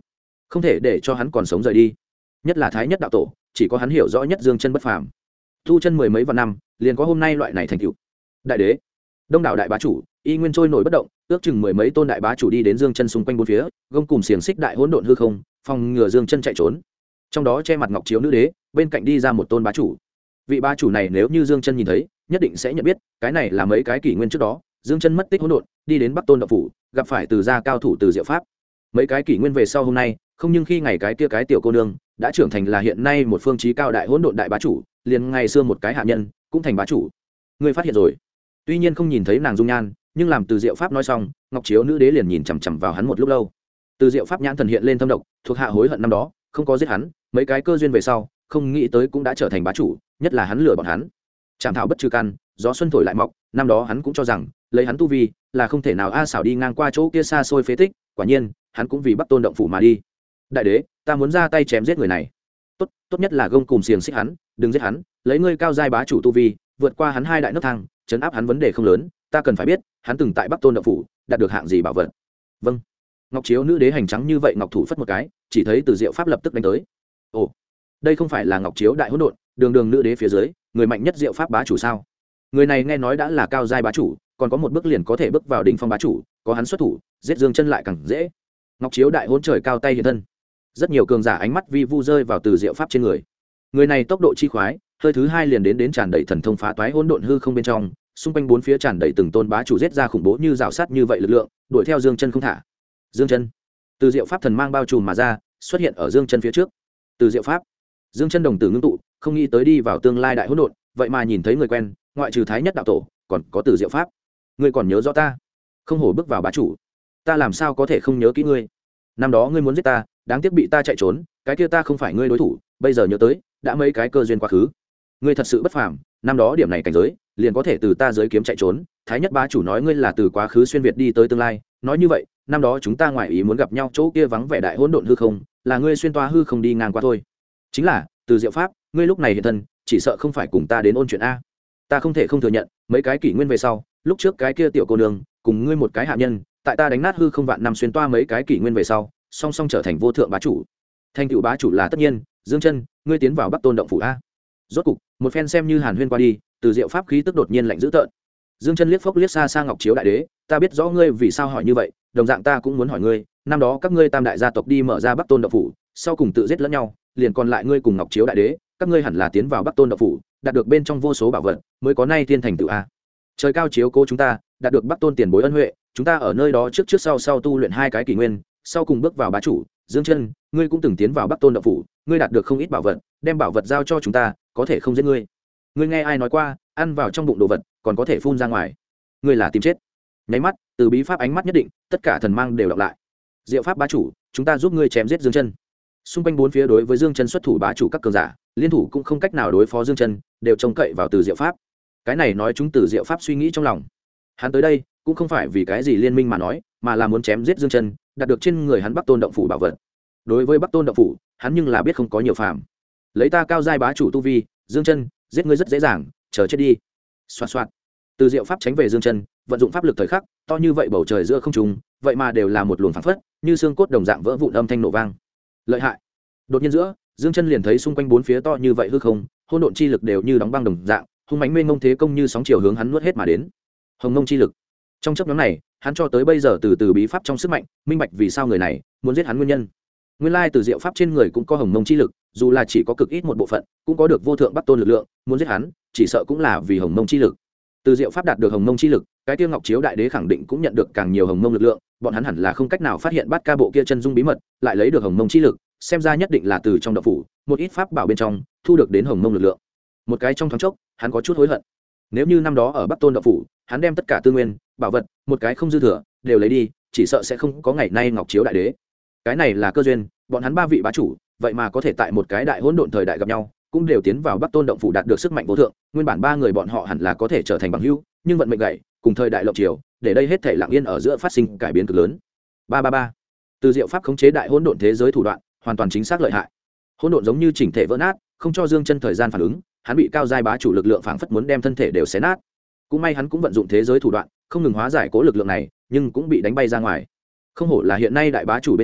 không thể để cho hắn còn sống rời đi. Nhất là thái nhất đạo tổ, chỉ có hắn hiểu rõ nhất dương chân bất phàm, tu chân mười mấy vạn năm liền có hôm nay loại này thành tựu. Đại đế, đông đảo đại bá chủ y nguyên trôi nổi bất động, ước chừng mười mấy tôn đại bá chủ đi đến dương chân xung quanh bốn phía, gông cùng xiềng xích đại hỗn độn hư không, phòng ngừa dương chân chạy trốn. Trong đó che mặt ngọc chiếu nữ đế, bên cạnh đi ra một tôn bá chủ. Vị bá chủ này nếu như dương chân nhìn thấy, nhất định sẽ nhận biết cái này là mấy cái kỷ nguyên trước đó dương chân mất tích hỗn độn, đi đến Bắc Tôn Động phủ, gặp phải Từ gia cao thủ Từ Diệu Pháp. Mấy cái kỷ nguyên về sau hôm nay, không nhưng khi ngày cái kia cái tiểu cô nương đã trưởng thành là hiện nay một phương chí cao đại hỗn độn đại bá chủ, liền ngày xưa một cái hạ nhân cũng thành bá chủ. Ngươi phát hiện rồi? Tuy nhiên không nhìn thấy nàng dung nhan, nhưng làm Từ Diệu Pháp nói xong, ngọc chiếu nữ đế liền nhìn chằm chằm vào hắn một lúc lâu. Từ Diệu Pháp nhãn thần hiện lên thâm độc, thuộc hạ hối hận năm đó không có giết hắn, mấy cái cơ duyên về sau, không nghĩ tới cũng đã trở thành bá chủ, nhất là hắn lừa bọn hắn. Chảm thảo bất trừ căn, gió xuân thổi lại mọc, năm đó hắn cũng cho rằng lấy hắn tu vi là không thể nào xảo đi ngang qua chỗ kia xa xôi phế tích, quả nhiên hắn cũng vì Bắc Tôn Động phủ mà đi. Đại đế, ta muốn ra tay chém giết người này. Tốt nhất là gông cùng xiềng xích hắn, đừng giết hắn, lấy ngươi cao giai bá chủ tu vi, vượt qua hắn hai đại nấc thang, chấn áp hắn vấn đề không lớn, ta cần phải biết, hắn từng tại Bắc Tôn Động phủ đạt được hạng gì bảo vật. Vâng. Ngọc chiếu nữ đế hành trắng như vậy ngọc thủ phất một cái, chỉ thấy Từ Diệu Pháp lập tức đánh tới. Ồ, đây không phải là ngọc chiếu đại hỗn độn, đường đường nữ đế phía dưới, người mạnh nhất Diệu Pháp bá chủ sao? Người này nghe nói đã là cao giai bá chủ, còn có một bước liền có thể bước vào đỉnh phong bá chủ, có hắn xuất thủ, giết Dương Chân lại càng dễ. Ngọc chiếu đại hỗn trời cao tay hiện thân. Rất nhiều cường giả ánh mắt vi vu rơi vào Từ Diệu Pháp trên người. Người này tốc độ chi khoái, hơi thứ hai liền đến tràn đầy thần thông phá toái hỗn độn hư không bên trong, xung quanh bốn phía tràn đầy từng tôn bá chủ giết ra khủng bố như rào sát như vậy lực lượng, đuổi theo Dương Chân không thả. Dương Chân, Từ Diệu Pháp thần mang bao trùm mà ra, xuất hiện ở Dương Chân phía trước. Từ Diệu Pháp, Dương Chân đồng tử ngưng tụ, không nghĩ tới đi vào tương lai đại hỗn độn, vậy mà nhìn thấy người quen, ngoại trừ thái nhất đạo tổ, còn có Từ Diệu Pháp. Ngươi còn nhớ rõ ta? Không hổ bước vào bá chủ, ta làm sao có thể không nhớ kỹ ngươi? Năm đó ngươi muốn giết ta, đáng tiếc bị ta chạy trốn, cái kia ta không phải ngươi đối thủ, bây giờ nhớ tới, đã mấy cái cơ duyên quá khứ. Ngươi thật sự bất phàm, năm đó điểm này cảnh giới, liền có thể từ ta dưới kiếm chạy trốn. Thái nhất bá chủ nói ngươi là từ quá khứ xuyên việt đi tới tương lai, nói như vậy, năm đó chúng ta ngoại ý muốn gặp nhau chỗ kia vắng vẻ đại hỗn độn hư không, là ngươi xuyên toa hư không đi ngang qua thôi. Chính là, Từ Diệu Pháp, ngươi lúc này hiện thân, chỉ sợ không phải cùng ta đến ôn chuyện a. Ta không thể không thừa nhận, mấy cái kỷ nguyên về sau, lúc trước cái kia tiểu cô nương, cùng ngươi một cái hạ nhân, tại ta đánh nát hư không vạn năm xuyên toa mấy cái kỷ nguyên về sau, song song trở thành vô thượng bá chủ. Thành tựu bá chủ là tất nhiên, Dương Chân, ngươi tiến vào Bắc Tôn Động phủ a. Rốt cục, một phen xem như hàn huyên qua đi, Từ Diệu Pháp khí tức đột nhiên lạnh dữ tợn. Dương Chân liếc phốc liếc xa xa Ngọc Chiếu đại đế, ta biết rõ ngươi vì sao hỏi như vậy, đồng dạng ta cũng muốn hỏi ngươi, năm đó các ngươi tam đại gia tộc đi mở ra Bắc Tôn Động phủ, sau cùng tự giết lẫn nhau, liền còn lại ngươi cùng Ngọc Chiếu đại đế, các ngươi hẳn là tiến vào Bắc Tôn Động phủ, đạt được bên trong vô số bảo vật, mới có nay thiên thành tựu a. Trời cao chiếu cố chúng ta, đạt được Bắc Tôn tiền bối ân huệ, chúng ta ở nơi đó trước trước sau tu luyện hai cái kỷ nguyên, sau cùng bước vào bá chủ. Dương Chân, ngươi cũng từng tiến vào Bắc Tôn Động phủ, ngươi đạt được không ít bảo vật, đem bảo vật giao cho chúng ta, có thể không giết ngươi. Ngươi nghe ai nói qua, ăn vào trong bụng đồ vật, còn có thể phun ra ngoài. Ngươi là tìm chết. Nháy mắt, từ bí pháp ánh mắt nhất định, tất cả thần mang đều đọc lại. Diệu Pháp bá chủ, chúng ta giúp ngươi chém giết Dương Chân. Xung quanh bốn phía đối với Dương Chân xuất thủ bá chủ các cường giả, liên thủ cũng không cách nào đối phó Dương Chân, đều trông cậy vào Từ Diệu Pháp. Cái này nói chúng Từ Diệu Pháp suy nghĩ trong lòng. Hắn tới đây, cũng không phải vì cái gì liên minh mà nói, mà là muốn chém giết Dương Chân, đạt được trên người hắn Bắc Tôn Động phủ bảo vật. Đối với Bắc Tôn Động phủ, hắn nhưng là biết không có nhiều phàm. Lấy ta cao giai bá chủ tu vi, Dương Chân, giết ngươi rất dễ dàng, chờ chết đi. Xoạt xoạt. Từ Diệu Pháp tránh về Dương Chân, vận dụng pháp lực thời khắc, to như vậy bầu trời giữa không trung, vậy mà đều là một luồng phảng phất, như xương cốt đồng dạng vỡ vụn âm thanh nổ vang. Lợi hại. Đột nhiên giữa, Dương Chân liền thấy xung quanh bốn phía to như vậy hư không, hỗn độn chi lực đều như đóng băng đồng dạng, hung mãnh mênh mông thế công như sóng chiều hướng hắn nuốt hết mà đến. Hồng Mông chi lực. Trong chốc ngắn này, hắn cho tới bây giờ từ bí pháp trong sức mạnh, minh bạch vì sao người này muốn giết hắn nguyên nhân. Nguyên lai Từ Diệu Pháp trên người cũng có Hồng Mông chi lực, dù là chỉ có cực ít một bộ phận, cũng có được vô thượng Bắc Tôn lực lượng, muốn giết hắn, chỉ sợ cũng là vì Hồng Mông chi lực. Từ Diệu Pháp đạt được Hồng Mông chi lực, cái Tiêu Ngọc Chiếu đại đế khẳng định cũng nhận được càng nhiều Hồng Mông lực lượng, bọn hắn hẳn là không cách nào phát hiện Bát Ca bộ kia chân dung bí mật, lại lấy được Hồng Mông chi lực, xem ra nhất định là từ trong động phủ, một ít pháp bảo bên trong, thu được đến Hồng Mông lực lượng. Một cái trong thoáng chốc, hắn có chút hối hận. Nếu như năm đó ở Bắc Tôn động phủ, hắn đem tất cả tư nguyên, bảo vật, một cái không dư thừa, đều lấy đi, chỉ sợ sẽ không có ngày nay Ngọc Chiếu đại đế. Cái này là cơ duyên, bọn hắn ba vị bá chủ, vậy mà có thể tại một cái đại hỗn độn thời đại gặp nhau, cũng đều tiến vào Bắc Tôn động phủ đạt được sức mạnh vô thượng, nguyên bản ba người bọn họ hẳn là có thể trở thành bằng hữu, nhưng vận mệnh gậy, cùng thời đại lộng chiều, để đây hết thể lặng yên ở giữa phát sinh cải biến cực lớn. Ba. Từ Diệu Pháp khống chế đại hỗn độn thế giới thủ đoạn, hoàn toàn chính xác lợi hại. Hỗn độn giống như chỉnh thể vỡ nát, không cho Dương Chân thời gian phản ứng, hắn bị cao giai bá chủ lực lượng phảng phất muốn đem thân thể đều xé nát. Cũng may hắn cũng vận dụng thế giới thủ đoạn, không ngừng hóa giải cố lực lượng này, nhưng cũng bị đánh bay ra ngoài. Không hổ là hiện nay đại bá chủ bên trong,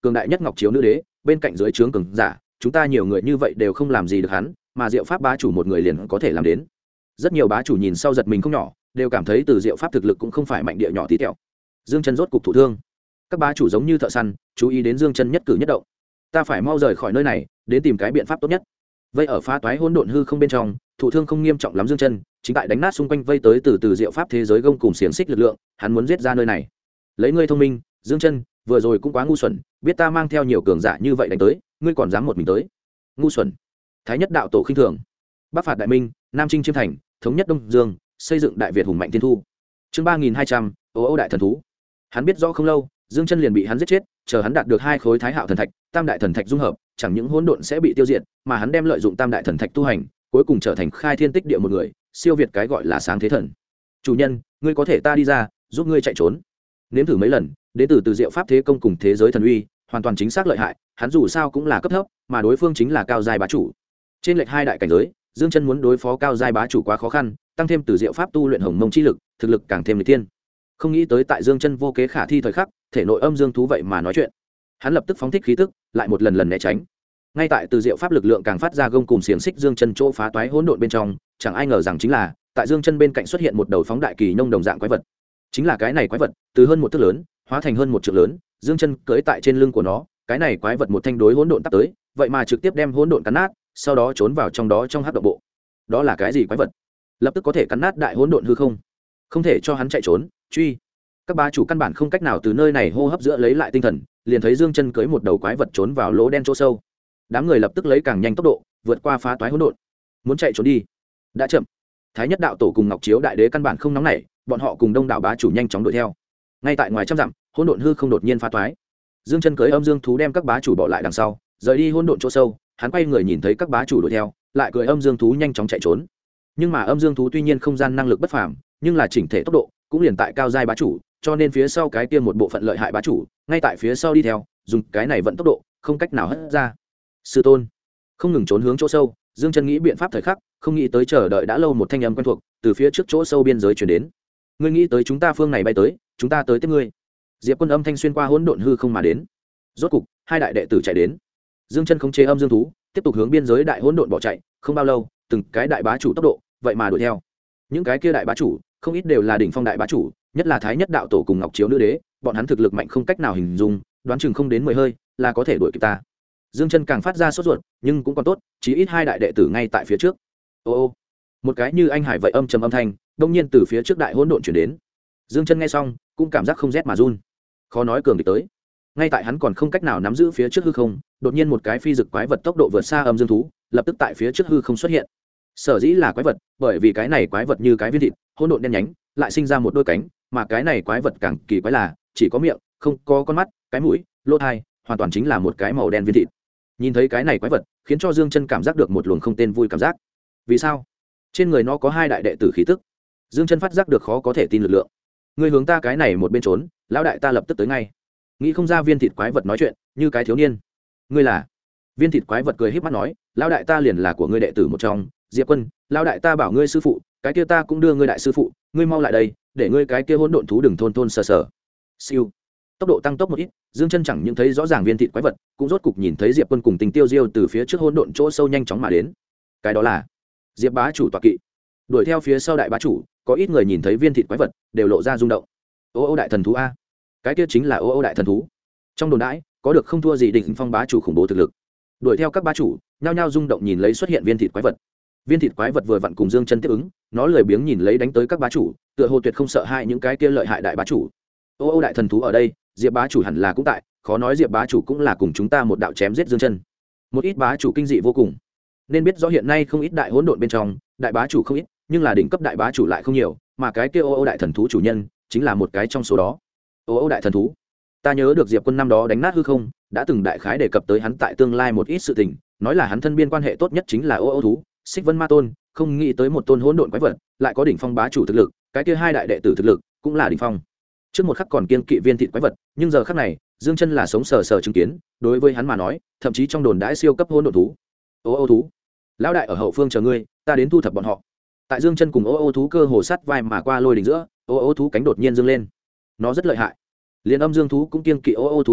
cường đại nhất ngọc chiếu nữ đế bên cạnh dưới trướng cường giả, chúng ta nhiều người như vậy đều không làm gì được hắn, mà Diệu Pháp bá chủ một người liền có thể làm đến. Rất nhiều bá chủ nhìn sau giật mình không nhỏ, đều cảm thấy từ Diệu Pháp thực lực cũng không phải mạnh địa nhỏ tí tẹo. Dương Chân rốt cục thụ thương, các bá chủ giống như thợ săn, chú ý đến Dương Chân nhất cử nhất động. Ta phải mau rời khỏi nơi này, đến tìm cái biện pháp tốt nhất. Vây ở phá toái hỗn độn hư không bên trong, thụ thương không nghiêm trọng lắm Dương Chân, chính tại đánh nát xung quanh vây tới từ Diệu Pháp thế giới gông cùng xiềng xích lực lượng, hắn muốn giết ra nơi này. Lấy ngươi thông minh, Dương Chân, vừa rồi cũng quá ngu xuẩn, biết ta mang theo nhiều cường giả như vậy đánh tới, ngươi còn dám một mình tới. Ngu xuẩn. Thái nhất đạo tổ khinh thường. Bắc phạt đại minh, nam chinh chiêm thành, thống nhất đông dương, xây dựng đại việt hùng mạnh tiên thu. Chương 3200, Ô đại thần thú. Hắn biết rõ không lâu, Dương Chân liền bị hắn giết chết, chờ hắn đạt được 2 khối Thái Hạo thần thạch, Tam đại thần thạch dung hợp, chẳng những hỗn độn sẽ bị tiêu diệt, mà hắn đem lợi dụng Tam đại thần thạch tu hành, cuối cùng trở thành khai thiên tích địa một người, siêu việt cái gọi là sáng thế thần. Chủ nhân, ngươi có thể ta đi ra, giúp ngươi chạy trốn. Nếm thử mấy lần, đến từ Diệu Pháp thế công cùng thế giới thần uy, hoàn toàn chính xác lợi hại, hắn dù sao cũng là cấp thấp, mà đối phương chính là cao giai bá chủ. Trên lệch 2 đại cảnh giới, Dương Chân muốn đối phó cao giai bá chủ quá khó khăn, tăng thêm từ Diệu Pháp tu luyện hồng mông chi lực, thực lực càng thêm nghịch thiên. Không nghĩ tới tại Dương Chân vô kế khả thi thời khắc, thể nội âm dương thú vậy mà nói chuyện. Hắn lập tức phóng thích khí tức, lại một lần né tránh. Ngay tại từ Diệu Pháp lực lượng càng phát ra gông cùng xiềng xích Dương Chân chỗ phá toái hỗn độn bên trong, chẳng ai ngờ rằng chính là, tại Dương Chân bên cạnh xuất hiện một đầu phóng đại kỳ nông đồng dạng quái vật. Chính là cái này quái vật, từ hơn 1 thước lớn, hóa thành hơn 1 trượng lớn, Dương Chân cưỡi tại trên lưng của nó, cái này quái vật một thanh đối hỗn độn tắp tới, vậy mà trực tiếp đem hỗn độn cắn nát, sau đó trốn vào trong đó trong hắc động bộ. Đó là cái gì quái vật? Lập tức có thể cắn nát đại hỗn độn hư không. Không thể cho hắn chạy trốn, truy. Các bá chủ căn bản không cách nào từ nơi này hô hấp giữa lấy lại tinh thần, liền thấy Dương Chân cưỡi một đầu quái vật trốn vào lỗ đen chỗ sâu. Đám người lập tức lấy càng nhanh tốc độ, vượt qua phá toái hỗn độn. Muốn chạy trốn đi, đã chậm. Thái nhất đạo tổ cùng Ngọc Chiếu đại đế căn bản không nóng nảy, bọn họ cùng đông đảo bá chủ nhanh chóng đuổi theo. Ngay tại ngoài trăm dặm, hỗn độn hư không đột nhiên phá toái. Dương Chân cưỡi âm dương thú đem các bá chủ bỏ lại đằng sau, rời đi hỗn độn chỗ sâu, hắn quay người nhìn thấy các bá chủ đuổi theo, lại cưỡi âm dương thú nhanh chóng chạy trốn. Nhưng mà âm dương thú tuy nhiên không gian năng lực bất phàm, nhưng là chỉnh thể tốc độ cũng liền tại cao giai bá chủ, cho nên phía sau cái kia một bộ phận lợi hại bá chủ, ngay tại phía sau đi theo, dùng cái này vận tốc độ, không cách nào hất ra. Sư tôn, không ngừng trốn hướng chỗ sâu, Dương Chân nghĩ biện pháp thời khắc, không nghĩ tới chờ đợi đã lâu một thanh âm quen thuộc, từ phía trước chỗ sâu biên giới truyền đến. Ngươi nghĩ tới chúng ta phương này bay tới, chúng ta tới tiếp ngươi. Diệp Quân âm thanh xuyên qua hỗn độn hư không mà đến. Rốt cục, 2 đại đệ tử chạy đến. Dương Chân khống chế âm dương thú, tiếp tục hướng biên giới đại hỗn độn bỏ chạy, không bao lâu, từng cái đại bá chủ tốc độ, vậy mà đuổi theo. Những cái kia đại bá chủ, không ít đều là đỉnh phong đại bá chủ, nhất là Thái nhất đạo tổ cùng Ngọc Chiếu nữ đế, bọn hắn thực lực mạnh không cách nào hình dung, đoán chừng không đến 10 hơi là có thể đuổi kịp ta. Dương Chân càng phát ra sốt ruột, nhưng cũng còn tốt, chí ít 2 đại đệ tử ngay tại phía trước. Ô, một cái như anh hải vậy âm trầm âm thanh, đột nhiên từ phía trước đại hỗn độn truyền đến. Dương Chân nghe xong, cũng cảm giác không rét mà run. Khó nói cường địch tới. Ngay tại hắn còn không cách nào nắm giữ phía trước hư không, đột nhiên một cái phi dực quái vật tốc độ vượt xa âm dương thú, lập tức tại phía trước hư không xuất hiện. Sở dĩ là quái vật, bởi vì cái này quái vật như cái viên thịt, hỗn độn đen nhánh, lại sinh ra một đôi cánh, mà cái này quái vật càng kỳ quái là, chỉ có miệng, không có con mắt, cái mũi, lỗ tai, hoàn toàn chính là một cái màu đen viên thịt. Nhìn thấy cái này quái vật, khiến cho Dương Chân cảm giác được một luồng không tên vui cảm giác. Vì sao? Trên người nó có 2 đại đệ tử khí tức. Dương Chân phát giác được khó có thể tin lực lượng. Ngươi hướng ta cái này một bên trốn, lão đại ta lập tức tới ngay. Nghĩ không ra viên thịt quái vật nói chuyện, như cái thiếu niên. Ngươi là? Viên thịt quái vật cười híp mắt nói, lão đại ta liền là của ngươi đệ tử một trong, Diệp Quân, lão đại ta bảo ngươi sư phụ, cái kia ta cũng đưa ngươi đại sư phụ, ngươi mau lại đây, để ngươi cái kia hỗn độn thú đừng thôn thôn sờ sờ. Siêu. Tốc độ tăng tốc một ít, Dương Chân chẳng những thấy rõ ràng viên thịt quái vật, cũng rốt cục nhìn thấy Diệp Quân cùng Tình Tiêu Diêu từ phía trước hỗn độn chỗ sâu nhanh chóng mà đến. Cái đó là Diệp bá chủ tọa kỵ. Đuổi theo phía sau đại bá chủ, có ít người nhìn thấy viên thịt quái vật, đều lộ ra rung động. Ô đại thần thú a, cái kia chính là ô đại thần thú. Trong đồn đãi, có được không thua gì đỉnh phong bá chủ khủng bố thực lực. Đuổi theo các bá chủ, nhao nhao rung động nhìn lấy xuất hiện viên thịt quái vật. Viên thịt quái vật vừa vặn cùng Dương Chân tiếp ứng, nó lười biếng nhìn lấy đánh tới các bá chủ, tựa hồ tuyệt không sợ hãi những cái kia lợi hại đại bá chủ. Ô đại thần thú ở đây, Diệp bá chủ hẳn là cũng tại, khó nói Diệp bá chủ cũng là cùng chúng ta một đạo chém giết Dương Chân. Một ít bá chủ kinh dị vô cùng. Nên biết rõ hiện nay không ít đại hỗn độn bên trong, đại bá chủ không ít, nhưng là đỉnh cấp đại bá chủ lại không nhiều, mà cái kia ô đại thần thú chủ nhân chính là một cái trong số đó. Ô đại thần thú, ta nhớ được Diệp Quân năm đó đánh nát hư không, đã từng đại khái đề cập tới hắn tại tương lai một ít sự tình, nói là hắn thân biên quan hệ tốt nhất chính là ô thú, Xích Vân Ma Tôn, không nghĩ tới một tôn hỗn độn quái vật, lại có đỉnh phong bá chủ thực lực, cái kia 2 đại đệ tử thực lực cũng là đỉnh phong. Trước một khắc còn kiên kỵ viên thịt quái vật, nhưng giờ khắc này, Dương Chân là sống sờ sờ chứng kiến, đối với hắn mà nói, thậm chí trong đồn đãi siêu cấp hỗn độn thú. Ô thú, lão đại ở hậu phương chờ ngươi, ta đến thu thập bọn họ. Tại Dương Chân cùng ô thú cơ hồ sát vai mà qua lôi đỉnh giữa, ô thú cánh đột nhiên dương lên. Nó rất lợi hại. Liên âm dương thú cũng kiên kỵ ô thú khí tức,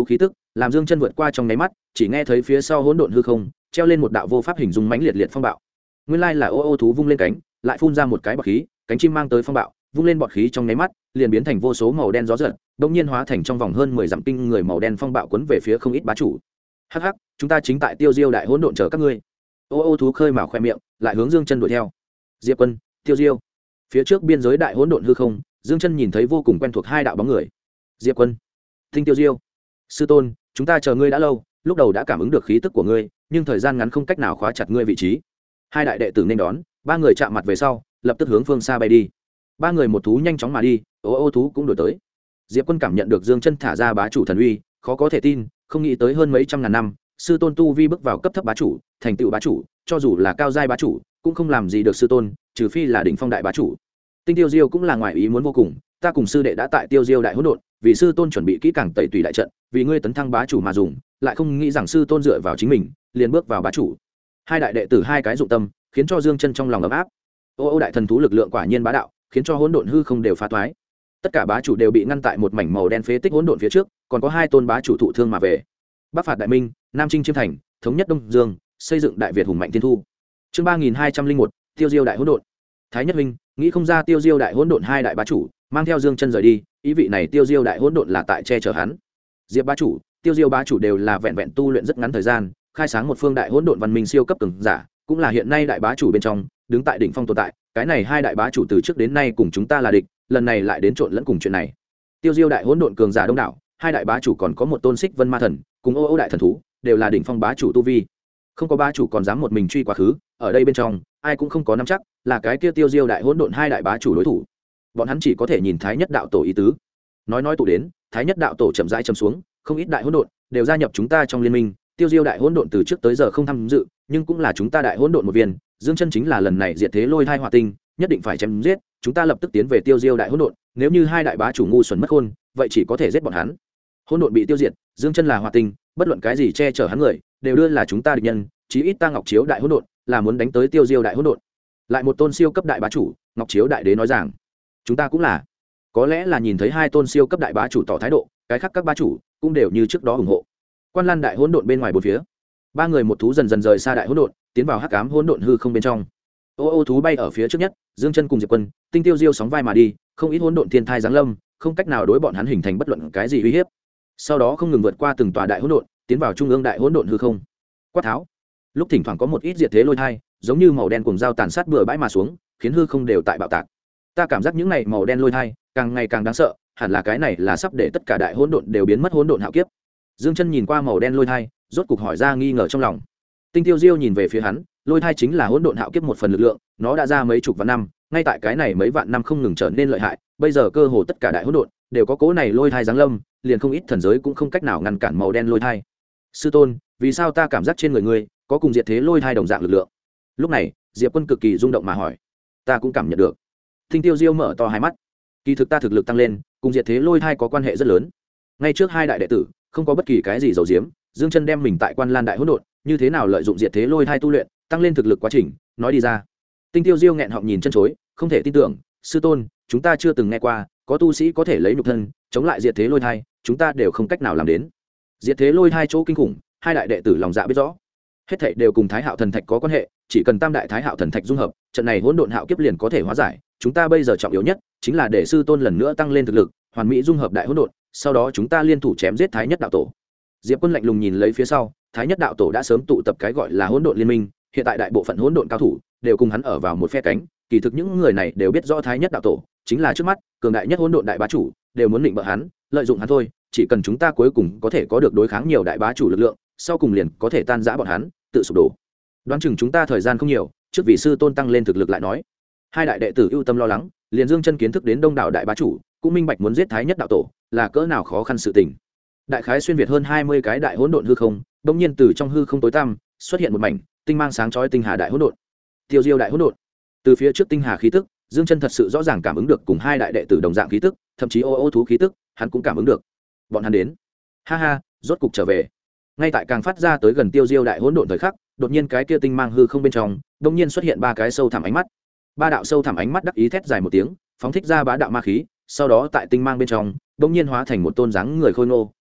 làm dương chân vượt qua trong nháy mắt chỉ nghe thấy phía sau hỗn độn hư không treo lên một đạo vô pháp hình dung mãnh liệt liệt phong bạo. Nguyên lai là ô ô thú vung lên cánh lại phun ra một cái bọt khí, cánh chim mang tới phong bạo vung lên bọt khí trong nháy mắt liền biến thành vô số màu đen gió giật, đông nhiên hóa thành trong vòng hơn 10 dặm kinh người màu đen phong bạo cuốn về phía không ít bá chủ. Hắc hắc, chúng ta chính tại tiêu diêu đại hỗn độn chờ các ngươi. Ô ô thú khơi mào khoe miệng lại hướng dương chân đuổi theo. Diệp Quân, tiêu diêu. Phía trước biên giới đại hỗn độn hư không, dương chân nhìn thấy vô cùng quen thuộc hai đạo bóng người. Diệp Quân, Thinh Tiêu Diêu. Sư tôn, chúng ta chờ ngươi đã lâu, lúc đầu đã cảm ứng được khí tức của ngươi, nhưng thời gian ngắn không cách nào khóa chặt ngươi vị trí. Hai đại đệ tử nên đón, ba người chạm mặt về sau, lập tức hướng phương xa bay đi. Ba người một thú nhanh chóng mà đi, ô ô thú cũng đuổi tới. Diệp Quân cảm nhận được dương chân thả ra bá chủ thần uy, khó có thể tin, không nghĩ tới hơn mấy trăm ngàn năm, sư tôn tu vi bước vào cấp thấp bá chủ, thành tựu bá chủ, cho dù là cao giai bá chủ, cũng không làm gì được sư tôn, trừ phi là đỉnh phong đại bá chủ. Tinh Tiêu Diêu cũng là ngoài ý muốn vô cùng, ta cùng sư đệ đã tại Tiêu Diêu đại hỗn độn, vì sư tôn chuẩn bị kỹ càng tẩy tùy đại trận, vì ngươi tấn thăng bá chủ mà dùng, lại không nghĩ rằng sư tôn dựa vào chính mình, liền bước vào bá chủ. Hai đại đệ tử hai cái dụng tâm, khiến cho Dương Chân trong lòng ấm áp. Ô ô đại thần thú lực lượng quả nhiên bá đạo, khiến cho hỗn độn hư không đều phá toái. Tất cả bá chủ đều bị ngăn tại một mảnh màu đen phế tích hỗn độn phía trước, còn có hai tôn bá chủ thụ thương mà về. Bắc phạt đại minh, Nam chinh chiêm thành, thống nhất Đông Dương, xây dựng đại Việt hùng mạnh thiên thu. Chương 3201, Tiêu Diêu đại hỗn độn. Thái Nhất Minh nghĩ không ra Tiêu Diêu đại hỗn độn hai đại bá chủ mang theo Dương Chân rời đi, ý vị này Tiêu Diêu đại hỗn độn là tại che chở hắn. Diệp bá chủ, Tiêu Diêu bá chủ đều là vẹn vẹn tu luyện rất ngắn thời gian, khai sáng một phương đại hỗn độn văn minh siêu cấp cường giả, cũng là hiện nay đại bá chủ bên trong, đứng tại đỉnh phong tồn tại, cái này hai đại bá chủ từ trước đến nay cùng chúng ta là địch, lần này lại đến trộn lẫn cùng chuyện này. Tiêu Diêu đại hỗn độn cường giả đông đảo, hai đại bá chủ còn có một tôn Xích Vân Ma thần, cùng ô ô đại thần thú, đều là đỉnh phong bá chủ tu vi. Không có bá chủ còn dám một mình truy quá khứ, ở đây bên trong, ai cũng không có nắm chắc là cái kia Tiêu Diêu đại hỗn độn hai đại bá chủ đối thủ. Bọn hắn chỉ có thể nhìn Thái Nhất đạo tổ ý tứ. Nói tụ đến, Thái Nhất đạo tổ chậm rãi chầm xuống, không ít đại hỗn độn đều gia nhập chúng ta trong liên minh, Tiêu Diêu đại hỗn độn từ trước tới giờ không tham dự, nhưng cũng là chúng ta đại hỗn độn một viên, Dương Chân chính là lần này diệt thế lôi thai hỏa tinh, nhất định phải chém giết, chúng ta lập tức tiến về Tiêu Diêu đại hỗn độn, nếu như hai đại bá chủ ngu xuẩn mất khôn, vậy chỉ có thể giết bọn hắn. Hỗn độn bị tiêu diệt, Dương Chân là hỏa tinh, bất luận cái gì che chở hắn người, đều đưa là chúng ta địch nhân, chí ít ta Ngọc Chiếu đại hỗn độn, là muốn đánh tới Tiêu Diêu đại hỗn độn. Lại một tôn siêu cấp đại bá chủ, Ngọc Chiếu đại đế nói rằng, chúng ta cũng là. Có lẽ là nhìn thấy hai tôn siêu cấp đại bá chủ tỏ thái độ, cái khác các bá chủ cũng đều như trước đó ủng hộ. Quan Lan đại hỗn độn bên ngoài bốn phía, ba người một thú dần dần rời xa đại hỗn độn, tiến vào hắc ám hỗn độn hư không bên trong. Ô ô thú bay ở phía trước nhất, Dương Chân cùng Diệp Quân, Tinh Tiêu Diêu sóng vai mà đi, không ít hỗn độn thiên thai giáng lâm, không cách nào đối bọn hắn hình thành bất luận cái gì uy hiếp. Sau đó không ngừng vượt qua từng tòa đại hỗn độn, tiến vào trung ương đại hỗn độn hư không. Quát tháo. Lúc thỉnh thoảng có một ít diệt thế lôi thai, giống như màu đen cùng dao tàn sát bừa bãi mà xuống, khiến hư không đều tại bạo tạc. Ta cảm giác những này màu đen lôi thai càng ngày càng đáng sợ, hẳn là cái này là sắp để tất cả đại hỗn độn đều biến mất hỗn độn hạo kiếp. Dương Chân nhìn qua màu đen lôi thai, rốt cục hỏi ra nghi ngờ trong lòng. Tinh Tiêu Diêu nhìn về phía hắn, lôi thai chính là hỗn độn hạo kiếp một phần lực lượng, nó đã ra mấy chục vạn năm, ngay tại cái này mấy vạn năm không ngừng trở nên lợi hại, bây giờ cơ hồ tất cả đại hỗn độn đều có cố này lôi thai giáng lâm, liền không ít thần giới cũng không cách nào ngăn cản màu đen lôi thai. Sư tôn, vì sao ta cảm giác trên người ngươi có cùng diệt thế lôi thai đồng dạng lực lượng? Lúc này, Diệp Quân cực kỳ rung động mà hỏi. Ta cũng cảm nhận được. Tinh Tiêu Diêu mở to hai mắt. Kỳ thực ta thực lực tăng lên, cùng diệt thế lôi thai có quan hệ rất lớn. Ngay trước hai đại đệ tử, không có bất kỳ cái gì giấu giếm, Dương Chân đem mình tại Quan Lan đại hỗn độn, như thế nào lợi dụng diệt thế lôi thai tu luyện, tăng lên thực lực quá trình, nói đi ra. Tinh Tiêu Diêu nghẹn họng nhìn chân chối, không thể tin tưởng, sư tôn, chúng ta chưa từng nghe qua, có tu sĩ có thể lấy nhục thân chống lại diệt thế lôi thai, chúng ta đều không cách nào làm đến. Diệt thế lôi thai chỗ kinh khủng, hai đại đệ tử lòng dạ biết rõ. Hết thảy đều cùng Thái Hạo thần thạch có quan hệ, chỉ cần tam đại Thái Hạo thần thạch dung hợp, trận này hỗn độn hạo kiếp liền có thể hóa giải, chúng ta bây giờ trọng yếu nhất chính là để sư tôn lần nữa tăng lên thực lực, hoàn mỹ dung hợp đại hỗn độn, sau đó chúng ta liên thủ chém giết Thái Nhất đạo tổ. Diệp Quân lạnh lùng nhìn lấy phía sau, Thái Nhất đạo tổ đã sớm tụ tập cái gọi là hỗn độn liên minh, hiện tại đại bộ phận hỗn độn cao thủ đều cùng hắn ở vào một phe cánh, kỳ thực những người này đều biết rõ Thái Nhất đạo tổ chính là trước mắt cường đại nhất hỗn độn đại bá chủ, đều muốn định bợ hắn, lợi dụng hắn thôi, chỉ cần chúng ta cuối cùng có thể có được đối kháng nhiều đại bá chủ lực lượng, sau cùng liền có thể tan rã bọn hắn, tự sụp đổ. Đoán chừng chúng ta thời gian không nhiều, trước vị sư tôn tăng lên thực lực lại nói. Hai đại đệ tử ưu tâm lo lắng, liền Dương Chân kiến thức đến đông đảo đại bá chủ, cũng minh bạch muốn giết Thái Nhất đạo tổ là cỡ nào khó khăn sự tình. Đại khái xuyên việt hơn 20 cái đại hỗn độn hư không, đột nhiên từ trong hư không tối tăm xuất hiện một mảnh tinh mang sáng chói tinh hà đại hỗn độn. Tiêu Diêu đại hỗn độn. Từ phía trước tinh hà khí tức, Dương Chân thật sự rõ ràng cảm ứng được cùng hai đại đệ tử đồng dạng khí tức, thậm chí ô ô thú khí tức, hắn cũng cảm ứng được. Bọn hắn đến. Ha ha, rốt cục trở về. Ngay tại càng phát ra tới gần Tiêu Diêu đại hỗn độn thời khắc, đột nhiên cái kia tinh mang hư không bên trong, đột nhiên xuất hiện ba cái sâu thẳm ánh mắt. Ba đạo sâu thẳm ánh mắt đắc ý thét dài một tiếng, phóng thích ra bá đạo ma khí, sau đó tại tinh mang bên trong, đột nhiên hóa thành một tôn dáng người khôi ngô,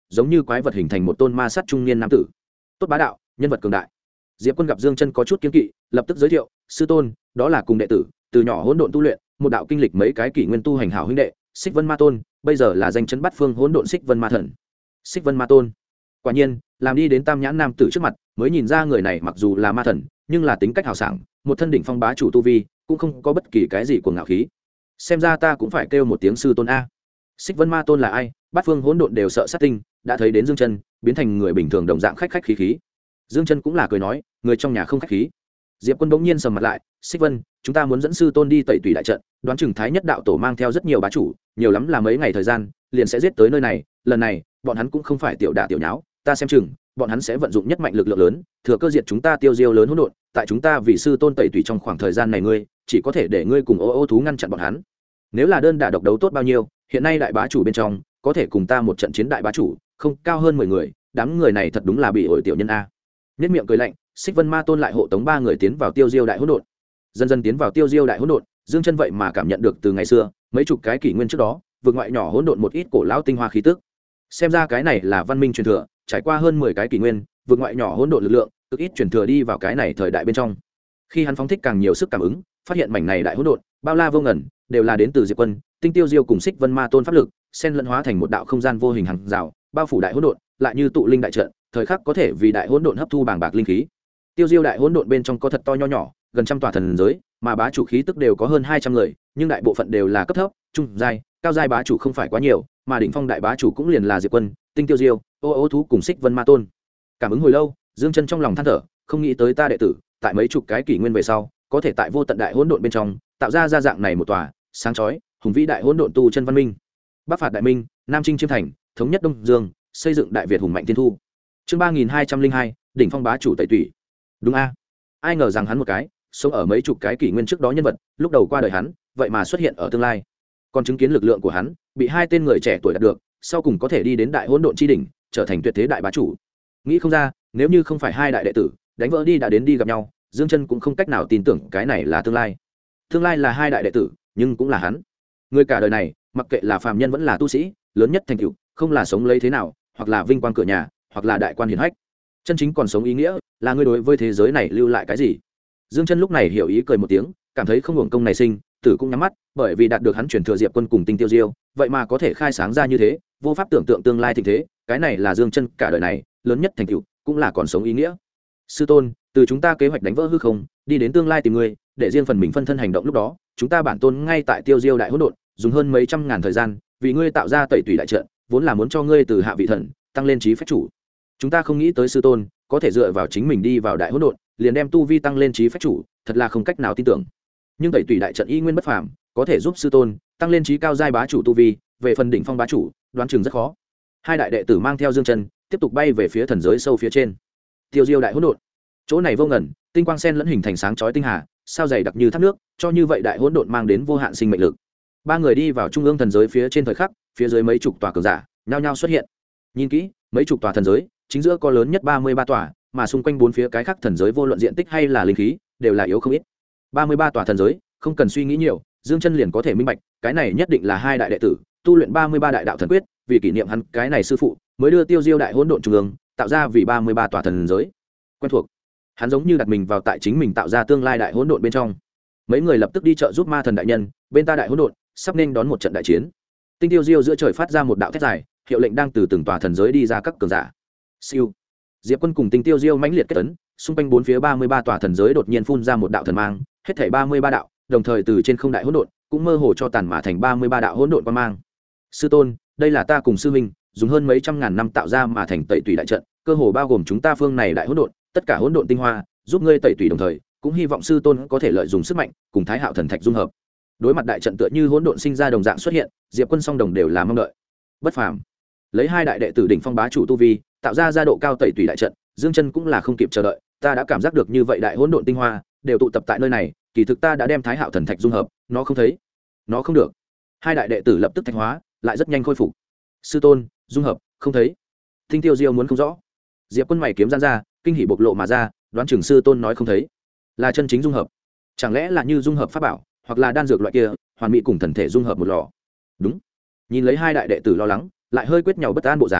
giống như quái vật hình thành một tôn ma sát trung niên nam tử. Tốt bá đạo, nhân vật cường đại. Diệp Quân gặp Dương Chân có chút kiêng kỵ, lập tức giới thiệu, sư tôn, đó là cùng đệ tử, từ nhỏ hỗn độn tu luyện, một đạo kinh lịch mấy cái kỷ nguyên tu hành hảo huynh đệ, Xích Vân Ma Tôn, bây giờ là danh chấn bát phương hỗn độn Xích Vân Ma Thần. Xích Vân Ma Tôn. Quả nhiên, làm đi đến Tam Nhãn nam tử trước mặt, mới nhìn ra người này mặc dù là ma thần, nhưng là tính cách hào sảng, một thân đỉnh phong bá chủ tu vi, cũng không có bất kỳ cái gì của ngạo khí. Xem ra ta cũng phải kêu một tiếng sư tôn a. Xích Vân Ma Tôn là ai? Bát phương hỗn độn đều sợ sát tinh, đã thấy đến Dương Chân, biến thành người bình thường đồng dạng khách khách khí khí. Dương Chân cũng là cười nói, người trong nhà không khách khí. Diệp Quân bỗng nhiên sầm mặt lại, Xích Vân, chúng ta muốn dẫn sư tôn đi tẩy tủy đại trận, đoán chừng Thái Nhất đạo tổ mang theo rất nhiều bá chủ, nhiều lắm là mấy ngày thời gian, liền sẽ giết tới nơi này, lần này, bọn hắn cũng không phải tiểu đả tiểu nháo, ta xem chừng, bọn hắn sẽ vận dụng nhất mạnh lực lượng lớn, thừa cơ diệt chúng ta tiêu diêu lớn hỗn độn, tại chúng ta vì sư tôn tẩy tủy trong khoảng thời gian này ngươi, chỉ có thể để ngươi cùng ô ô thú ngăn chặn bọn hắn. Nếu là đơn đả độc đấu tốt bao nhiêu, hiện nay đại bá chủ bên trong, có thể cùng ta một trận chiến đại bá chủ, không cao hơn 10 người, đám người này thật đúng là bị ổi tiểu nhân a. Nhất miệng cười lạnh, Xích Vân Ma Tôn lại hộ tống 3 người tiến vào tiêu diêu đại hỗn độn. Dần dần tiến vào tiêu diêu đại hỗn độn, Dương Chân vậy mà cảm nhận được từ ngày xưa, mấy chục cái kỷ nguyên trước đó, vượt ngoại nhỏ hỗn độn một ít cổ lão tinh hoa khí tức. Xem ra cái này là văn minh truyền thừa, trải qua hơn 10 cái kỷ nguyên, vượt ngoại nhỏ hỗn độn lực lượng, cực ít truyền thừa đi vào cái này thời đại bên trong. Khi hắn phóng thích càng nhiều sức cảm ứng, phát hiện mảnh này đại hỗn độn, bao la vô ngần, đều là đến từ Diệp Quân, Tinh Tiêu Diêu cùng Xích Vân Ma Tôn pháp lực, xen lẫn hóa thành một đạo không gian vô hình hàng rào, bao phủ đại hỗn độn, lại như tụ linh đại trận, thời khắc có thể vì đại hỗn độn hấp thu bàng bạc linh khí. Tiêu diêu đại hỗn độn bên trong có thật to nho nhỏ, gần trăm tòa thần giới, mà bá chủ khí tức đều có hơn 200 người, nhưng đại bộ phận đều là cấp thấp, trung giai, cao giai bá chủ không phải quá nhiều, mà đỉnh phong đại bá chủ cũng liền là Diệp Quân, Tinh Tiêu Diêu, ô ô thú cùng Xích Vân Ma Tôn. Cảm ứng hồi lâu, Dương Chân trong lòng than thở, không nghĩ tới ta đệ tử, tại mấy chục cái kỷ nguyên về sau, có thể tại vô tận đại hỗn độn bên trong, tạo ra dạng này một tòa sáng chói, hùng vĩ đại hỗn độn tu chân văn minh. Bắc phạt đại minh, Nam chinh chiêm thành, thống nhất Đông Dương, xây dựng đại Việt hùng mạnh tiên thu. Chương 3202, đỉnh phong bá chủ tẩy tủy. Đúng a, ai ngờ rằng hắn một cái sống ở mấy chục cái kỷ nguyên trước đó nhân vật, lúc đầu qua đời hắn vậy mà xuất hiện ở tương lai, còn chứng kiến lực lượng của hắn bị 2 tên người trẻ tuổi đạt được, sau cùng có thể đi đến đại hỗn độn chi đỉnh, trở thành tuyệt thế đại bá chủ. Nghĩ không ra, nếu như không phải 2 đại đệ tử đánh vỡ đi đã đến đi gặp nhau, Dương Chân cũng không cách nào tin tưởng cái này là tương lai. Tương lai là 2 đại đệ tử, nhưng cũng là hắn. Người cả đời này, mặc kệ là phàm nhân vẫn là tu sĩ, lớn nhất thành tựu không là sống lấy thế nào, hoặc là vinh quang cửa nhà, hoặc là đại quan hiển hách. Chân chính còn sống ý nghĩa là ngươi đối với thế giới này lưu lại cái gì. Dương Chân lúc này hiểu ý cười một tiếng, cảm thấy không hưởng công này sinh tử cũng nhắm mắt, bởi vì đạt được hắn truyền thừa Diệp Quân cùng Tinh Tiêu Diêu, vậy mà có thể khai sáng ra như thế, vô pháp tưởng tượng tương lai thịnh thế, cái này là Dương Chân cả đời này lớn nhất thành tựu, cũng là còn sống ý nghĩa. Sư tôn, từ chúng ta kế hoạch đánh vỡ hư không, đi đến tương lai tìm ngươi, để riêng phần mình phân thân hành động lúc đó, chúng ta bản tôn ngay tại Tiêu Diêu đại hỗn độn, dùng hơn mấy trăm ngàn thời gian, vì ngươi tạo ra tẩy tủy đại trận, vốn là muốn cho ngươi từ hạ vị thần tăng lên chí phách chủ. Chúng ta không nghĩ tới sư tôn có thể dựa vào chính mình đi vào đại hỗn độn, liền đem tu vi tăng lên chí phách chủ, thật là không cách nào tin tưởng. Nhưng tẩy tủy đại trận y nguyên bất phàm, có thể giúp sư tôn tăng lên chí cao giai bá chủ tu vi, về phần đỉnh phong bá chủ, đoán chừng rất khó. 2 đại đệ tử mang theo Dương Chân, tiếp tục bay về phía thần giới sâu phía trên. Tiêu diêu đại hỗn độn, chỗ này vô ngần, tinh quang xen lẫn hình thành sáng chói tinh hà, sao dày đặc như thác nước, cho như vậy đại hỗn độn mang đến vô hạn sinh mệnh lực. 3 người đi vào trung ương thần giới phía trên thời khắc, phía dưới mấy chục tòa cường giả nhao nhao xuất hiện. Nhìn kỹ, mấy chục tòa thần giới, chính giữa có lớn nhất 33 tòa, mà xung quanh 4 phía cái khác thần giới vô luận diện tích hay là linh khí, đều là yếu không ít. 33 tòa thần giới, không cần suy nghĩ nhiều, Dương Chân liền có thể minh bạch, cái này nhất định là 2 đại đệ tử, tu luyện 33 đại đạo thần quyết, vì kỷ niệm hắn cái này sư phụ, mới đưa tiêu diêu đại hỗn độn trung ương, tạo ra vì 33 tòa thần giới. Quen thuộc. Hắn giống như đặt mình vào tại chính mình tạo ra tương lai đại hỗn độn bên trong. Mấy người lập tức đi trợ giúp ma thần đại nhân, bên ta đại hỗn độn sắp nên đón một trận đại chiến. Tinh Tiêu Diêu giữa trời phát ra một đạo thét dài, hiệu lệnh đang từ từng tòa thần giới đi ra các cường giả. Siêu. Diệp Quân cùng Tinh Tiêu Diêu mãnh liệt kết ấn, xung quanh 4 phía 33 tòa thần giới đột nhiên phun ra một đạo thần mang, hết thảy 33 đạo, đồng thời từ trên không đại hỗn độn, cũng mơ hồ cho tàn mà thành 33 đạo hỗn độn quang mang. Sư tôn, đây là ta cùng sư huynh dùng hơn mấy trăm ngàn năm tạo ra mà thành tẩy tủy đại trận, cơ hồ bao gồm chúng ta phương này đại hỗn độn, tất cả hỗn độn tinh hoa, giúp ngươi tẩy tủy đồng thời, cũng hy vọng sư tôn có thể lợi dụng sức mạnh, cùng Thái Hạo thần thạch dung hợp. Đối mặt đại trận tựa như hỗn độn sinh ra đồng dạng xuất hiện, Diệp Quân song đồng đều là mong đợi. Bất phàm. Lấy 2 đại đệ tử đỉnh phong bá chủ tu vi, tạo ra gia độ cao tẩy tủy đại trận, Dương Chân cũng là không kịp chờ đợi, ta đã cảm giác được như vậy đại hỗn độn tinh hoa đều tụ tập tại nơi này, kỳ thực ta đã đem Thái Hạo thần thạch dung hợp, nó không thấy. Nó không được. 2 đại đệ tử lập tức thạch hóa, lại rất nhanh khôi phục. Sư tôn, dung hợp, không thấy. Tinh Tiêu Diêu muốn không rõ. Diệp Quân mày kiếm giãn ra, kinh hỉ bộc lộ mà ra, đoán chừng sư tôn nói không thấy, là chân chính dung hợp. Chẳng lẽ là như dung hợp pháp bảo, hoặc là đan dược loại kia, hoàn mỹ cùng thần thể dung hợp một lò. Đúng. Nhìn lấy 2 đại đệ tử lo lắng, lại hơi quyết nhàu bất an bộ dáng,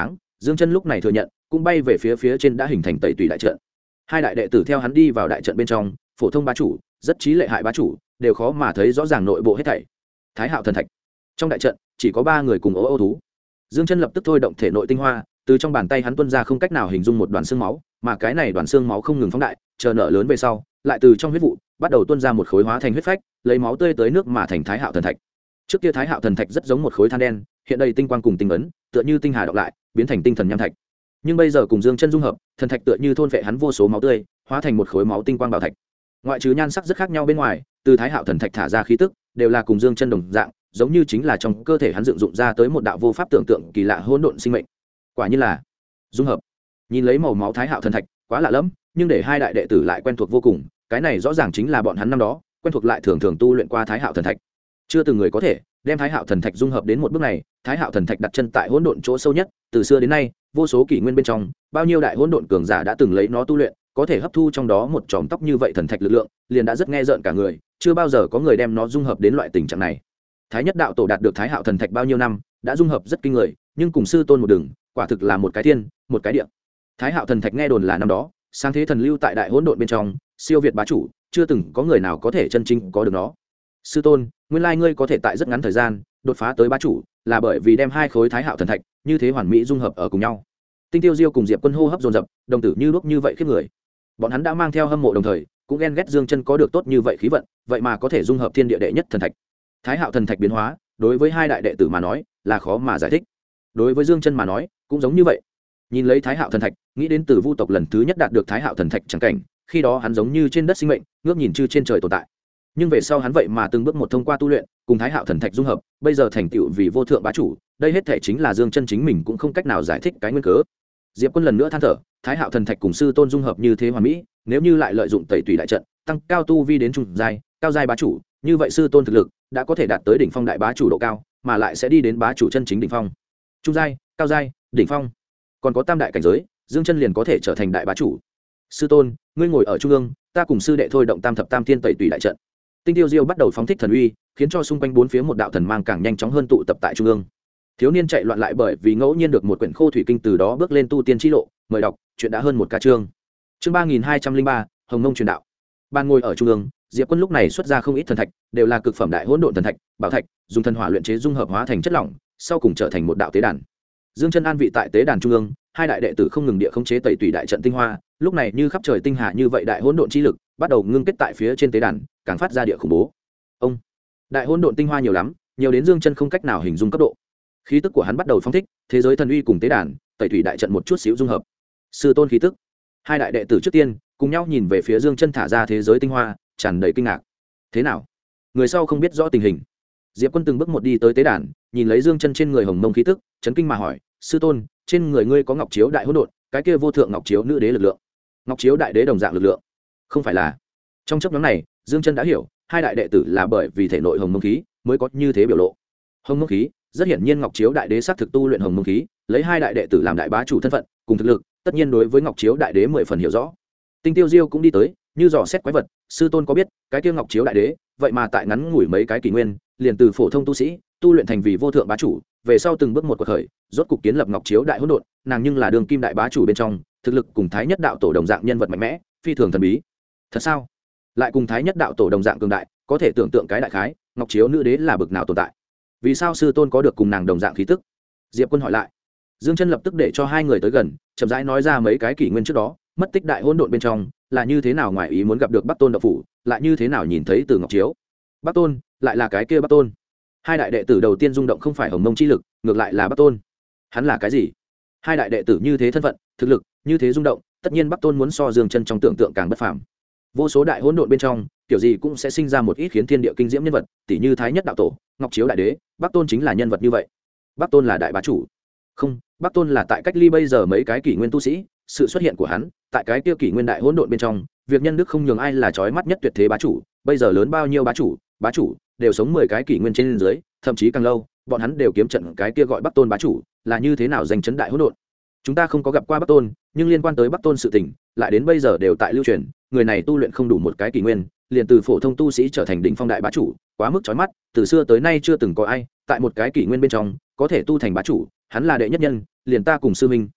Dương Chân lúc này thừa nhận, cũng bay về phía trên đã hình thành tẩy tùy đại trận. Hai đại đệ tử theo hắn đi vào đại trận bên trong, phổ thông bá chủ, rất trí lệ hại bá chủ, đều khó mà thấy rõ ràng nội bộ hết thảy. Thái Hạo thần thạch. Trong đại trận, chỉ có 3 người cùng ô thú. Dương Chân lập tức thôi động thể nội tinh hoa, từ trong bàn tay hắn tuôn ra không cách nào hình dung một đoàn xương máu, mà cái này đoàn xương máu không ngừng phóng đại, chờ nở lớn về sau, lại từ trong huyết vụ bắt đầu tuôn ra một khối hóa thành huyết phách, lấy máu tươi tới nước mà thành Thái Hạo thần thạch. Trước kia Thái Hạo thần thạch rất giống một khối than đen, hiện đây tinh quang cùng tinh ấn, tựa như tinh hà đọc lại, biến thành tinh thần nham thạch. Nhưng bây giờ cùng Dương Chân dung hợp, thần thạch tựa như thôn phệ hắn vô số máu tươi, hóa thành một khối máu tinh quang bảo thạch. Ngoại trừ nhan sắc rất khác nhau bên ngoài, từ Thái Hạo thần thạch thả ra khí tức, đều là cùng Dương Chân đồng dạng, giống như chính là trong cơ thể hắn dựng dụng ra tới một đạo vô pháp tưởng tượng kỳ lạ hỗn độn sinh mệnh. Quả nhiên là dung hợp. Nhìn lấy màu máu Thái Hạo thần thạch, quá lạ lẫm, nhưng để hai đại đệ tử lại quen thuộc vô cùng, cái này rõ ràng chính là bọn hắn năm đó quen thuộc lại thường thường tu luyện qua Thái Hạo thần thạch. Chưa từng người có thể đem Thái Hạo thần thạch dung hợp đến một bước này. Thái Hạo thần thạch đặt chân tại hỗn độn chỗ sâu nhất, từ xưa đến nay, vô số kỷ nguyên bên trong, bao nhiêu đại hỗn độn cường giả đã từng lấy nó tu luyện, có thể hấp thu trong đó một chòm tóc như vậy thần thạch lực lượng, liền đã rất nghe rợn cả người, chưa bao giờ có người đem nó dung hợp đến loại tình trạng này. Thái nhất đạo tổ đạt được Thái Hạo thần thạch bao nhiêu năm, đã dung hợp rất kinh người, nhưng cùng sư tôn một đường, quả thực là một cái thiên, một cái địa. Thái Hạo thần thạch nghe đồn là năm đó, sáng thế thần lưu tại đại hỗn độn bên trong, siêu việt bá chủ, chưa từng có người nào có thể chân chính có được nó. Sư tôn, nguyên lai ngươi có thể tại rất ngắn thời gian đột phá tới bá chủ, là bởi vì đem hai khối Thái Hạo thần thạch như thế hoàn mỹ dung hợp ở cùng nhau. Tinh Tiêu Diêu cùng Diệp Quân hô hấp dồn dập, đồng tử như đuốc như vậy khiếp người. Bọn hắn đã mang theo hâm mộ đồng thời, cũng ghen ghét Dương Chân có được tốt như vậy khí vận, vậy mà có thể dung hợp thiên địa đệ nhất thần thạch. Thái Hạo thần thạch biến hóa, đối với hai đại đệ tử mà nói, là khó mà giải thích. Đối với Dương Chân mà nói, cũng giống như vậy. Nhìn lấy Thái Hạo thần thạch, nghĩ đến từ Vu tộc lần thứ nhất đạt được Thái Hạo thần thạch chẳng cảnh, khi đó hắn giống như trên đất sinh mệnh, ngước nhìn chư trên trời tồn tại. Nhưng về sau hắn vậy mà từng bước một thông qua tu luyện, cùng Thái Hạo thần thạch dung hợp, bây giờ thành tựu vì vô thượng bá chủ, đây hết thể chính là Dương Chân chính mình cũng không cách nào giải thích cái nguyên cớ. Diệp Quân lần nữa than thở, Thái Hạo thần thạch cùng sư tôn dung hợp như thế hoàn mỹ, nếu như lại lợi dụng tẩy tùy đại trận, tăng cao tu vi đến trung giai, cao giai bá chủ, như vậy sư tôn thực lực đã có thể đạt tới đỉnh phong đại bá chủ độ cao, mà lại sẽ đi đến bá chủ chân chính đỉnh phong. Trung giai, cao giai, đỉnh phong, còn có tam đại cảnh giới, Dương Chân liền có thể trở thành đại bá chủ. Sư tôn, ngươi ngồi ở trung ương, ta cùng sư đệ thôi động tam thập tam thiên tẩy tùy đại trận. Tinh Tiêu Diêu bắt đầu phóng thích thần uy, khiến cho xung quanh bốn phía một đạo thần mang càng nhanh chóng hơn tụ tập tại trung ương. Thiếu niên chạy loạn lại bởi vì ngẫu nhiên được một quyển khô thủy kinh, từ đó bước lên tu tiên chi lộ. Mời đọc, chuyện đã hơn một cả chương. Chương 3203, Hồng Nông truyền đạo. Ban ngồi ở trung ương, Diệp Quân lúc này xuất ra không ít thần thạch, đều là cực phẩm đại hỗn độn thần thạch, bảo thạch, dùng thần hỏa luyện chế dung hợp hóa thành chất lỏng, sau cùng trở thành một đạo tế đàn. Dương Chân an vị tại tế đàn trung ương, hai đại đệ tử không ngừng địa khống chế tẩy tùy đại trận tinh hoa, lúc này như khắp trời tinh hà như vậy đại hỗn độn chi lực, bắt đầu ngưng kết tại phía trên tế đàn, càng phát ra địa khủng bố. Ông, đại hỗn độn tinh hoa nhiều lắm, nhiều đến Dương Chân không cách nào hình dung cấp độ. Khí tức của hắn bắt đầu phóng thích, thế giới thần uy cùng tế đàn, tẩy tùy đại trận một chút xíu dung hợp. Sư tôn khí tức. Hai đại đệ tử trước tiên cùng nhau nhìn về phía Dương Chân thả ra thế giới tinh hoa, tràn đầy kinh ngạc. Thế nào? Người sau không biết rõ tình hình. Diệp Quân từng bước một đi tới tế đàn, nhìn lấy Dương Chân trên người hồng mông khí tức, chấn kinh mà hỏi: "Sư tôn, trên người ngươi có ngọc chiếu đại hỗn độn, cái kia vô thượng ngọc chiếu nữ đế lực lượng, ngọc chiếu đại đế đồng dạng lực lượng, không phải là?" Trong chốc ngắn này, Dương Chân đã hiểu, hai đại đệ tử là bởi vì thể nội hồng mông khí mới có như thế biểu lộ. Hồng mông khí, rất hiển nhiên ngọc chiếu đại đế xác thực tu luyện hồng mông khí, lấy hai đại đệ tử làm đại bá chủ thân phận, cùng thực lực, tất nhiên đối với ngọc chiếu đại đế 10 phần hiểu rõ. Tinh Tiêu Diêu cũng đi tới, như dò xét quái vật, sư tôn có biết, cái kia ngọc chiếu đại đế, vậy mà tại ngắn ngủi mấy cái kỷ nguyên, liền từ phổ thông tu sĩ, tu luyện thành vì vô thượng bá chủ, về sau từng bước một quật khởi, rốt cục kiến lập ngọc chiếu đại hỗn độn, nàng nhưng là đường kim đại bá chủ bên trong, thực lực cùng Thái Nhất đạo tổ đồng dạng nhân vật mạnh mẽ, phi thường thần bí. Thật sao? Lại cùng Thái Nhất đạo tổ đồng dạng cường đại, có thể tưởng tượng cái đại khái, ngọc chiếu nữ đế là bực nào tồn tại. Vì sao sư tôn có được cùng nàng đồng dạng khí tức? Diệp Quân hỏi lại. Dương Chân lập tức để cho hai người tới gần, chậm rãi nói ra mấy cái kỷ nguyên trước đó, mất tích đại hỗn độn bên trong, là như thế nào ngoài ý muốn gặp được Bắc Tôn đạo phủ, lại như thế nào nhìn thấy từ ngọc chiếu. Bắc Tôn, lại là cái kia Bắc Tôn. Hai đại đệ tử đầu tiên rung động không phải hồng mông chi lực, ngược lại là Bắc Tôn. Hắn là cái gì? Hai đại đệ tử như thế thân phận, thực lực, như thế rung động, tất nhiên Bắc Tôn muốn so Dương Chân trong tưởng tượng càng bất phàm. Vô số đại hỗn độn bên trong, kiểu gì cũng sẽ sinh ra một ít khiến thiên địa kinh diễm nhân vật, tỷ như Thái Nhất đạo tổ, Ngọc Chiếu đại đế, Bắc Tôn chính là nhân vật như vậy. Bắc Tôn là đại bá chủ. Không, Bắc Tôn là tại cách ly bây giờ mấy cái kỷ nguyên tu sĩ, sự xuất hiện của hắn, tại cái kia kỷ nguyên đại hỗn độn bên trong, việc nhân đức không nhường ai là chói mắt nhất tuyệt thế bá chủ, bây giờ lớn bao nhiêu bá chủ đều sống 10 cái kỷ nguyên trên dưới, thậm chí càng lâu, bọn hắn đều kiếm trận cái kia gọi Bắc Tôn bá chủ, là như thế nào giành chấn đại hỗn độn. Chúng ta không có gặp qua Bắc Tôn, nhưng liên quan tới Bắc Tôn sự tình, lại đến bây giờ đều tại lưu truyền, người này tu luyện không đủ một cái kỷ nguyên, liền từ phổ thông tu sĩ trở thành đỉnh phong đại bá chủ, quá mức chói mắt, từ xưa tới nay chưa từng có ai, tại một cái kỷ nguyên bên trong, có thể tu thành bá chủ, hắn là đệ nhất nhân, liền ta cùng sư minh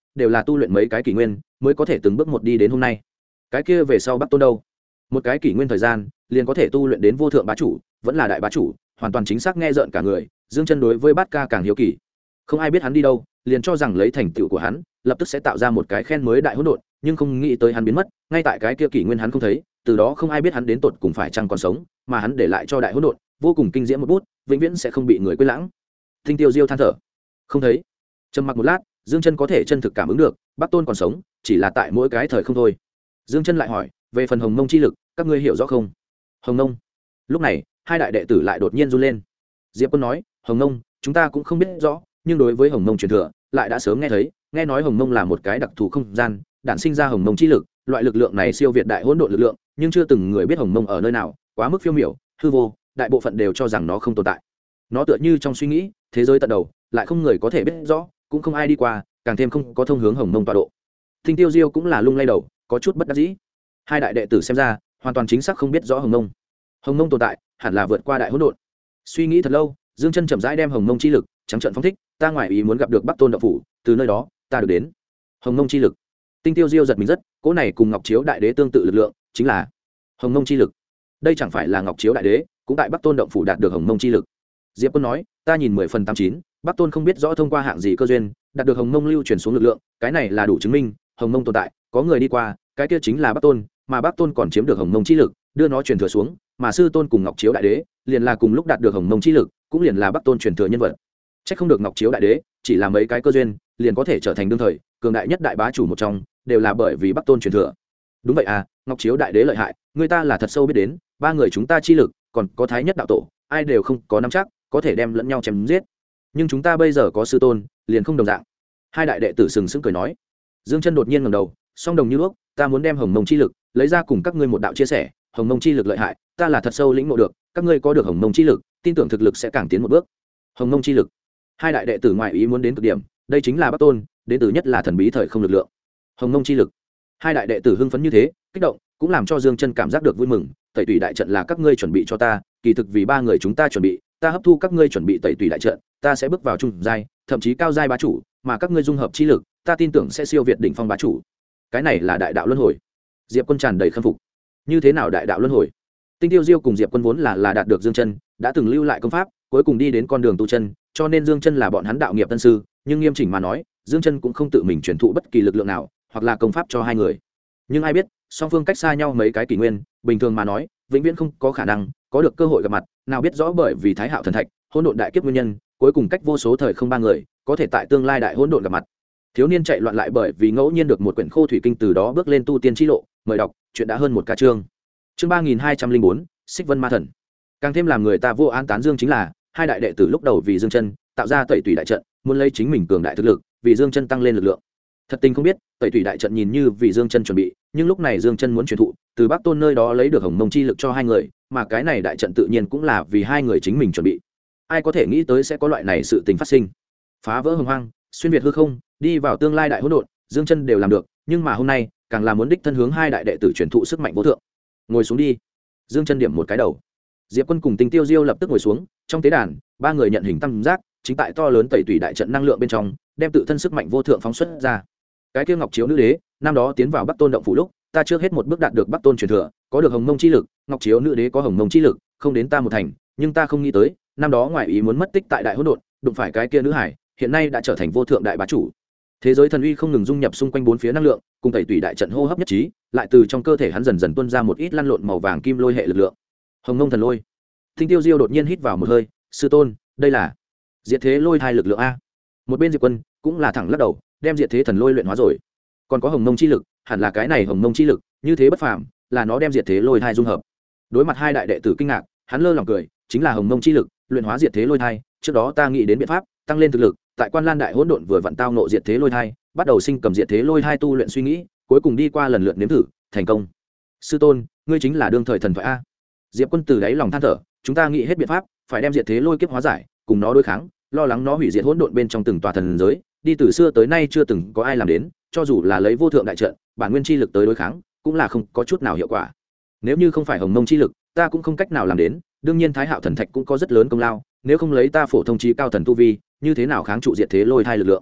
đều là tu luyện mấy cái kỷ nguyên mới có thể từng bước một đi đến hôm nay. Cái kia về sau Bắc Tôn đâu? Một cái kỷ nguyên thời gian liền có thể tu luyện đến vô thượng bá chủ, vẫn là đại bá chủ, hoàn toàn chính xác nghe rợn cả người. Dương Chân đối với Bát Ca càng hiếu kỳ. Không ai biết hắn đi đâu, liền cho rằng lấy thành tựu của hắn, lập tức sẽ tạo ra một cái khen mới đại hỗn độn, nhưng không nghĩ tới hắn biến mất, ngay tại cái kia kỷ nguyên hắn không thấy, từ đó không ai biết hắn đến tột cùng phải chăng còn sống, mà hắn để lại cho đại hỗn độn vô cùng kinh diễm một bút, vĩnh viễn sẽ không bị người quên lãng. Tinh Tiêu Diêu than thở, không thấy. Trầm mặc một lát, Dương Chân có thể chân thực cảm ứng được, Bắc Tôn còn sống, chỉ là tại mỗi cái thời không thôi. Dương Chân lại hỏi, về phần Hồng Mông chi lực, các ngươi hiểu rõ không? Hồng Mông. Lúc này, hai đại đệ tử lại đột nhiên run lên. Diệp Quân nói, Hồng Mông, chúng ta cũng không biết rõ, nhưng đối với Hồng Mông truyền thừa, lại đã sớm nghe thấy, nghe nói Hồng Mông là một cái đặc thù không gian, đản sinh ra Hồng Mông chi lực, loại lực lượng này siêu việt đại hỗn độn lực lượng, nhưng chưa từng người biết Hồng Mông ở nơi nào, quá mức phiêu miểu, hư vô, đại bộ phận đều cho rằng nó không tồn tại. Nó tựa như trong suy nghĩ, thế giới tận đầu, lại không người có thể biết rõ, cũng không ai đi qua, càng thêm không có thông hướng Hồng Mông tọa độ. Tinh Tiêu Diêu cũng là lung lay đầu, có chút bất đắc dĩ. Hai đại đệ tử xem ra, hoàn toàn chính xác không biết rõ Hồng Mông. Hồng Mông tồn tại, hẳn là vượt qua đại hỗn độn. Suy nghĩ thật lâu, Dương Chân chậm rãi đem Hồng Mông chi lực trắng trợn phóng thích, ta ngoại ý muốn gặp được Bắc Tôn đạo phủ, từ nơi đó, ta được đến Hồng Mông chi lực. Tinh Tiêu Diêu giật mình rất, cỗ này cùng Ngọc Chiếu đại đế tương tự lực lượng, chính là Hồng Mông chi lực. Đây chẳng phải là Ngọc Chiếu đại đế cũng tại Bắc Tôn động phủ đạt được Hồng Mông chi lực? Diệp Quân nói, ta nhìn 10/89, Bắc Tôn không biết rõ thông qua hạng gì cơ duyên, đạt được Hồng Mông lưu truyền xuống lực lượng, cái này là đủ chứng minh Hồng Mông tồn tại, có người đi qua, cái kia chính là Bắc Tôn, mà Bắc Tôn còn chiếm được Hồng Mông chi lực, đưa nó truyền thừa xuống, mà sư tôn cùng Ngọc Chiếu đại đế, liền là cùng lúc đạt được Hồng Mông chi lực, cũng liền là Bắc Tôn truyền thừa nhân vật. Chắc không được Ngọc Chiếu đại đế, chỉ là mấy cái cơ duyên, liền có thể trở thành đương thời cường đại nhất đại bá chủ một trong, đều là bởi vì Bắc Tôn truyền thừa. Đúng vậy à, Ngọc Chiếu đại đế lợi hại, người ta là thật sâu biết đến, ba người chúng ta chi lực, còn có Thái Nhất đạo tổ, ai đều không có nắm chắc có thể đem lẫn nhau chém giết, nhưng chúng ta bây giờ có sư tôn, liền không đồng dạng. Hai đại đệ tử sừng sững cười nói. Dương Chân đột nhiên ngẩng đầu, song đồng như đuốc, ta muốn đem Hồng Mông chi lực lấy ra cùng các ngươi một đạo chia sẻ. Hồng Mông chi lực lợi hại, ta là thật sâu lĩnh ngộ được, các ngươi có được Hồng Mông chi lực, tin tưởng thực lực sẽ càng tiến một bước. Hồng Mông chi lực. Hai đại đệ tử ngoại ý muốn đến cực điểm, đây chính là Bắc Tôn, đệ tử nhất là thần bí thời không lực lượng. Hồng Mông chi lực. Hai đại đệ tử hưng phấn như thế, kích động, cũng làm cho Dương Chân cảm giác được vui mừng. Tẩy tùy đại trận là các ngươi chuẩn bị cho ta, kỳ thực vì ba người chúng ta chuẩn bị, ta hấp thu các ngươi chuẩn bị tẩy tùy đại trận, ta sẽ bước vào trung giai, thậm chí cao giai bá chủ, mà các ngươi dung hợp chi lực, ta tin tưởng sẽ siêu việt đỉnh phong bá chủ. Cái này là đại đạo luân hồi. Diệp Quân tràn đầy khâm phục. Như thế nào đại đạo luân hồi? Tinh Tiêu Diêu cùng Diệp Quân vốn là đạt được Dương Chân, đã từng lưu lại công pháp, cuối cùng đi đến con đường tu chân, cho nên Dương Chân là bọn hắn đạo nghiệp tân sư, nhưng nghiêm chỉnh mà nói, Dương Chân cũng không tự mình truyền thụ bất kỳ lực lượng nào, hoặc là công pháp cho hai người. Nhưng ai biết, song phương cách xa nhau mấy cái kỷ nguyên, bình thường mà nói, vĩnh viễn không có khả năng có được cơ hội gặp mặt, nào biết rõ bởi vì Thái Hạo thần thạch, hỗn độn đại kiếp nguyên nhân, cuối cùng cách vô số thời không ba người, có thể tại tương lai đại hỗn độn gặp mặt. Thiếu niên chạy loạn lại bởi vì ngẫu nhiên được một quyển khô thủy kinh, từ đó bước lên tu tiên chi lộ, mời đọc, chuyện đã hơn một ca chương. Chương 3204, Xích Vân Ma Thần. Càng thêm làm người ta vô an tán dương chính là, hai đại đệ tử lúc đầu vì Dương Chân tạo ra tẩy tùy đại trận, muốn lấy chính mình cường đại thực lực, vì Dương Chân tăng lên lực lượng. Thật tình không biết, tẩy tùy đại trận nhìn như vì Dương Chân chuẩn bị, nhưng lúc này Dương Chân muốn truyền thụ, từ Bắc Tôn nơi đó lấy được Hồng Mông chi lực cho hai người, mà cái này đại trận tự nhiên cũng là vì hai người chính mình chuẩn bị. Ai có thể nghĩ tới sẽ có loại này sự tình phát sinh? Phá vỡ hồng hoang, xuyên việt hư không, đi vào tương lai đại hỗn độn, Dương Chân đều làm được, nhưng mà hôm nay, càng là muốn đích thân hướng hai đại đệ tử truyền thụ sức mạnh vô thượng. Ngồi xuống đi. Dương Chân điểm một cái đầu. Diệp Quân cùng Tinh Tiêu Diêu lập tức ngồi xuống, trong tế đàn, ba người nhận hình tam giác, chính tại to lớn tẩy tùy đại trận năng lượng bên trong, đem tự thân sức mạnh vô thượng phóng xuất ra. Cái kia Ngọc Chiếu nữ đế, năm đó tiến vào Bắc Tôn động phủ lúc, ta trước hết một bước đạt được Bắc Tôn truyền thừa, có được Hồng Mông chi lực, Ngọc Chiếu nữ đế có Hồng Mông chi lực, không đến ta một thành, nhưng ta không nghĩ tới, năm đó ngoại ý muốn mất tích tại đại hỗn độn, đụng phải cái kia nữ hải, hiện nay đã trở thành vô thượng đại bá chủ. Thế giới thần uy không ngừng dung nhập xung quanh bốn phía năng lượng, cùng tẩy tùy đại trận hô hấp nhất trí, lại từ trong cơ thể hắn dần dần tuôn ra một ít lăn lộn màu vàng kim lôi hệ lực lượng. Hồng Mông thần lôi. Tinh Tiêu Diêu đột nhiên hít vào một hơi, sư tôn, đây là diệt thế lôi thai lực lượng a. Một bên Diệp Quân cũng là thẳng lắc đầu, đem diệt thế thần lôi luyện hóa rồi. Còn có Hồng Mông chi lực, hẳn là cái này Hồng Mông chi lực, như thế bất phàm, là nó đem diệt thế lôi thai dung hợp. Đối mặt hai đại đệ tử kinh ngạc, hắn lơ lỏng cười, chính là Hồng Mông chi lực, luyện hóa diệt thế lôi thai, trước đó ta nghĩ đến biện pháp, tăng lên thực lực, tại Quan Lan đại hỗn độn vừa vặn tao ngộ diệt thế lôi thai, bắt đầu sinh cầm diệt thế lôi thai tu luyện suy nghĩ, cuối cùng đi qua lần lượt nếm thử, thành công. Sư tôn, ngươi chính là đương thời thần thoại a. Diệp Quân từ đáy lòng than thở, chúng ta nghĩ hết biện pháp, phải đem diệt thế lôi kiếp hóa giải, cùng nó đối kháng, lo lắng nó hủy diệt hỗn độn bên trong từng tòa thần giới, đi từ xưa tới nay chưa từng có ai làm đến, cho dù là lấy vô thượng đại trận, bản nguyên chi lực tới đối kháng, cũng là không có chút nào hiệu quả. Nếu như không phải Hồng Mông chi lực, ta cũng không cách nào làm đến, đương nhiên Thái Hạo thần thạch cũng có rất lớn công lao, nếu không lấy ta phổ thông chí cao thần tu vi, như thế nào kháng trụ diệt thế lôi thai lực lượng.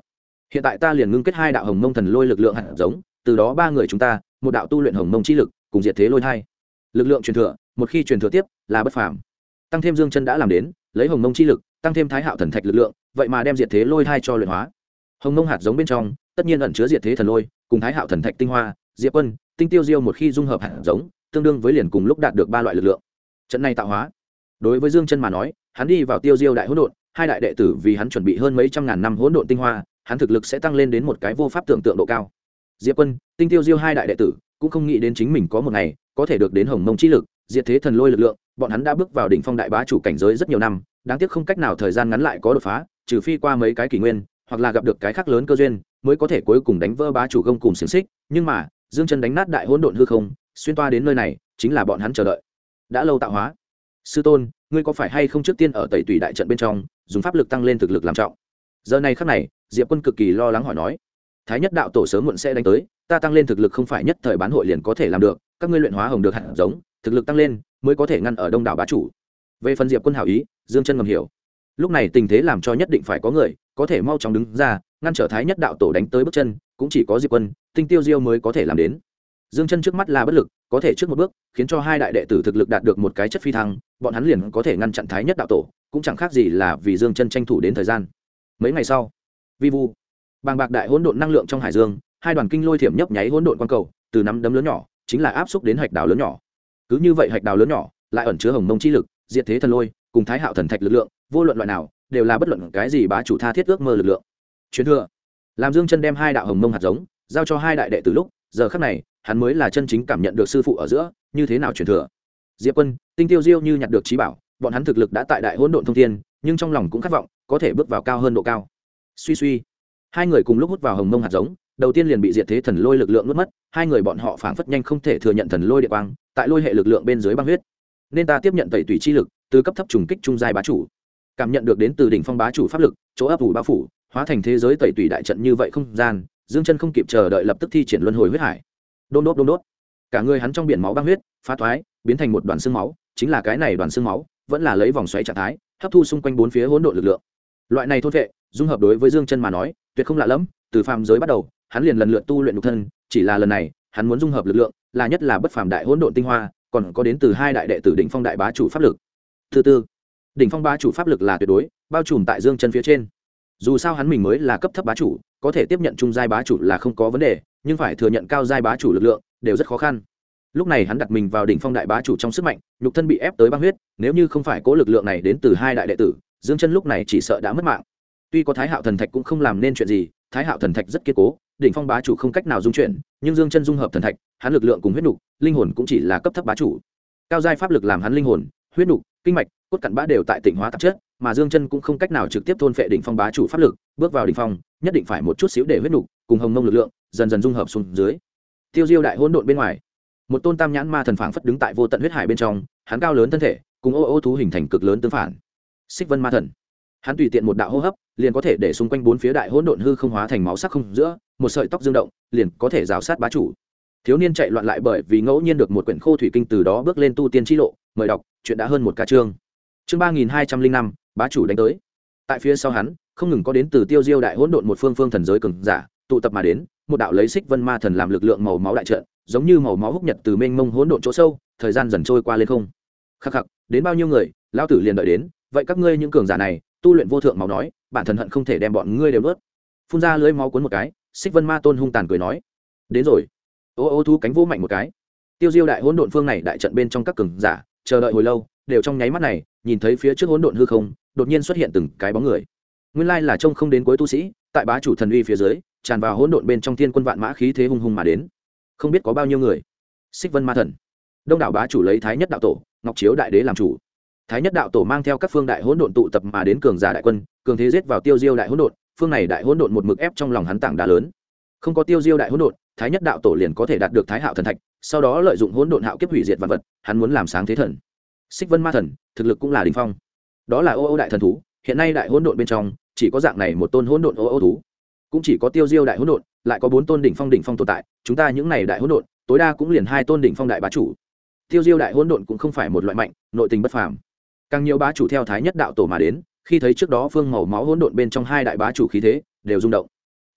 hiện tại ta liền ngưng kết hai đạo hồng mông thần lôi lực lượng hạt giống, từ đó ba người chúng ta, một đạo tu luyện hồng mông chi lực, cùng diệt thế lôi thai. Lực lượng truyền thừa, một khi truyền thừa tiếp, là bất phàm. Tăng thêm Dương Chân đã làm đến, lấy hồng mông chi lực, tăng thêm Thái Hạo thần thạch lực lượng, vậy mà đem diệt thế lôi thai cho luyện hóa. Hồng mông hạt giống bên trong, tất nhiên ẩn chứa diệt thế thần lôi, cùng Thái Hạo thần thạch tinh hoa, Diệp Quân, Tinh Tiêu Diêu một khi dung hợp hạt giống, tương đương với liền cùng lúc đạt được ba loại lực lượng. Trận này tạo hóa, đối với Dương Chân mà nói, hắn đi vào Tiêu Diêu đại hỗn độn, hai đại đệ tử vì hắn chuẩn bị hơn mấy trăm ngàn năm hỗn độn tinh hoa, hắn thực lực sẽ tăng lên đến một cái vô pháp tưởng tượng độ cao. Diệp Quân, Tinh Tiêu Diêu hai đại đệ tử cũng không nghĩ đến chính mình có một ngày có thể được đến hồng mông chi lực, diệt thế thần lôi lực lượng, bọn hắn đã bước vào đỉnh phong đại bá chủ cảnh giới rất nhiều năm, đáng tiếc không cách nào thời gian ngắn lại có đột phá, trừ phi qua mấy cái kỷ nguyên, hoặc là gặp được cái khác lớn cơ duyên, mới có thể cuối cùng đánh vỡ bá chủ gông cùng xiềng xích, nhưng mà, Dương Chân đánh nát đại hỗn độn hư không, xuyên toa đến nơi này, chính là bọn hắn chờ đợi. Đã lâu tạo hóa. Sư tôn, ngươi có phải hay không trước tiên ở Tẩy Tùy đại trận bên trong, dùng pháp lực tăng lên thực lực làm trọng? Giờ này khắc này, Diệp Quân cực kỳ lo lắng hỏi nói. Thái nhất đạo tổ sớm muộn sẽ đánh tới, ta tăng lên thực lực không phải nhất thời bán hội liền có thể làm được, các ngươi luyện hóa hồng được hạt giống, thực lực tăng lên mới có thể ngăn ở đông đảo bá chủ. Về phần Diệp Quân hảo ý, Dương Chân ngầm hiểu. Lúc này tình thế làm cho nhất định phải có người có thể mau chóng đứng ra, ngăn trở Thái nhất đạo tổ đánh tới bước chân, cũng chỉ có Diệp Quân, Tinh Tiêu Diêu mới có thể làm đến. Dương Chân trước mắt là bất lực, có thể trước một bước, khiến cho hai đại đệ tử thực lực đạt được một cái chất phi thăng, bọn hắn liền có thể ngăn chặn Thái nhất đạo tổ, cũng chẳng khác gì là vì Dương Chân tranh thủ đến thời gian. Mấy ngày sau, vi vu, bàng bạc đại hỗn độn năng lượng trong hải dương, hai đoàn kinh lôi thiểm nhấp nháy hỗn độn quang cầu, từ nắm đấm lớn nhỏ, chính là áp xúc đến hạch đào lớn nhỏ. Cứ như vậy hạch đào lớn nhỏ, lại ẩn chứa hồng mông chi lực, diệt thế thần lôi, cùng Thái Hạo thần thạch lực lượng, vô luận loại nào, đều là bất luận cái gì bá chủ tha thiết ước mơ lực lượng. Truyền thừa. Làm Dương Chân đem hai đạo hồng mông hạt giống giao cho hai đại đệ tử lúc, giờ khắc này, hắn mới là chân chính cảm nhận được sư phụ ở giữa như thế nào truyền thừa. Diệp Quân, Tinh Tiêu Diêu như nhặt được trí bảo, bọn hắn thực lực đã tại đại hỗn độn thông thiên, nhưng trong lòng cũng khát vọng có thể bước vào cao hơn độ cao. Suy suy, hai người cùng lúc hút vào hồng mông hạt giống, đầu tiên liền bị diệt thế thần lôi lực lượng nuốt mất, hai người bọn họ phảng phất nhanh không thể thừa nhận thần lôi địa quang, tại lôi hệ lực lượng bên dưới băng huyết. Nên ta tiếp nhận Tẩy Tùy chi lực, từ cấp thấp trùng kích trung giai bá chủ, cảm nhận được đến từ đỉnh phong bá chủ pháp lực, chỗ ấp ủ bao phủ, hóa thành thế giới Tẩy Tùy đại trận như vậy không gian, Dương Chân không kịp chờ đợi lập tức thi triển luân hồi huyết hải. Đôn đốt, cả người hắn trong biển máu băng huyết phá thoái, biến thành một đoàn xương máu, chính là cái này đoàn xương máu, vẫn là lấy vòng xoáy trạng thái, hấp thu xung quanh bốn phía hỗn độn lực lượng. Loại này thôn vệ, dung hợp đối với Dương Chân mà nói, tuyệt không lạ lẫm, từ phàm giới bắt đầu, hắn liền lần lượt tu luyện nhục thân, chỉ là lần này, hắn muốn dung hợp lực lượng, là nhất là bất phàm đại hỗn độn tinh hoa, còn có đến từ hai đại đệ tử đỉnh phong đại bá chủ pháp lực. Thứ tư, đỉnh phong bá chủ pháp lực là tuyệt đối, bao trùm tại Dương Chân phía trên. Dù sao hắn mình mới là cấp thấp bá chủ, có thể tiếp nhận trung giai bá chủ là không có vấn đề, nhưng phải thừa nhận cao giai bá chủ lực lượng, đều rất khó khăn. Lúc này hắn đặt mình vào đỉnh phong đại bá chủ trong sức mạnh, nhục thân bị ép tới băng huyết, nếu như không phải cố lực lượng này đến từ hai đại đệ tử, Dương Chân lúc này chỉ sợ đã mất mạng. Tuy có Thái Hạo thần thạch cũng không làm nên chuyện gì, Thái Hạo thần thạch rất kiên cố, đỉnh phong bá chủ không cách nào dung chuyển, nhưng Dương Chân dung hợp thần thạch, hắn lực lượng cùng huyết nục, linh hồn cũng chỉ là cấp thấp bá chủ. Cao giai pháp lực làm hắn linh hồn, huyết nục, kinh mạch, cốt cặn bã đều tại tịnh hóa tạp chất, mà Dương Chân cũng không cách nào trực tiếp thôn phệ đỉnh phong bá chủ pháp lực, bước vào đỉnh phong, nhất định phải một chút xíu để huyết nục cùng hồng mông lực lượng dần dần dung hợp xuống dưới. Tiêu Diêu đại hỗn độn bên ngoài, một tôn tam nhãn ma thần phảng phất đứng tại vô tận huyết hải bên trong, hắn cao lớn thân thể, cùng ô ô thú hình thành cực lớn tương phản. Xích Vân ma thần, hắn tùy tiện một đạo hô hấp, liền có thể để xung quanh bốn phía đại hỗn độn hư không hóa thành máu sắc không giữa, một sợi tóc dương động, liền có thể rào sát bá chủ. Thiếu niên chạy loạn lại bởi vì ngẫu nhiên được một quyển khô thủy kinh, từ đó bước lên tu tiên chi lộ, mời đọc, chuyện đã hơn một ca chương. Chương 3205, bá chủ đánh tới. Tại phía sau hắn, không ngừng có đến từ Tiêu Diêu đại hỗn độn một phương thần giới cường giả, tụ tập mà đến, một đạo lấy Xích Vân ma thần làm lực lượng màu máu đại trận, giống như màu máu húc nhật từ mênh mông hỗn độn chỗ sâu, thời gian dần trôi qua lên không. Khắc khắc, đến bao nhiêu người, lão tử liền đợi đến, vậy các ngươi những cường giả này, tu luyện vô thượng máu nói, bản thân hận không thể đem bọn ngươi đều nuốt. Phun ra lưỡi máu cuốn một cái, Xích Vân ma tôn hung tàn cười nói: "Đến rồi." Ô ô thú cánh vỗ mạnh một cái. Tiêu Diêu đại hỗn độn phương này đại trận bên trong các cường giả, chờ đợi hồi lâu, đều trong nháy mắt này, nhìn thấy phía trước hỗn độn hư không, đột nhiên xuất hiện từng cái bóng người. Nguyên lai là trông không đến cuối tu sĩ, tại bá chủ thần uy phía dưới, tràn vào hỗn độn bên trong thiên quân vạn mã khí thế hung hùng mà đến. Không biết có bao nhiêu người. Xích Vân ma thần, đông đảo bá chủ lấy Thái nhất đạo tổ, Ngọc Chiếu đại đế làm chủ. Thái nhất đạo tổ mang theo các phương đại hỗn độn tụ tập mà đến cường giả đại quân, cường thế giết vào Tiêu Diêu đại hỗn độn, phương này đại hỗn độn một mực ép trong lòng hắn tảng đá lớn. Không có Tiêu Diêu đại hỗn độn, Thái nhất đạo tổ liền có thể đạt được Thái Hạo thần thạch, sau đó lợi dụng hỗn độn hạo kiếp hủy diệt vạn vật, hắn muốn làm sáng thế thần. Xích Vân ma thần, thực lực cũng là đỉnh phong. Đó là ô ô đại thần thú, hiện nay đại hỗn độn bên trong, chỉ có dạng này một tôn hỗn độn ô ô thú. Cũng chỉ có Tiêu Diêu đại hỗn độn, lại có 4 tôn đỉnh phong tồn tại, chúng ta những này đại hỗn độn, tối đa cũng liền 2 tôn đỉnh phong đại bá chủ. Tiêu Diêu đại hỗn độn cũng không phải một loại mạnh, nội tình bất phàm. Càng nhiều bá chủ theo Thái nhất đạo tổ mà đến, khi thấy trước đó phương màu máu hỗn độn bên trong 2 đại bá chủ khí thế, đều rung động.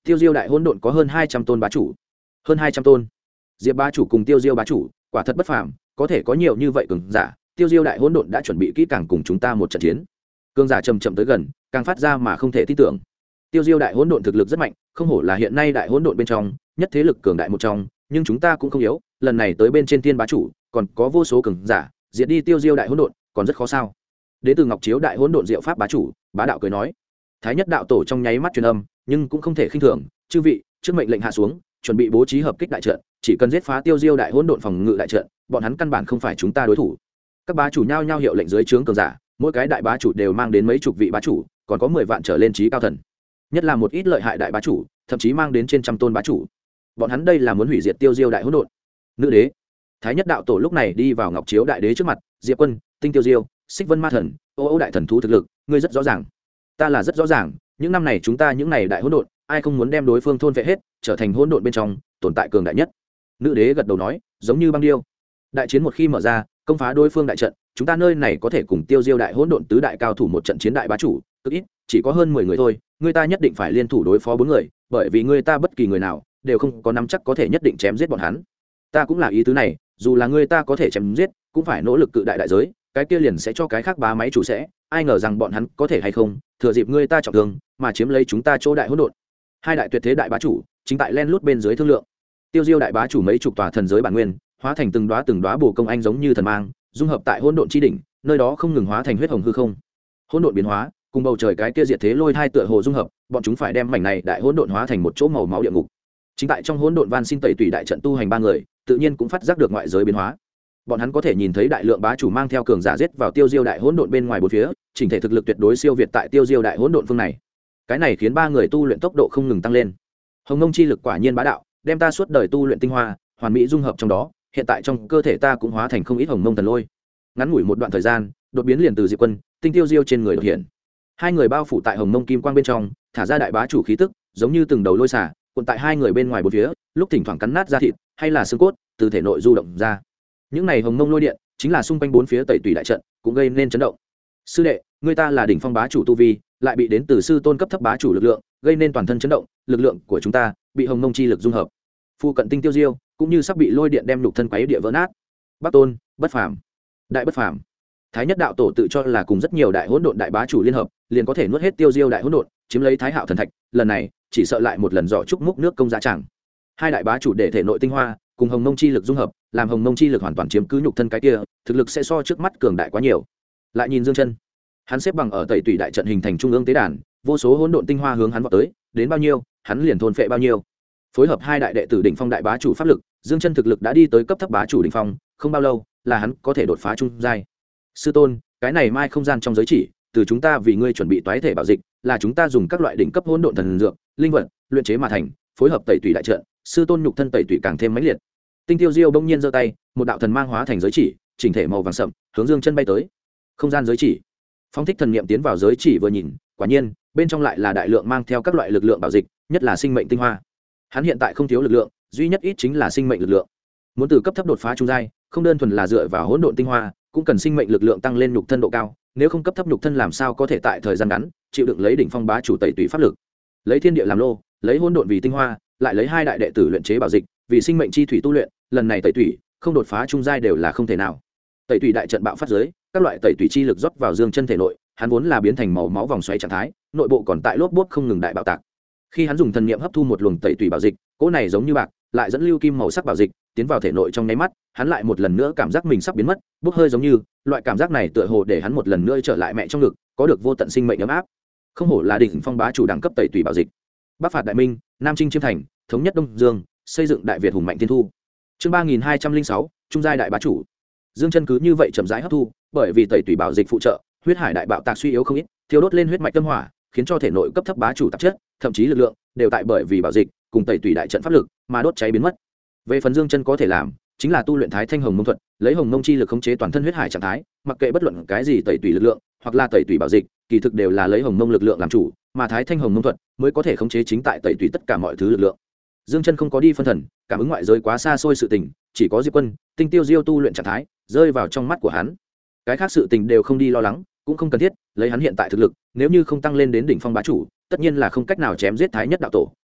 tiêu diêu đại hỗn độn có hơn 200 tôn bá chủ. Hơn 200 tôn. Diệp bá chủ cùng tiêu diêu bá chủ quả thật bất phàm, có thể có nhiều như vậy cường giả, tiêu diêu đại hỗn độn đã chuẩn bị kỹ càng cùng chúng ta một trận chiến. Cường giả chậm chậm tới gần, càng phát ra mà không thể tin tưởng. Tiêu diêu đại hỗn độn thực lực rất mạnh, không hổ là hiện nay đại hỗn độn bên trong nhất thế lực cường đại một trong, nhưng chúng ta cũng không yếu, lần này tới bên trên tiên bá chủ, còn có vô số cường giả, diệt đi tiêu diêu đại hỗn độn, còn rất khó sao? Đến từ Ngọc Chiếu đại hỗn độn diệu pháp bá chủ, bá đạo cười nói. Thái nhất đạo tổ trong nháy mắt truyền âm, nhưng cũng không thể khinh thường, chư vị, trước mệnh lệnh hạ xuống, chuẩn bị bố trí hợp kích đại trận, chỉ cần giết phá tiêu diêu đại hỗn độn phòng ngự đại trận, bọn hắn căn bản không phải chúng ta đối thủ. Các bá chủ nhao nhao hiệu lệnh dưới trướng cường giả, mỗi cái đại bá chủ đều mang đến mấy chục vị bá chủ, còn có 10 vạn trở lên trí cao thần. Nhất là một ít lợi hại đại bá chủ, thậm chí mang đến trên trăm tôn bá chủ. Bọn hắn đây là muốn hủy diệt tiêu diêu đại hỗn độn. Nữ đế, Thái nhất đạo tổ lúc này đi vào Ngọc Chiếu đại đế trước mặt, Diệp Quân, Tinh Tiêu Diêu, Xích Vân Ma Thần, Ô Ô đại thần thú thực lực, ngươi rất rõ ràng. Ta là rất rõ ràng, những năm này chúng ta những này đại hỗn độn, ai không muốn đem đối phương thôn phệ hết, trở thành hỗn độn bên trong tồn tại cường đại nhất. Nữ đế gật đầu nói, giống như băng điêu. Đại chiến một khi mở ra, công phá đối phương đại trận, chúng ta nơi này có thể cùng tiêu diêu đại hỗn độn tứ đại cao thủ một trận chiến đại bá chủ, cực ít, chỉ có hơn 10 người thôi, người ta nhất định phải liên thủ đối phó 4 người, bởi vì người ta bất kỳ người nào đều không có nắm chắc có thể nhất định chém giết bọn hắn. Ta cũng là ý tứ này, dù là người ta có thể chém giết, cũng phải nỗ lực cự đại đại giới, cái kia liền sẽ cho cái khác bá máy chủ sẽ, ai ngờ rằng bọn hắn có thể hay không, thừa dịp người ta trọng thương, mà chiếm lấy chúng ta chỗ đại hỗn độn. Hai đại tuyệt thế đại bá chủ, chính tại len lút bên dưới thương lượng. Tiêu diêu đại bá chủ mấy chục tòa thần giới bản nguyên, hóa thành từng đóa bổ công anh giống như thần mang, dung hợp tại hỗn độn chi đỉnh, nơi đó không ngừng hóa thành huyết hồng hư không. Hỗn độn biến hóa, cùng bầu trời cái kia diệt thế lôi thai tựa hồ dung hợp, bọn chúng phải đem mảnh này đại hỗn độn hóa thành một chỗ màu máu địa ngục. Chính tại trong hỗn độn van xin tẩy tùy đại trận tu hành 3 người, tự nhiên cũng phát giác được ngoại giới biến hóa. Bọn hắn có thể nhìn thấy đại lượng bá chủ mang theo cường giả giết vào tiêu diêu đại hỗn độn bên ngoài bốn phía, chỉnh thể thực lực tuyệt đối siêu việt tại tiêu diêu đại hỗn độn phương này. Cái này khiến 3 người tu luyện tốc độ không ngừng tăng lên. Hồng Mông chi lực quả nhiên bá đạo, đem ta suốt đời tu luyện tinh hoa, hoàn mỹ dung hợp trong đó, hiện tại trong cơ thể ta cũng hóa thành không ít hồng mông thần lôi. Ngắn ngủi một đoạn thời gian, đột biến liền từ Diệp Quân, Tinh Tiêu Diêu trên người đột hiện. 2 người bao phủ tại hồng mông kim quang bên trong, thả ra đại bá chủ khí tức, giống như từng đầu lôi xả, cuộn tại 2 người bên ngoài bốn phía, lúc thỉnh thoảng cắn nát da thịt, hay là xương cốt, từ thể nội du động ra. Những này hồng mông lôi điện, chính là xung quanh bốn phía tẩy tùy đại trận, cũng gây nên chấn động. Sư đệ, người ta là đỉnh phong bá chủ tu vi, lại bị đến từ sư tôn cấp thấp bá chủ lực lượng, gây nên toàn thân chấn động, lực lượng của chúng ta bị hồng mông chi lực dung hợp. Phu cận Tinh Tiêu Diêu cũng như sắp bị lôi điện đem nhục thân quấy địa vỡ nát. Bắc tôn, bất phàm, đại bất phàm. Thái nhất đạo tổ tự cho là cùng rất nhiều đại hỗn độn đại bá chủ liên hợp, liền có thể nuốt hết tiêu diêu đại hỗn độn, chiếm lấy Thái Hạo thần thạch, lần này chỉ sợ lại một lần dọ chúc múc nước công giá chẳng. 2 đại bá chủ để thể nội tinh hoa cùng hồng mông chi lực dung hợp, làm hồng mông chi lực hoàn toàn chiếm cứ nhục thân cái kia, thực lực sẽ so trước mắt cường đại quá nhiều. Lại nhìn Dương Chân, hắn xếp bằng ở tẩy tùy đại trận hình thành trung ương tế đàn, vô số hỗn độn tinh hoa hướng hắn vọt tới, đến bao nhiêu, hắn liền thôn phệ bao nhiêu. Phối hợp 2 đại đệ tử đỉnh phong đại bá chủ pháp lực, Dương Chân thực lực đã đi tới cấp thấp bá chủ đỉnh phong, không bao lâu là hắn có thể đột phá trung giai. Sư tôn, cái này mai không gian trong giới chỉ, từ chúng ta vì ngươi chuẩn bị toái thể bảo dịch, là chúng ta dùng các loại đỉnh cấp hỗn độn thần dược, linh vật, luyện chế mà thành, phối hợp tẩy tùy đại trận, sư tôn nhục thân tẩy tùy càng thêm mãnh liệt. Tinh Tiêu Diêu bỗng nhiên giơ tay, một đạo thần mang hóa thành giới chỉ, chỉnh thể màu vàng sậm, hướng Dương Chân bay tới. Không gian giới chỉ. Phóng thích thần niệm tiến vào giới chỉ vừa nhìn, quả nhiên, bên trong lại là đại lượng mang theo các loại lực lượng bảo dịch, nhất là sinh mệnh tinh hoa. Hắn hiện tại không thiếu lực lượng, duy nhất ít chính là sinh mệnh lực lượng. Muốn từ cấp thấp đột phá trung giai, không đơn thuần là dựa vào hỗn độn tinh hoa, cũng cần sinh mệnh lực lượng tăng lên nhục thân độ cao, nếu không cấp thấp nhục thân làm sao có thể tại thời gian ngắn chịu đựng lấy đỉnh phong bá chủ tẩy tùy pháp lực. Lấy thiên địa làm lô, lấy hỗn độn vì tinh hoa, lại lấy 2 đại đệ tử luyện chế bảo dịch, vì sinh mệnh chi thủy tu luyện, lần này tẩy tùy, không đột phá trung giai đều là không thể nào. Tẩy tùy đại trận bạo phát giới, các loại tẩy tùy chi lực rót vào Dương Chân thể nội, hắn vốn là biến thành màu máu vòng xoáy trạng thái, nội bộ còn tại lốp bốt không ngừng đại bạo tạc. Khi hắn dùng thần niệm hấp thu một luồng tẩy tùy bảo dịch, cỗ này giống như bạc, lại dẫn lưu kim màu sắc bảo dịch tiến vào thể nội trong nháy mắt, hắn lại một lần nữa cảm giác mình sắp biến mất, bốc hơi giống như, loại cảm giác này tựa hồ để hắn một lần nữa trở lại mẹ trong ngực, có được vô tận sinh mệnh ấm áp. Không hổ là đỉnh phong bá chủ đẳng cấp tẩy tùy bảo dịch. Bắc phạt đại minh, Nam chinh chiêm thành, thống nhất Đông Dương, xây dựng đại Việt hùng mạnh thiên thu. Chương 3206, trung giai đại bá chủ. Dương Chân cứ như vậy chậm rãi hấp thu, bởi vì tẩy tùy bảo dịch phụ trợ, huyết hải đại bạo tạc suy yếu không ít, thiêu đốt lên huyết mạch tâm hỏa, khiến cho thể nội cấp thấp bá chủ tạp chất, thậm chí lực lượng đều tại bởi vì bảo dịch cùng tẩy tùy đại trận pháp lực mà đốt cháy biến mất. Về phần Dương Chân có thể làm, chính là tu luyện Thái Thanh Hồng Mông thuật, lấy hồng mông chi lực khống chế toàn thân huyết hải trạng thái, mặc kệ bất luận cái gì tẩy tùy lực lượng, hoặc là tẩy tùy bảo dịch, kỳ thực đều là lấy hồng mông lực lượng làm chủ, mà Thái Thanh Hồng Mông thuật mới có thể khống chế chính tại tẩy tùy tất cả mọi thứ lực lượng. Dương Chân không có đi phân thần, cảm ứng ngoại giới quá xa xôi sự tình, chỉ có Diệp Quân, Tinh Tiêu Diêu tu luyện trạng thái rơi vào trong mắt của hắn. Cái khác sự tình đều không đi lo lắng, cũng không cần thiết, lấy hắn hiện tại thực lực, nếu như không tăng lên đến đỉnh phong bá chủ, tất nhiên là không cách nào chém giết Thái Nhất đạo tổ,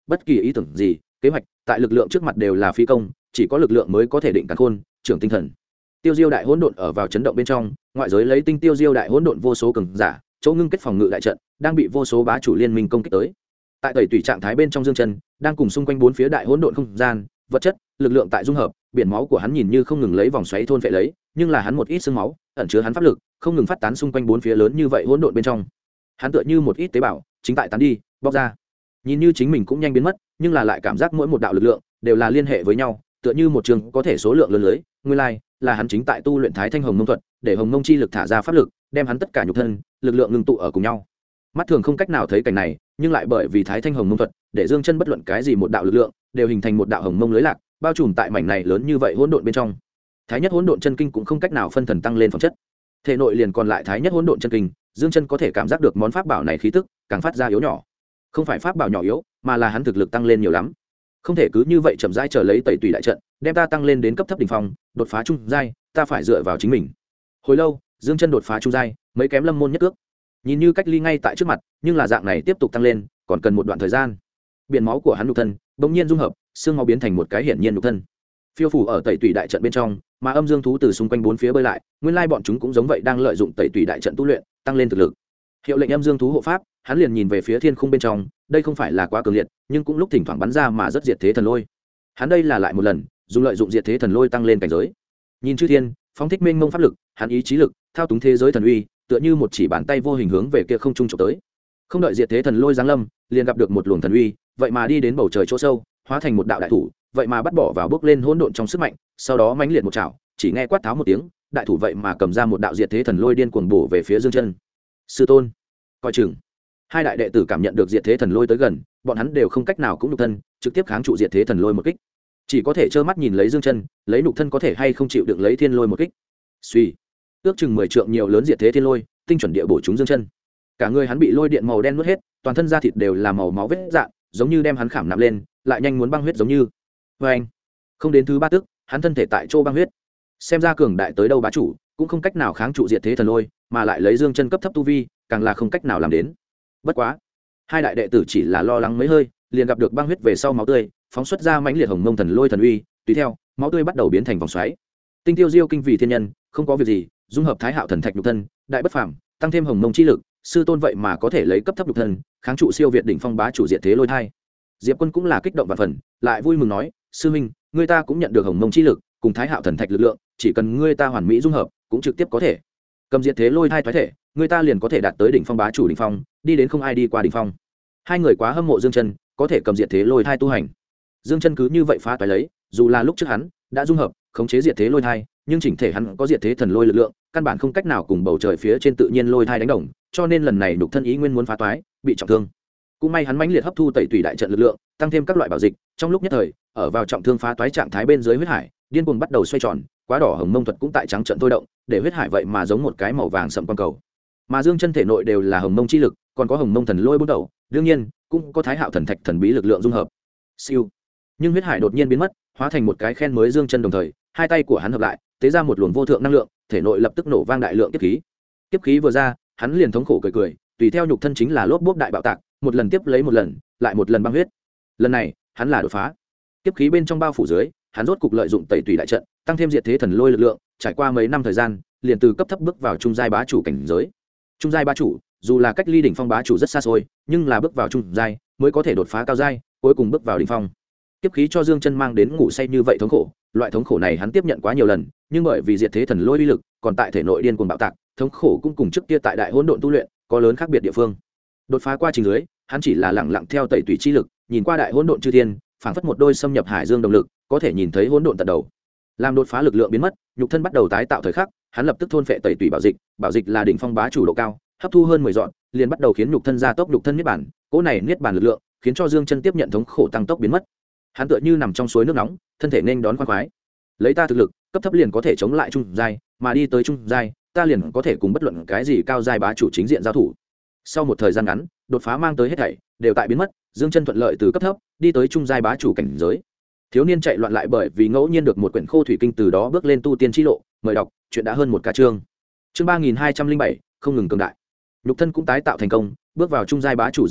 bất kỳ ý tưởng gì kế hoạch tại lực lượng trước mặt đều là phi công, chỉ có lực lượng mới có thể định càn khôn trưởng tinh thần. Tiêu diêu đại hỗn độn ở vào chấn động bên trong, ngoại giới lấy tinh tiêu diêu đại hỗn độn vô số cường giả chỗ ngưng kết phòng ngự đại trận đang bị vô số bá chủ liên minh công kích tới. Tại tẩy tủy trạng thái bên trong Dương Chân đang cùng xung quanh bốn phía đại hỗn độn không gian vật chất lực lượng tại dung hợp, biển máu của hắn nhìn như không ngừng lấy vòng xoáy thôn phệ lấy, nhưng là hắn một ít xương máu ẩn chứa hắn pháp lực không ngừng phát tán xung quanh bốn phía lớn như vậy hỗn độn bên trong. Hắn tựa như một ít tế bào chính tại tán đi bóc ra, nhìn như chính mình cũng nhanh biến mất, nhưng là lại cảm giác mỗi một đạo lực lượng đều là liên hệ với nhau, tựa như một trường có thể số lượng lớn lưới. Nguyên lai là hắn chính tại tu luyện Thái Thanh Hồng Mông thuật, để Hồng Mông chi lực thả ra pháp lực, đem hắn tất cả nhục thân lực lượng ngưng tụ ở cùng nhau. Mắt thường không cách nào thấy cảnh này, nhưng lại bởi vì Thái Thanh Hồng Mông thuật, để Dương Chân bất luận cái gì một đạo lực lượng đều hình thành một đạo hồng mông lưới lạc, bao trùm tại mảnh này lớn như vậy hỗn độn bên trong. Thái nhất hỗn độn chân kinh cũng không cách nào phân thần tăng lên phẩm chất, thể nội liền còn lại Thái nhất hỗn độn chân kinh. Dương Chân có thể cảm giác được món pháp bảo này khí tức càng phát ra yếu nhỏ, không phải pháp bảo nhỏ yếu, mà là hắn thực lực tăng lên nhiều lắm. Không thể cứ như vậy chậm rãi chờ lấy tẩy tùy đại trận đem ta tăng lên đến cấp thấp đỉnh phong, đột phá trung giai, ta phải dựa vào chính mình. Hồi lâu, Dương Chân đột phá trung giai, mấy kém lâm môn nhất cước, nhìn như cách ly ngay tại trước mặt, nhưng là dạng này tiếp tục tăng lên còn cần một đoạn thời gian. Biển máu của hắn nhục thân bỗng nhiên dung hợp, xương máu biến thành một cái hiển nhiên nhục thân, phiêu phủ ở tẩy tùy đại trận bên trong, mà âm dương thú từ xung quanh bốn phía bơi lại, nguyên lai bọn chúng cũng giống vậy đang lợi dụng tẩy tùy đại trận tu luyện, tăng lên thực lực. Hiệu lệnh âm dương thú hộ pháp, hắn liền nhìn về phía thiên khung bên trong, đây không phải là quá cường liệt, nhưng cũng lúc thỉnh thoảng bắn ra mà rất diệt thế thần lôi. Hắn đây là lại một lần dùng lợi dụng diệt thế thần lôi tăng lên cảnh giới. Nhìn chư thiên, phóng thích mênh mông pháp lực, hắn ý chí lực, thao túng thế giới thần uy, tựa như một chỉ bàn tay vô hình hướng về kia không trung chụp tới. Không đợi diệt thế thần lôi giáng lâm, liền gặp được một luồng thần uy, vậy mà đi đến bầu trời chỗ sâu, hóa thành một đạo đại thủ, vậy mà bắt bỏ vào bước lên hỗn độn trong sức mạnh, sau đó mãnh liệt một chảo, chỉ nghe quát tháo một tiếng, đại thủ vậy mà cầm ra một đạo diệt thế thần lôi điên cuồng bổ về phía Dương Chân. Sư tôn, coi chừng. Hai đại đệ tử cảm nhận được diệt thế thần lôi tới gần, bọn hắn đều không cách nào cũng nhục thân trực tiếp kháng trụ diệt thế thần lôi một kích, chỉ có thể trơ mắt nhìn lấy Dương Chân lấy nhục thân có thể hay không chịu được lấy thiên lôi một kích. Suy, ước chừng 10 trượng nhiều lớn diệt thế thiên lôi, tinh chuẩn địa bổ trúng Dương Chân. Cả người hắn bị lôi điện màu đen nuốt hết, toàn thân da thịt đều là màu máu vết rạn, giống như đem hắn khảm nạm lên, lại nhanh muốn băng huyết giống như. Anh, không đến thứ 3 tức, hắn thân thể tại chỗ băng huyết. Xem ra cường đại tới đâu bá chủ, cũng không cách nào kháng trụ diệt thế thần lôi, mà lại lấy Dương Chân cấp thấp tu vi, càng là không cách nào làm đến. Bất quá, hai đại đệ tử chỉ là lo lắng mấy hơi, liền gặp được băng huyết về sau máu tươi, phóng xuất ra mãnh liệt hồng mông thần lôi thần uy, tùy theo, máu tươi bắt đầu biến thành vòng xoáy. Tinh tiêu diêu kinh vì thiên nhân, không có việc gì, dung hợp Thái Hạo thần thạch nhục thân, đại bất phàm, tăng thêm hồng mông chi lực, sư tôn vậy mà có thể lấy cấp thấp nhục thân, kháng trụ siêu việt đỉnh phong bá chủ diệt thế lôi thai. Diệp Quân cũng là kích động và phần, lại vui mừng nói, sư minh, ngươi ta cũng nhận được hồng mông chi lực, cùng Thái Hạo thần thạch lực lượng, chỉ cần ngươi ta hoàn mỹ dung hợp, cũng trực tiếp có thể cầm diệt thế lôi thai thoái thể, ngươi ta liền có thể đạt tới đỉnh phong bá chủ đỉnh phong, đi đến không ai đi qua đỉnh phong. Hai người quá hâm mộ Dương Chân, có thể cầm diệt thế lôi thai tu hành. Dương Chân cứ như vậy phá toái lấy, dù là lúc trước hắn đã dung hợp, khống chế diệt thế lôi thai, nhưng chỉnh thể hắn có diệt thế thần lôi lực lượng, căn bản không cách nào cùng bầu trời phía trên tự nhiên lôi thai đánh đồng, cho nên lần này nhục thân ý nguyên muốn phá toái, bị trọng thương. Cũng may hắn mãnh liệt hấp thu tẩy tùy đại trận lực lượng, tăng thêm các loại bảo dịch, trong lúc nhất thời, ở vào trọng thương phá toái trạng thái bên dưới huyết hải, điên cuồng bắt đầu xoay tròn, quá đỏ hồng mông thuật cũng tại trắng trận thôi động, để huyết hải vậy mà giống một cái màu vàng sẫm quang cầu. Mà Dương Chân thể nội đều là hồng mông chi lực, còn có hồng mông thần lôi bốn đầu, đương nhiên cũng có Thái Hạo thần thạch thần bí lực lượng dung hợp. Siêu. Nhưng huyết hải đột nhiên biến mất, hóa thành một cái khen mới Dương Chân đồng thời, hai tay của hắn hợp lại, tế ra một luồng vô thượng năng lượng, thể nội lập tức nổ vang đại lượng kiếp khí. Kiếp khí vừa ra, hắn liền thống khổ cười cười, tùy theo nhục thân chính là lốp bốp đại bạo tạc, một lần tiếp lấy một lần, lại một lần băng huyết. Lần này, hắn là đột phá. Kiếp khí bên trong bao phủ dưới, hắn rốt cục lợi dụng tẩy tùy đại trận, tăng thêm diệt thế thần lôi lực lượng, trải qua mấy năm thời gian, liền từ cấp thấp bước vào trung giai bá chủ cảnh giới. Trung giai bá chủ, dù là cách ly đỉnh phong bá chủ rất xa xôi, nhưng là bước vào trung giai mới có thể đột phá cao giai, cuối cùng bước vào đỉnh phong. Kiếp khí cho Dương Chân mang đến ngủ say như vậy thống khổ, loại thống khổ này hắn tiếp nhận quá nhiều lần, nhưng bởi vì diệt thế thần lôi uy lực, còn tại thể nội điên cuồng bạo tạc, thống khổ cũng cùng trước kia tại đại hỗn độn tu luyện có lớn khác biệt địa phương. Đột phá qua trình dưới, hắn chỉ là lẳng lặng theo tẩy tùy chi lực, nhìn qua đại hỗn độn chư thiên, phảng phất một đôi xâm nhập hải dương động lực, có thể nhìn thấy hỗn độn tận đầu. Làm đột phá lực lượng biến mất, nhục thân bắt đầu tái tạo thời khắc, hắn lập tức thôn phệ tẩy tùy bảo dịch là đỉnh phong bá chủ độ cao, hấp thu hơn 10 dọn, liền bắt đầu khiến nhục thân gia tốc nhục thân niết bàn, cỗ này niết bàn lực lượng, khiến cho Dương Chân tiếp nhận thống khổ tăng tốc biến mất. Hắn tựa như nằm trong suối nước nóng, thân thể nên đón khoan khoái. Lấy ta thực lực, cấp thấp liền có thể chống lại trung giai, mà đi tới trung giai, ta liền có thể cùng bất luận cái gì cao giai bá chủ chính diện giao thủ. Sau một thời gian ngắn, đột phá mang tới hết thảy đều tại biến mất, Dương Chân thuận lợi từ cấp thấp đi tới trung giai bá chủ cảnh giới. Thiếu niên chạy loạn lại bởi vì ngẫu nhiên được một quyển khô thủy kinh, từ đó bước lên tu tiên chi lộ, mời đọc, chuyện đã hơn một ca chương. Chương 3207, không ngừng cường đại. Nhục thân cũng tái tạo thành công, bước vào trung giai bá chủ Dương Chân,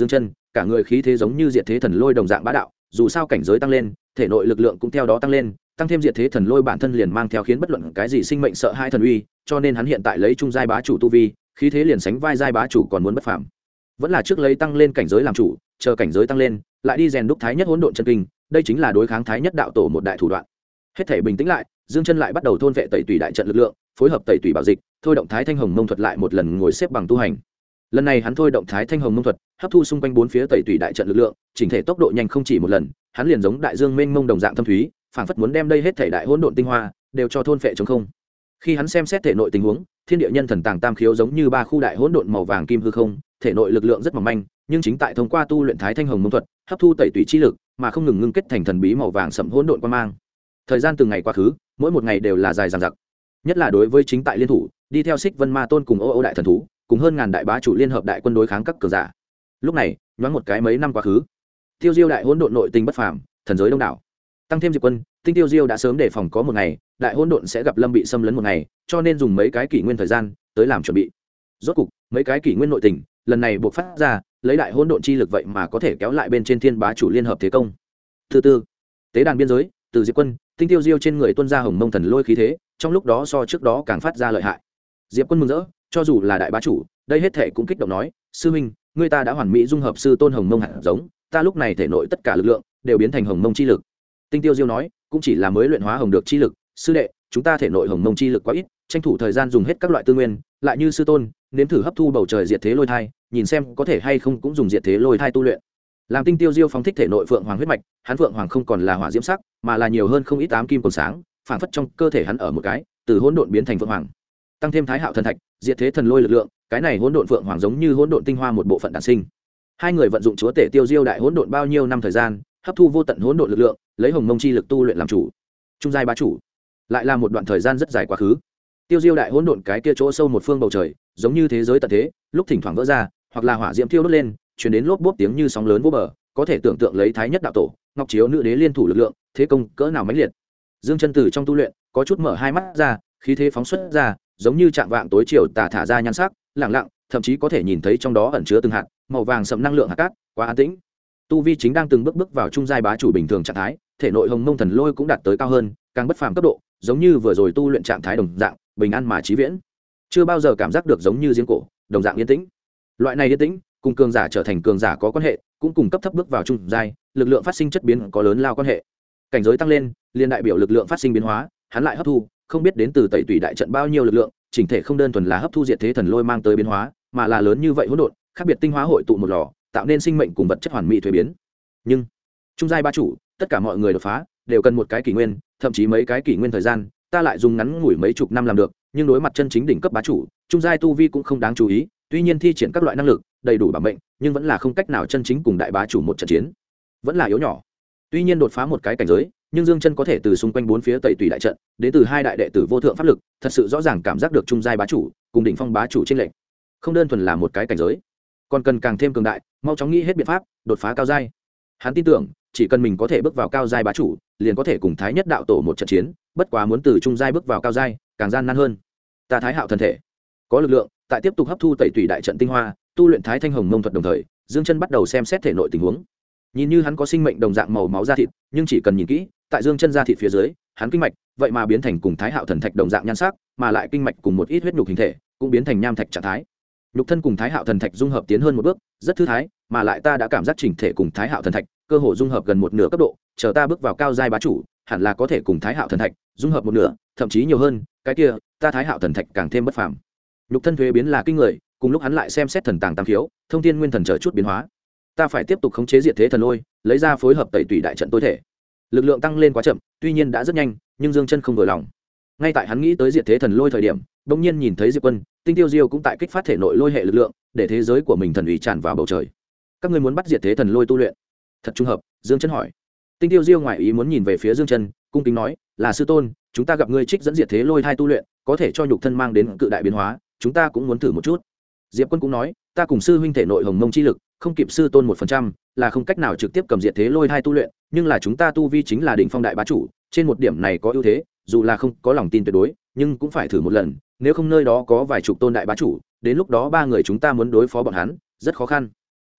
cả người khí thế giống như diệt thế thần lôi đồng dạng bá đạo, dù sao cảnh giới tăng lên, thể nội lực lượng cũng theo đó tăng lên, tăng thêm diệt thế thần lôi bản thân liền mang theo khiến bất luận cái gì sinh mệnh sợ hai thần uy, cho nên hắn hiện tại lấy trung giai bá chủ tu vi, khí thế liền sánh vai giai bá chủ còn muốn bất phàm. Vẫn là trước lấy tăng lên cảnh giới làm chủ, chờ cảnh giới tăng lên, lại đi rèn đúc thái nhất hỗn độn chân kinh, đây chính là đối kháng thái nhất đạo tổ một đại thủ đoạn. Hết thể bình tĩnh lại, Dương Chân lại bắt đầu thôn vệ tẩy tùy đại trận lực lượng, phối hợp tẩy tùy bảo dịch, thôi động thái thanh hồng mông thuật lại một lần ngồi xếp bằng tu hành. Lần này hắn thôi động thái thanh hồng mông thuật, hấp thu xung quanh bốn phía tẩy tùy đại trận lực lượng, chỉnh thể tốc độ nhanh không chỉ một lần, hắn liền giống đại dương mênh mông đồng dạng thâm thúy, phảng phất muốn đem đây hết thể đại hỗn độn tinh hoa đều cho thôn phệ trống không. Khi hắn xem xét thể nội tình huống, thiên địa nhân thần tàng tam khiếu giống như ba khu đại hỗn độn màu vàng kim hư không, thể nội lực lượng rất mỏng manh, nhưng chính tại thông qua tu luyện thái thanh hồng mông thuật, hấp thu tẩy tùy chi lực, mà không ngừng ngưng kết thành thần bí màu vàng sẫm hỗn độn quang mang. Thời gian từng ngày qua khứ, mỗi một ngày đều là dài dằng dặc. Nhất là đối với chính tại liên thủ, đi theo Xích Vân Ma Tôn cùng Ô đại thần thú, cùng hơn ngàn đại bá chủ liên hợp đại quân đối kháng các cường giả. Lúc này, nhoáng một cái mấy năm quá khứ, Tiêu Diêu đại hỗn độn nội tình bất phàm, thần giới đông đảo. Tăng thêm Diệp Quân, Tinh Tiêu Diêu đã sớm đề phòng có một ngày, đại hỗn độn sẽ gặp Lâm bị xâm lấn một ngày, cho nên dùng mấy cái kỷ nguyên thời gian tới làm chuẩn bị. Rốt cục, mấy cái kỷ nguyên nội tình, lần này buộc phát ra, lấy đại hỗn độn chi lực vậy mà có thể kéo lại bên trên thiên bá chủ liên hợp thế công. Thứ tư, tế đàn biên giới, từ Diệp Quân, Tinh Tiêu Diêu trên người tuôn ra hồng mông thần lôi khí thế, trong lúc đó so trước đó càng phát ra lợi hại. Diệp Quân mừng rỡ, cho dù là đại bá chủ, đây hết thể cũng kích động nói, sư huynh, ngươi ta đã hoàn mỹ dung hợp sư tôn hồng mông hạt giống, ta lúc này thể nội tất cả lực lượng đều biến thành hồng mông chi lực. Tinh Tiêu Diêu nói, cũng chỉ là mới luyện hóa hồng được chi lực, sư đệ, chúng ta thể nội hồng mông chi lực quá ít, tranh thủ thời gian dùng hết các loại tư nguyên, lại như sư tôn, nếm thử hấp thu bầu trời diệt thế lôi thai, nhìn xem có thể hay không cũng dùng diệt thế lôi thai tu luyện. Làm Tinh Tiêu Diêu phóng thích thể nội phượng hoàng huyết mạch, hắn phượng hoàng không còn là hỏa diễm sắc, mà là nhiều hơn không ít ám kim còn sáng, phản phất trong cơ thể hắn ở một cái, từ hỗn độn biến thành phượng hoàng. Tăng thêm thái hạo thần thạch, diệt thế thần lôi lực lượng, cái này hỗn độn phượng hoàng giống như hỗn độn tinh hoa một bộ phận đản sinh. Hai người vận dụng chúa tể Tiêu Diêu đại hỗn độn bao nhiêu năm thời gian, hấp thu vô tận hỗn độn lực lượng, lấy hồng mông chi lực tu luyện làm chủ. Trung giai bá chủ, lại là một đoạn thời gian rất dài quá khứ. Tiêu Diêu đại hỗn độn cái kia chỗ sâu một phương bầu trời, giống như thế giới tận thế, lúc thỉnh thoảng vỡ ra, hoặc là hỏa diễm thiêu đốt lên, truyền đến lốp bốp tiếng như sóng lớn vô bờ, có thể tưởng tượng lấy thái nhất đạo tổ, ngọc chiếu nữ đế liên thủ lực lượng, thế công cỡ nào mãnh liệt. Dương Chân Tử trong tu luyện, có chút mở hai mắt ra, khí thế phóng xuất ra, giống như trạng vạng tối chiều tà thả ra nhan sắc, lặng lặng, thậm chí có thể nhìn thấy trong đó ẩn chứa từng hạt màu vàng sẫm năng lượng hạt cát, quá an tĩnh. Tu vi chính đang từng bước bước vào trung giai bá chủ bình thường trạng thái, thể nội hồng mông thần lôi cũng đạt tới cao hơn, càng bất phàm cấp độ, giống như vừa rồi tu luyện trạng thái đồng dạng, bình an mà chí viễn. Chưa bao giờ cảm giác được giống như giếng cổ, đồng dạng yên tĩnh. Loại này yên tĩnh, cùng cường giả trở thành cường giả có quan hệ, cũng cùng cấp thấp bước vào trung giai, lực lượng phát sinh chất biến có lớn lao quan hệ. Cảnh giới tăng lên, liên đại biểu lực lượng phát sinh biến hóa, hắn lại hấp thu, không biết đến từ tẩy tùy đại trận bao nhiêu lực lượng, chỉnh thể không đơn thuần là hấp thu diệt thế thần lôi mang tới biến hóa, mà là lớn như vậy hỗn độn, khác biệt tinh hóa hội tụ một lò, tạo nên sinh mệnh cùng vật chất hoàn mỹ thuế biến. Nhưng trung giai bá chủ, tất cả mọi người đột phá đều cần một cái kỷ nguyên, thậm chí mấy cái kỷ nguyên thời gian, ta lại dùng ngắn ngủi mấy chục năm làm được, nhưng đối mặt chân chính đỉnh cấp bá chủ, trung giai tu vi cũng không đáng chú ý, tuy nhiên thi triển các loại năng lực, đầy đủ bảo mệnh, nhưng vẫn là không cách nào chân chính cùng đại bá chủ một trận chiến, vẫn là yếu nhỏ. Tuy nhiên đột phá một cái cảnh giới, nhưng Dương Chân có thể từ xung quanh bốn phía tẩy tùy đại trận, đến từ hai đại đệ tử vô thượng pháp lực, thật sự rõ ràng cảm giác được trung giai bá chủ cùng đỉnh phong bá chủ trên lệnh, không đơn thuần là một cái cảnh giới, còn cần càng thêm cường đại, mau chóng nghĩ hết biện pháp đột phá cao giai. Hắn tin tưởng, chỉ cần mình có thể bước vào cao giai bá chủ, liền có thể cùng thái nhất đạo tổ một trận chiến, bất quá muốn từ trung giai bước vào cao giai, càng gian nan hơn. Ta thái hạo thần thể có lực lượng, tại tiếp tục hấp thu tẩy tùy đại trận tinh hoa, tu luyện thái thanh hồng mông thuật đồng thời, Dương Chân bắt đầu xem xét thể nội tình huống. Nhìn như hắn có sinh mệnh đồng dạng màu máu da thịt, nhưng chỉ cần nhìn kỹ, tại Dương Chân da thịt phía dưới, hắn kinh mạch vậy mà biến thành cùng thái hạo thần thạch đồng dạng nhan sắc, mà lại kinh mạch cùng một ít huyết nhục hình thể cũng biến thành nham thạch trạng thái. Nhục thân cùng thái hạo thần thạch dung hợp tiến hơn một bước, rất thư thái, mà lại ta đã cảm giác chỉnh thể cùng thái hạo thần thạch cơ hồ dung hợp gần một nửa cấp độ, chờ ta bước vào cao giai bá chủ, hẳn là có thể cùng thái hạo thần thạch dung hợp một nửa, thậm chí nhiều hơn, cái kia, ta thái hạo thần thạch càng thêm bất phàm. Nhục thân thuế biến là kinh người, cùng lúc hắn lại xem xét thần tàng tam khiếu, thông thiên nguyên thần trở chút biến hóa. Ta phải tiếp tục khống chế diệt thế thần lôi, lấy ra phối hợp tẩy tùy đại trận tối thể. Lực lượng tăng lên quá chậm, tuy nhiên đã rất nhanh, nhưng Dương Chân không vừa lòng. Ngay tại hắn nghĩ tới diệt thế thần lôi thời điểm, bỗng nhiên nhìn thấy Diệp Quân, Tinh Tiêu Diêu cũng tại kích phát thể nội lôi hệ lực lượng, để thế giới của mình thần uy tràn vào bầu trời. Các ngươi muốn bắt diệt thế thần lôi tu luyện? Thật trùng hợp, Dương Chân hỏi. Tinh Tiêu Diêu ngoài ý muốn nhìn về phía Dương Chân, cung kính nói, là sư tôn, chúng ta gặp ngươi trích dẫn diệt thế lôi thai tu luyện, có thể cho nhục thân mang đến cự đại biến hóa, chúng ta cũng muốn thử một chút. Diệp Quân cũng nói, ta cùng sư huynh thể nội hồng mông chi lực, không kịp sư tôn 1%, là không cách nào trực tiếp cầm diệt thế lôi thai tu luyện, nhưng là chúng ta tu vi chính là đỉnh phong đại bá chủ, trên một điểm này có ưu thế, dù là không có lòng tin tuyệt đối, nhưng cũng phải thử một lần, nếu không nơi đó có vài chục tôn đại bá chủ, đến lúc đó ba người chúng ta muốn đối phó bọn hắn, rất khó khăn.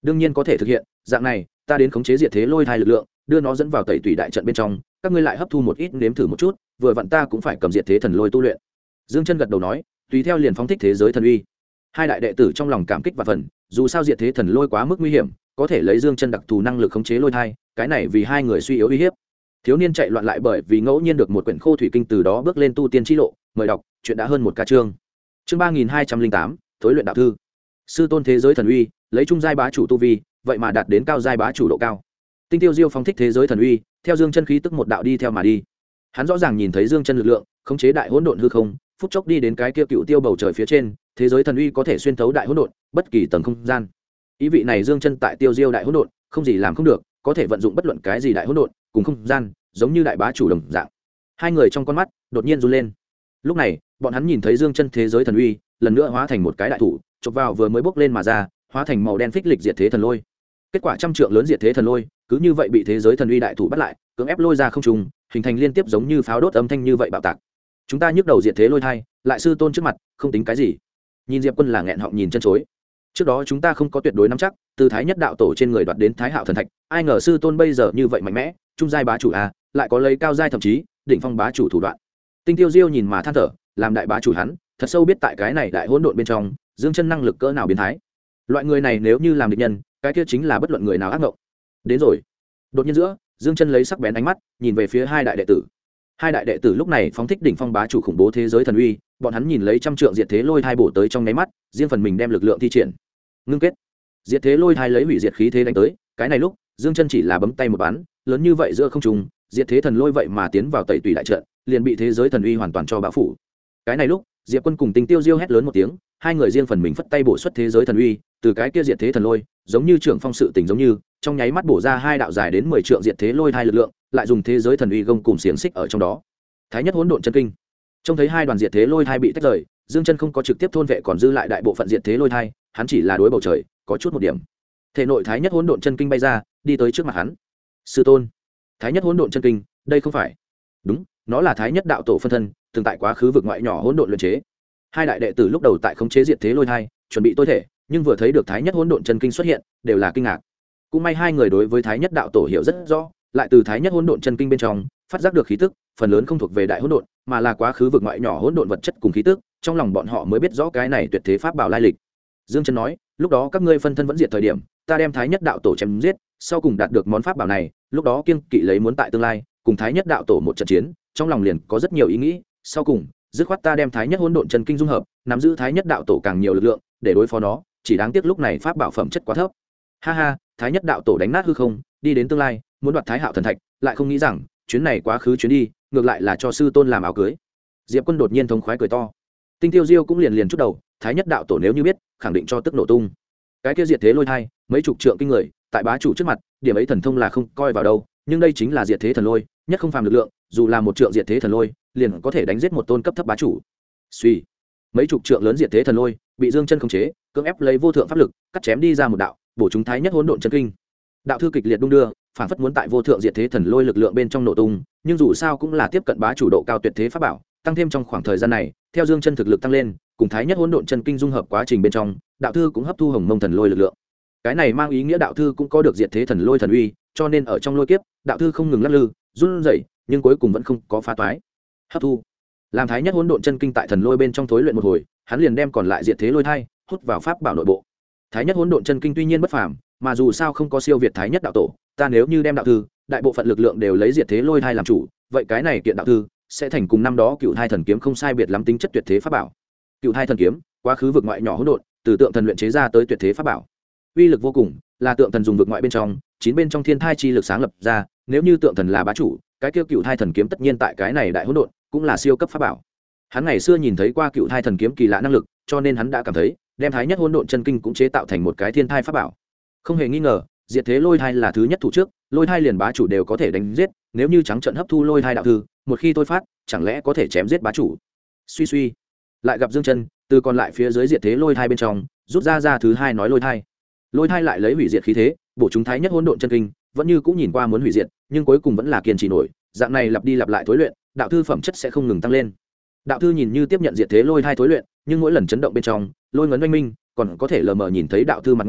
đương nhiên có thể thực hiện, dạng này ta đến khống chế diệt thế lôi thai lực lượng, đưa nó dẫn vào tẩy tủy đại trận bên trong, các ngươi lại hấp thu một ít nếm thử một chút, vừa vặn ta cũng phải cầm diệt thế thần lôi tu luyện. Dương Chân gật đầu nói, tùy theo liền phóng thích thế giới thần uy. Hai đại đệ tử trong lòng cảm kích và phần, dù sao diệt thế thần lôi quá mức nguy hiểm, có thể lấy Dương Chân đặc thù năng lực khống chế lôi thai, cái này vì hai người suy yếu uy hiếp. Thiếu niên chạy loạn lại bởi vì ngẫu nhiên được một quyển khô thủy kinh, từ đó bước lên tu tiên chi lộ, mời đọc, chuyện đã hơn một ca chương. Chương 3208, thối luyện đạo thư. Sư tôn thế giới thần uy, lấy trung giai bá chủ tu vi, vậy mà đạt đến cao giai bá chủ độ cao. Tinh Tiêu Diêu phóng thích thế giới thần uy, theo Dương Chân khí tức một đạo đi theo mà đi. Hắn rõ ràng nhìn thấy Dương Chân lực lượng, khống chế đại hỗn độn hư không, phút chốc đi đến cái kia cựu tiêu bầu trời phía trên, thế giới thần uy có thể xuyên thấu đại hỗn độn, bất kỳ tầng không gian. Ý vị này Dương Chân tại Tiêu Diêu đại hỗn độn, không gì làm không được, có thể vận dụng bất luận cái gì đại hỗn độn, cùng không gian, giống như đại bá chủ đồng dạng. Hai người trong con mắt đột nhiên run lên. Lúc này, bọn hắn nhìn thấy Dương Chân thế giới thần uy, lần nữa hóa thành một cái đại thủ, chụp vào vừa mới bốc lên mà ra, hóa thành màu đen phích lịch diệt thế thần lôi. Kết quả trăm trượng lớn diệt thế thần lôi, cứ như vậy bị thế giới thần uy đại thủ bắt lại, cưỡng ép lôi ra không trung, hình thành liên tiếp giống như pháo đốt âm thanh như vậy bạo tạc. Chúng ta nhức đầu diệt thế lôi thai, lại sư tôn trước mặt, không tính cái gì. Nhìn Diệp Quân là nghẹn họng nhìn chân chối. Trước đó chúng ta không có tuyệt đối nắm chắc, từ thái nhất đạo tổ trên người đoạt đến thái hạo thần thạch, ai ngờ sư tôn bây giờ như vậy mạnh mẽ, trung giai bá chủ a, lại có lấy cao giai thậm chí đỉnh phong bá chủ thủ đoạn. Tinh Tiêu Diêu nhìn mà than thở, làm đại bá chủ hắn, thật sâu biết tại cái này đại hỗn độn bên trong, Dương Chân năng lực cỡ nào biến thái. Loại người này nếu như làm địch nhân, cái kia chính là bất luận người nào ác ngộng. Đến rồi. Đột nhiên giữa, Dương Chân lấy sắc bén ánh mắt, nhìn về phía hai đại đệ tử. Hai đại đệ tử lúc này phóng thích đỉnh phong bá chủ khủng bố thế giới thần uy, bọn hắn nhìn lấy trăm trượng diệt thế lôi thai bổ tới trong nháy mắt, riêng phần mình đem lực lượng thi triển. Ngưng kết. Diệt thế lôi thai lấy hủy diệt khí thế đánh tới, cái này lúc, Dương Chân chỉ là bấm tay một bắn, lớn như vậy giữa không trung, diệt thế thần lôi vậy mà tiến vào tẩy tùy đại trận, liền bị thế giới thần uy hoàn toàn cho bão phủ. Cái này lúc, Diệp Quân cùng Tinh Tiêu Diêu hét lớn một tiếng, hai người riêng phần mình phất tay bổ xuất thế giới thần uy, từ cái kia diệt thế thần lôi, giống như trưởng phong sự tình giống như, trong nháy mắt bổ ra hai đạo dài đến 10 trượng diệt thế lôi thai lực lượng, lại dùng thế giới thần uy gông cùng xiềng xích ở trong đó. Thái nhất hỗn độn chân kinh. Trông thấy hai đoàn diệt thế lôi thai bị tách rời, Dương Chân không có trực tiếp thôn vệ, còn dư lại đại bộ phận diệt thế lôi thai, hắn chỉ là đối bầu trời, có chút một điểm. Thể nội thái nhất hỗn độn chân kinh bay ra, đi tới trước mặt hắn. Sư tôn, thái nhất hỗn độn chân kinh, đây không phải? Đúng, nó là thái nhất đạo tổ phân thân, từng tại quá khứ vực ngoại nhỏ hỗn độn luyện chế. Hai đại đệ tử lúc đầu tại khống chế diệt thế lôi thai, chuẩn bị tối thể, nhưng vừa thấy được thái nhất hỗn độn chân kinh xuất hiện, đều là kinh ngạc. Cũng may hai người đối với thái nhất đạo tổ hiểu rất rõ, lại từ thái nhất hỗn độn chân kinh bên trong phát giác được khí tức, phần lớn không thuộc về đại hỗn độn, mà là quá khứ vực ngoại nhỏ hỗn độn vật chất cùng khí tức, trong lòng bọn họ mới biết rõ cái này tuyệt thế pháp bảo lai lịch. Dương Chân nói, lúc đó các ngươi phân thân vẫn diệt thời điểm, ta đem thái nhất đạo tổ chém giết, sau cùng đạt được món pháp bảo này, lúc đó kiêng kỵ lấy muốn tại tương lai cùng thái nhất đạo tổ một trận chiến, trong lòng liền có rất nhiều ý nghĩ, sau cùng dứt khoát ta đem thái nhất hỗn độn chân kinh dung hợp, nắm giữ thái nhất đạo tổ càng nhiều lực lượng để đối phó nó, chỉ đáng tiếc lúc này pháp bảo phẩm chất quá thấp. Ha ha, thái nhất đạo tổ đánh nát hư không, đi đến tương lai, muốn đoạt thái hạo thần thạch, lại không nghĩ rằng chuyến này quá khứ chuyến đi, ngược lại là cho sư tôn làm áo cưới. Diệp Quân đột nhiên thống khoái cười to. Tinh Tiêu Diêu cũng liền chút đầu, thái nhất đạo tổ nếu như biết, khẳng định cho tức nổ tung. Cái kia diệt thế lôi thai, mấy chục trượng kinh người, tại bá chủ trước mặt, điểm ấy thần thông là không coi vào đâu, nhưng đây chính là diệt thế thần lôi, nhất không phàm lực lượng, dù là một trượng diệt thế thần lôi, liền có thể đánh giết một tôn cấp thấp bá chủ. Suy, mấy chục trượng lớn diệt thế thần lôi, bị Dương Chân khống chế, cưỡng ép lấy vô thượng pháp lực, cắt chém đi ra một đạo, bổ chúng thái nhất hỗn độn chân kinh. Đạo thư kịch liệt đung đưa, phản phất muốn tại vô thượng diệt thế thần lôi lực lượng bên trong nổ tung, nhưng dù sao cũng là tiếp cận bá chủ độ cao tuyệt thế pháp bảo, tăng thêm trong khoảng thời gian này, theo Dương Chân thực lực tăng lên, cùng thái nhất hỗn độn chân kinh dung hợp quá trình bên trong, đạo thư cũng hấp thu hồng mông thần lôi lực lượng. Cái này mang ý nghĩa đạo thư cũng có được diệt thế thần lôi thần uy, cho nên ở trong lôi kiếp, đạo thư không ngừng lắc lư, run rẩy, nhưng cuối cùng vẫn không có phá toái. Hấp thu. Làm thái nhất hỗn độn chân kinh tại thần lôi bên trong thối luyện một hồi, hắn liền đem còn lại diệt thế lôi thai hút vào pháp bảo nội bộ. Thái nhất hỗn độn chân kinh tuy nhiên bất phàm, mà dù sao không có siêu việt thái nhất đạo tổ, ta nếu như đem đạo thư, đại bộ phận lực lượng đều lấy diệt thế lôi thai làm chủ, vậy cái này kiện đạo thư sẽ thành cùng năm đó Cựu Thai thần kiếm không sai biệt lắm tính chất tuyệt thế pháp bảo. Cựu Thai thần kiếm, quá khứ vực ngoại nhỏ hỗn độn, từ tượng thần luyện chế ra tới tuyệt thế pháp bảo. Uy lực vô cùng, là tượng thần dùng vực ngoại bên trong, chín bên trong thiên thai chi lực sáng lập ra, nếu như tượng thần là bá chủ, cái kia Cựu Thai thần kiếm tất nhiên tại cái này đại hỗn độn, cũng là siêu cấp pháp bảo. Hắn ngày xưa nhìn thấy qua Cựu Thai thần kiếm kỳ lạ năng lực, cho nên hắn đã cảm thấy, đem thái nhất hỗn độn chân kinh cũng chế tạo thành một cái thiên thai pháp bảo. Không hề nghi ngờ, diệt thế lôi thai là thứ nhất thủ trước, lôi thai liền bá chủ đều có thể đánh giết, nếu như trắng trận hấp thu lôi thai đạo thư, một khi tôi phát, chẳng lẽ có thể chém giết bá chủ. Suy suy, lại gặp Dương Chân, từ còn lại phía dưới diệt thế lôi thai bên trong, rút ra thứ hai nói lôi thai. Lôi thai lại lấy hủy diệt khí thế, bổ chúng thái nhất hỗn độn chân kinh, vẫn như cũng nhìn qua muốn hủy diệt, nhưng cuối cùng vẫn là kiên trì nổi, dạng này lặp đi lặp lại thối luyện, đạo thư phẩm chất sẽ không ngừng tăng lên. Đạo thư nhìn như tiếp nhận diệt thế lôi thai thối luyện, nhưng mỗi lần chấn động bên trong, lôi ngấn oanh minh, còn có thể lờ mờ nhìn thấy đạo thư mặt ngoài,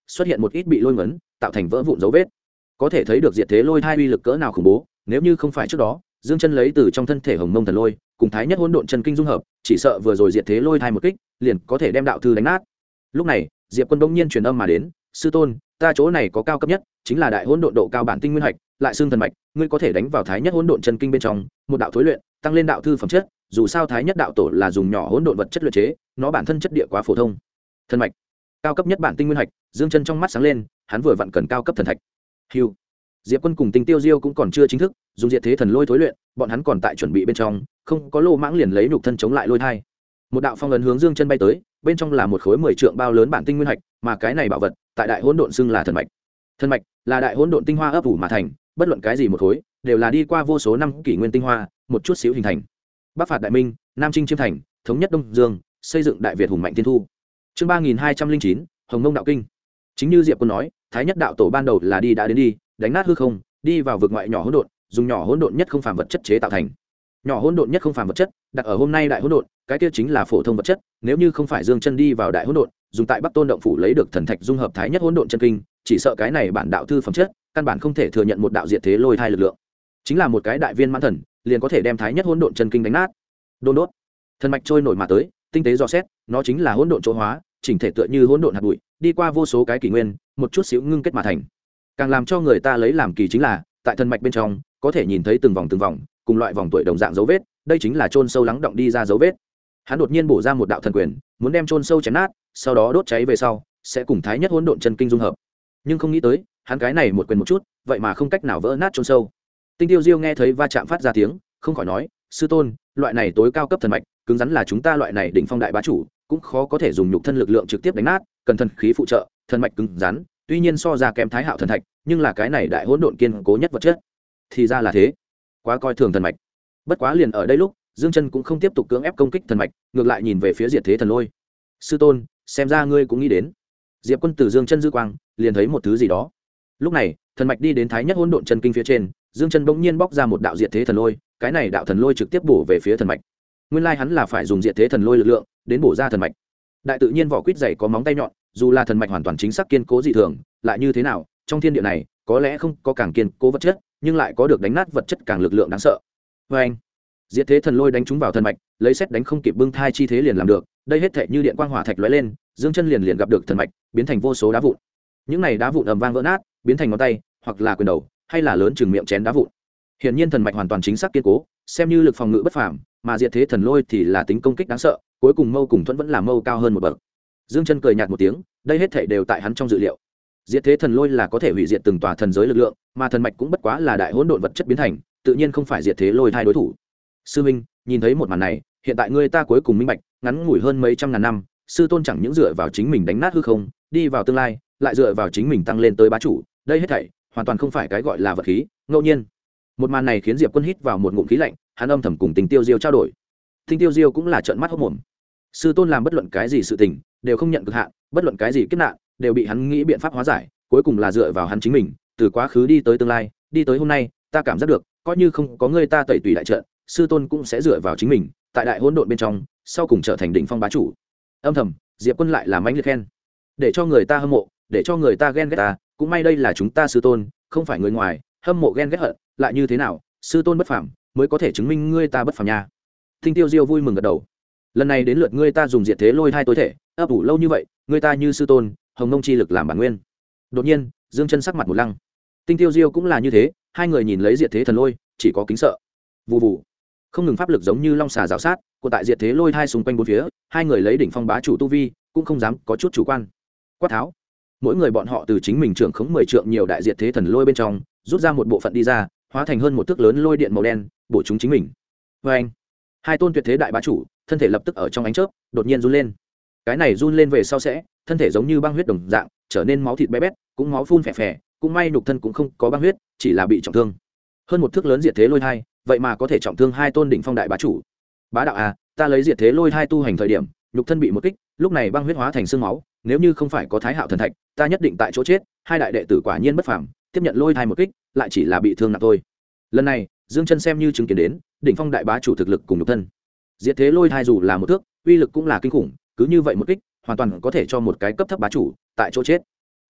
xuất hiện một ít bị lôi ngấn tạo thành vỡ vụn dấu vết, có thể thấy được diệt thế lôi thai uy lực cỡ nào khủng bố. Nếu như không phải trước đó dương chân lấy từ trong thân thể hồng mông thần lôi cùng thái nhất hỗn độn chân kinh dung hợp, chỉ sợ vừa rồi diệt thế lôi thai một kích liền có thể đem đạo thư đánh nát. Lúc này Diệp Quân bỗng nhiên truyền âm mà đến: sư tôn, ta chỗ này có cao cấp nhất chính là đại hỗn độn độ cao bản tinh nguyên hạch, lại xương thần mạch, ngươi có thể đánh vào thái nhất hỗn độn chân kinh bên trong một đạo thối luyện, tăng lên đạo thư phẩm chất. Dù sao thái nhất đạo tổ là dùng nhỏ hỗn độn vật chất luyện chế, nó bản thân chất địa quá phổ thông. Thần mạch, cao cấp nhất bản tinh nguyên hạch. Dương chân trong mắt sáng lên, hắn vừa vặn cần cao cấp thần thạch. Hưu. Diệp Quân cùng Tinh Tiêu Diêu cũng còn chưa chính thức dùng diệt thế thần lôi thối luyện, bọn hắn còn tại chuẩn bị bên trong, không có lô mãng liền lấy nhục thân chống lại lôi thai. Một đạo phong ấn hướng Dương chân bay tới, bên trong là một khối 10 trượng bao lớn bản tinh nguyên hạch, mà cái này bảo vật tại đại hỗn độn xưng là thần mạch. Thần mạch là đại hỗn độn tinh hoa ấp ủ mà thành, bất luận cái gì một khối đều là đi qua vô số năm kỷ nguyên tinh hoa một chút xíu hình thành. Bắc phạt đại minh, nam chinh chiêm thành, thống nhất đông dương, xây dựng đại việt hùng mạnh tiên thu. Chương 3209, Hồng Mông đạo kinh. Chính như Diệp Quân nói, thái nhất đạo tổ ban đầu là đi đã đến đi, đánh nát hư không, đi vào vực ngoại nhỏ hỗn độn, dùng nhỏ hỗn độn nhất không phàm vật chất chế tạo thành. Nhỏ hỗn độn nhất không phàm vật chất, đặt ở hôm nay đại hỗn độn, cái kia chính là phổ thông vật chất, nếu như không phải Dương chân đi vào đại hỗn độn, dùng tại Bắc Tôn động phủ lấy được thần thạch dung hợp thái nhất hỗn độn chân kinh, chỉ sợ cái này bản đạo thư phẩm chất, căn bản không thể thừa nhận một đạo diệt thế lôi thai lực lượng. Chính là một cái đại viên mãn thần, liền có thể đem thái nhất hỗn độn chân kinh đánh nát. Đôn đốt, thần mạch trôi nổi mà tới, tinh tế dò xét, nó chính là hỗn độn chỗ hóa, chỉnh thể tựa như hỗn độn hạt bụi, đi qua vô số cái kỷ nguyên, một chút xíu ngưng kết mà thành. Càng làm cho người ta lấy làm kỳ chính là, tại thần mạch bên trong, có thể nhìn thấy từng vòng, cùng loại vòng tuổi đồng dạng dấu vết, đây chính là chôn sâu lắng động đi ra dấu vết. Hắn đột nhiên bổ ra một đạo thần quyền, muốn đem chôn sâu chém nát, sau đó đốt cháy về sau, sẽ cùng thái nhất hỗn độn chân kinh dung hợp. Nhưng không nghĩ tới, hắn cái này một quyền một chút, vậy mà không cách nào vỡ nát chôn sâu. Tinh Tiêu Diêu nghe thấy va chạm phát ra tiếng, không khỏi nói: sư tôn, loại này tối cao cấp thần mạch, cứng rắn là chúng ta loại này đỉnh phong đại bá chủ, cũng khó có thể dùng nhục thân lực lượng trực tiếp đánh nát, cần thần khí phụ trợ, thần mạch cứng rắn, tuy nhiên so ra kém thái hạo thần thạch, nhưng là cái này đại hỗn độn kiên cố nhất vật chất. Thì ra là thế, quá coi thường thần mạch. Bất quá liền ở đây lúc, Dương chân cũng không tiếp tục cưỡng ép công kích thần mạch, ngược lại nhìn về phía diệt thế thần lôi. Sư tôn, xem ra ngươi cũng nghĩ đến. Diệp Quân từ Dương chân dư quang, liền thấy một thứ gì đó. Lúc này, thần mạch đi đến thái nhất hỗn độn chân kinh phía trên, Dương chân bỗng nhiên bóc ra một đạo diệt thế thần lôi, cái này đạo thần lôi trực tiếp bổ về phía thần mạch. Nguyên lai hắn là phải dùng diệt thế thần lôi lực lượng đến bổ ra thần mạch. Đại tự nhiên vỏ quýt dày có móng tay nhọn, dù là thần mạch hoàn toàn chính xác kiên cố dị thường, lại như thế nào, trong thiên địa này, có lẽ không có càng kiên cố vật chất, nhưng lại có được đánh nát vật chất càng lực lượng đáng sợ. Và anh, diệt thế thần lôi đánh trúng vào thần mạch, lấy xét đánh không kịp bưng thai chi thế liền làm được, đây hết thảy như điện quang hỏa thạch lóe lên, Dương chân liền gặp được thần mạch, biến thành vô số đá vụn. Những này đá vụn ầm vang vỡ nát, biến thành ngón tay, hoặc là quyền đầu, hay là lớn chừng miệng chén đá vụn. Hiển nhiên thần mạch hoàn toàn chính xác kiên cố, xem như lực phòng ngự bất phàm, mà diệt thế thần lôi thì là tính công kích đáng sợ, cuối cùng mâu cùng thuẫn vẫn là mâu cao hơn một bậc. Dương chân cười nhạt một tiếng, đây hết thảy đều tại hắn trong dự liệu. Diệt thế thần lôi là có thể hủy diệt từng tòa thần giới lực lượng, mà thần mạch cũng bất quá là đại hỗn độn vật chất biến thành, tự nhiên không phải diệt thế lôi thai đối thủ. Sư minh, nhìn thấy một màn này, hiện tại ngươi ta cuối cùng minh bạch, ngắn ngủi hơn mấy trăm ngàn năm, sư tôn chẳng những dựa vào chính mình đánh nát hư không, đi vào tương lai, lại dựa vào chính mình tăng lên tới bá chủ, đây hết thảy hoàn toàn không phải cái gọi là vật khí, ngẫu nhiên. Một màn này khiến Diệp Quân hít vào một ngụm khí lạnh, hắn âm thầm cùng Tinh Tiêu Diêu trao đổi. Tinh Tiêu Diêu cũng là trợn mắt hốt mồm. Sư tôn làm bất luận cái gì sự tình, đều không nhận cực hạn, bất luận cái gì kiếp nạn, đều bị hắn nghĩ biện pháp hóa giải, cuối cùng là dựa vào hắn chính mình, từ quá khứ đi tới tương lai, đi tới hôm nay, ta cảm giác được, coi như không có ngươi ta tẩy tùy đại trận, sư tôn cũng sẽ dựa vào chính mình, tại đại hỗn độn bên trong, sau cùng trở thành đỉnh phong bá chủ. Âm thầm, Diệp Quân lại làm mãnh liệt khen, để cho người ta hâm mộ, để cho người ta ghen ghét ta, cũng may đây là chúng ta sư tôn, không phải người ngoài, hâm mộ ghen ghét hận, lại như thế nào, sư tôn bất phàm, mới có thể chứng minh ngươi ta bất phàm nha. Tinh Tiêu Diêu vui mừng gật đầu. Lần này đến lượt ngươi ta dùng diệt thế lôi thai tối thể, ấp ủ lâu như vậy, ngươi ta như sư tôn, hồng mông chi lực làm bản nguyên. Đột nhiên, Dương chân sắc mặt một lăng. Tinh Tiêu Diêu cũng là như thế, hai người nhìn lấy diệt thế thần lôi, chỉ có kính sợ. Vù vù, không ngừng pháp lực giống như long xà rào sát, của tại diệt thế lôi thai xung quanh bốn phía, hai người lấy đỉnh phong bá chủ tu vi, cũng không dám có chút chủ quan. Quát tháo, mỗi người bọn họ từ chính mình trưởng khống 10 trượng nhiều đại diệt thế thần lôi bên trong, rút ra một bộ phận đi ra, hóa thành hơn một thước lớn lôi điện màu đen, bổ chúng chính mình. Và anh, hai tôn tuyệt thế đại bá chủ, thân thể lập tức ở trong ánh chớp, đột nhiên run lên. Cái này run lên về sau sẽ, thân thể giống như băng huyết đồng dạng, trở nên máu thịt bé bét, cũng máu phun phè phè, cũng may nhục thân cũng không có băng huyết, chỉ là bị trọng thương. Hơn một thước lớn diệt thế lôi thai, vậy mà có thể trọng thương hai tôn đỉnh phong đại bá chủ. Bá đạo à, ta lấy diệt thế lôi thai tu hành thời điểm, nhục thân bị một kích, lúc này băng huyết hóa thành xương máu, nếu như không phải có Thái Hạo thần thạch, ta nhất định tại chỗ chết. Hai đại đệ tử quả nhiên bất phàm, tiếp nhận lôi thai một kích, lại chỉ là bị thương nặng thôi. Lần này, Dương chân xem như chứng kiến đến, đỉnh phong đại bá chủ thực lực cùng nhục thân. Diệt thế lôi thai dù là một thước, uy lực cũng là kinh khủng, cứ như vậy một kích, hoàn toàn có thể cho một cái cấp thấp bá chủ tại chỗ chết.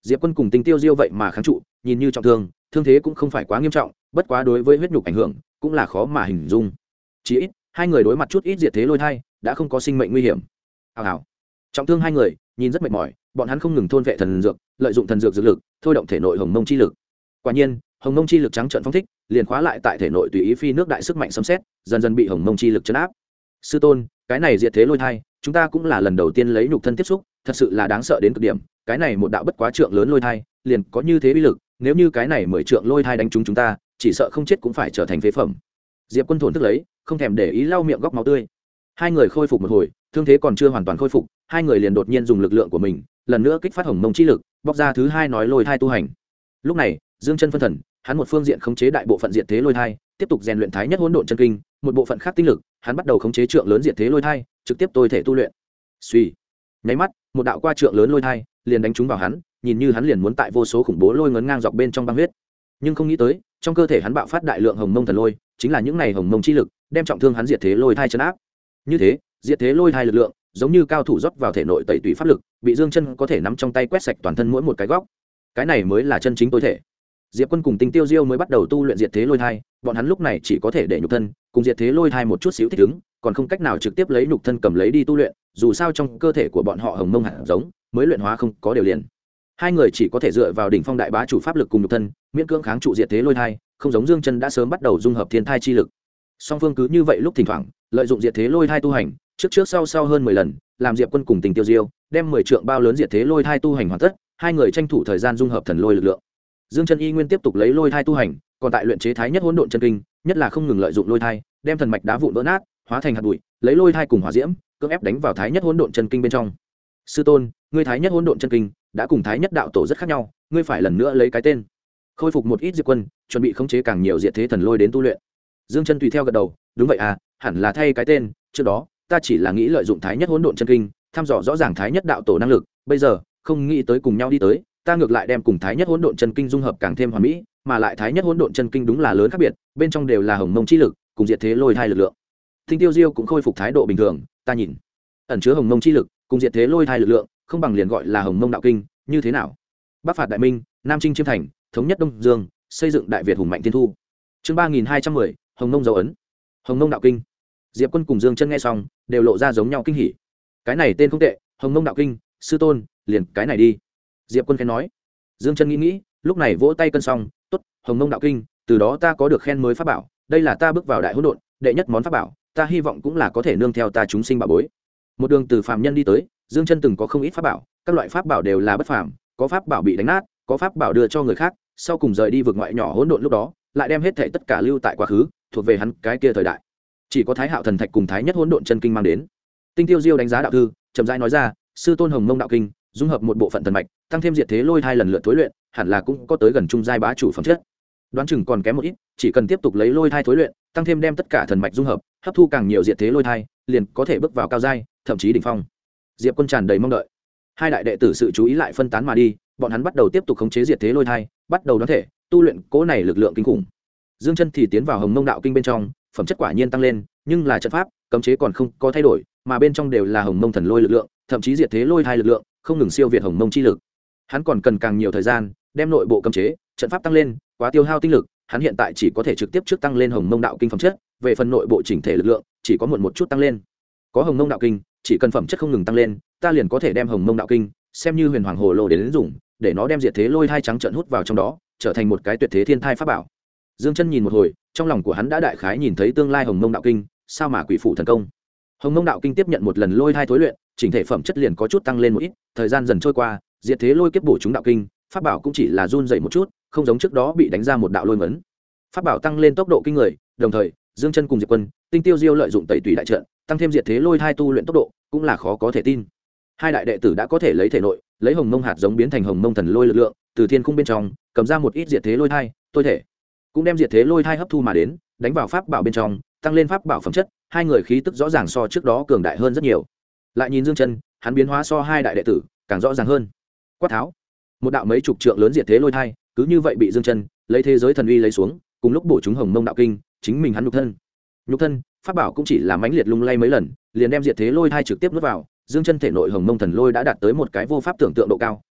Diệp Quân cùng Tinh Tiêu Diêu vậy mà kháng trụ, nhìn như trọng thương, thương thế cũng không phải quá nghiêm trọng, bất quá đối với huyết nhục ảnh hưởng cũng là khó mà hình dung. Chỉ ít hai người đối mặt chút ít diệt thế lôi thai, đã không có sinh mệnh nguy hiểm. Hào hào. Trọng thương hai người, nhìn rất mệt mỏi, bọn hắn không ngừng thôn vệ thần dược, lợi dụng thần dược dược lực, thôi động thể nội hồng mông chi lực. Quả nhiên, hồng mông chi lực trắng trợn phóng thích, liền khóa lại tại thể nội tùy ý phi nước đại sức mạnh xâm xét, dần dần bị hồng mông chi lực trấn áp. Sư tôn, cái này diệt thế lôi thai, chúng ta cũng là lần đầu tiên lấy nhục thân tiếp xúc, thật sự là đáng sợ đến cực điểm. Cái này một đạo bất quá trượng lớn lôi thai, liền có như thế uy lực, nếu như cái này 10 trượng lôi thai đánh trúng chúng ta, chỉ sợ không chết cũng phải trở thành phế phẩm. Diệp Quân thổn thức lấy, không thèm để ý lau miệng góc máu tươi. Hai người khôi phục một hồi, thương thế còn chưa hoàn toàn khôi phục, hai người liền đột nhiên dùng lực lượng của mình, lần nữa kích phát hồng mông chi lực, bóc ra thứ hai nói lôi thai tu hành. Lúc này, Dương Chân phân thần, hắn một phương diện khống chế đại bộ phận diệt thế lôi thai, tiếp tục rèn luyện thái nhất hỗn độn chân kinh, một bộ phận khác tinh lực, hắn bắt đầu khống chế trượng lớn diệt thế lôi thai, trực tiếp tôi thể tu luyện. Suy, nháy mắt, một đạo qua trượng lớn lôi thai, liền đánh trúng vào hắn, nhìn như hắn liền muốn tại vô số khủng bố lôi ngấn ngang dọc bên trong băng huyết, nhưng không nghĩ tới, trong cơ thể hắn bạo phát đại lượng hồng mông thần lôi, chính là những này hồng mông chi lực, đem trọng thương hắn diệt thế lôi thai chấn áp. Như thế, diệt thế lôi thai lực lượng, giống như cao thủ rót vào thể nội tẩy tủy pháp lực, bị Dương Chân có thể nắm trong tay quét sạch toàn thân mỗi một cái góc. Cái này mới là chân chính tối thể. Diệp Quân cùng Tinh Tiêu Diêu mới bắt đầu tu luyện diệt thế lôi thai, bọn hắn lúc này chỉ có thể để nhục thân cùng diệt thế lôi thai một chút xíu thích ứng, còn không cách nào trực tiếp lấy nhục thân cầm lấy đi tu luyện, dù sao trong cơ thể của bọn họ hồng mông hạt giống mới luyện hóa không có điều liền. Hai người chỉ có thể dựa vào đỉnh phong đại bá chủ pháp lực cùng nhục thân, miễn cưỡng kháng trụ diệt thế lôi thai, không giống Dương Chân đã sớm bắt đầu dung hợp thiên thai chi lực. Song phương cứ như vậy lúc thỉnh thoảng lợi dụng diệt thế lôi thai tu hành, trước sau hơn 10 lần, làm Diệp Quân cùng Tình Tiêu Diêu đem 10 trượng bao lớn diệt thế lôi thai tu hành hoàn tất, hai người tranh thủ thời gian dung hợp thần lôi lực lượng. Dương Chân y nguyên tiếp tục lấy lôi thai tu hành, còn tại luyện chế thái nhất hỗn độn chân kinh, nhất là không ngừng lợi dụng lôi thai, đem thần mạch đá vụn vỡ nát, hóa thành hạt bụi, lấy lôi thai cùng hỏa diễm, cưỡng ép đánh vào thái nhất hỗn độn chân kinh bên trong. Sư tôn, ngươi thái nhất hỗn độn chân kinh đã cùng thái nhất đạo tổ rất khác nhau, ngươi phải lần nữa lấy cái tên. Khôi phục một ít Diệp Quân, chuẩn bị khống chế càng nhiều diệt thế thần lôi đến tu luyện. Dương Chân tùy theo gật đầu, đúng vậy à, hẳn là thay cái tên, trước đó ta chỉ là nghĩ lợi dụng thái nhất hỗn độn chân kinh, thăm dò rõ ràng thái nhất đạo tổ năng lực, bây giờ không nghĩ tới cùng nhau đi tới, ta ngược lại đem cùng thái nhất hỗn độn chân kinh dung hợp càng thêm hoàn mỹ, mà lại thái nhất hỗn độn chân kinh đúng là lớn khác biệt, bên trong đều là hồng mông chi lực, cùng diệt thế lôi thai lực lượng. Tinh Tiêu Diêu cũng khôi phục thái độ bình thường, ta nhìn, ẩn chứa hồng mông chi lực, cùng diệt thế lôi thai lực lượng, không bằng liền gọi là hồng mông đạo kinh, như thế nào? Bắc phạt đại minh, nam chinh chiêm thành, thống nhất đông dương, xây dựng đại việt hùng mạnh thiên thu. Chương 3210, hồng mông dấu ấn. Hồng mông đạo kinh. Diệp Quân cùng Dương Chân nghe xong, đều lộ ra giống nhau kinh hỉ. Cái này tên không tệ, hồng mông đạo kinh, sư tôn, liền cái này đi. Diệp Quân khen nói. Dương Chân nghĩ, lúc này vỗ tay cân xong, tốt, hồng mông đạo kinh, từ đó ta có được khen mới pháp bảo, đây là ta bước vào đại hỗn độn, đệ nhất món pháp bảo, ta hy vọng cũng là có thể nương theo ta chúng sinh bảo bối. Một đường từ phàm nhân đi tới, Dương Chân từng có không ít pháp bảo, các loại pháp bảo đều là bất phàm, có pháp bảo bị đánh nát, có pháp bảo đưa cho người khác, sau cùng rời đi vực ngoại nhỏ hỗn độn lúc đó, lại đem hết thảy tất cả lưu tại quá khứ, thuộc về hắn cái kia thời đại. Chỉ có Thái Hạo thần thạch cùng Thái Nhất hỗn độn chân kinh mang đến. Tinh Tiêu Diêu đánh giá đạo thư, chậm rãi nói ra, sư tôn hồng mông đạo kinh, dung hợp một bộ phận thần mạch, tăng thêm diệt thế lôi hai lần lượt thối luyện, hẳn là cũng có tới gần trung giai bá chủ phẩm chất. Đoán chừng còn kém một ít, chỉ cần tiếp tục lấy lôi thai thối luyện, tăng thêm đem tất cả thần mạch dung hợp, hấp thu càng nhiều diệt thế lôi thai, liền có thể bước vào cao giai, thậm chí đỉnh phong. Diệp Quân tràn đầy mong đợi. Hai đại đệ tử sự chú ý lại phân tán mà đi, bọn hắn bắt đầu tiếp tục khống chế diệt thế lôi thai, bắt đầu đoán thể, tu luyện cố này lực lượng kinh khủng. Dương Chân thì tiến vào hồng mông đạo kinh bên trong, phẩm chất quả nhiên tăng lên, nhưng là trận pháp, cấm chế còn không có thay đổi, mà bên trong đều là hồng mông thần lôi lực lượng, thậm chí diệt thế lôi thai lực lượng, không ngừng siêu việt hồng mông chi lực. Hắn còn cần càng nhiều thời gian, đem nội bộ cấm chế, trận pháp tăng lên, quá tiêu hao tinh lực, hắn hiện tại chỉ có thể trực tiếp trước tăng lên hồng mông đạo kinh phẩm chất, về phần nội bộ chỉnh thể lực lượng, chỉ có một chút tăng lên. Có hồng mông đạo kinh, chỉ cần phẩm chất không ngừng tăng lên, ta liền có thể đem hồng mông đạo kinh xem như huyền hoàng hồ lô đến dùng, để nó đem diệt thế lôi thai trắng trợn hút vào trong đó, trở thành một cái tuyệt thế thiên thai pháp bảo. Dương Chân nhìn một hồi, trong lòng của hắn đã đại khái nhìn thấy tương lai hồng mông đạo kinh, sao mà quỷ phụ thần công. Hồng mông đạo kinh tiếp nhận một lần lôi thai thối luyện, chỉnh thể phẩm chất liền có chút tăng lên một ít, thời gian dần trôi qua, diệt thế lôi kiếp bổ chúng đạo kinh, pháp bảo cũng chỉ là run rẩy một chút, không giống trước đó bị đánh ra một đạo lôi ngấn. Pháp bảo tăng lên tốc độ kinh người, đồng thời, Dương Chân cùng Diệp Quân, Tinh Tiêu Diêu lợi dụng tẩy tùy đại trận, tăng thêm diệt thế lôi thai tu luyện tốc độ, cũng là khó có thể tin. Hai đại đệ tử đã có thể lấy thể nội, lấy hồng mông hạt giống biến thành hồng mông thần lôi lực lượng, từ thiên khung bên trong, cầm ra một ít diệt thế lôi thai, tôi thể cũng đem diệt thế lôi thai hấp thu mà đến, đánh vào pháp bảo bên trong, tăng lên pháp bảo phẩm chất, hai người khí tức rõ ràng so trước đó cường đại hơn rất nhiều. Lại nhìn Dương Chân, hắn biến hóa so hai đại đệ tử càng rõ ràng hơn. Quát tháo, một đạo mấy chục trượng lớn diệt thế lôi thai, cứ như vậy bị Dương Chân lấy thế giới thần uy lấy xuống, cùng lúc bổ chúng hồng mông đạo kinh, chính mình hắn nhục thân, pháp bảo cũng chỉ là mãnh liệt lung lay mấy lần, liền đem diệt thế lôi thai trực tiếp nuốt vào. Dương Chân thể nội hồng mông thần lôi đã đạt tới một cái vô pháp tưởng tượng độ cao,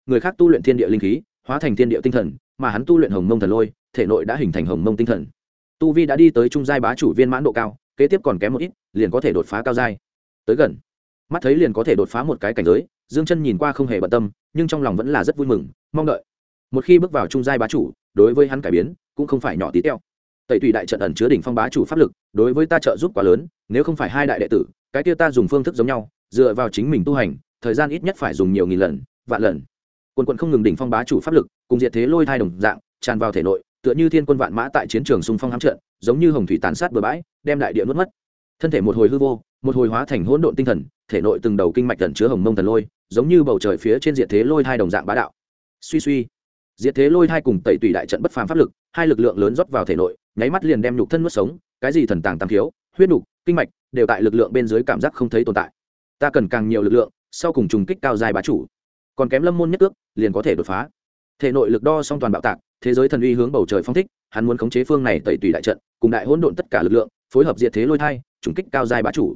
người khác tu luyện thiên địa linh khí hóa thành thiên địa tinh thần, mà hắn tu luyện hồng mông thần lôi, thể nội đã hình thành hồng mông tinh thần. Tu vi đã đi tới trung giai bá chủ viên mãn độ cao, kế tiếp còn kém một ít liền có thể đột phá cao giai. Tới gần mắt thấy liền có thể đột phá một cái cảnh giới, Dương Chân nhìn qua không hề bận tâm, nhưng trong lòng vẫn là rất vui mừng, mong đợi. Một khi bước vào trung giai bá chủ, đối với hắn cải biến cũng không phải nhỏ tí teo. Tẩy Tùy đại trận ẩn chứa đỉnh phong bá chủ pháp lực, đối với ta trợ giúp quá lớn, nếu không phải hai đại đệ tử, cái kia ta dùng phương thức giống nhau, dựa vào chính mình tu hành, thời gian ít nhất phải dùng nhiều nghìn lần, vạn lần. Quân quận không ngừng đỉnh phong bá chủ pháp lực, cùng diệt thế lôi thai đồng dạng, tràn vào thể nội, tựa như thiên quân vạn mã tại chiến trường xung phong hãm trận, giống như hồng thủy tàn sát bờ bãi, đem đại địa nuốt mất. Thân thể một hồi hư vô, một hồi hóa thành hỗn độn tinh thần, thể nội từng đầu kinh mạch ẩn chứa hồng mông thần lôi, giống như bầu trời phía trên diệt thế lôi thai đồng dạng bá đạo. Suy suy, diệt thế lôi thai cùng Tẩy Tùy đại trận bất phàm pháp lực, hai lực lượng lớn rót vào thể nội, nháy mắt liền đem nhục thân nuốt sống, cái gì thần tàng tam thiếu, huyết nục, kinh mạch, đều tại lực lượng bên dưới cảm giác không thấy tồn tại. Ta cần càng nhiều lực lượng, sau cùng trùng kích cao giai bá chủ, còn kém lâm môn nhất ước liền có thể đột phá. Thể nội lực đo song toàn bạo tạc, thế giới thần uy hướng bầu trời phong thích, hắn muốn khống chế phương này Tẩy Tùy đại trận, cùng đại hỗn độn tất cả lực lượng, phối hợp diệt thế lôi thai, trùng kích cao giai bá chủ.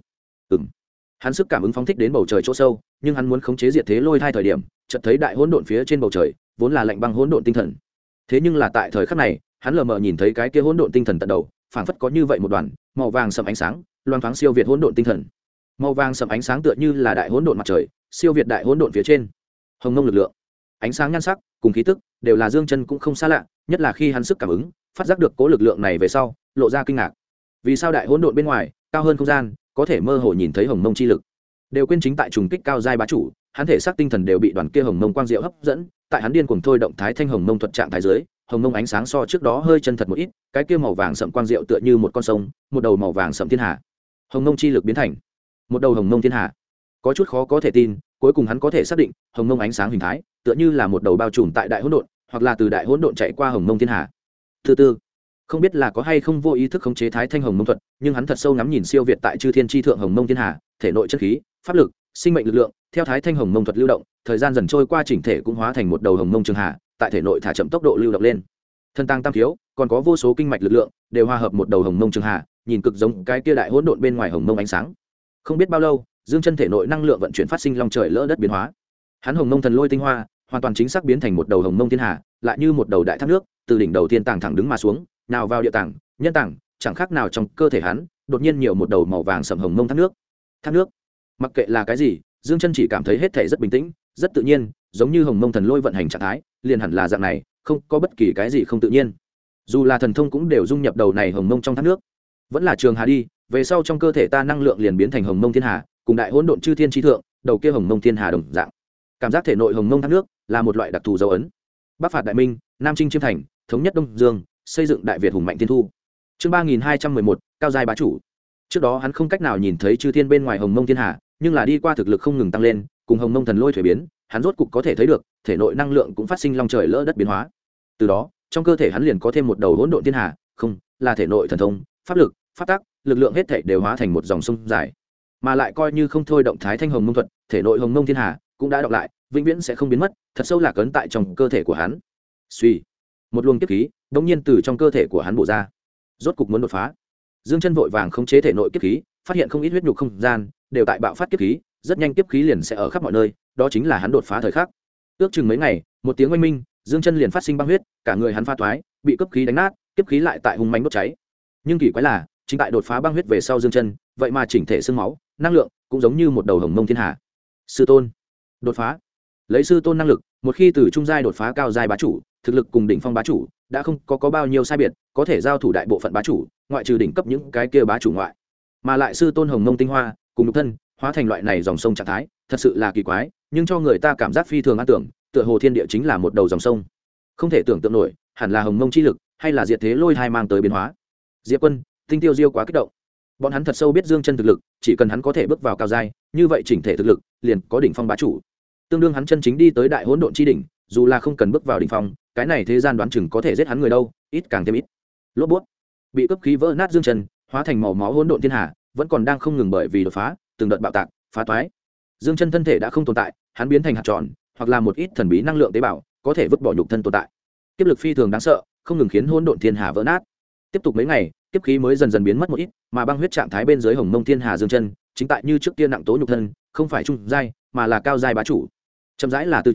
Hắn sức cảm ứng phóng thích đến bầu trời chỗ sâu, nhưng hắn muốn khống chế diệt thế lôi thai thời điểm, chợt thấy đại hỗn độn phía trên bầu trời, vốn là lạnh băng hỗn độn tinh thần. Thế nhưng là tại thời khắc này, hắn lờ mờ nhìn thấy cái kia hỗn độn tinh thần tận đầu, phảng phất có như vậy một đoàn màu vàng sẫm ánh sáng, loang thoáng siêu việt hỗn độn tinh thần. Màu vàng sẫm ánh sáng tựa như là đại hỗn độn mặt trời, siêu việt đại hỗn độn phía trên. Hồng mông lực lượng, ánh sáng nhan sắc, cùng khí tức, đều là Dương Chân cũng không xa lạ, nhất là khi hắn sức cảm ứng, phát giác được cố lực lượng này về sau, lộ ra kinh ngạc. Vì sao đại hỗn độn bên ngoài, cao hơn không gian, có thể mơ hồ nhìn thấy hồng mông chi lực? Đều quên chính tại trùng kích cao giai bá chủ, hắn thể xác tinh thần đều bị đoàn kia hồng mông quang diệu hấp dẫn, tại hắn điên cuồng thôi động thái thanh hồng mông thuật trạng thái dưới, hồng mông ánh sáng so trước đó hơi chân thật một ít, cái kia màu vàng sẫm quang diệu tựa như một con sông, một đầu màu vàng sẫm thiên hà. Hồng mông chi lực biến thành một đầu hồng mông thiên hà. Có chút khó có thể tin, cuối cùng hắn có thể xác định, hồng mông ánh sáng hình thái, tựa như là một đầu bao trùm tại đại hỗn độn, hoặc là từ đại hỗn độn chạy qua hồng mông thiên hà. Thứ tư, không biết là có hay không vô ý thức khống chế thái thanh hồng mông thuật, nhưng hắn thật sâu ngắm nhìn siêu việt tại chư thiên chi thượng hồng mông thiên hà, thể nội chân khí, pháp lực, sinh mệnh lực lượng, theo thái thanh hồng mông thuật lưu động, thời gian dần trôi qua chỉnh thể cũng hóa thành một đầu hồng mông trường hà, tại thể nội thả chậm tốc độ lưu động lên. Thân tăng tam thiếu, còn có vô số kinh mạch lực lượng, đều hòa hợp một đầu hồng mông trường hà, nhìn cực giống cái kia đại hỗn độn bên ngoài hồng mông ánh sáng. Không biết bao lâu, Dương Chân thể nội năng lượng vận chuyển phát sinh long trời lỡ đất biến hóa. Hắn hồng mông thần lôi tinh hoa, hoàn toàn chính xác biến thành một đầu hồng mông thiên hà, lại như một đầu đại thác nước, từ đỉnh đầu thiên tàng thẳng đứng mà xuống, nào vào địa tàng, nhân tàng, chẳng khác nào trong cơ thể hắn, đột nhiên nhiều một đầu màu vàng sẫm hồng mông thác nước. Thác nước, mặc kệ là cái gì, Dương Chân chỉ cảm thấy hết thảy rất bình tĩnh, rất tự nhiên, giống như hồng mông thần lôi vận hành trạng thái, liền hẳn là dạng này, không có bất kỳ cái gì không tự nhiên. Dù là thần thông cũng đều dung nhập đầu này hồng mông trong thác nước. Vẫn là trường hà đi, về sau trong cơ thể ta năng lượng liền biến thành hồng mông thiên hà, cùng đại hỗn độn chư thiên chi thượng, đầu kia hồng mông thiên hà đồng dạng. Cảm giác thể nội hồng mông thác nước là một loại đặc thù dấu ấn. Bắc phạt đại minh, Nam chinh chiêm thành, thống nhất Đông Dương, xây dựng đại Việt hùng mạnh thiên thu. Chương 3211, cao giai bá chủ. Trước đó hắn không cách nào nhìn thấy chư thiên bên ngoài hồng mông thiên hà, nhưng là đi qua thực lực không ngừng tăng lên, cùng hồng mông thần lôi thuế biến, hắn rốt cục có thể thấy được, thể nội năng lượng cũng phát sinh long trời lỡ đất biến hóa. Từ đó, trong cơ thể hắn liền có thêm một đầu hỗn độn thiên hà, không, là thể nội thần thông, pháp lực, pháp tắc, lực lượng hết thảy đều hóa thành một dòng sông dài. Mà lại coi như không thôi động thái thanh hồng mông thuật, thể nội hồng mông thiên hà cũng đã đọc lại, vĩnh viễn sẽ không biến mất, thật sâu lạc ấn tại trong cơ thể của hắn. Suy, một luồng kiếp khí đột nhiên từ trong cơ thể của hắn bổ ra, rốt cục muốn đột phá. Dương Chân vội vàng khống chế thể nội kiếp khí, phát hiện không ít huyết nhục không gian đều tại bạo phát kiếp khí, rất nhanh kiếp khí liền sẽ ở khắp mọi nơi, đó chính là hắn đột phá thời khắc. Ước chừng mấy ngày, một tiếng oanh minh, Dương Chân liền phát sinh băng huyết, cả người hắn pha toái, bị kiếp khí đánh nát, kiếp khí lại tại hung mãnh đốt cháy. Nhưng kỳ quái là, chính tại đột phá băng huyết về sau Dương Chân, vậy mà chỉnh thể xương máu, năng lượng cũng giống như một đầu hồng mông thiên hà. Sư tôn, đột phá. Lấy sư tôn năng lực, một khi từ trung giai đột phá cao giai bá chủ, thực lực cùng đỉnh phong bá chủ đã không có bao nhiêu sai biệt, có thể giao thủ đại bộ phận bá chủ, ngoại trừ đỉnh cấp những cái kia bá chủ ngoại. Mà lại sư tôn hồng mông tinh hoa, cùng nhục thân, hóa thành loại này dòng sông trạng thái, thật sự là kỳ quái, nhưng cho người ta cảm giác phi thường an tưởng, tựa hồ thiên địa chính là một đầu dòng sông. Không thể tưởng tượng nổi, hẳn là hồng mông chi lực, hay là diệt thế lôi hai mang tới biến hóa. Diệp Quân, Tinh Tiêu Diêu quá kích động. Bọn hắn thật sâu biết Dương Chân thực lực, chỉ cần hắn có thể bước vào cao giai, như vậy chỉnh thể thực lực liền có đỉnh phong bá chủ. Tương đương hắn chân chính đi tới đại hỗn độn chi đỉnh, dù là không cần bước vào đỉnh phong, cái này thế gian đoán chừng có thể giết hắn người đâu, ít càng thêm ít. Lốp bút, bị cấp khí vỡ nát Dương Chân, hóa thành màu máu hỗn độn thiên hà, vẫn còn đang không ngừng bởi vì đột phá, từng đợt bạo tạc, phá toái. Dương Chân thân thể đã không tồn tại, hắn biến thành hạt tròn, hoặc là một ít thần bí năng lượng tế bào, có thể vứt bỏ nhục thân tồn tại. Kiếp lực phi thường đáng sợ, không ngừng khiến hỗn độn thiên hà vỡ nát. Tiếp tục mấy ngày, kiếp khí mới dần dần biến mất một ít, mà băng huyết trạng thái bên dưới hồng mông thiên hà Dương Chân, chính tại như trước kia nặng tố nhục thân, không phải trung giai, mà là cao giai bá chủ. Chậm rãi là từ chân,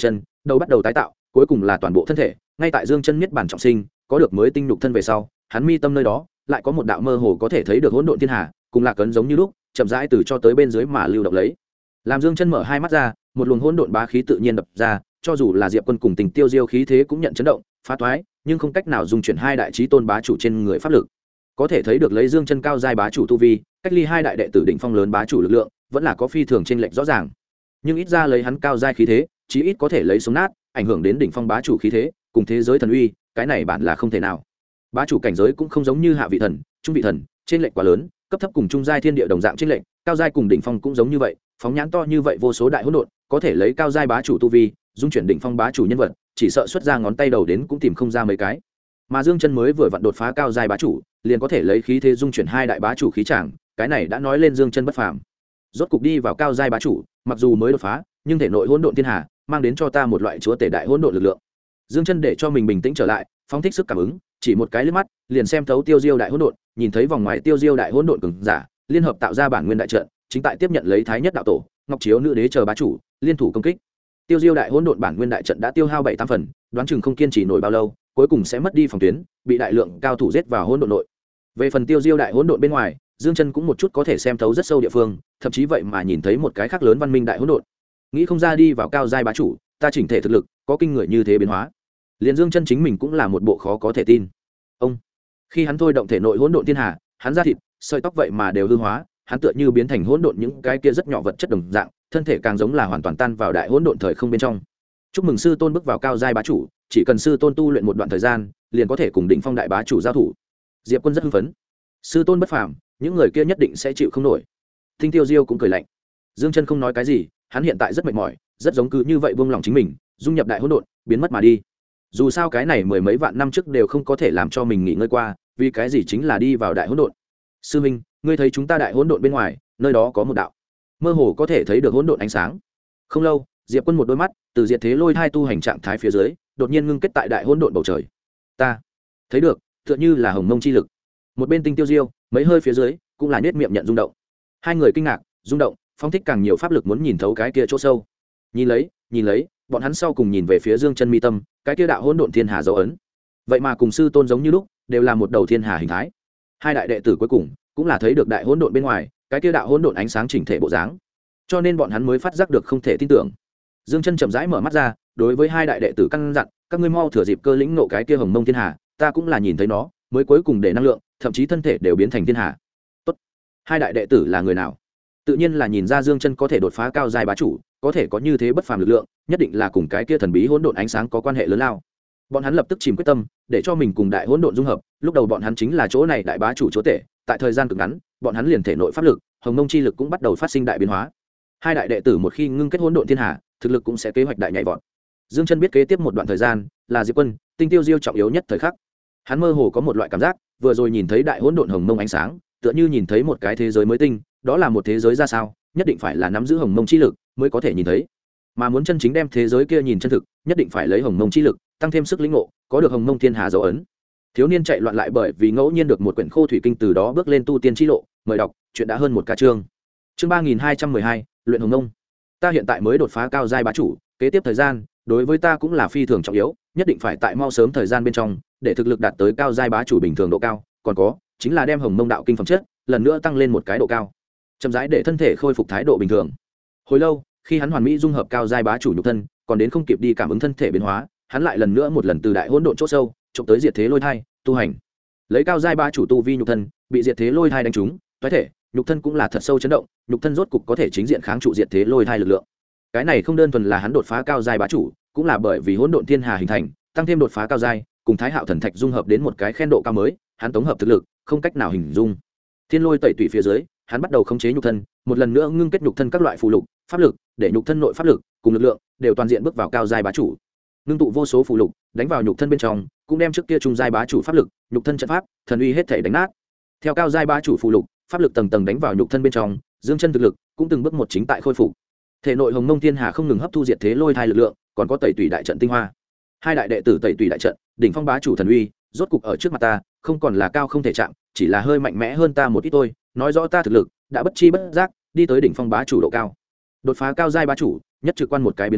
đầu bắt đầu tái tạo, cuối cùng là toàn bộ thân thể. Ngay tại Dương Chân niết bàn trọng sinh, có được mới tinh nhục thân về sau, hắn mi tâm nơi đó lại có một đạo mơ hồ có thể thấy được hỗn độn thiên hà, cùng lạc ấn giống như lúc, chậm rãi từ cho tới bên dưới mà lưu động lấy. Làm Dương Chân mở hai mắt ra, một luồng hỗn độn bá khí tự nhiên đập ra, cho dù là Diệp Quân cùng Tình Tiêu Diêu khí thế cũng nhận chấn động, phá toái, nhưng không cách nào dung chuyển hai đại chí tôn bá chủ trên người pháp lực. Có thể thấy được lấy Dương Chân cao giai bá chủ tu vi, cách ly hai đại đệ tử đỉnh phong lớn bá chủ lực lượng, vẫn là có phi thường chênh lệch rõ ràng. Nhưng ít ra lấy hắn cao giai khí thế, chí ít có thể lấy sống nát, ảnh hưởng đến đỉnh phong bá chủ khí thế, cùng thế giới thần uy, cái này bản là không thể nào. Bá chủ cảnh giới cũng không giống như hạ vị thần, trung vị thần, chênh lệch quá lớn, cấp thấp cùng trung giai thiên địa đồng dạng chênh lệch, cao giai cùng đỉnh phong cũng giống như vậy, phóng nhãn to như vậy vô số đại hỗn độn, có thể lấy cao giai bá chủ tu vi, dung chuyển đỉnh phong bá chủ nhân vật, chỉ sợ xuất ra ngón tay đầu đến cũng tìm không ra mấy cái. Mà Dương Chân mới vừa vặn đột phá cao giai bá chủ, liền có thể lấy khí thế dung chuyển hai đại bá chủ khí tràng, cái này đã nói lên Dương Chân bất phàm. Rốt cục đi vào cao giai bá chủ, mặc dù mới đột phá, nhưng thể nội hỗn độn thiên hà mang đến cho ta một loại chúa tể đại hỗn độn lực lượng. Dương Chân để cho mình bình tĩnh trở lại, phóng thích sức cảm ứng, chỉ một cái liếc mắt, liền xem thấu Tiêu Diêu đại hỗn độn, nhìn thấy vòng ngoài Tiêu Diêu đại hỗn độn cường giả, liên hợp tạo ra bản nguyên đại trận, chính tại tiếp nhận lấy Thái Nhất đạo tổ, Ngọc Chiếu nữ đế chờ bá chủ, liên thủ công kích. Tiêu Diêu đại hỗn độn bản nguyên đại trận đã tiêu hao 7-8 phần, đoán chừng không kiên trì nổi bao lâu, cuối cùng sẽ mất đi phòng tuyến, bị đại lượng cao thủ giết vào hỗn độn nội. Về phần Tiêu Diêu đại hỗn độn bên ngoài, Dương Chân cũng một chút có thể xem thấu rất sâu địa phương, thậm chí vậy mà nhìn thấy một cái khác lớn văn minh đại hỗn độn. Nghĩ không ra đi vào cao giai bá chủ, ta chỉnh thể thực lực có kinh người như thế biến hóa. Liên Dương Chân chính mình cũng là một bộ khó có thể tin. Ông, khi hắn thôi động thể nội hỗn độn thiên hà, hắn da thịt, sợi tóc vậy mà đều hư hóa, hắn tựa như biến thành hỗn độn những cái kia rất nhỏ vật chất đồng dạng, thân thể càng giống là hoàn toàn tan vào đại hỗn độn thời không bên trong. Chúc mừng sư tôn bước vào cao giai bá chủ, chỉ cần sư tôn tu luyện một đoạn thời gian, liền có thể cùng đỉnh phong đại bá chủ giao thủ. Diệp Quân rất hưng phấn. Sư tôn bất phàm, những người kia nhất định sẽ chịu không nổi. Tinh Tiêu Diêu cũng cười lạnh. Dương Chân không nói cái gì, hắn hiện tại rất mệt mỏi, rất giống cứ như vậy buông lòng chính mình, dung nhập đại hỗn độn, biến mất mà đi. Dù sao cái này mười mấy vạn năm trước đều không có thể làm cho mình nghỉ ngơi qua, vì cái gì chính là đi vào đại hỗn độn. Sư minh, ngươi thấy chúng ta đại hỗn độn bên ngoài, nơi đó có một đạo mơ hồ có thể thấy được hỗn độn ánh sáng. Không lâu, Diệp Quân một đôi mắt từ diệt thế lôi thai tu hành trạng thái phía dưới, đột nhiên ngưng kết tại đại hỗn độn bầu trời. Ta thấy được, tựa như là hồng mông chi lực. Một bên Tinh Tiêu Diêu, mấy hơi phía dưới, cũng là nhếch miệng nhận rung động. Hai người kinh ngạc, rung động, phóng thích càng nhiều pháp lực muốn nhìn thấu cái kia chỗ sâu. Nhìn lấy, bọn hắn sau cùng nhìn về phía Dương Chân mi tâm, cái kia đạo hỗn độn thiên hà dấu ấn. Vậy mà cùng sư tôn giống như lúc, đều là một đầu thiên hà hình thái. Hai đại đệ tử cuối cùng cũng là thấy được đại hỗn độn bên ngoài, cái kia đạo hỗn độn ánh sáng chỉnh thể bộ dáng. Cho nên bọn hắn mới phát giác được không thể tin tưởng. Dương Chân chậm rãi mở mắt ra, đối với hai đại đệ tử căn dặn, các ngươi mau thừa dịp cơ lĩnh nộ cái kia hồng mông thiên hà, ta cũng là nhìn thấy nó, mới cuối cùng để năng lượng, thậm chí thân thể đều biến thành thiên hà. Tốt. Hai đại đệ tử là người nào? Tự nhiên là nhìn ra Dương Chân có thể đột phá cao giai bá chủ, có thể có như thế bất phàm lực lượng, nhất định là cùng cái kia thần bí hỗn độn ánh sáng có quan hệ lớn lao. Bọn hắn lập tức chìm quyết tâm, để cho mình cùng đại hỗn độn dung hợp, lúc đầu bọn hắn chính là chỗ này đại bá chủ chúa tể, tại thời gian cực ngắn, bọn hắn liền thể nội pháp lực, hồng mông chi lực cũng bắt đầu phát sinh đại biến hóa. Hai đại đệ tử một khi ngưng kết hỗn độn thiên hà, thực lực cũng sẽ kế hoạch đại nhảy vọt. Dương Chân biết kế tiếp một đoạn thời gian là Diệp Quân, Tinh Tiêu Diêu trọng yếu nhất thời khắc. Hắn mơ hồ có một loại cảm giác, vừa rồi nhìn thấy đại hỗn độn hồng mông ánh sáng, tựa như nhìn thấy một cái thế giới mới tinh, đó là một thế giới ra sao, nhất định phải là nắm giữ hồng mông chi lực mới có thể nhìn thấy. Mà muốn chân chính đem thế giới kia nhìn chân thực, nhất định phải lấy hồng mông chi lực, tăng thêm sức lĩnh ngộ, có được hồng mông thiên hà dấu ấn. Thiếu niên chạy loạn lại bởi vì ngẫu nhiên được một quyển khô thủy kinh, từ đó bước lên tu tiên chi lộ, mời đọc, chuyện đã hơn một cả chương. Chương 3212, luyện hồng mông. Ta hiện tại mới đột phá cao giai bá chủ, kế tiếp thời gian đối với ta cũng là phi thường trọng yếu, nhất định phải tại mau sớm thời gian bên trong để thực lực đạt tới cao giai bá chủ bình thường độ cao, còn có chính là đem hồng mông đạo kinh phẩm chất lần nữa tăng lên một cái độ cao, chậm rãi để thân thể khôi phục thái độ bình thường. Hồi lâu, khi hắn hoàn mỹ dung hợp cao giai bá chủ nhục thân, còn đến không kịp đi cảm ứng thân thể biến hóa, hắn lại lần nữa một lần từ đại hỗn độn chỗ sâu trộm tới diệt thế lôi thai tu hành. Lấy cao giai bá chủ tu vi nhục thân bị diệt thế lôi thai đánh trúng, toái thể nhục thân cũng là thật sâu chấn động, nhục thân rốt cục có thể chính diện kháng trụ diệt thế lôi thai lực lượng. Cái này không đơn thuần là hắn đột phá cao giai bá chủ, cũng là bởi vì hỗn độn thiên hà hình thành, tăng thêm đột phá cao giai, cùng thái hạo thần thạch dung hợp đến một cái khen độ cao mới, hắn tổng hợp thực lực không cách nào hình dung. Thiên lôi tẩy tủy phía dưới, hắn bắt đầu khống chế nhục thân, một lần nữa ngưng kết nhục thân các loại phù lục, pháp lực, để nhục thân nội pháp lực cùng lực lượng đều toàn diện bước vào cao giai bá chủ. Ngưng tụ vô số phù lục, đánh vào nhục thân bên trong, cũng đem trước kia trung giai bá chủ pháp lực, nhục thân trận pháp, thần uy hết thể đánh nát. Theo cao giai bá chủ phù lục, pháp lực tầng tầng đánh vào nhục thân bên trong, Dương Chân thực lực cũng từng bước một chính tại khôi phục. Thể nội hồng mông thiên hà không ngừng hấp thu diệt thế lôi thai lực lượng, còn có tẩy tủy đại trận tinh hoa. Hai đại đệ tử tẩy tủy đại trận, đỉnh phong bá chủ thần uy, rốt cục ở trước mặt ta, không còn là cao không thể chạm, chỉ là hơi mạnh mẽ hơn ta một ít thôi, nói rõ ta thực lực đã bất chi bất giác đi tới đỉnh phong bá chủ độ cao. Đột phá cao giai bá chủ, nhất trực quan một cái biến hóa,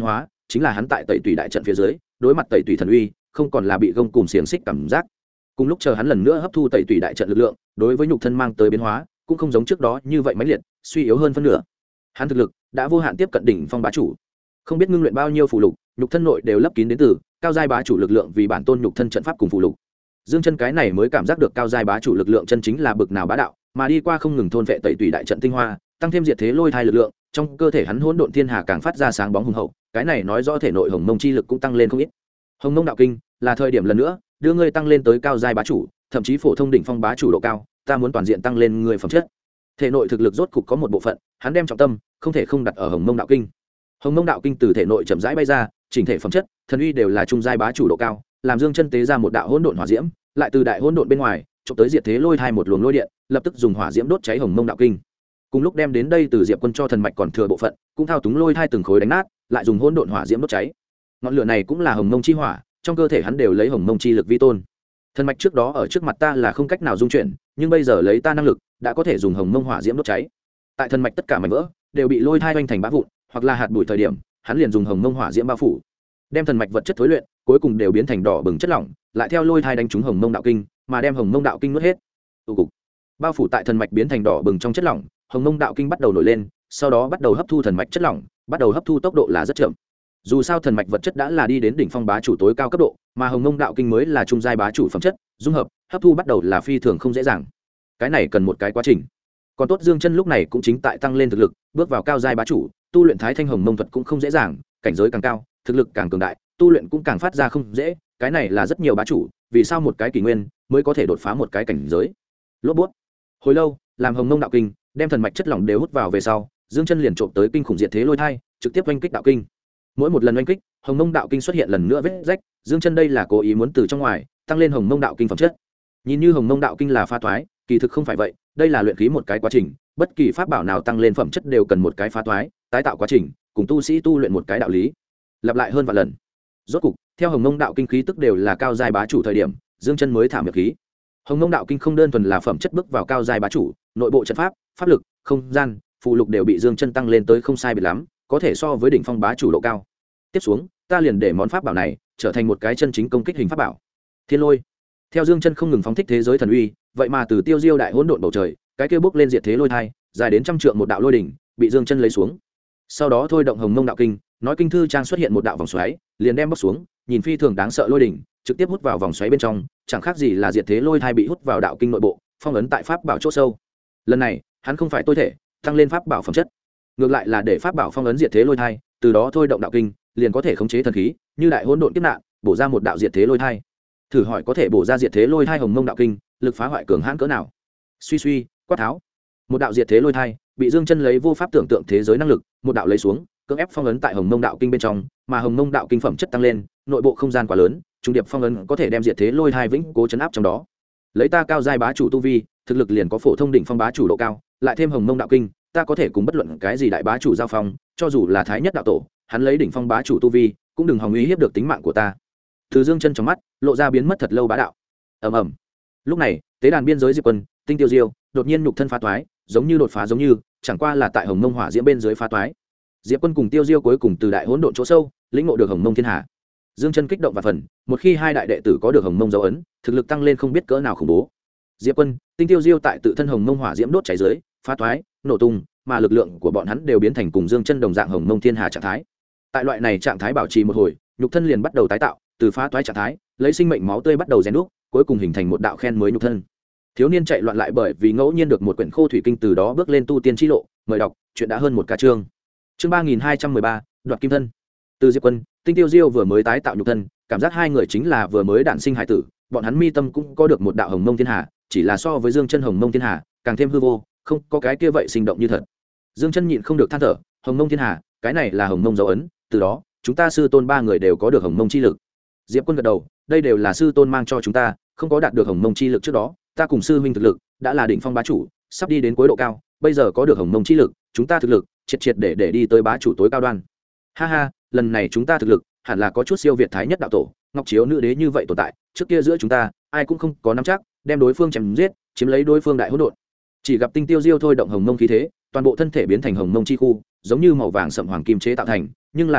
chính là hắn tại tẩy tùy đại trận phía dưới đối mặt tẩy tùy thần uy không còn là bị gông cùng xiềng xích cảm giác. Cùng lúc chờ hắn lần nữa hấp thu tẩy tùy đại trận lực lượng, đối với nhục thân mang tới biến hóa cũng không giống trước đó như vậy mãnh liệt, suy yếu hơn phân nửa. Hắn thực lực đã vô hạn tiếp cận đỉnh phong bá chủ, không biết ngưng luyện bao nhiêu phù lục, nhục thân nội đều lấp kín đến từ cao giai bá chủ lực lượng vì bản tôn nhục thân trận pháp cùng phù lục. Dương Chân cái này mới cảm giác được cao giai bá chủ lực lượng chân chính là bực nào bá đạo, mà đi qua không ngừng thôn vệ tẩy tùy đại trận tinh hoa, tăng thêm diệt thế lôi thai lực lượng, trong cơ thể hắn hỗn độn thiên hà càng phát ra sáng bóng hùng hậu, cái này nói rõ thể nội hồng mông chi lực cũng tăng lên không ít. Hồng mông đạo kinh là thời điểm lần nữa đưa ngươi tăng lên tới cao giai bá chủ, thậm chí phổ thông đỉnh phong bá chủ độ cao, ta muốn toàn diện tăng lên người phẩm chất. Thể nội thực lực rốt cục có một bộ phận, hắn đem trọng tâm không thể không đặt ở hồng mông đạo kinh. Hồng mông đạo kinh từ thể nội chậm rãi bay ra, chỉnh thể phẩm chất, thần uy đều là trung giai bá chủ độ cao, làm Dương Chân tế ra một đạo hỗn độn hỏa diễm, lại từ đại hỗn độn bên ngoài chụp tới diệt thế lôi thai một luồng lôi điện, lập tức dùng hỏa diễm đốt cháy hồng mông đạo kinh. Cùng lúc đem đến đây từ Diệp Quân cho thần mạch còn thừa bộ phận, cũng thao túng lôi thai từng khối đánh nát, lại dùng hỗn độn hỏa diễm đốt cháy. Ngọn lửa này cũng là hồng mông chi hỏa, trong cơ thể hắn đều lấy hồng mông chi lực vi tôn. Thần mạch trước đó ở trước mặt ta là không cách nào dung chuyển, nhưng bây giờ lấy ta năng lực, đã có thể dùng hồng mông hỏa diễm đốt cháy. Tại thần mạch tất cả mảnh vỡ đều bị lôi thai hoành thành bã vụn, hoặc là hạt bụi thời điểm, hắn liền dùng hồng mông hỏa diễm bao phủ, đem thần mạch vật chất thối luyện, cuối cùng đều biến thành đỏ bừng chất lỏng, lại theo lôi thai đánh trúng hồng mông đạo kinh, mà đem hồng mông đạo kinh nuốt hết. Cục bao phủ tại thần mạch biến thành đỏ bừng trong chất lỏng, hồng mông đạo kinh bắt đầu nổi lên, sau đó bắt đầu hấp thu thần mạch chất lỏng, bắt đầu hấp thu tốc độ là rất chậm. Dù sao thần mạch vật chất đã là đi đến đỉnh phong bá chủ tối cao cấp độ, mà hồng mông đạo kinh mới là trung giai bá chủ phẩm chất, dung hợp hấp thu bắt đầu là phi thường không dễ dàng. Cái này cần một cái quá trình. Còn tốt Dương Chân lúc này cũng chính tại tăng lên thực lực, bước vào cao giai bá chủ, tu luyện Thái Thanh Hồng Mông thuật cũng không dễ dàng, cảnh giới càng cao, thực lực càng cường đại, tu luyện cũng càng phát ra không dễ, cái này là rất nhiều bá chủ, vì sao một cái kỷ nguyên mới có thể đột phá một cái cảnh giới. Lốp bút. Hồi lâu, làm hồng mông đạo kinh, đem thần mạch chất lỏng đều hút vào về sau, Dương Chân liền trộm tới kinh khủng diệt thế lôi thai, trực tiếp oanh kích đạo kinh. Mỗi một lần oanh kích, hồng mông đạo kinh xuất hiện lần nữa vết rách, Dương Chân đây là cố ý muốn từ trong ngoài tăng lên hồng mông đạo kinh phẩm chất. Nhìn như hồng mông đạo kinh là phá toái, kỳ thực không phải vậy, đây là luyện khí một cái quá trình, bất kỳ pháp bảo nào tăng lên phẩm chất đều cần một cái phá toái, tái tạo quá trình, cùng tu sĩ tu luyện một cái đạo lý. Lặp lại hơn vài lần. Rốt cục, theo hồng mông đạo kinh khí tức đều là cao giai bá chủ thời điểm, Dương Chân mới thả miệng khí. Hồng mông đạo kinh không đơn thuần là phẩm chất bước vào cao giai bá chủ, nội bộ trận pháp, pháp lực, không gian, phù lục đều bị Dương Chân tăng lên tới không sai biệt lắm, có thể so với đỉnh phong bá chủ độ cao. Tiếp xuống, ta liền để món pháp bảo này trở thành một cái chân chính công kích hình pháp bảo. Thiên lôi. Theo Dương Chân không ngừng phóng thích thế giới thần uy, vậy mà từ tiêu diêu đại hỗn độn bầu trời, cái kia bước lên diệt thế lôi thai, dài đến trăm trượng một đạo lôi đỉnh, bị Dương Chân lấy xuống. Sau đó thôi động hồng mông đạo kinh, nói kinh thư trang xuất hiện một đạo vòng xoáy, liền đem bóc xuống, nhìn phi thường đáng sợ lôi đỉnh, trực tiếp hút vào vòng xoáy bên trong, chẳng khác gì là diệt thế lôi thai bị hút vào đạo kinh nội bộ, phong ấn tại pháp bảo chỗ sâu. Lần này, hắn không phải tôi thể, tăng lên pháp bảo phẩm chất, ngược lại là để pháp bảo phong ấn diệt thế lôi thai, từ đó thôi động đạo kinh, liền có thể khống chế thần khí, như đại hỗn độn kiếp nạn, bổ ra một đạo diệt thế lôi thai. Thử hỏi có thể bổ ra diệt thế lôi thai hồng mông đạo kinh, lực phá hoại cường hãn cỡ nào? Suy suy, quát tháo. Một đạo diệt thế lôi thai, bị Dương Chân lấy vô pháp tưởng tượng thế giới năng lực, một đạo lấy xuống, cưỡng ép phong ấn tại hồng mông đạo kinh bên trong, mà hồng mông đạo kinh phẩm chất tăng lên, nội bộ không gian quá lớn, trung điệp phong ấn có thể đem diệt thế lôi thai vĩnh cố chấn áp trong đó. Lấy ta cao giai bá chủ tu vi, thực lực liền có phổ thông đỉnh phong bá chủ độ cao, lại thêm hồng mông đạo kinh, ta có thể cùng bất luận cái gì đại bá chủ giao phong, cho dù là thái nhất đạo tổ, hắn lấy đỉnh phong bá chủ tu vi, cũng đừng hòng uy hiếp được tính mạng của ta. Từ Dương Chân trong mắt lộ ra biến mất thật lâu bá đạo. Ầm ầm. Lúc này, tế đàn biên giới Diệp Quân, Tinh Tiêu Diêu, đột nhiên nhục thân phá toái, giống như đột phá giống như, chẳng qua là tại hồng mông hỏa diễm bên dưới phá toái. Diệp Quân cùng Tiêu Diêu cuối cùng từ đại hỗn độn chỗ sâu, lĩnh ngộ được hồng mông thiên hà. Dương Chân kích động và phần, một khi hai đại đệ tử có được hồng mông dấu ấn, thực lực tăng lên không biết cỡ nào khủng bố. Diệp Quân, Tinh Tiêu Diêu tại tự thân hồng mông hỏa diễm đốt cháy dưới, phá toái, nổ tung, mà lực lượng của bọn hắn đều biến thành cùng Dương Chân đồng dạng hồng mông thiên hà trạng thái. Tại loại này trạng thái bảo trì một hồi, nhục thân liền bắt đầu tái tạo, từ phá toái trạng thái, lấy sinh mệnh máu tươi bắt đầu rèn đúc, cuối cùng hình thành một đạo khen mới nhục thân. Thiếu niên chạy loạn lại bởi vì ngẫu nhiên được một quyển khô thủy kinh, từ đó bước lên tu tiên chi lộ, mời đọc, chuyện đã hơn một ca chương. Chương 3213, đoạt kim thân. Từ Diệp Quân, Tinh Tiêu Diêu vừa mới tái tạo nhục thân, cảm giác hai người chính là vừa mới đản sinh hải tử, bọn hắn mi tâm cũng có được một đạo hồng mông thiên hà, chỉ là so với Dương Chân hồng mông thiên hà, càng thêm hư vô, không có cái kia vậy sinh động như thật. Dương Chân nhịn không được than thở, hồng mông thiên hà, cái này là hồng mông dấu ấn, từ đó, chúng ta sư tôn ba người đều có được hồng mông chi lực. Diệp Quân gật đầu, đây đều là sư tôn mang cho chúng ta, không có đạt được hồng mông chi lực trước đó, ta cùng sư huynh thực lực đã là đỉnh phong bá chủ, sắp đi đến cuối độ cao, bây giờ có được hồng mông chi lực, chúng ta thực lực triệt triệt để đi tới bá chủ tối cao đoan. Ha ha, lần này chúng ta thực lực hẳn là có chút siêu việt thái nhất đạo tổ, Ngọc Chiếu nữ đế như vậy tồn tại, trước kia giữa chúng ta ai cũng không có nắm chắc đem đối phương chém giết, chiếm lấy đối phương đại hỗn độn. Chỉ gặp Tinh Tiêu Diêu thôi động hồng mông khí thế, toàn bộ thân thể biến thành hồng mông chi khu, giống như màu vàng sậm hoàng kim chế tạo thành, nhưng là hiện tại,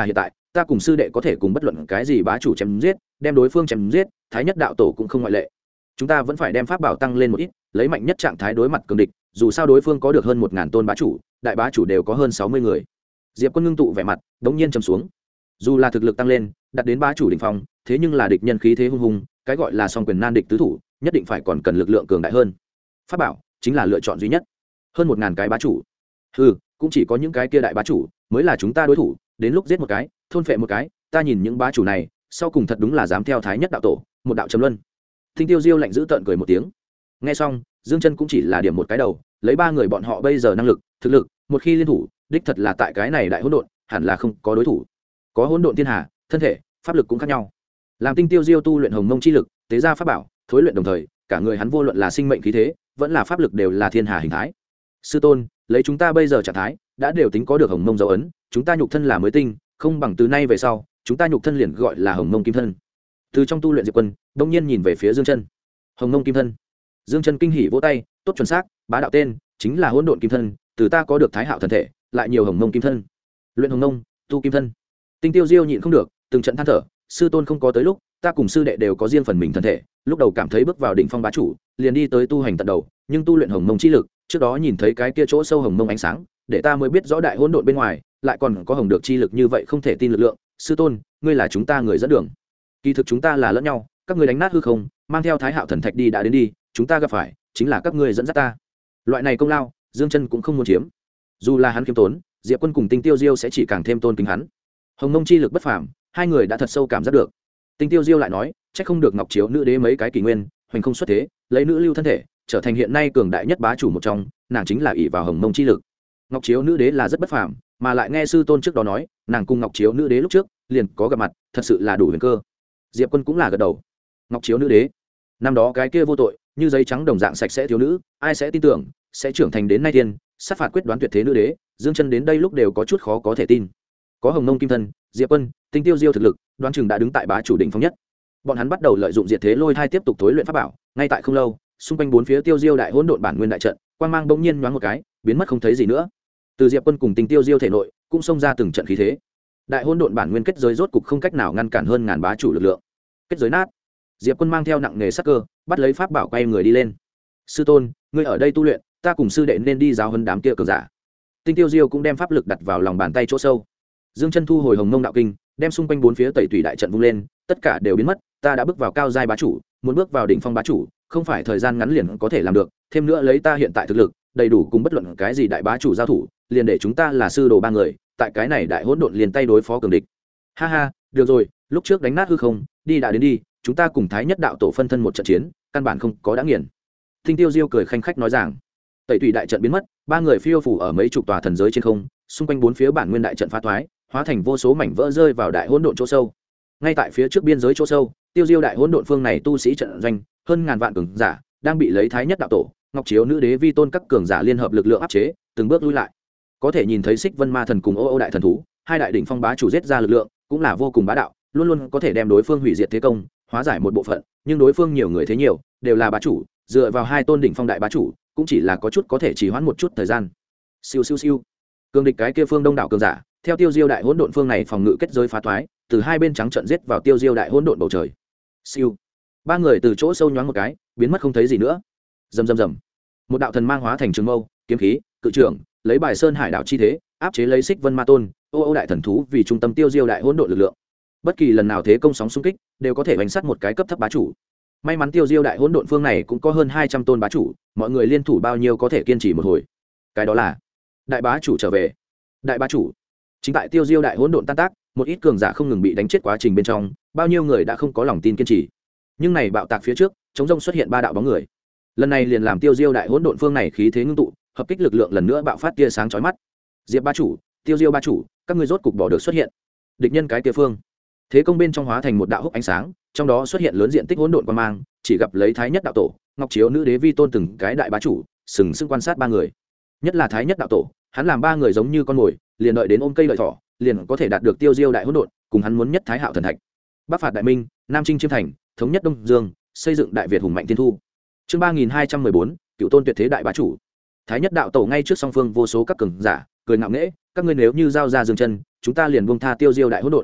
ta cùng sư đệ có thể cùng bất luận cái gì bá chủ chém giết, đem đối phương chém giết, thái nhất đạo tổ cũng không ngoại lệ. Chúng ta vẫn phải đem pháp bảo tăng lên một ít, lấy mạnh nhất trạng thái đối mặt cường địch, dù sao đối phương có được hơn 1000 tôn bá chủ, đại bá chủ đều có hơn 60 người. Diệp Quân ngưng tụ vẻ mặt đống nhiên trầm xuống. Dù là thực lực tăng lên, đạt đến bá chủ đỉnh phong, thế nhưng là địch nhân khí thế hung hùng, cái gọi là song quyền nan địch tứ thủ, nhất định phải còn cần lực lượng cường đại hơn. Pháp bảo chính là lựa chọn duy nhất. Hơn 1000 cái bá chủ. Cũng chỉ có những cái kia đại bá chủ mới là chúng ta đối thủ, đến lúc giết một cái, thôn phệ một cái, ta nhìn những bá chủ này, sau cùng thật đúng là dám theo thái nhất đạo tổ, một đạo trầm luân. Thinh Tiêu Diêu lạnh giữ tợn cười một tiếng. Nghe xong, Dương Chân cũng chỉ là điểm một cái đầu, lấy ba người bọn họ bây giờ năng lực, thực lực, một khi liên thủ, đích thật là tại cái này đại hỗn độn, hẳn là không có đối thủ. Có hỗn độn thiên hà, thân thể, pháp lực cũng khác nhau. Làm Tinh Tiêu Diêu tu luyện hồng mông chi lực, tế ra pháp bảo, thối luyện đồng thời, cả người hắn vô luận là sinh mệnh khí thế, vẫn là pháp lực đều là thiên hà hình thái. Sư tôn, lấy chúng ta bây giờ trạng thái, đã đều tính có được hồng mông dấu ấn, chúng ta nhục thân là mới tinh, không bằng từ nay về sau, chúng ta nhục thân liền gọi là hồng mông kim thân. Từ trong tu luyện Diệp Quân, đông nhiên nhìn về phía Dương Chân. Hồng mông kim thân. Dương Chân kinh hỉ vỗ tay, tốt chuẩn xác, bá đạo tên, chính là hỗn độn kim thân, từ ta có được thái hạo thần thể, lại nhiều hồng mông kim thân. Luyện hồng mông, tu kim thân. Tinh Tiêu Diêu nhịn không được, từng trận than thở, sư tôn không có tới lúc, ta cùng sư đệ đều có riêng phần mình thân thể, lúc đầu cảm thấy bước vào đỉnh phong bá chủ, liền đi tới tu hành tận đầu, nhưng tu luyện hồng mông chi lực, trước đó nhìn thấy cái kia chỗ sâu hồng mông ánh sáng, để ta mới biết rõ đại hỗn độn bên ngoài, lại còn có hồng được chi lực như vậy không thể tin lực lượng, sư tôn, ngươi là chúng ta người dẫn đường. Kỳ thực chúng ta là lẫn nhau, các ngươi đánh nát hư không, mang theo thái hạo thần thạch đi đã đến đi, chúng ta gặp phải chính là các ngươi dẫn dắt ta. Loại này công lao, Dương Chân cũng không muốn chiếm. Dù là hắn kiêm tốn, Diệp Quân cùng Tinh Tiêu Diêu sẽ chỉ càng thêm tôn kính hắn. Hồng mông chi lực bất phàm, hai người đã thật sâu cảm giác được. Tinh Tiêu Diêu lại nói, chắc không được Ngọc Chiếu nữ đế mấy cái kỳ nguyên, hoành không xuất thế, lấy nữ lưu thân thể, trở thành hiện nay cường đại nhất bá chủ một trong, nàng chính là ỷ vào hồng mông chi lực. Ngọc Chiếu nữ đế là rất bất phàm, mà lại nghe sư tôn trước đó nói, nàng cùng Ngọc Chiếu nữ đế lúc trước liền có gặp mặt, thật sự là đủ huyền cơ. Diệp Quân cũng là gật đầu. Ngọc Chiếu nữ đế, năm đó cái kia vô tội, như giấy trắng đồng dạng sạch sẽ thiếu nữ, ai sẽ tin tưởng sẽ trưởng thành đến nay tiên, sát phạt quyết đoán tuyệt thế nữ đế. Dương Chân đến đây lúc đều có chút khó có thể tin. Có hồng mông kim thân, Diệp Quân, Tinh Tiêu Diêu thực lực, đoán chừng đã đứng tại bá chủ đỉnh phong nhất. Bọn hắn bắt đầu lợi dụng diệt thế lôi thai tiếp tục tối luyện pháp bảo, ngay tại không lâu, xung quanh bốn phía Tiêu Diêu đại hỗn độn bản nguyên đại trận, quang mang bỗng nhiên nhoáng một cái, biến mất không thấy gì nữa. Từ Diệp Quân cùng Tinh Tiêu Diêu thể nội, cũng xông ra từng trận khí thế. Đại hỗn độn bản nguyên kết giới rốt cục không cách nào ngăn cản hơn ngàn bá chủ lực lượng. Kết giới nát. Diệp Quân mang theo nặng nghề sắc cơ, bắt lấy pháp bảo quay người đi lên. Sư tôn, ngươi ở đây tu luyện, ta cùng sư đệ nên đi giáo huấn đám kia cường giả. Tinh Tiêu Diêu cũng đem pháp lực đặt vào lòng bàn tay chỗ sâu. Dương Chân thu hồi hồng mông đạo kinh, đem xung quanh bốn phía tẩy tủy đại trận vung lên, tất cả đều biến mất, ta đã bước vào cao giai bá chủ, muốn bước vào đỉnh phong bá chủ, không phải thời gian ngắn liền có thể làm được, thêm nữa lấy ta hiện tại thực lực, đầy đủ cùng bất luận cái gì đại bá chủ giao thủ, liền để chúng ta là sư đồ ba người, tại cái này đại hỗn độn liền tay đối phó cường địch. Ha ha, được rồi, lúc trước đánh nát hư không, đi đã đến đi, chúng ta cùng thái nhất đạo tổ phân thân một trận chiến, căn bản không có đã nghiền. Tinh Tiêu Diêu cười khanh khách nói rằng, tẩy tủy đại trận biến mất, ba người phiêu phù ở mấy chục tòa thần giới trên không, xung quanh bốn phía bản nguyên đại trận phá thoái, hóa thành vô số mảnh vỡ rơi vào đại hỗn độn chỗ sâu. Ngay tại phía trước biên giới chỗ sâu, Tiêu Diêu đại hỗn độn phương này tu sĩ trận doanh, hơn ngàn vạn cường giả, đang bị lấy thái nhất đạo tổ, Ngọc Chiếu nữ đế vi tôn các cường giả liên hợp lực lượng áp chế, từng bước lui lại. Có thể nhìn thấy Xích Vân Ma thần cùng Ô Ô đại thần thú, hai đại đỉnh phong bá chủ giết ra lực lượng, cũng là vô cùng bá đạo, luôn luôn có thể đem đối phương hủy diệt thế công, hóa giải một bộ phận, nhưng đối phương nhiều người thế nhiều, đều là bá chủ, dựa vào hai tôn đỉnh phong đại bá chủ, cũng chỉ là có chút có thể trì hoãn một chút thời gian. Siêu siêu siêu. Cường địch cái kia phương đông đảo cường giả, theo Tiêu Diêu đại hỗn độn phương này phòng ngự kết giới phá thoái, từ hai bên trắng trận giết vào Tiêu Diêu đại hỗn độn bầu trời. Siêu. Ba người từ chỗ sâu nhoáng một cái, biến mất không thấy gì nữa. Rầm rầm rầm. Một đạo thần mang hóa thành trường mâu, kiếm khí, cự trưởng, lấy bài sơn hải đảo chi thế, áp chế lấy Xích Vân Ma tôn, Ô Ô đại thần thú vì trung tâm Tiêu Diêu đại hỗn độn lực lượng. Bất kỳ lần nào thế công sóng xung kích, đều có thể đánh sát một cái cấp thấp bá chủ. May mắn Tiêu Diêu đại hỗn độn phương này cũng có hơn 200 tôn bá chủ, mọi người liên thủ bao nhiêu có thể kiên trì một hồi. Cái đó là đại bá chủ trở về. Đại bá chủ. Chính tại Tiêu Diêu đại hỗn độn tan tác, một ít cường giả không ngừng bị đánh chết quá trình bên trong, bao nhiêu người đã không có lòng tin kiên trì. Nhưng này bạo tạc phía trước, chống rông xuất hiện ba đạo bóng người. Lần này liền làm Tiêu Diêu đại hỗn độn phương này khí thế ngưng tụ, hợp kích lực lượng lần nữa bạo phát tia sáng chói mắt. Diệp bá chủ, Tiêu Diêu bá chủ, các ngươi rốt cục bỏ được xuất hiện. Địch nhân cái kia phương, thế công bên trong hóa thành một đạo húc ánh sáng, trong đó xuất hiện lớn diện tích hỗn độn quang mang, chỉ gặp lấy thái nhất đạo tổ, Ngọc Chiếu nữ đế vi tôn từng cái đại bá chủ, sừng sững quan sát ba người. Nhất là thái nhất đạo tổ, hắn làm ba người giống như con mồi, liền đợi đến ôm cây lợi thỏ, liền có thể đạt được Tiêu Diêu đại hỗn độn, cùng hắn muốn nhất thái hạo thần thạch. Bắc phạt đại minh, nam chinh chiêm thành, thống nhất đông dương, xây dựng đại việt hùng mạnh thiên thu. Chương 3214, cựu tôn tuyệt thế đại bá chủ. Thái nhất đạo tổ ngay trước song phương vô số các cường giả, cười ngạo nghễ, các ngươi nếu như giao ra Dương Chân, chúng ta liền buông tha Tiêu Diêu đại hỗn độn.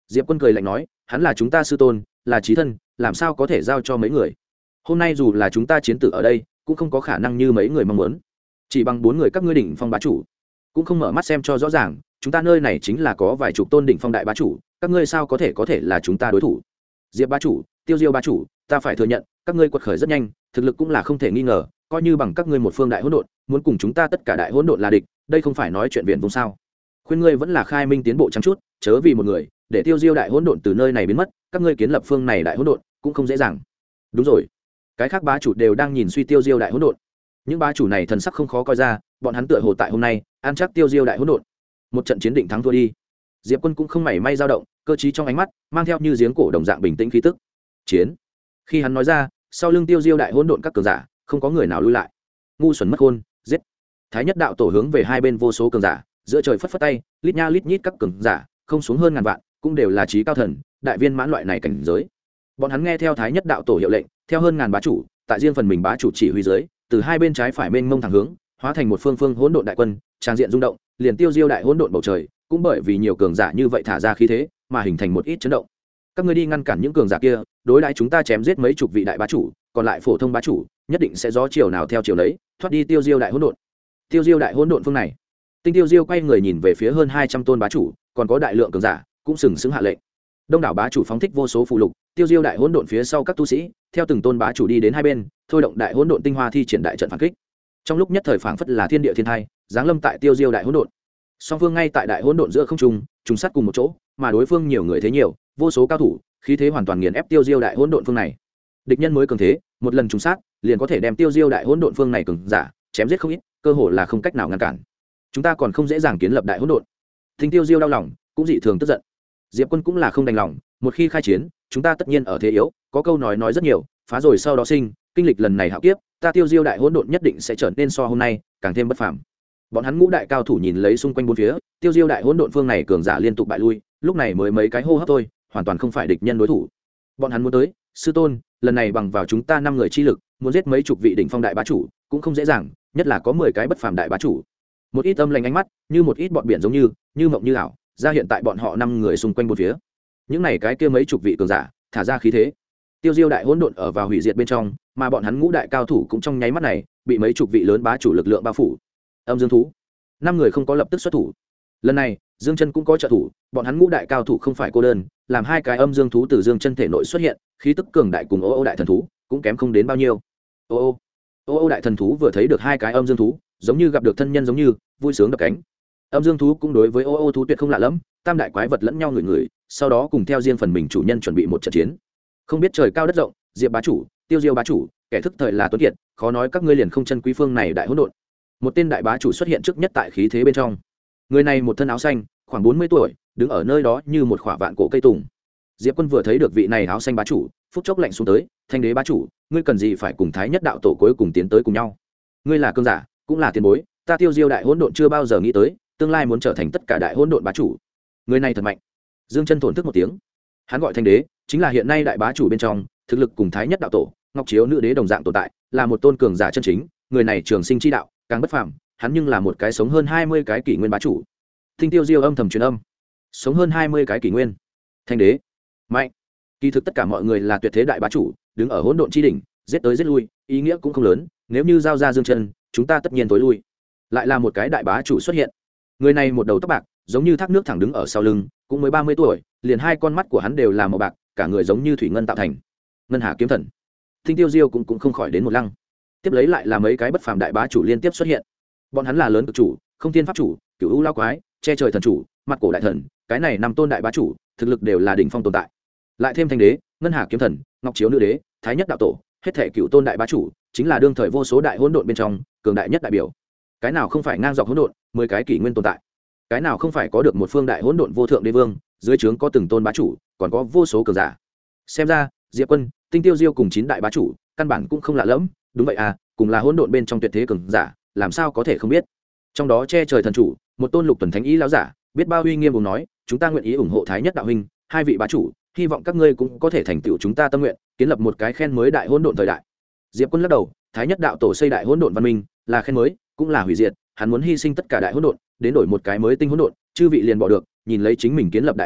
Diệp Quân cười lạnh nói, hắn là chúng ta sư tôn, là chí thân, làm sao có thể giao cho mấy người. Hôm nay dù là chúng ta chiến tử ở đây, cũng không có khả năng như mấy người mong muốn. Chỉ bằng 4 người các ngươi đỉnh phong bá chủ, cũng không mở mắt xem cho rõ ràng, chúng ta nơi này chính là có vài chục tôn đỉnh phong đại bá chủ, các ngươi sao có thể là chúng ta đối thủ. Diệp bá chủ, Tiêu Diêu bá chủ, ta phải thừa nhận, các ngươi quật khởi rất nhanh, thực lực cũng là không thể nghi ngờ, coi như bằng các ngươi một phương đại hỗn độn, muốn cùng chúng ta tất cả đại hỗn độn là địch, đây không phải nói chuyện viển vông sao? Khuyên ngươi vẫn là khai minh tiến bộ chăm chút, chớ vì một người, để Tiêu Diêu đại hỗn độn từ nơi này biến mất, các ngươi kiến lập phương này đại hỗn độn cũng không dễ dàng. Đúng rồi, cái khác bá chủ đều đang nhìn suy Tiêu Diêu đại hỗn độn. Những bá chủ này thần sắc không khó coi ra, bọn hắn tựa hồ tại hôm nay, an chắc Tiêu Diêu đại hỗn độn. Một trận chiến định thắng thua đi. Diệp Quân cũng không mảy may dao động, cơ trí trong ánh mắt mang theo như giếng cổ đồng dạng bình tĩnh khí tức. Chiến. Khi hắn nói ra, sau lưng Tiêu Diêu đại hỗn độn các cường giả, không có người nào lui lại. Ngu xuẩn mất khôn, giết. Thái nhất đạo tổ hướng về hai bên vô số cường giả, giữa trời phất phất tay, lít nha lít nhít các cường giả, không xuống hơn ngàn vạn, cũng đều là trí cao thần, đại viên mãn loại này cảnh giới. Bọn hắn nghe theo Thái nhất đạo tổ hiệu lệnh, theo hơn ngàn bá chủ, tại riêng phần mình bá chủ chỉ huy dưới, từ hai bên trái phải mênh mông thẳng hướng, hóa thành một phương phương hỗn độn đại quân, trang diện rung động, liền Tiêu Diêu đại hỗn độn bầu trời, cũng bởi vì nhiều cường giả như vậy thả ra khí thế, mà hình thành một ít chấn động. Các ngươi đi ngăn cản những cường giả kia, đối đãi chúng ta chém giết mấy chục vị đại bá chủ, còn lại phổ thông bá chủ, nhất định sẽ gió chiều nào theo chiều đấy, thoát đi Tiêu Diêu đại hỗn độn. Tiêu Diêu đại hỗn độn phương này, Tinh Tiêu Diêu quay người nhìn về phía hơn 200 tôn bá chủ, còn có đại lượng cường giả, cũng sừng sững hạ lệnh. Đông đảo bá chủ phóng thích vô số phù lục, Tiêu Diêu đại hỗn độn phía sau các tu sĩ, theo từng tôn bá chủ đi đến hai bên, thôi động đại hỗn độn tinh hoa thi triển đại trận phản kích. Trong lúc nhất thời phảng phất là thiên địa thiên thai, giáng lâm tại Tiêu Diêu đại hỗn độn. Song phương ngay tại đại hỗn độn giữa không trung, trùng sát cùng một chỗ, mà đối phương nhiều người thế nhiều, vô số cao thủ, khí thế hoàn toàn nghiền ép Tiêu Diêu đại hỗn độn phương này. Địch nhân mới cường thế, một lần trùng sát, liền có thể đem Tiêu Diêu đại hỗn độn phương này cường giả chém giết không ít, cơ hội là không cách nào ngăn cản. Chúng ta còn không dễ dàng kiến lập đại hỗn độn. Thinh Tiêu Diêu đau lòng, cũng dị thường tức giận. Diệp Quân cũng là không đành lòng, một khi khai chiến, chúng ta tất nhiên ở thế yếu, có câu nói rất nhiều, phá rồi sau đó sinh, kinh lịch lần này hạo kiếp, ta Tiêu Diêu đại hỗn độn nhất định sẽ trở nên so hôm nay càng thêm bất phàm. Bọn hắn ngũ đại cao thủ nhìn lấy xung quanh bốn phía, Tiêu Diêu đại hỗn độn phương này cường giả liên tục bại lui, lúc này mới mấy cái hô hấp thôi, hoàn toàn không phải địch nhân đối thủ. Bọn hắn muốn tới, sư tôn, lần này bằng vào chúng ta 5 người chi lực, muốn giết mấy chục vị đỉnh phong đại bá chủ, cũng không dễ dàng, nhất là có 10 cái bất phàm đại bá chủ. Một ít âm lành ánh mắt, như một ít bọn biển giống như mộng như ảo, ra hiện tại bọn họ 5 người xung quanh bốn phía. Những này cái kia mấy chục vị cường giả, thả ra khí thế. Tiêu Diêu đại hỗn độn ở vào hủy diệt bên trong, mà bọn hắn ngũ đại cao thủ cũng trong nháy mắt này, bị mấy chục vị lớn bá chủ lực lượng bao phủ. Âm Dương thú, 5 người không có lập tức xuất thủ. Lần này, Dương Chân cũng có trợ thủ, bọn hắn ngũ đại cao thủ không phải cô đơn, làm 2 cái âm dương thú từ Dương Chân thể nội xuất hiện, khí tức cường đại cùng Ô Ô đại thần thú, cũng kém không đến bao nhiêu. Ô Ô đại thần thú vừa thấy được 2 cái âm dương thú, giống như gặp được thân nhân giống như, vui sướng đập cánh. Âm dương thú cũng đối với Ô Ô thú tuyệt không lạ lẫm, tam đại quái vật lẫn nhau người, sau đó cùng theo riêng phần mình chủ nhân chuẩn bị một trận chiến. Không biết trời cao đất rộng, Diệp bá chủ, Tiêu Diêu bá chủ, kẻ thức thời là tuấn kiệt, khó nói các ngươi liền không chân quý phương này đại hỗn độn. Một tên đại bá chủ xuất hiện trước nhất tại khí thế bên trong. Người này một thân áo xanh, khoảng 40 tuổi, đứng ở nơi đó như một khỏa vạn cổ cây tùng. Diệp Quân vừa thấy được vị này áo xanh bá chủ, phút chốc lạnh xuống tới, Thanh đế bá chủ, ngươi cần gì phải cùng Thái nhất đạo tổ cuối cùng tiến tới cùng nhau? Ngươi là cương giả, cũng là tiền bối, ta Tiêu Diêu đại hỗn độn chưa bao giờ nghĩ tới, tương lai muốn trở thành tất cả đại hỗn độn bá chủ. Người này thật mạnh. Dương Chân thổn thức một tiếng. Hắn gọi Thanh đế, chính là hiện nay đại bá chủ bên trong, thực lực cùng Thái nhất đạo tổ, Ngọc Chiếu nữ đế đồng dạng tồn tại, là một tôn cường giả chân chính, người này trường sinh chi đạo, càng bất phàm, hắn nhưng là một cái sống hơn 20 cái kỷ nguyên bá chủ. Thinh Tiêu Diêu âm thầm truyền âm, sống hơn 20 cái kỷ nguyên. Thanh đế, mạnh. Kỳ thực tất cả mọi người là tuyệt thế đại bá chủ, đứng ở hỗn độn chi đỉnh, giết tới giết lui, ý nghĩa cũng không lớn, nếu như giao ra Dương Chân, chúng ta tất nhiên tối lui. Lại là một cái đại bá chủ xuất hiện. Người này một đầu tóc bạc, giống như thác nước thẳng đứng ở sau lưng, cũng mới 30 tuổi, liền 2 con mắt của hắn đều là màu bạc, cả người giống như thủy ngân tạo thành. Ngân Hà kiếm thần. Thinh Tiêu Diêu cũng không khỏi đến một lăng. Tiếp lấy lại là mấy cái bất phàm đại bá chủ liên tiếp xuất hiện. Bọn hắn là lớn cực chủ, không thiên pháp chủ, cửu u lao quái, che trời thần chủ, mặt cổ đại thần, cái này 5 tôn đại bá chủ, thực lực đều là đỉnh phong tồn tại. Lại thêm Thanh đế, Ngân Hà kiếm thần, Ngọc Chiếu nữ đế, Thái nhất đạo tổ, hết thể cửu tôn đại bá chủ, chính là đương thời vô số đại hỗn độn bên trong, cường đại nhất đại biểu. Cái nào không phải ngang dọc hỗn độn, 10 cái kỷ nguyên tồn tại. Cái nào không phải có được một phương đại hỗn độn vô thượng đế vương, dưới trướng có từng tôn bá chủ, còn có vô số cường giả. Xem ra, Diệp Quân, Tinh Tiêu Diêu cùng 9 đại bá chủ, căn bản cũng không lạ lẫm, đúng vậy à, cùng là hỗn độn bên trong tuyệt thế cường giả, làm sao có thể không biết. Trong đó che trời thần chủ, một tôn lục tuần thánh ý lão giả, biết bao uy nghiêm cùng nói, chúng ta nguyện ý ủng hộ Thái nhất đạo huynh, 2 vị bá chủ, hy vọng các ngươi cũng có thể thành tựu chúng ta tâm nguyện, kiến lập một cái khen mới đại hỗn độn thời đại. Diệp Quân lắc đầu, Thái nhất đạo tổ xây đại hỗn độn văn minh, là khen mới, cũng là hủy diệt, hắn muốn hy sinh tất cả đại hỗn độn, đến đổi một cái mới tinh hỗn độn, chư vị liền bỏ được, nhìn lấy chính mình kiến lập đại hỗn độn,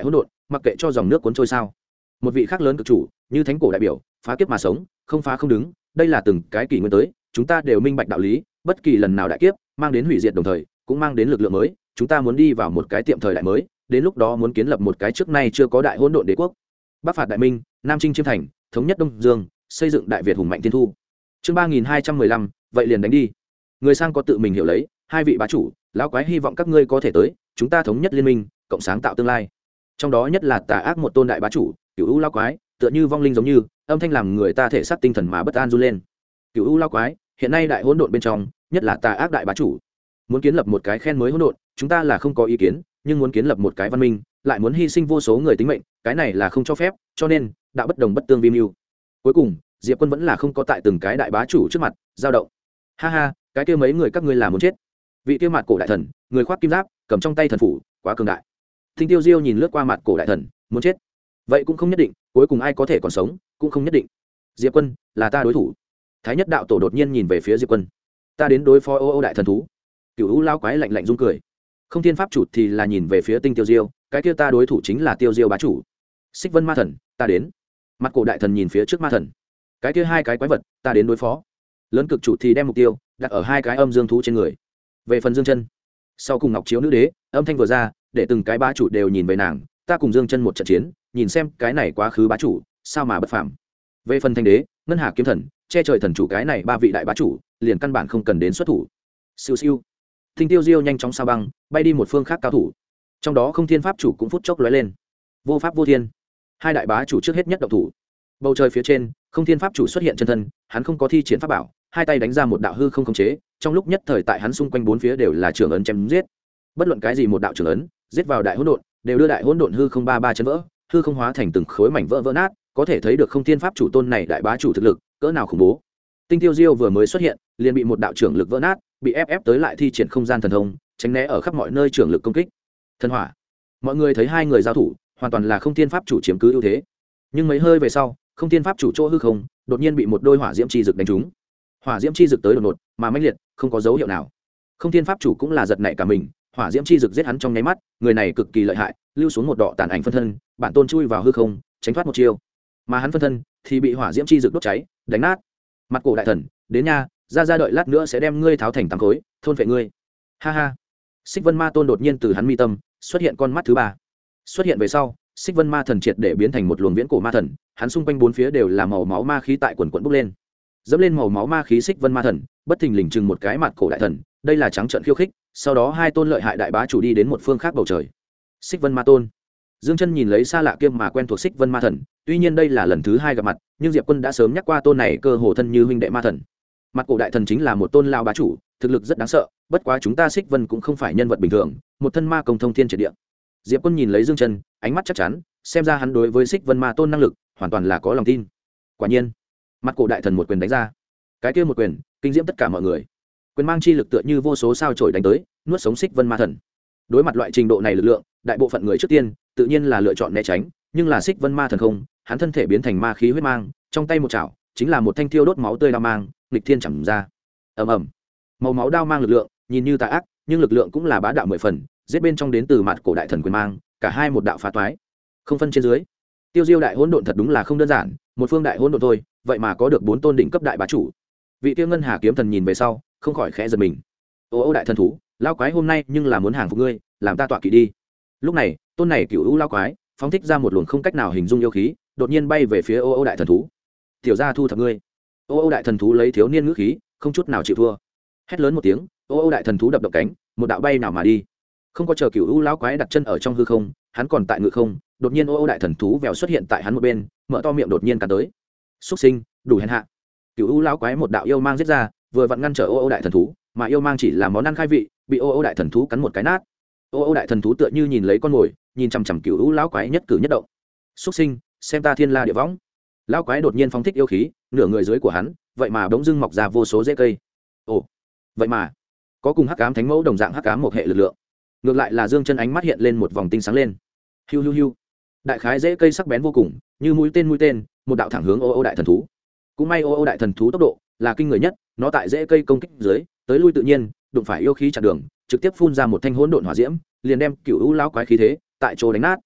mặc kệ cho dòng nước cuốn trôi sao? Một vị khác lớn cực chủ, như thánh cổ đại biểu, phá kiếp mà sống, không phá không đứng, đây là từng cái kỷ nguyên tới, chúng ta đều minh bạch đạo lý, bất kỳ lần nào đại kiếp mang đến hủy diệt đồng thời cũng mang đến lực lượng mới, chúng ta muốn đi vào một cái tiệm thời đại mới, đến lúc đó muốn kiến lập một cái trước nay chưa có đại hỗn độn đế quốc. Bắc phạt đại minh, nam chinh chiêm thành, thống nhất đông dương, xây dựng đại việt hùng mạnh thiên thu. Chương 3215, vậy liền đánh đi. Người sang có tự mình hiểu lấy, hai vị bá chủ, lão quái hy vọng các ngươi có thể tới, chúng ta thống nhất liên minh, cộng sáng tạo tương lai. Trong đó nhất là tà ác một tôn đại bá chủ, Cửu U lão quái, tựa như vong linh giống như, âm thanh làm người ta thể xác tinh thần mà bất an run lên. Cửu U lão quái, hiện nay đại hỗn độn bên trong, nhất là tà ác đại bá chủ, muốn kiến lập một cái khen mới hỗn độn, chúng ta là không có ý kiến, nhưng muốn kiến lập một cái văn minh, lại muốn hy sinh vô số người tính mệnh, cái này là không cho phép, cho nên, đạo bất đồng bất tương vi mưu. Cuối cùng, Diệp Quân vẫn là không có tại từng cái đại bá chủ trước mặt dao động. Ha ha, cái kia mấy người các ngươi là muốn chết. Vị kia mặt cổ đại thần, người khoác kim giáp, cầm trong tay thần phủ, quá cường đại. Thinh Tiêu Diêu nhìn lướt qua mặt cổ đại thần, muốn chết. Vậy cũng không nhất định, cuối cùng ai có thể còn sống, cũng không nhất định. Diệp Quân, là ta đối thủ. Thái Nhất đạo tổ đột nhiên nhìn về phía Diệp Quân. Ta đến đối phó Ô đại thần thú. Cửu U lao quái lạnh lạnh run cười. Không Thiên pháp chủ thì là nhìn về phía Tinh Tiêu Diêu, cái kia ta đối thủ chính là Tiêu Diêu bá chủ. Xích Vân ma thần, ta đến. Mặt cổ đại thần nhìn phía trước ma thần, cái kia hai cái quái vật ta đến đối phó. Lớn cực chủ thì đem mục tiêu đặt ở hai cái âm dương thú trên người. Về phần Dương Chân, sau cùng Ngọc Chiếu nữ đế âm thanh vừa ra, để từng cái bá chủ đều nhìn về nàng, ta cùng Dương Chân một trận chiến, nhìn xem cái này quá khứ bá chủ sao mà bất phàm. Về phần Thanh đế, Ngân Hà kiếm thần, che trời thần chủ, cái này ba vị đại bá chủ liền căn bản không cần đến xuất thủ. Siêu siêu, Tinh Tiêu Diêu nhanh chóng sao băng bay đi một phương khác cao thủ, trong đó Không Thiên pháp chủ cũng phút chốc lóe lên. Vô pháp vô thiên, hai đại bá chủ trước hết nhất động thủ. Bầu trời phía trên, Không Thiên pháp chủ xuất hiện chân thân, hắn không có thi triển pháp bảo, hai tay đánh ra một đạo hư không khống chế, trong lúc nhất thời tại hắn xung quanh bốn phía đều là trường ấn chém giết. Bất luận cái gì một đạo trường ấn giết vào đại hỗn độn, đều đưa đại hỗn độn hư không ba ba chấn vỡ, hư không hóa thành từng khối mảnh vỡ vỡ nát, có thể thấy được Không Thiên pháp chủ tôn này đại bá chủ thực lực cỡ nào khủng bố. Tinh Tiêu Diêu vừa mới xuất hiện, liền bị một đạo trưởng lực vỡ nát, bị ép tới lại thi triển không gian thần thông, tránh né ở khắp mọi nơi trưởng lực công kích. Thần hỏa. Mọi người thấy hai người giao thủ, hoàn toàn là Không Thiên pháp chủ chiếm cứ ưu thế. Nhưng mấy hơi về sau, Không Thiên pháp chủ chỗ hư không đột nhiên bị một đôi hỏa diễm chi dực đánh trúng. Hỏa diễm chi dực tới đột ngột mà mãnh liệt, không có dấu hiệu nào. Không Thiên pháp chủ cũng là giật nảy cả mình, hỏa diễm chi dực giết hắn trong nháy mắt, người này cực kỳ lợi hại, lưu xuống một đọ tàn ảnh phân thân, bản tôn chui vào hư không, tránh thoát một chiêu. Mà hắn phân thân thì bị hỏa diễm chi dực đốt cháy, đánh nát. Mặt cổ đại thần, đến nha, ra đợi lát nữa sẽ đem ngươi tháo thành tám khối, thôn phệ ngươi. Ha ha. Xích Vân Ma Tôn đột nhiên từ hắn mi tâm xuất hiện con mắt thứ ba. Xuất hiện về sau, Xích Vân Ma Thần triệt để biến thành một luồng viễn cổ ma thần, hắn xung quanh bốn phía đều là màu máu ma khí tại quần quần bốc lên. Dẫm lên màu máu ma khí Xích Vân Ma Thần, bất thình lình chừng một cái mặt cổ đại thần, đây là trắng trợn khiêu khích, sau đó hai tôn lợi hại đại bá chủ đi đến một phương khác bầu trời. Xích Vân Ma Tôn. Dương Chân nhìn lấy xa lạ kia mà quen thuộc Xích Vân Ma Thần, tuy nhiên đây là lần thứ hai gặp mặt, nhưng Diệp Quân đã sớm nhắc qua tôn này cơ hồ thân như huynh đệ ma thần. Mặt cổ đại thần chính là một tôn lao bá chủ, thực lực rất đáng sợ, bất quá chúng ta Xích Vân cũng không phải nhân vật bình thường, một thân ma công thông thiên triệt địa. Diệp Quân nhìn lấy Dương Chân, ánh mắt chắc chắn, xem ra hắn đối với Xích Vân Ma Tôn năng lực hoàn toàn là có lòng tin. Quả nhiên, mặt cổ đại thần một quyền đánh ra, cái kia một quyền kinh diễm tất cả mọi người. Quyền mang chi lực tựa như vô số sao chổi đánh tới, nuốt sống Xích Vân Ma Thần. Đối mặt loại trình độ này lực lượng, đại bộ phận người trước tiên tự nhiên là lựa chọn né tránh, nhưng là Xích Vân Ma Thần không, hắn thân thể biến thành ma khí huyết mang, trong tay một chảo chính là một thanh thiêu đốt máu tươi đao mang, nghịch thiên chầm ra. Ầm ầm. Màu máu đao mang lực lượng, nhìn như tà ác, nhưng lực lượng cũng là bá đạo mười phần, giết bên trong đến từ mặt cổ đại thần quyền mang, cả hai một đạo phá toái, không phân trên dưới. Tiêu Diêu đại hỗn độn thật đúng là không đơn giản, một phương đại hỗn độn thôi, vậy mà có được bốn tôn đỉnh cấp đại bá chủ. Vị Tiêu Ngân Hà kiếm thần nhìn về sau, không khỏi khẽ giật mình. Ô đại thần thú, lao quái hôm nay nhưng là muốn hàng phục ngươi, làm ta tọa kỵ đi. Lúc này, tôn này Cửu U lao quái, phóng thích ra một luồng không cách nào hình dung yêu khí, đột nhiên bay về phía Ô đại thần thú. Tiểu gia thu thập ngươi. Ô đại thần thú lấy thiếu niên ngữ khí, không chút nào chịu thua. Hét lớn một tiếng, Ô đại thần thú đập động cánh, một đạo bay nào mà đi. Không có chờ Cửu U lão quái đặt chân ở trong hư không, hắn còn tại ngự không, đột nhiên Ô đại thần thú vèo xuất hiện tại hắn một bên, mở to miệng đột nhiên cắn tới. Súc sinh, đủ hèn hạ. Cửu U lão quái một đạo yêu mang giết ra, vừa vặn ngăn trở Ô đại thần thú, mà yêu mang chỉ là món ăn khai vị, bị Ô đại thần thú cắn một cái nát. Ô đại thần thú tựa như nhìn lấy con mồi, nhìn chằm chằm Cửu U lão quái nhất cử nhất động. Súc sinh, xem ta thiên la địa võng. Lão quái đột nhiên phóng thích yêu khí, nửa người dưới của hắn, vậy mà bỗng dưng mọc ra vô số rễ cây. Ồ, vậy mà có cùng hắc ám thánh mẫu đồng dạng hắc ám một hệ lực lượng. Ngược lại là Dương Chân ánh mắt hiện lên một vòng tinh sáng lên. Hiu hiu hiu. Đại khái rễ cây sắc bén vô cùng, như mũi tên, một đạo thẳng hướng Ô đại thần thú. Cũng may Ô đại thần thú tốc độ là kinh người nhất, nó tại rễ cây công kích dưới, tới lui tự nhiên, đụng phải yêu khí chặn đường, trực tiếp phun ra một thanh hỗn độn hỏa diễm, liền đem Cửu U lão quái khí thế tại chỗ đánh nát.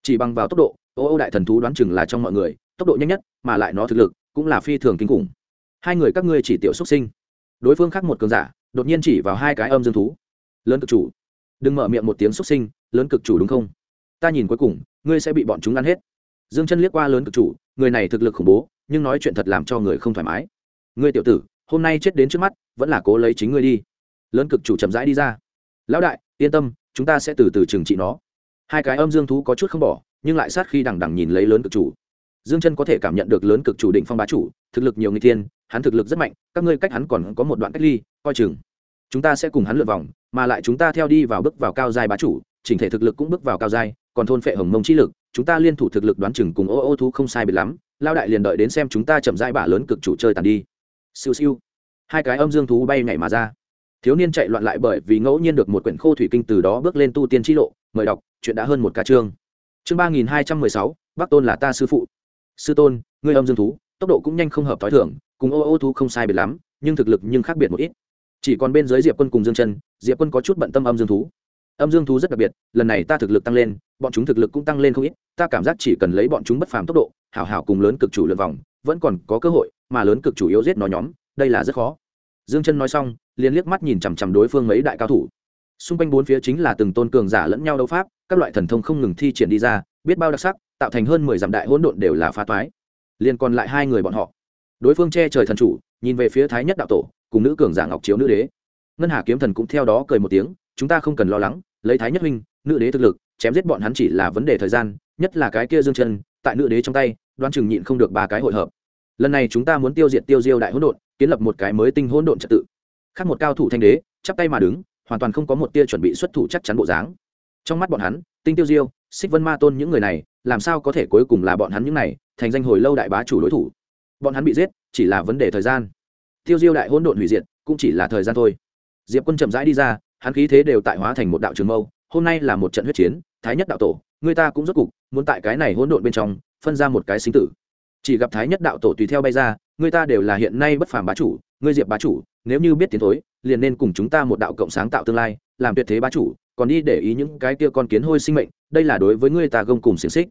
chỉ bằng vào tốc độ, ô đại thần thú đoán chừng là trong mọi người tốc độ nhanh nhất, mà lại nó thực lực cũng là phi thường kinh khủng. Hai người các ngươi chỉ tiểu xuất sinh. Đối phương khác một cường giả đột nhiên chỉ vào hai cái âm dương thú. Lớn cực chủ, đừng mở miệng một tiếng xuất sinh, lớn cực chủ đúng không? Ta nhìn cuối cùng ngươi sẽ bị bọn chúng ăn hết. Dương Chân liếc qua lớn cực chủ, người này thực lực khủng bố, nhưng nói chuyện thật làm cho người không thoải mái. Ngươi tiểu tử, hôm nay chết đến trước mắt, vẫn là cố lấy chính ngươi đi. Lớn cực chủ chậm rãi đi ra. Lão đại, yên tâm, chúng ta sẽ từ từ trừng trị nó. Hai cái âm dương thú có chút không bỏ, nhưng lại sát khi đằng đằng nhìn lấy lớn cực chủ. Dương Chân có thể cảm nhận được lớn cực chủ định phong bá chủ, thực lực nhiều người tiên, hắn thực lực rất mạnh, các ngươi cách hắn còn có một đoạn cách ly, coi chừng. Chúng ta sẽ cùng hắn lượn vòng, mà lại chúng ta theo đi vào bước vào cao giai bá chủ, chỉnh thể thực lực cũng bước vào cao giai, còn thôn phệ hồng mông chi lực, chúng ta liên thủ thực lực đoán chừng cùng ô thú không sai biệt lắm. Lao đại liền đợi đến xem chúng ta chậm rãi bả lớn cực chủ chơi tàn đi. Siêu siêu. Hai cái âm dương thú bay nhảy mà ra. Thiếu niên chạy loạn lại bởi vì ngẫu nhiên được một quyển khô thủy kinh, từ đó bước lên tu tiên chi lộ. Mời đọc, chuyện đã hơn một ca chương. Chương 3216, Bắc Tôn là ta sư phụ. Sư tôn, ngươi âm dương thú, tốc độ cũng nhanh không hợp thói thường, cùng ô thú không sai biệt lắm, nhưng thực lực nhưng khác biệt một ít. Chỉ còn bên dưới Diệp Quân cùng Dương Chân, Diệp Quân có chút bận tâm âm dương thú. Âm dương thú rất đặc biệt, lần này ta thực lực tăng lên, bọn chúng thực lực cũng tăng lên không ít, ta cảm giác chỉ cần lấy bọn chúng bất phàm tốc độ, hảo hảo cùng lớn cực chủ lượn vòng, vẫn còn có cơ hội, mà lớn cực chủ yếu giết nó nhóm, đây là rất khó. Dương Chân nói xong, liền liếc mắt nhìn chằm chằm đối phương mấy đại cao thủ. Xung quanh bốn phía chính là từng tôn cường giả lẫn nhau đấu pháp, các loại thần thông không ngừng thi triển đi ra, biết bao đặc sắc, tạo thành hơn 10 dặm đại hỗn độn đều là phá toái. Liên còn lại hai người bọn họ. Đối phương che trời thần chủ, nhìn về phía Thái Nhất đạo tổ, cùng nữ cường giả Ngọc Chiếu nữ đế. Ngân Hà kiếm thần cũng theo đó cười một tiếng, chúng ta không cần lo lắng, lấy Thái Nhất huynh, nữ đế thực lực, chém giết bọn hắn chỉ là vấn đề thời gian, nhất là cái kia Dương Chân, tại nữ đế trong tay, đoán chừng nhịn không được ba cái hội hợp. Lần này chúng ta muốn tiêu diệt Tiêu Diêu đại hỗn độn, kiến lập một cái mới tinh hỗn độn trật tự. Khác một cao thủ thanh đế, chắp tay mà đứng, hoàn toàn không có một tia chuẩn bị xuất thủ chắc chắn bộ dáng. Trong mắt bọn hắn, Tinh Tiêu Diêu, Xích Vân Ma Tôn những người này, làm sao có thể cuối cùng là bọn hắn những này thành danh hồi lâu đại bá chủ đối thủ. Bọn hắn bị giết, chỉ là vấn đề thời gian. Tiêu Diêu đại hỗn độn hủy diệt, cũng chỉ là thời gian thôi. Diệp Quân chậm rãi đi ra, hắn khí thế đều tại hóa thành một đạo trường mâu, hôm nay là một trận huyết chiến, Thái Nhất đạo tổ, người ta cũng rốt cục muốn tại cái này hỗn độn bên trong phân ra một cái sinh tử. Chỉ gặp Thái Nhất đạo tổ tùy theo bay ra, người ta đều là hiện nay bất phàm bá chủ, ngươi Diệp bá chủ, nếu như biết tiến thối, liền nên cùng chúng ta một đạo cộng sáng tạo tương lai, làm tuyệt thế bá chủ, còn đi để ý những cái kia con kiến hôi sinh mệnh, đây là đối với ngươi ta gông cùng xiển xích.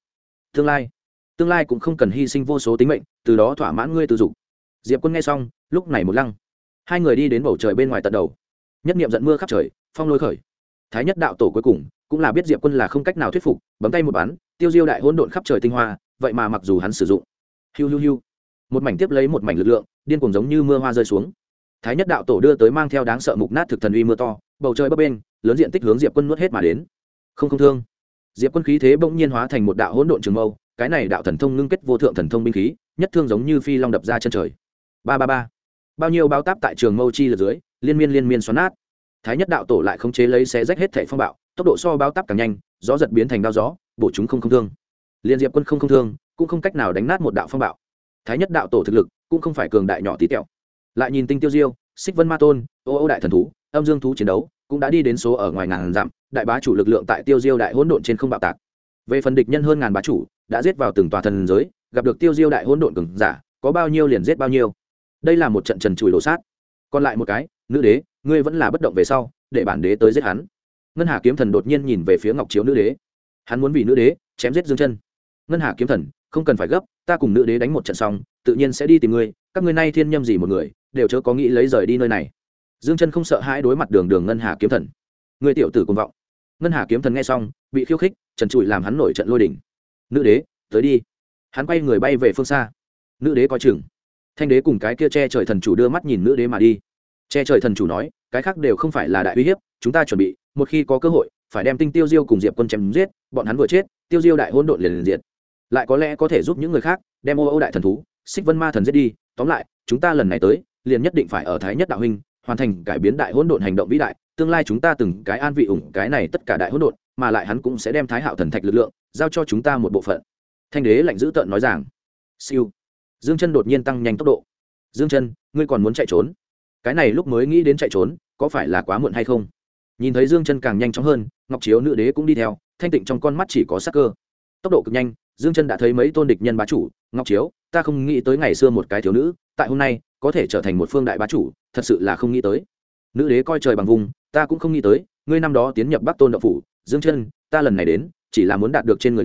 Tương lai cũng không cần hy sinh vô số tính mệnh, từ đó thỏa mãn ngươi tư dục. Diệp Quân nghe xong, lúc này một lăng. Hai người đi đến bầu trời bên ngoài tận đầu. Nhất niệm giận mưa khắp trời, phong lôi khởi. Thái Nhất đạo tổ cuối cùng cũng là biết Diệp Quân là không cách nào thuyết phục, bấm tay một bắn, Tiêu Diêu đại hỗn độn khắp trời tinh hoa, vậy mà mặc dù hắn sử dụng, hiu hiu hiu, một mảnh tiếp lấy một mảnh lực lượng, điên cuồng giống như mưa hoa rơi xuống. Thái Nhất đạo tổ đưa tới mang theo đáng sợ mục nát thực thần uy mưa to, bầu trời bấp bênh, lớn diện tích hướng Diệp Quân nuốt hết mà đến. Không thương. Diệp Quân khí thế bỗng nhiên hóa thành một đạo hỗn độn trường mâu, cái này đạo thần thông ngưng kết vô thượng thần thông binh khí, nhất thương giống như phi long đập ra chân trời. Ba. Bao nhiêu bao táp tại trường mâu chi lượt dưới, liên miên xoắn nát. Thái Nhất đạo tổ lại khống chế lấy xé rách hết thảy phong bạo, tốc độ so bao táp càng nhanh, gió giật biến thành đao gió, bổ chúng không thương. Liên Diệp Quân không thương, cũng không cách nào đánh nát một đạo phong bạo. Thái Nhất đạo tổ thực lực cũng không phải cường đại nhỏ tí tẹo. Lại nhìn Tinh Tiêu Diêu, Xích Vân Ma Tôn, ô đại thần thú, âm dương thú chiến đấu, cũng đã đi đến số ở ngoài ngàn dặm, đại bá chủ lực lượng tại Tiêu Diêu đại hỗn độn trên không bạo tạc. Về phần địch nhân hơn ngàn bá chủ, đã giết vào từng tòa thần giới, gặp được Tiêu Diêu đại hỗn độn cường giả, có bao nhiêu liền giết bao nhiêu. Đây là một trận trần trụi đổ sát. Còn lại một cái, nữ đế, ngươi vẫn là bất động về sau, để bản đế tới giết hắn. Ngân Hà kiếm thần đột nhiên nhìn về phía Ngọc Chiếu nữ đế. Hắn muốn vì nữ đế chém giết Dương Chân. Ngân Hà kiếm thần, không cần phải gấp, ta cùng nữ đế đánh một trận xong, tự nhiên sẽ đi tìm ngươi, các ngươi nay thiên nhâm gì một người, đều chớ có nghĩ lấy rời đi nơi này. Dương Chân không sợ hãi đối mặt đường Ngân Hà kiếm thần. Ngươi tiểu tử cuồng vọng. Ngân Hà kiếm thần nghe xong, bị khiêu khích, trần trụi làm hắn nổi trận lôi đình. Nữ đế, tới đi. Hắn quay người bay về phương xa. Nữ đế coi chừng. Thanh đế cùng cái kia che trời thần chủ đưa mắt nhìn nữ đế mà đi. Che trời thần chủ nói, cái khác đều không phải là đại uy hiếp, chúng ta chuẩn bị, một khi có cơ hội, phải đem Tinh Tiêu Diêu cùng Diệp Quân chém giết, bọn hắn vừa chết, Tiêu Diêu đại hỗn độn liền diệt. Lại có lẽ có thể giúp những người khác đem ô đại thần thú, Xích Vân Ma thần giết đi, tóm lại, chúng ta lần này tới, liền nhất định phải ở Thái Nhất đạo huynh, hoàn thành cải biến đại hỗn độn hành động vĩ đại, tương lai chúng ta từng cái an vị ủng cái này tất cả đại hỗn độn, mà lại hắn cũng sẽ đem Thái Hạo thần thạch lực lượng giao cho chúng ta một bộ phận. Thanh đế lạnh dữ tợn nói rằng. Siêu. Dương Chân đột nhiên tăng nhanh tốc độ. Dương Chân, ngươi còn muốn chạy trốn? Cái này lúc mới nghĩ đến chạy trốn, có phải là quá muộn hay không? Nhìn thấy Dương Chân càng nhanh chóng hơn, Ngọc Chiếu nữ đế cũng đi theo, thanh tịnh trong con mắt chỉ có sắc cơ. Tốc độ cực nhanh, Dương Chân đã thấy mấy tôn địch nhân bá chủ, Ngọc Chiếu, ta không nghĩ tới ngày xưa một cái thiếu nữ, tại hôm nay có thể trở thành một phương đại bá chủ, thật sự là không nghĩ tới. Nữ đế coi trời bằng vùng, ta cũng không nghĩ tới, ngươi năm đó tiến nhập Bắc Tôn động phủ, Dương Chân, ta lần này đến, chỉ là muốn đạt được trên người ngươi,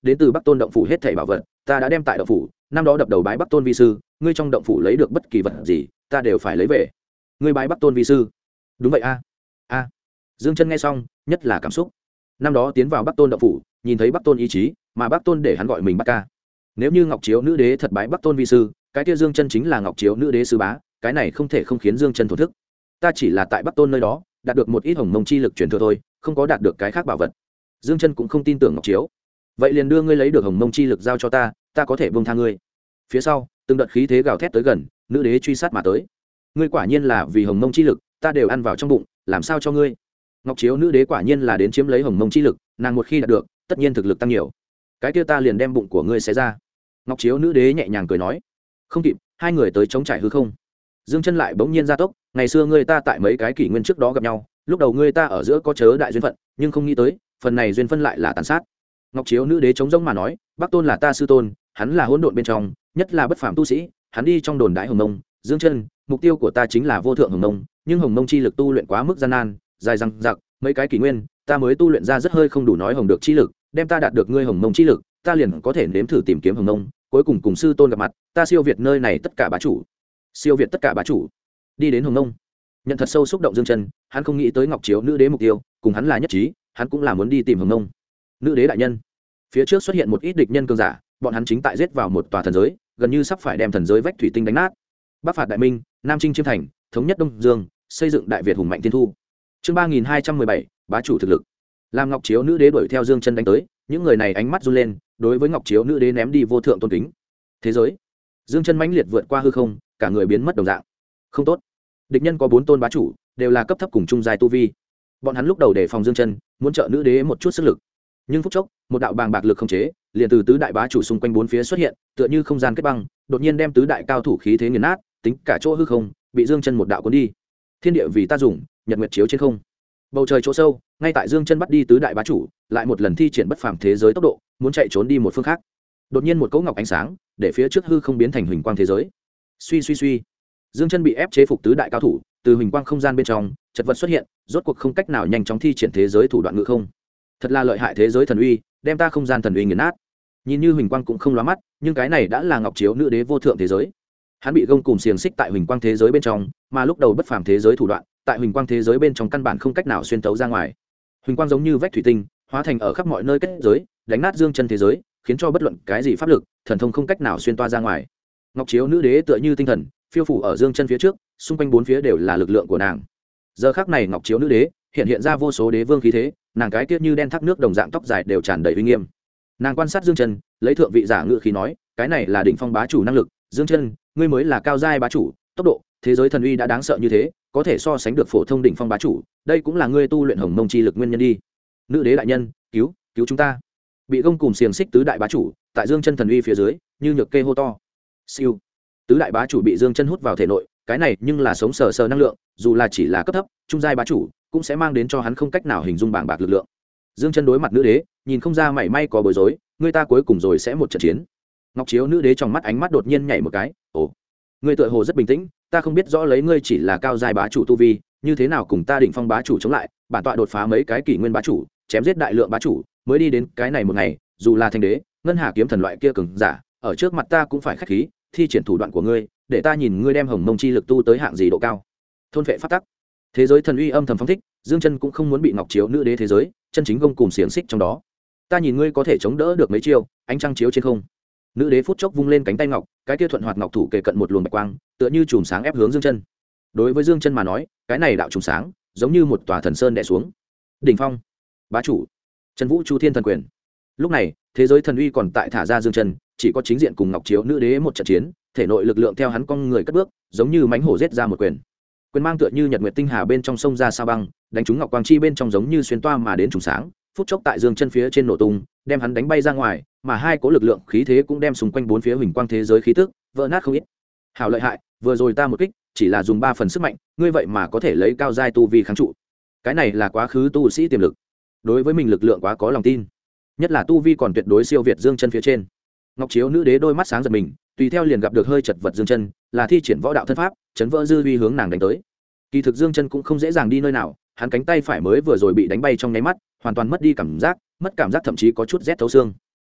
đến từ Bắc Tôn động phủ hết thảy bảo vật ta đã đem tại động phủ, năm đó đập đầu bái Bắc Tôn vi sư, ngươi trong động phủ lấy được bất kỳ vật gì ta đều phải lấy về. Ngươi bái Bắc Tôn vi sư? Đúng vậy a. Dương Chân nghe xong nhất là cảm xúc. Năm đó tiến vào Bắc Tôn động phủ, nhìn thấy Bắc Tôn ý chí, mà Bắc Tôn để hắn gọi mình Bắc ca. Nếu như Ngọc Chiếu nữ đế thật bái Bắc Tôn vi sư, cái kia Dương Chân chính là Ngọc Chiếu nữ đế sư bá, cái này không thể không khiến Dương Chân thổ thức. Ta chỉ là tại Bắc Tôn nơi đó đạt được một ít hồng mông chi lực truyền thừa thôi, không có đạt được cái khác bảo vật. Dương Chân cũng không tin tưởng Ngọc Chiếu. Vậy liền đưa ngươi lấy được hồng mông chi lực giao cho ta có thể buông tha ngươi. Phía sau từng đợt khí thế gào thét tới gần, nữ đế truy sát mà tới. Ngươi quả nhiên là vì hồng mông chi lực, ta đều ăn vào trong bụng, làm sao cho ngươi? Ngọc Chiếu nữ đế quả nhiên là đến chiếm lấy hồng mông chi lực, nàng một khi đạt được tất nhiên thực lực tăng nhiều, cái kia ta liền đem bụng của ngươi xé ra. Ngọc Chiếu nữ đế nhẹ nhàng cười nói. Không kịp, hai người tới chống trải hư không. Dương Chân lại bỗng nhiên gia tốc. Ngày xưa ngươi ta tại mấy cái kỷ nguyên trước đó gặp nhau, lúc đầu ngươi ta ở giữa có chớ đại duyên phận, nhưng không nghĩ tới phần này duyên phân lại là tàn sát. Ngọc Chiếu nữ đế chống rỗng mà nói, Bắc Tôn là ta sư tôn, hắn là hỗn độn bên trong nhất là bất phàm tu sĩ, hắn đi trong đồn đại hồng mông. Dương Chân, mục tiêu của ta chính là vô thượng hồng mông, nhưng hồng mông chi lực tu luyện quá mức gian nan, dài dằng dặc, mấy cái kỷ nguyên ta mới tu luyện ra rất hơi không đủ nói hồng được chi lực, đem ta đạt được ngươi hồng mông chi lực, ta liền có thể nếm thử tìm kiếm hồng mông, cuối cùng cùng sư tôn gặp mặt, ta siêu việt nơi này tất cả bá chủ, siêu việt tất cả bá chủ, đi đến hồng mông. Nhận thật sâu xúc động Dương Chân, hắn không nghĩ tới Ngọc Chiếu nữ đế mục tiêu cùng hắn là nhất trí, hắn cũng là muốn đi tìm hồng mông. Nữ đế đại nhân, phía trước xuất hiện một ít địch nhân cường giả, bọn hắn chính tại giết vào một tòa thần giới, gần như sắp phải đem thần giới vách thủy tinh đánh nát. Bắc phạt đại minh, nam chinh chiêm thành, thống nhất đông dương, xây dựng đại việt hùng mạnh thiên thu. Chương 3217, bá chủ thực lực. Làm Ngọc Chiếu nữ đế đuổi theo Dương Chân đánh tới, những người này ánh mắt run lên, đối với Ngọc Chiếu nữ đế ném đi vô thượng tôn kính. Thế giới, Dương Chân mãnh liệt vượt qua hư không, cả người biến mất đồng dạng. Không tốt, địch nhân có 4 tôn bá chủ, đều là cấp thấp cùng trung giai tu vi. Bọn hắn lúc đầu để phòng Dương Chân, muốn trợ nữ đế một chút sức lực, nhưng phút chốc, một đạo bàng bạc lực không chế, liền từ tứ đại bá chủ xung quanh 4 phía xuất hiện, tựa như không gian kết băng, đột nhiên đem tứ đại cao thủ khí thế nghiền nát, tính cả chỗ hư không, bị Dương Chân một đạo cuốn đi. Thiên địa vì ta dùng, nhật nguyệt chiếu trên không. Bầu trời chỗ sâu, ngay tại Dương Chân bắt đi tứ đại bá chủ, lại một lần thi triển bất phàm thế giới tốc độ, muốn chạy trốn đi một phương khác. Đột nhiên một cỗ ngọc ánh sáng, để phía trước hư không biến thành huỳnh quang thế giới. Suy suy suy, Dương Chân bị ép chế phục tứ đại cao thủ, từ huỳnh quang không gian bên trong, chật vật xuất hiện, rốt cuộc không cách nào nhanh chóng thi triển thế giới thủ đoạn ngự không. Thật là lợi hại thế giới thần uy, đem ta không gian thần uy nghiền nát. Nhìn như huỳnh quang cũng không lóa mắt, nhưng cái này đã là Ngọc Chiếu nữ đế vô thượng thế giới. Hắn bị gông cùm xiềng xích tại huỳnh quang thế giới bên trong, mà lúc đầu bất phàm thế giới thủ đoạn, tại huỳnh quang thế giới bên trong căn bản không cách nào xuyên tấu ra ngoài. Huỳnh quang giống như vách thủy tinh, hóa thành ở khắp mọi nơi kết giới, đánh nát Dương Chân thế giới, khiến cho bất luận cái gì pháp lực, thần thông không cách nào xuyên toa ra ngoài. Ngọc Chiếu nữ đế tựa như tinh thần, phiêu phù ở Dương Chân phía trước, xung quanh 4 phía đều là lực lượng của nàng. Giờ khắc này Ngọc Chiếu nữ đế hiện ra vô số đế vương khí thế, nàng cái tiết như đen thác nước đồng dạng tóc dài đều tràn đầy uy nghiêm. Nàng quan sát Dương Chân, lấy thượng vị giả ngự khí nói, cái này là đỉnh phong bá chủ năng lực, Dương Chân, ngươi mới là cao giai bá chủ, tốc độ, thế giới thần uy đã đáng sợ như thế, có thể so sánh được phổ thông đỉnh phong bá chủ, đây cũng là ngươi tu luyện hồng mông chi lực nguyên nhân đi. Nữ đế đại nhân, cứu chúng ta. Bị gông cùm xiềng xích tứ đại bá chủ, tại Dương Chân thần uy phía dưới, như nhược kê hô to. Siêu. Tứ đại bá chủ bị Dương Chân hút vào thể nội, cái này nhưng là sống sờ sờ năng lượng, dù là chỉ là cấp thấp, trung giai bá chủ, cũng sẽ mang đến cho hắn không cách nào hình dung bảng bạc lực lượng. Dương Chân đối mặt nữ đế, nhìn không ra mảy may có bối rối, người ta cuối cùng rồi sẽ một trận chiến. Ngọc Chiếu nữ đế trong mắt ánh mắt đột nhiên nhảy một cái, ồ, ngươi tựa hồ rất bình tĩnh, ta không biết rõ lấy ngươi chỉ là cao giai bá chủ tu vi, như thế nào cùng ta đỉnh phong bá chủ chống lại, bản tọa đột phá mấy cái kỷ nguyên bá chủ, chém giết đại lượng bá chủ, mới đi đến cái này một ngày, dù là thành đế, ngân hà kiếm thần loại kia cường giả, ở trước mặt ta cũng phải khách khí, thi triển thủ đoạn của ngươi, để ta nhìn ngươi đem hồng mông chi lực tu tới hạng gì độ cao. Thôn phệ pháp tắc, thế giới thần uy âm thầm phóng thích, Dương Chân cũng không muốn bị Ngọc Chiếu nữ đế thế giới chân chính gông cùm xiềng xích trong đó. Ta nhìn ngươi có thể chống đỡ được mấy chiêu, ánh trăng chiếu trên không. Nữ đế phút chốc vung lên cánh tay ngọc, cái kia thuận hoạt ngọc thủ kề cận một luồng bạch quang, tựa như chùm sáng ép hướng Dương Chân. Đối với Dương Chân mà nói, cái này đạo chùm sáng giống như một tòa thần sơn đè xuống. Đỉnh phong, bá chủ, Chân Vũ Chu Thiên thần quyền. Lúc này, thế giới thần uy còn tại thả ra Dương Chân, chỉ có chính diện cùng Ngọc Chiếu nữ đế một trận chiến, thể nội lực lượng theo hắn con người cất bước, giống như mãnh hổ giết ra một quyền. Quyền mang tựa như nhật nguyệt tinh hà bên trong sông ra sao băng, đánh trúng ngọc quang chi bên trong giống như xuyên toa mà đến trùng sáng, phút chốc tại Dương Chân phía trên nổ tung, đem hắn đánh bay ra ngoài, mà hai cỗ lực lượng khí thế cũng đem xung quanh 4 phía huỳnh quang thế giới khí tức vỡ nát không ít. Hảo lợi hại, vừa rồi ta một kích, chỉ là dùng 3 phần sức mạnh, ngươi vậy mà có thể lấy cao giai tu vi kháng trụ. Cái này là quá khứ tu sĩ tiềm lực. Đối với mình lực lượng quá có lòng tin, nhất là tu vi còn tuyệt đối siêu việt Dương Chân phía trên. Ngọc Chiếu nữ đế đôi mắt sáng giật mình, tùy theo liền gặp được hơi chật vật Dương Chân, là thi triển võ đạo thân pháp, chấn vỡ dư uy hướng nàng đánh tới. Kỳ thực Dương Chân cũng không dễ dàng đi nơi nào, hắn cánh tay phải mới vừa rồi bị đánh bay trong nháy mắt, hoàn toàn mất đi cảm giác, thậm chí có chút rét thấu xương.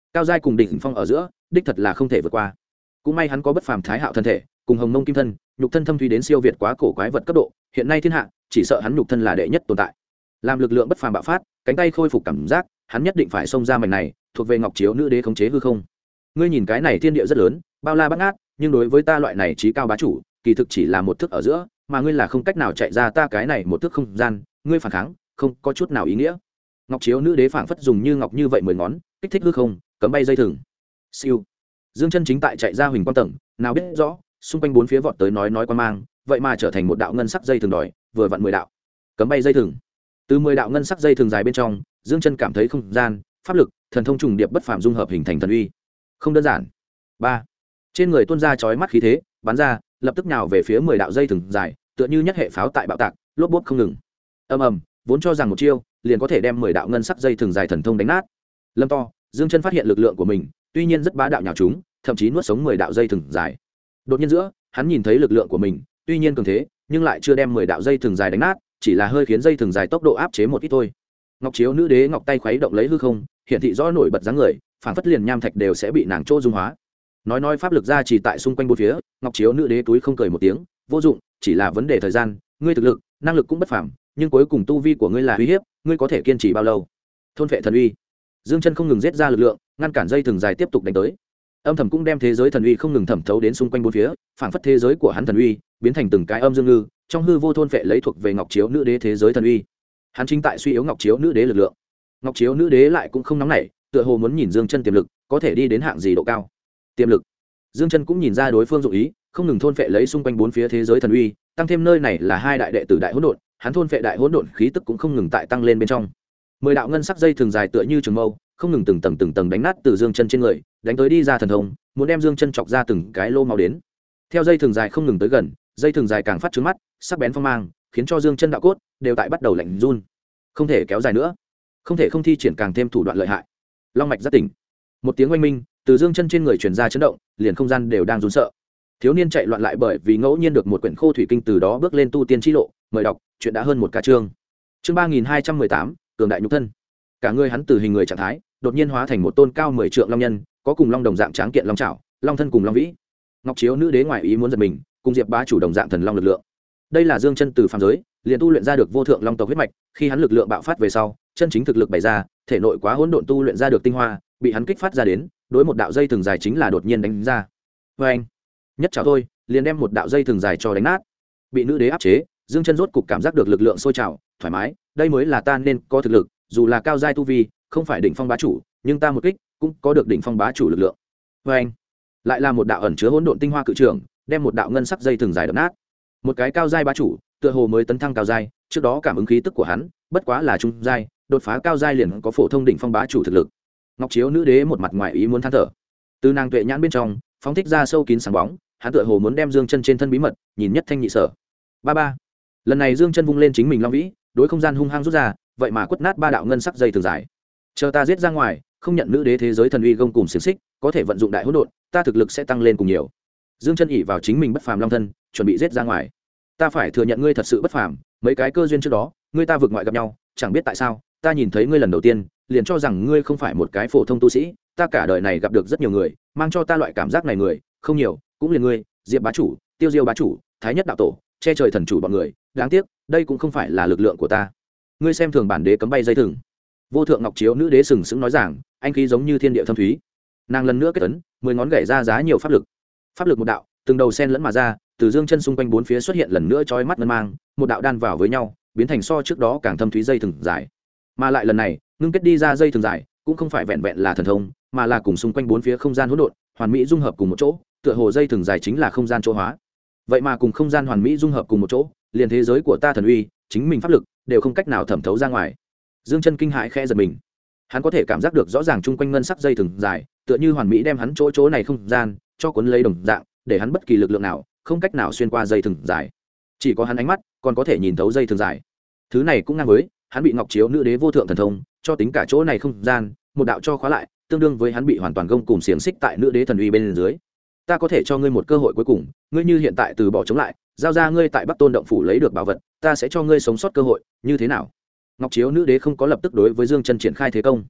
cao giai cùng đỉnh phong ở giữa đích thật là không thể vượt qua. Cũng may hắn có bất phàm thái hạo thân thể cùng hồng mông kim thân, nhục thân thâm thuy đến siêu việt quá cổ quái vật cấp độ, hiện nay thiên hạ chỉ sợ hắn nhục thân là đệ nhất tồn tại. Làm lực lượng bất phàm bạo phát, cánh tay khôi phục cảm giác, hắn nhất định phải xông ra mảnh này thuộc về Ngọc Chiếu nữ đế khống chế hư không. Ngươi nhìn cái này thiên địa rất lớn, bao la bát ngát, nhưng đối với ta loại này trí cao bá chủ, kỳ thực chỉ là một thước ở giữa, mà ngươi là không cách nào chạy ra ta cái này một thước không gian, ngươi phản kháng không có chút nào ý nghĩa. Ngọc Chiếu nữ đế phảng phất dùng như ngọc như vậy 10 ngón kích thích hư không, cấm bay dây thừng. Siêu. Dương Chân chính tại chạy ra huỳnh quang tầng, nào biết rõ xung quanh bốn phía vọt tới nói quan mang, vậy mà trở thành một đạo ngân sắc dây thừng đòi, vừa vặn 10 đạo cấm bay dây thừng. Từ 10 đạo ngân sắc dây thừng dài bên trong, Dương Chân cảm thấy không gian, pháp lực, thần thông trùng điệp bất phàm dung hợp hình thành thần uy. Không đơn giản. 3. Trên người tuôn ra chói mắt khí thế, bắn ra, lập tức nhào về phía 10 đạo dây thừng dài, tựa như nhất hệ pháo tại bạo tạc, lốp bốp không ngừng. Ầm ầm, vốn cho rằng một chiêu liền có thể đem 10 đạo ngân sắc dây thừng dài thần thông đánh nát. Lâm to, Dương Chân phát hiện lực lượng của mình, tuy nhiên rất bá đạo nhào chúng, thậm chí nuốt sống 10 đạo dây thừng dài. Đột nhiên giữa, hắn nhìn thấy lực lượng của mình, tuy nhiên cường thế, nhưng lại chưa đem 10 đạo dây thừng dài đánh nát, chỉ là hơi khiến dây thừng dài tốc độ áp chế một ít thôi. Ngọc Chiếu nữ đế ngọc tay khuấy động lấy hư không, hiện thị rõ nổi bật dáng người, phản phất liền nham thạch đều sẽ bị nàng trô dung hóa. Nói pháp lực ra chỉ tại xung quanh bốn phía, Ngọc Chiếu nữ đế túi không cười một tiếng, vô dụng, chỉ là vấn đề thời gian, ngươi thực lực, năng lực cũng bất phàm, nhưng cuối cùng tu vi của ngươi là uy hiếp, ngươi có thể kiên trì bao lâu? Thôn vệ thần uy. Dương Chân không ngừng giết ra lực lượng, ngăn cản dây thừng dài tiếp tục đánh tới. Âm thầm cũng đem thế giới thần uy không ngừng thẩm thấu đến xung quanh bốn phía, phản phất thế giới của hắn thần uy biến thành từng cái âm dương ngư, trong hư vô thôn vệ lấy thuộc về Ngọc Chiếu nữ đế thế giới thần uy. Hắn chính tại suy yếu Ngọc Chiếu nữ đế lực lượng. Ngọc Chiếu nữ đế lại cũng không nóng nảy, tựa hồ muốn nhìn Dương Chân tiềm lực có thể đi đến hạng gì độ cao. Tiềm lực. Dương Chân cũng nhìn ra đối phương dụng ý, không ngừng thôn vệ lấy xung quanh bốn phía thế giới thần uy, tăng thêm nơi này là hai đại đệ tử đại hỗn độn, hắn thôn vệ đại hỗn độn khí tức cũng không ngừng tại tăng lên bên trong. 10 đạo ngân sắc dây thường dài tựa như trường mâu, không ngừng từng tầng đánh nát từ Dương Chân trên người, đánh tới đi ra thần thông, muốn đem Dương Chân chọc ra từng cái lô máu đến. Theo dây thường dài không ngừng tới gần, dây thường dài càng phát trướng mắt, sắc bén phong mang, khiến cho Dương Chân đạo cốt đều tại bắt đầu lạnh run. Không thể kéo dài nữa, không thi triển càng thêm thủ đoạn lợi hại. Long mạch giác tỉnh. Một tiếng oanh minh từ Dương Chân trên người truyền ra chấn động, liền không gian đều đang run sợ. Thiếu niên chạy loạn lại bởi vì ngẫu nhiên được một quyển khô thủy kinh, từ đó bước lên tu tiên chi lộ. Mời đọc, chuyện đã hơn một cả chương. Chương 3218, cường đại nhục thân. Cả người hắn từ hình người trạng thái, đột nhiên hóa thành một tôn cao 10 trượng long nhân, có cùng long đồng dạng tráng kiện long trảo, long thân cùng long vĩ. Ngọc Chiếu nữ đế ngoại ý muốn giật mình, cùng Diệp Bá chủ đồng dạng thần long lực lượng. Đây là Dương Chân từ phàm giới liền tu luyện ra được vô thượng long tộc huyết mạch, khi hắn lực lượng bạo phát về sau, chân chính thực lực bày ra, thể nội quá hỗn độn tu luyện ra được tinh hoa, bị hắn kích phát ra đến, đối một đạo dây thường dài chính là đột nhiên đánh ra. Oeng! Nhất chảo thôi, liền đem một đạo dây thường dài cho đánh nát. Bị nữ đế áp chế, Dương Chân rốt cục cảm giác được lực lượng sôi trào, thoải mái, đây mới là ta nên có thực lực, dù là cao giai tu vi, không phải đỉnh phong bá chủ, nhưng ta một kích cũng có được đỉnh phong bá chủ lực lượng. Oeng! Lại là một đạo ẩn chứa hỗn độn tinh hoa cự trường, đem một đạo ngân sắc dây thường dài đập nát. Một cái cao giai bá chủ, tựa hồ mới tấn thăng cao giai, trước đó cảm ứng khí tức của hắn, bất quá là trung giai, đột phá cao giai liền có phổ thông đỉnh phong bá chủ thực lực. Ngọc Chiếu nữ đế một mặt ngoài ý muốn than thở. Từ nàng tuệ nhãn bên trong, phóng thích ra sâu kín sáng bóng, hắn tựa hồ muốn đem Dương Chân trên thân bí mật, nhìn nhất thanh nhị sở. Ba. Lần này Dương Chân vung lên chính mình long vĩ, đối không gian hung hăng rút ra, vậy mà quất nát 3 đạo ngân sắc dây thường dài. Chờ ta giết ra ngoài, không nhận nữ đế thế giới thần uy gông cùng xiển xích, có thể vận dụng đại hỗn độn, ta thực lực sẽ tăng lên cùng nhiều. Dương Chân ỷ vào chính mình bất phàm long thân, chuẩn bị giết ra ngoài. Ta phải thừa nhận ngươi thật sự bất phàm, mấy cái cơ duyên trước đó, ngươi ta vượt ngoại gặp nhau, chẳng biết tại sao, ta nhìn thấy ngươi lần đầu tiên, liền cho rằng ngươi không phải một cái phổ thông tu sĩ, ta cả đời này gặp được rất nhiều người, mang cho ta loại cảm giác này người, không nhiều, cũng liền ngươi, Diệp bá chủ, Tiêu Diêu bá chủ, Thái Nhất đạo tổ, che trời thần chủ bọn người, đáng tiếc, đây cũng không phải là lực lượng của ta. Ngươi xem thường bản đế cấm bay dây thừng. Vô thượng Ngọc Chiếu nữ đế sừng sững nói rằng, anh khí giống như thiên địa thâm thúy. Nàng lần nữa kết ấn, 10 ngón gảy ra giá nhiều pháp lực. Pháp lực một đạo, từng đầu sen lẫn mà ra, từ Dương Chân xung quanh bốn phía xuất hiện lần nữa chói mắt ngân mang, một đạo đan vào với nhau, biến thành so trước đó càng thâm thúy dây thừng dài. Mà lại lần này, ngưng kết đi ra dây thừng dài, cũng không phải vẹn vẹn là thần thông, mà là cùng xung quanh bốn phía không gian hỗn độn, hoàn mỹ dung hợp cùng một chỗ, tựa hồ dây thừng dài chính là không gian chỗ hóa. Vậy mà cùng không gian hoàn mỹ dung hợp cùng một chỗ, liền thế giới của ta thần uy, chính mình pháp lực đều không cách nào thẩm thấu ra ngoài. Dương Chân kinh hãi khẽ giật mình. Hắn có thể cảm giác được rõ ràng chung quanh ngân sắc dây thừng dài, tựa như hoàn mỹ đem hắn chỗ này không gian cho cuốn lấy đồng dạng, để hắn bất kỳ lực lượng nào không cách nào xuyên qua dây thừng dài. Chỉ có hắn ánh mắt còn có thể nhìn thấu dây thừng dài. Thứ này cũng ngang với hắn bị Ngọc Chiếu nữ đế vô thượng thần thông cho tính cả chỗ này không gian, một đạo cho khóa lại, tương đương với hắn bị hoàn toàn gông cùng xiềng xích tại nữ đế thần uy bên dưới. Ta có thể cho ngươi một cơ hội cuối cùng, ngươi như hiện tại từ bỏ chống lại, giao ra ngươi tại Bắc Tôn động phủ lấy được bảo vật, ta sẽ cho ngươi sống sót cơ hội, như thế nào? Ngọc Chiếu nữ đế không có lập tức đối với Dương Chân triển khai thế công.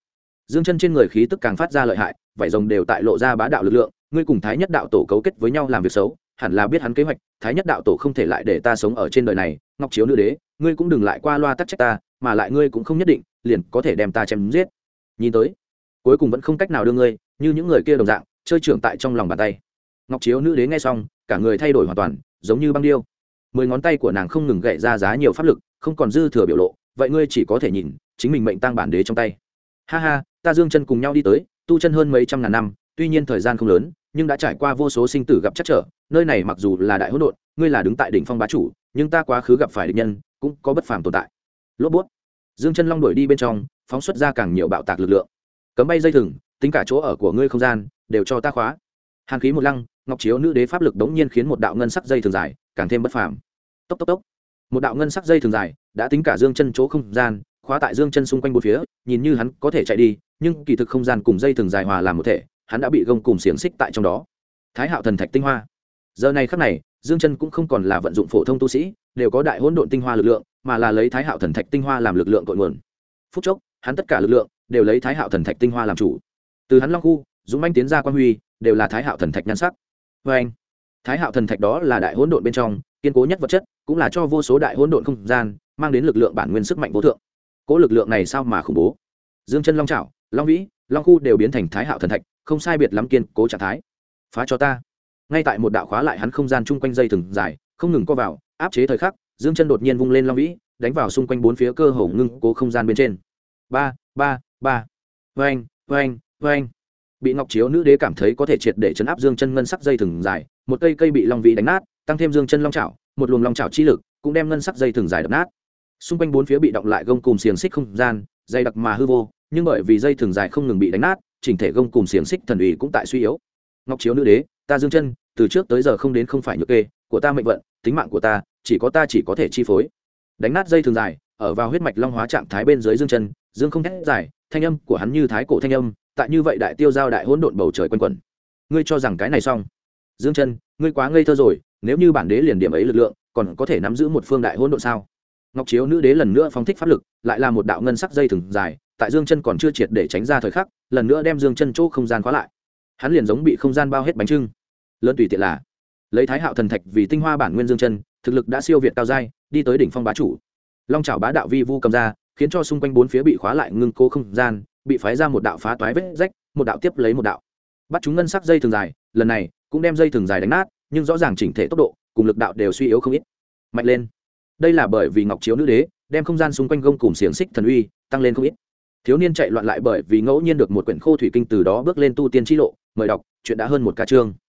Dương Chân trên người khí tức càng phát ra lợi hại, vảy rồng đều tại lộ ra bá đạo lực lượng, ngươi cùng Thái Nhất đạo tổ cấu kết với nhau làm việc xấu, hẳn là biết hắn kế hoạch, Thái Nhất đạo tổ không thể lại để ta sống ở trên đời này, Ngọc Chiếu nữ đế, ngươi cũng đừng lại qua loa tắc trách ta, mà lại ngươi cũng không nhất định liền có thể đem ta chém giết. Nhìn tới, cuối cùng vẫn không cách nào đưa ngươi, như những người kia đồng dạng, chơi trưởng tại trong lòng bàn tay. Ngọc Chiếu nữ đế nghe xong, cả người thay đổi hoàn toàn, giống như băng điêu. 10 ngón tay của nàng không ngừng gậy ra giá nhiều pháp lực, không còn dư thừa biểu lộ, vậy ngươi chỉ có thể nhìn, chính mình mệnh tang bản đế trong tay. Ha ha, ta Dương Chân cùng nhau đi tới, tu chân hơn mấy trăm ngàn năm, tuy nhiên thời gian không lớn, nhưng đã trải qua vô số sinh tử gặp chắc trở, nơi này mặc dù là đại hỗn độn, ngươi là đứng tại đỉnh phong bá chủ, nhưng ta quá khứ gặp phải địch nhân, cũng có bất phàm tồn tại. Lốp bút. Dương Chân Long đuổi đi bên trong, phóng xuất ra càng nhiều bạo tạc lực lượng. Cấm bay dây thừng, tính cả chỗ ở của ngươi không gian, đều cho ta khóa. Hàn khí một lăng, Ngọc Chiếu nữ đế pháp lực đống nhiên khiến một đạo ngân sắc dây thường dài, càng thêm bất phàm. Tốc tốc tốc. Một đạo ngân sắc dây thường dài, đã tính cả Dương Chân chỗ không gian, khóa tại Dương Chân xung quanh bốn phía, nhìn như hắn có thể chạy đi, nhưng kỳ thực không gian cùng dây thường dài hòa làm một thể, hắn đã bị gông cùm xiềng xích tại trong đó. Thái Hạo thần thạch tinh hoa. Giờ này khắc này, Dương Chân cũng không còn là vận dụng phổ thông tu sĩ, đều có đại hỗn độn tinh hoa lực lượng, mà là lấy Thái Hạo thần thạch tinh hoa làm lực lượng cội nguồn. Phút chốc, hắn tất cả lực lượng đều lấy Thái Hạo thần thạch tinh hoa làm chủ. Từ hắn long khu, dũng mãnh tiến ra quan huy, đều là Thái Hạo thần thạch nhan sắc. Và anh, Thái Hạo thần thạch đó là đại hỗn độn bên trong kiên cố nhất vật chất, cũng là cho vô số đại hỗn độn không gian mang đến lực lượng bản nguyên sức mạnh vô thượng. Cố lực lượng này sao mà khủng bố. Dương Chân long trảo, long vĩ, long khu đều biến thành Thái Hạo thần thạch, không sai biệt lắm kiên cố trạng thái. Phá cho ta. Ngay tại một đạo khóa lại hắn không gian chung quanh dây thừng dài, không ngừng co vào, áp chế thời khắc, Dương Chân đột nhiên vung lên long vĩ, đánh vào xung quanh bốn phía cơ hồ ngưng cố không gian bên trên. Ba, ba, ba. Oeng, oeng, oeng. Bị Ngọc Chiếu nữ đế cảm thấy có thể triệt để chấn áp Dương Chân ngân sắc dây thừng dài, một cây cây bị long vĩ đánh nát, tăng thêm Dương Chân long chảo, một luồng long chảo chi lực, cũng đem ngân sắc dây thừng dài đập nát. Xung quanh bốn phía bị động lại gông cùm xiềng xích không gian, dây đặc mà hư vô, nhưng bởi vì dây thừng dài không ngừng bị đánh nát, chỉnh thể gông cùm xiềng xích thần uy cũng tại suy yếu. Ngọc Chiếu nữ đế, ta Dương Chân, từ trước tới giờ không đến không phải nhược kê của ta mệnh vận, tính mạng của ta, chỉ có thể chi phối. Đánh nát dây thừng dài, ở vào huyết mạch long hóa trạng thái bên dưới Dương Chân, dương không thét dài, thanh âm của hắn như thái cổ thanh âm, tại như vậy đại tiêu giao đại hỗn độn bầu trời quanh quẩn. Ngươi cho rằng cái này xong? Dương Chân, ngươi quá ngây thơ rồi, nếu như bản đế liền điểm ấy lực lượng, còn có thể nắm giữ một phương đại hỗn độn sao? Ngọc Chiếu nữ đế lần nữa phóng thích pháp lực, lại là một đạo ngân sắc dây thừng dài, tại Dương Chân còn chưa triệt để tránh ra thời khắc, lần nữa đem Dương Chân chỗ không gian khóa lại. Hắn liền giống bị không gian bao hết bánh trưng. Lớn tùy tiện là lấy Thái Hạo thần thạch vì tinh hoa bản nguyên Dương Chân, thực lực đã siêu việt cao giai, đi tới đỉnh phong bá chủ. Long chảo bá đạo vi vu cầm ra, khiến cho xung quanh bốn phía bị khóa lại ngưng cố không gian, bị phái ra một đạo phá toái vết rách, một đạo tiếp lấy một đạo. Bắt chúng ngân sắc dây thừng dài, lần này cũng đem dây thừng dài đánh nát, nhưng rõ ràng chỉnh thể tốc độ cùng lực đạo đều suy yếu không ít. Mạnh lên. Đây là bởi vì Ngọc Chiếu nữ đế đem không gian xung quanh gông cùm xiềng xích thần uy tăng lên không ít. Thiếu niên chạy loạn lại bởi vì ngẫu nhiên được một quyển khô thủy kinh từ đó bước lên tu tiên chi lộ, mời đọc, chuyện đã hơn một ca chương.